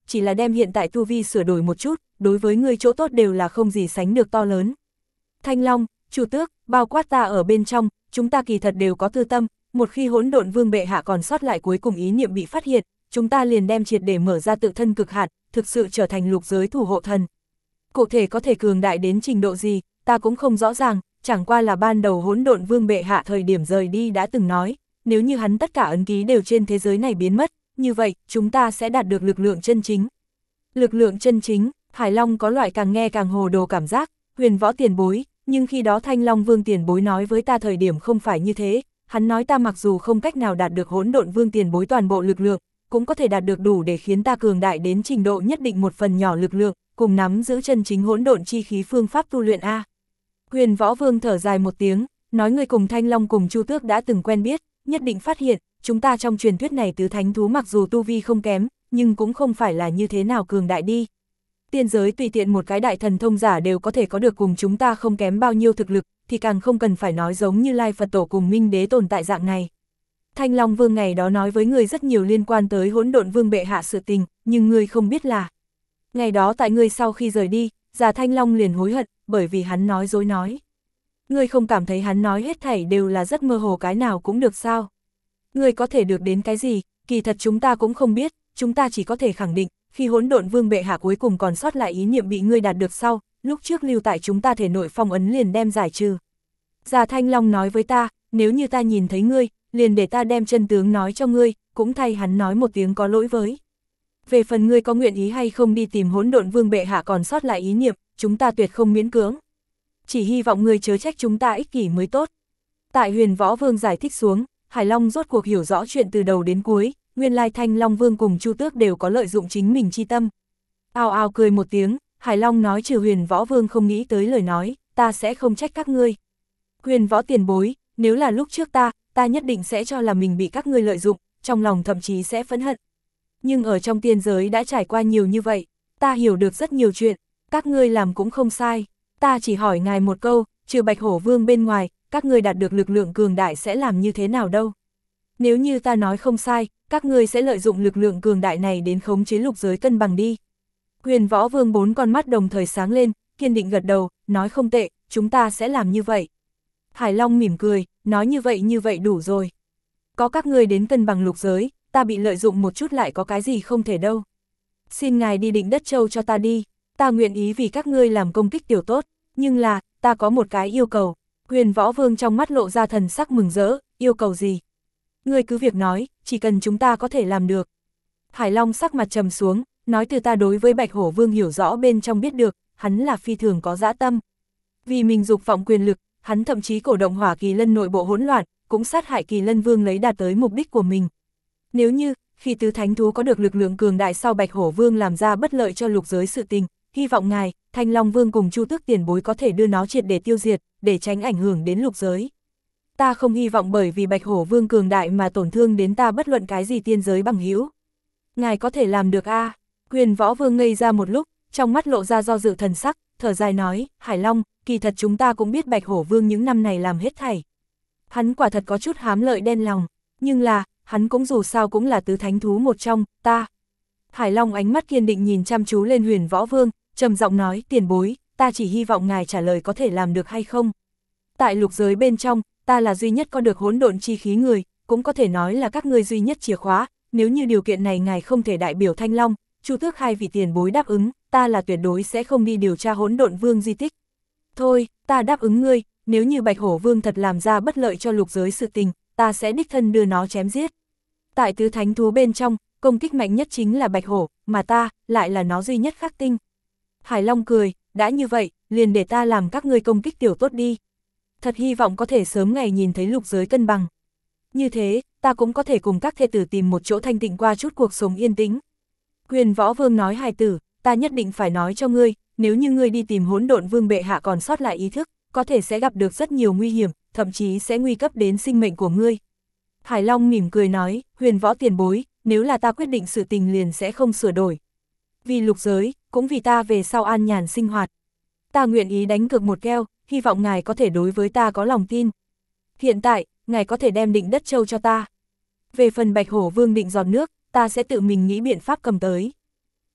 chỉ là đem hiện tại tu vi sửa đổi một chút, đối với ngươi chỗ tốt đều là không gì sánh được to lớn. Thanh Long, Chu Tước, bao quát ta ở bên trong, chúng ta kỳ thật đều có tư tâm, một khi Hỗn Độn Vương bệ hạ còn sót lại cuối cùng ý niệm bị phát hiện, chúng ta liền đem triệt để mở ra tự thân cực hạn, thực sự trở thành lục giới thủ hộ thần. Cụ thể có thể cường đại đến trình độ gì, ta cũng không rõ ràng, chẳng qua là ban đầu Hỗn Độn Vương bệ hạ thời điểm rời đi đã từng nói, nếu như hắn tất cả ấn ký đều trên thế giới này biến mất, như vậy, chúng ta sẽ đạt được lực lượng chân chính. Lực lượng chân chính, Hải Long có loại càng nghe càng hồ đồ cảm giác, Huyền Võ tiền bối, nhưng khi đó Thanh Long Vương tiền bối nói với ta thời điểm không phải như thế, hắn nói ta mặc dù không cách nào đạt được Hỗn Độn Vương tiền bối toàn bộ lực lượng, cũng có thể đạt được đủ để khiến ta cường đại đến trình độ nhất định một phần nhỏ lực lượng, cùng nắm giữ chân chính hỗn độn chi khí phương pháp tu luyện A. Huyền Võ Vương thở dài một tiếng, nói người cùng Thanh Long cùng Chu Tước đã từng quen biết, nhất định phát hiện, chúng ta trong truyền thuyết này tứ thánh thú mặc dù tu vi không kém, nhưng cũng không phải là như thế nào cường đại đi. Tiên giới tùy tiện một cái đại thần thông giả đều có thể có được cùng chúng ta không kém bao nhiêu thực lực, thì càng không cần phải nói giống như Lai Phật Tổ cùng Minh Đế tồn tại dạng này. Thanh Long Vương ngày đó nói với người rất nhiều liên quan tới Hỗn Độn Vương bệ hạ sự tình, nhưng ngươi không biết là ngày đó tại ngươi sau khi rời đi, già Thanh Long liền hối hận, bởi vì hắn nói dối nói. Ngươi không cảm thấy hắn nói hết thảy đều là rất mơ hồ cái nào cũng được sao? Ngươi có thể được đến cái gì, kỳ thật chúng ta cũng không biết, chúng ta chỉ có thể khẳng định, khi Hỗn Độn Vương bệ hạ cuối cùng còn sót lại ý niệm bị ngươi đạt được sau, lúc trước lưu tại chúng ta thể nội phong ấn liền đem giải trừ. Già Thanh Long nói với ta, nếu như ta nhìn thấy ngươi, liền để ta đem chân tướng nói cho ngươi, cũng thay hắn nói một tiếng có lỗi với. Về phần ngươi có nguyện ý hay không đi tìm Hỗn Độn Vương bệ hạ còn sót lại ý niệm, chúng ta tuyệt không miễn cưỡng. Chỉ hy vọng ngươi chớ trách chúng ta ích kỷ mới tốt. Tại Huyền Võ Vương giải thích xuống, Hải Long rốt cuộc hiểu rõ chuyện từ đầu đến cuối, nguyên lai Thanh Long Vương cùng Chu Tước đều có lợi dụng chính mình chi tâm. Ao ao cười một tiếng, Hải Long nói trừ Huyền Võ Vương không nghĩ tới lời nói, ta sẽ không trách các ngươi. Huyền Võ tiền bối, nếu là lúc trước ta nhất định sẽ cho là mình bị các ngươi lợi dụng, trong lòng thậm chí sẽ phẫn hận. Nhưng ở trong tiên giới đã trải qua nhiều như vậy, ta hiểu được rất nhiều chuyện, các ngươi làm cũng không sai. Ta chỉ hỏi ngài một câu, trừ Bạch Hổ Vương bên ngoài, các ngươi đạt được lực lượng cường đại sẽ làm như thế nào đâu? Nếu như ta nói không sai, các ngươi sẽ lợi dụng lực lượng cường đại này đến khống chế lục giới cân bằng đi. Huyền Võ Vương bốn con mắt đồng thời sáng lên, kiên định gật đầu, nói không tệ, chúng ta sẽ làm như vậy. Hải Long mỉm cười, nói như vậy đủ rồi. Có các ngươi đến cân bằng lục giới, ta bị lợi dụng một chút lại có cái gì không thể đâu. Xin ngài đi Định Đất Châu cho ta đi, ta nguyện ý vì các ngươi làm công kích tiểu tốt, nhưng là, ta có một cái yêu cầu. Huyền Võ Vương trong mắt lộ ra thần sắc mừng rỡ, yêu cầu gì? Ngươi cứ việc nói, chỉ cần chúng ta có thể làm được. Hải Long sắc mặt trầm xuống, nói từ ta đối với Bạch Hổ Vương hiểu rõ bên trong biết được, hắn là phi thường có dã tâm. Vì mình dục vọng quyền lực, hắn thậm chí cổ động Hỏa Kỳ Lân nội bộ hỗn loạn, cũng sát hại Kỳ Lân Vương lấy đạt tới mục đích của mình. Nếu như, khi tứ thánh thú có được lực lượng cường đại sau Bạch Hổ Vương làm ra bất lợi cho lục giới sự tình, hy vọng ngài, Thanh Long Vương cùng Chu Tước tiền bối có thể đưa nó triệt để tiêu diệt, để tránh ảnh hưởng đến lục giới. Ta không hy vọng bởi vì Bạch Hổ Vương cường đại mà tổn thương đến ta bất luận cái gì tiên giới bằng hữu. Ngài có thể làm được a? Huyền Võ Vương ngây ra một lúc, trong mắt lộ ra do dự thần sắc, thở dài nói, Hải Long, kỳ thật chúng ta cũng biết Bạch Hổ Vương những năm này làm hết thảy. Hắn quả thật có chút hám lợi đen lòng, nhưng là, hắn cũng dù sao cũng là tứ thánh thú một trong, ta. Hải Long ánh mắt kiên định nhìn chăm chú lên Huyền Võ Vương, trầm giọng nói, tiền bối, ta chỉ hy vọng ngài trả lời có thể làm được hay không. Tại lục giới bên trong, ta là duy nhất có được hỗn độn chi khí người, cũng có thể nói là các ngươi duy nhất chìa khóa, nếu như điều kiện này ngài không thể đại biểu Thanh Long, Chu Tước hai vị tiền bối đáp ứng, ta là tuyệt đối sẽ không đi điều tra Hỗn Độn Vương di tích. Thôi, ta đáp ứng ngươi, nếu như Bạch Hổ Vương thật làm ra bất lợi cho lục giới sự tình, ta sẽ đích thân đưa nó chém giết. Tại tứ thánh thú bên trong, công kích mạnh nhất chính là Bạch Hổ, mà ta, lại là nó duy nhất khắc tinh. Hải Long cười, đã như vậy, liền để ta làm các ngươi công kích tiểu tốt đi. Thật hy vọng có thể sớm ngày nhìn thấy lục giới cân bằng. Như thế, ta cũng có thể cùng các thê tử tìm một chỗ thanh tịnh qua chút cuộc sống yên tĩnh. Huyền Võ Vương nói hài tử, ta nhất định phải nói cho ngươi, nếu như ngươi đi tìm Hỗn Độn Vương bệ hạ còn sót lại ý thức, có thể sẽ gặp được rất nhiều nguy hiểm, thậm chí sẽ nguy cấp đến sinh mệnh của ngươi. Hải Long mỉm cười nói, Huyền Võ tiền bối, nếu là ta quyết định sự tình liền sẽ không sửa đổi. Vì lục giới, cũng vì ta về sau an nhàn sinh hoạt. Ta nguyện ý đánh cược một keo, hy vọng ngài có thể đối với ta có lòng tin. Hiện tại, ngài có thể đem Định Đất Châu cho ta. Về phần Bạch Hổ Vương định giọt nước, ta sẽ tự mình nghĩ biện pháp cầm tới.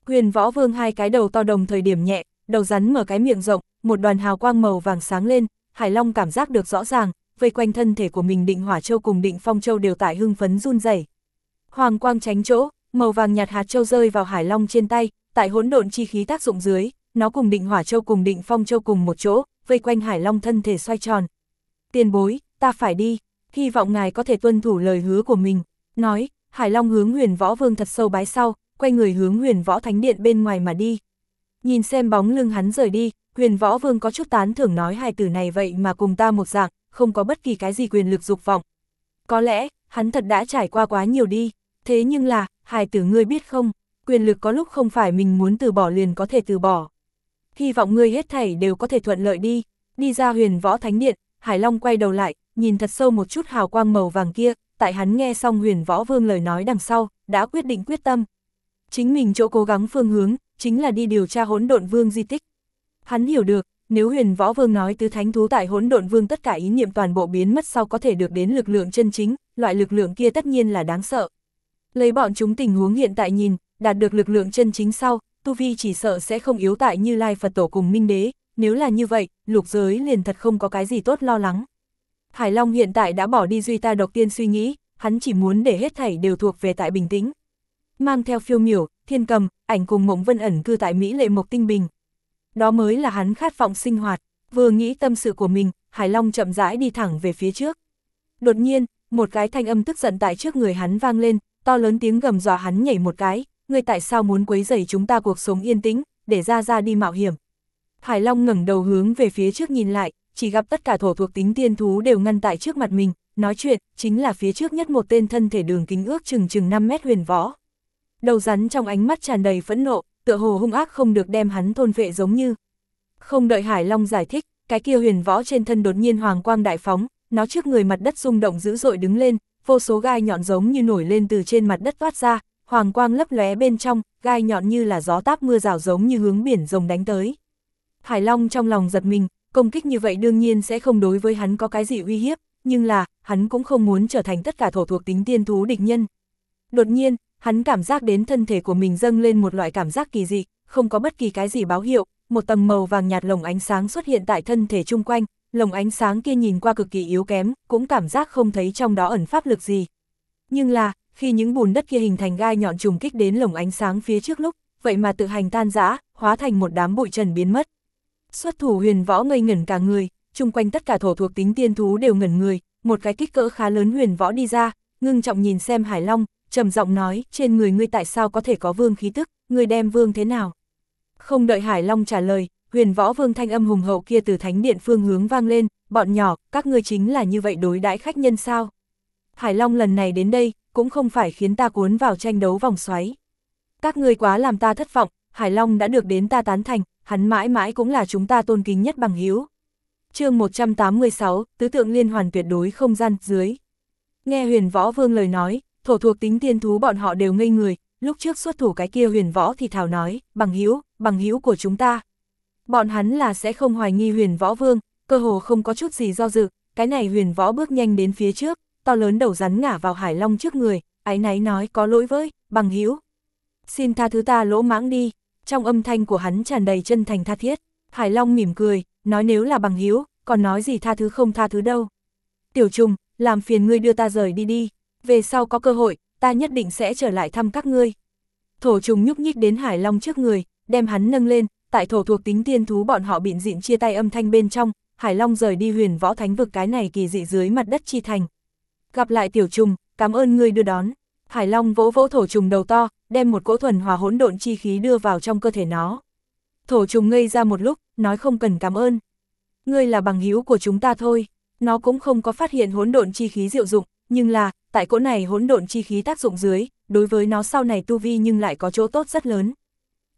Huyền Võ Vương hai cái đầu to đồng thời điểm nhẹ, đầu rắn mở cái miệng rộng, một đoàn hào quang màu vàng sáng lên, Hải Long cảm giác được rõ ràng, vây quanh thân thể của mình Định Hỏa Châu cùng Định Phong Châu đều tại hưng phấn run rẩy. Hoàng quang tránh chỗ, màu vàng nhạt hạt châu rơi vào Hải Long trên tay, tại hỗn độn chi khí tác dụng dưới, nó cùng Định Hỏa Châu cùng Định Phong Châu cùng một chỗ, vây quanh Hải Long thân thể xoay tròn. Tiền bối, ta phải đi, hy vọng ngài có thể tuân thủ lời hứa của mình. Nói, Hải Long hướng Huyền Võ Vương thật sâu bái sau, quay người hướng Huyền Võ Thánh Điện bên ngoài mà đi. Nhìn xem bóng lưng hắn rời đi, Huyền Võ Vương có chút tán thưởng nói hài tử này vậy mà cùng ta một dạng, không có bất kỳ cái gì quyền lực dục vọng. Có lẽ, hắn thật đã trải qua quá nhiều đi, thế nhưng là, hài tử ngươi biết không, quyền lực có lúc không phải mình muốn từ bỏ liền có thể từ bỏ. Hy vọng ngươi hết thảy đều có thể thuận lợi đi. Đi ra Huyền Võ Thánh Điện, Hải Long quay đầu lại, nhìn thật sâu một chút hào quang màu vàng kia, tại hắn nghe xong Huyền Võ Vương lời nói đằng sau, đã quyết định quyết tâm. Chính mình chỗ cố gắng phương hướng, chính là đi điều tra Hỗn Độn Vương di tích. Hắn hiểu được, nếu Huyền Võ Vương nói tứ thánh thú tại Hỗn Độn Vương tất cả ý niệm toàn bộ biến mất sau có thể được đến lực lượng chân chính, loại lực lượng kia tất nhiên là đáng sợ. Lấy bọn chúng tình huống hiện tại nhìn, đạt được lực lượng chân chính sau, tu vi chỉ sợ sẽ không yếu tại Như Lai Phật Tổ cùng Minh Đế, nếu là như vậy, lục giới liền thật không có cái gì tốt lo lắng. Hải Long hiện tại đã bỏ đi duy ta độc tiên suy nghĩ, hắn chỉ muốn để hết thảy đều thuộc về tại bình tĩnh. Mang theo Phiêu Miểu, Thiên Cầm, Ảnh cùng Mộng Vân ẩn cư tại Mỹ Lệ Mộc Tinh Bình. Đó mới là hắn khát vọng sinh hoạt, vừa nghĩ tâm sự của mình, Hải Long chậm rãi đi thẳng về phía trước. Đột nhiên, một cái thanh âm tức giận tại trước người hắn vang lên, to lớn tiếng gầm dọa hắn nhảy một cái, ngươi tại sao muốn quấy rầy chúng ta cuộc sống yên tĩnh, để ra đi mạo hiểm. Hải Long ngẩng đầu hướng về phía trước nhìn lại, chỉ gặp tất cả thổ thuộc tính tiên thú đều ngăn tại trước mặt mình, nói chuyện, chính là phía trước nhất một tên thân thể đường kính ước chừng 5 mét Huyền Võ. Đầu rắn trong ánh mắt tràn đầy phẫn nộ, tựa hồ hung ác không được đem hắn thôn vệ giống như. Không đợi Hải Long giải thích, cái kia Huyền Võ trên thân đột nhiên hoàng quang đại phóng, nó trước người mặt đất rung động dữ dội đứng lên, vô số gai nhọn giống như nổi lên từ trên mặt đất toát ra, hoàng quang lấp lóe bên trong, gai nhọn như là gió táp mưa rào giống như hướng biển rồng đánh tới. Hải Long trong lòng giật mình, công kích như vậy đương nhiên sẽ không đối với hắn có cái gì uy hiếp, nhưng là, hắn cũng không muốn trở thành tất cả thổ thuộc tính tiên thú địch nhân. Đột nhiên, hắn cảm giác đến thân thể của mình dâng lên một loại cảm giác kỳ dị, không có bất kỳ cái gì báo hiệu, một tầng màu vàng nhạt lồng ánh sáng xuất hiện tại thân thể chung quanh, lồng ánh sáng kia nhìn qua cực kỳ yếu kém, cũng cảm giác không thấy trong đó ẩn pháp lực gì. Nhưng là, khi những bùn đất kia hình thành gai nhọn trùng kích đến lồng ánh sáng phía trước lúc, vậy mà tự hành tan rã, hóa thành một đám bụi trần biến mất. Xuất thủ Huyền Võ ngây ngẩn cả người, chung quanh tất cả thổ thuộc tính tiên thú đều ngẩn người, một cái kích cỡ khá lớn Huyền Võ đi ra, ngưng trọng nhìn xem Hải Long, trầm giọng nói, trên người ngươi tại sao có thể có vương khí tức, ngươi đem vương thế nào? Không đợi Hải Long trả lời, Huyền Võ Vương thanh âm hùng hậu kia từ thánh điện phương hướng vang lên, bọn nhỏ, các ngươi chính là như vậy đối đãi khách nhân sao? Hải Long lần này đến đây, cũng không phải khiến ta cuốn vào tranh đấu vòng xoáy. Các ngươi quá làm ta thất vọng, Hải Long đã được đến ta tán thành, hắn mãi mãi cũng là chúng ta tôn kính nhất bằng hữu. Chương 186, tứ tượng liên hoàn tuyệt đối không gian dưới. Nghe Huyền Võ Vương lời nói, thổ thuộc tính tiên thú bọn họ đều ngây người, lúc trước xuất thủ cái kia Huyền Võ thì thào nói, bằng hữu của chúng ta. Bọn hắn là sẽ không hoài nghi Huyền Võ Vương, cơ hồ không có chút gì do dự, cái này Huyền Võ bước nhanh đến phía trước, to lớn đầu rắn ngả vào Hải Long trước người, áy náy nói có lỗi với, bằng hữu. Xin tha thứ ta lỗ mãng đi, trong âm thanh của hắn tràn đầy chân thành tha thiết. Hải Long mỉm cười, nói nếu là bằng hữu, còn nói gì tha thứ không tha thứ đâu. Tiểu trùng, làm phiền ngươi đưa ta rời đi đi, về sau có cơ hội, ta nhất định sẽ trở lại thăm các ngươi. Thổ trùng nhúc nhích đến Hải Long trước người, đem hắn nâng lên, tại thổ thuộc tính tiên thú bọn họ bịn dịn chia tay âm thanh bên trong, Hải Long rời đi Huyền Võ Thánh vực cái này kỳ dị dưới mặt đất chi thành. Gặp lại tiểu trùng, cảm ơn ngươi đưa đón. Hải Long vỗ vỗ thổ trùng đầu to, đem một cỗ thuần hòa hỗn độn chi khí đưa vào trong cơ thể nó. Thổ trùng ngây ra một lúc, nói không cần cảm ơn. Ngươi là bằng hữu của chúng ta thôi. Nó cũng không có phát hiện hỗn độn chi khí diệu dụng, nhưng là, tại cỗ này hỗn độn chi khí tác dụng dưới, đối với nó sau này tu vi nhưng lại có chỗ tốt rất lớn.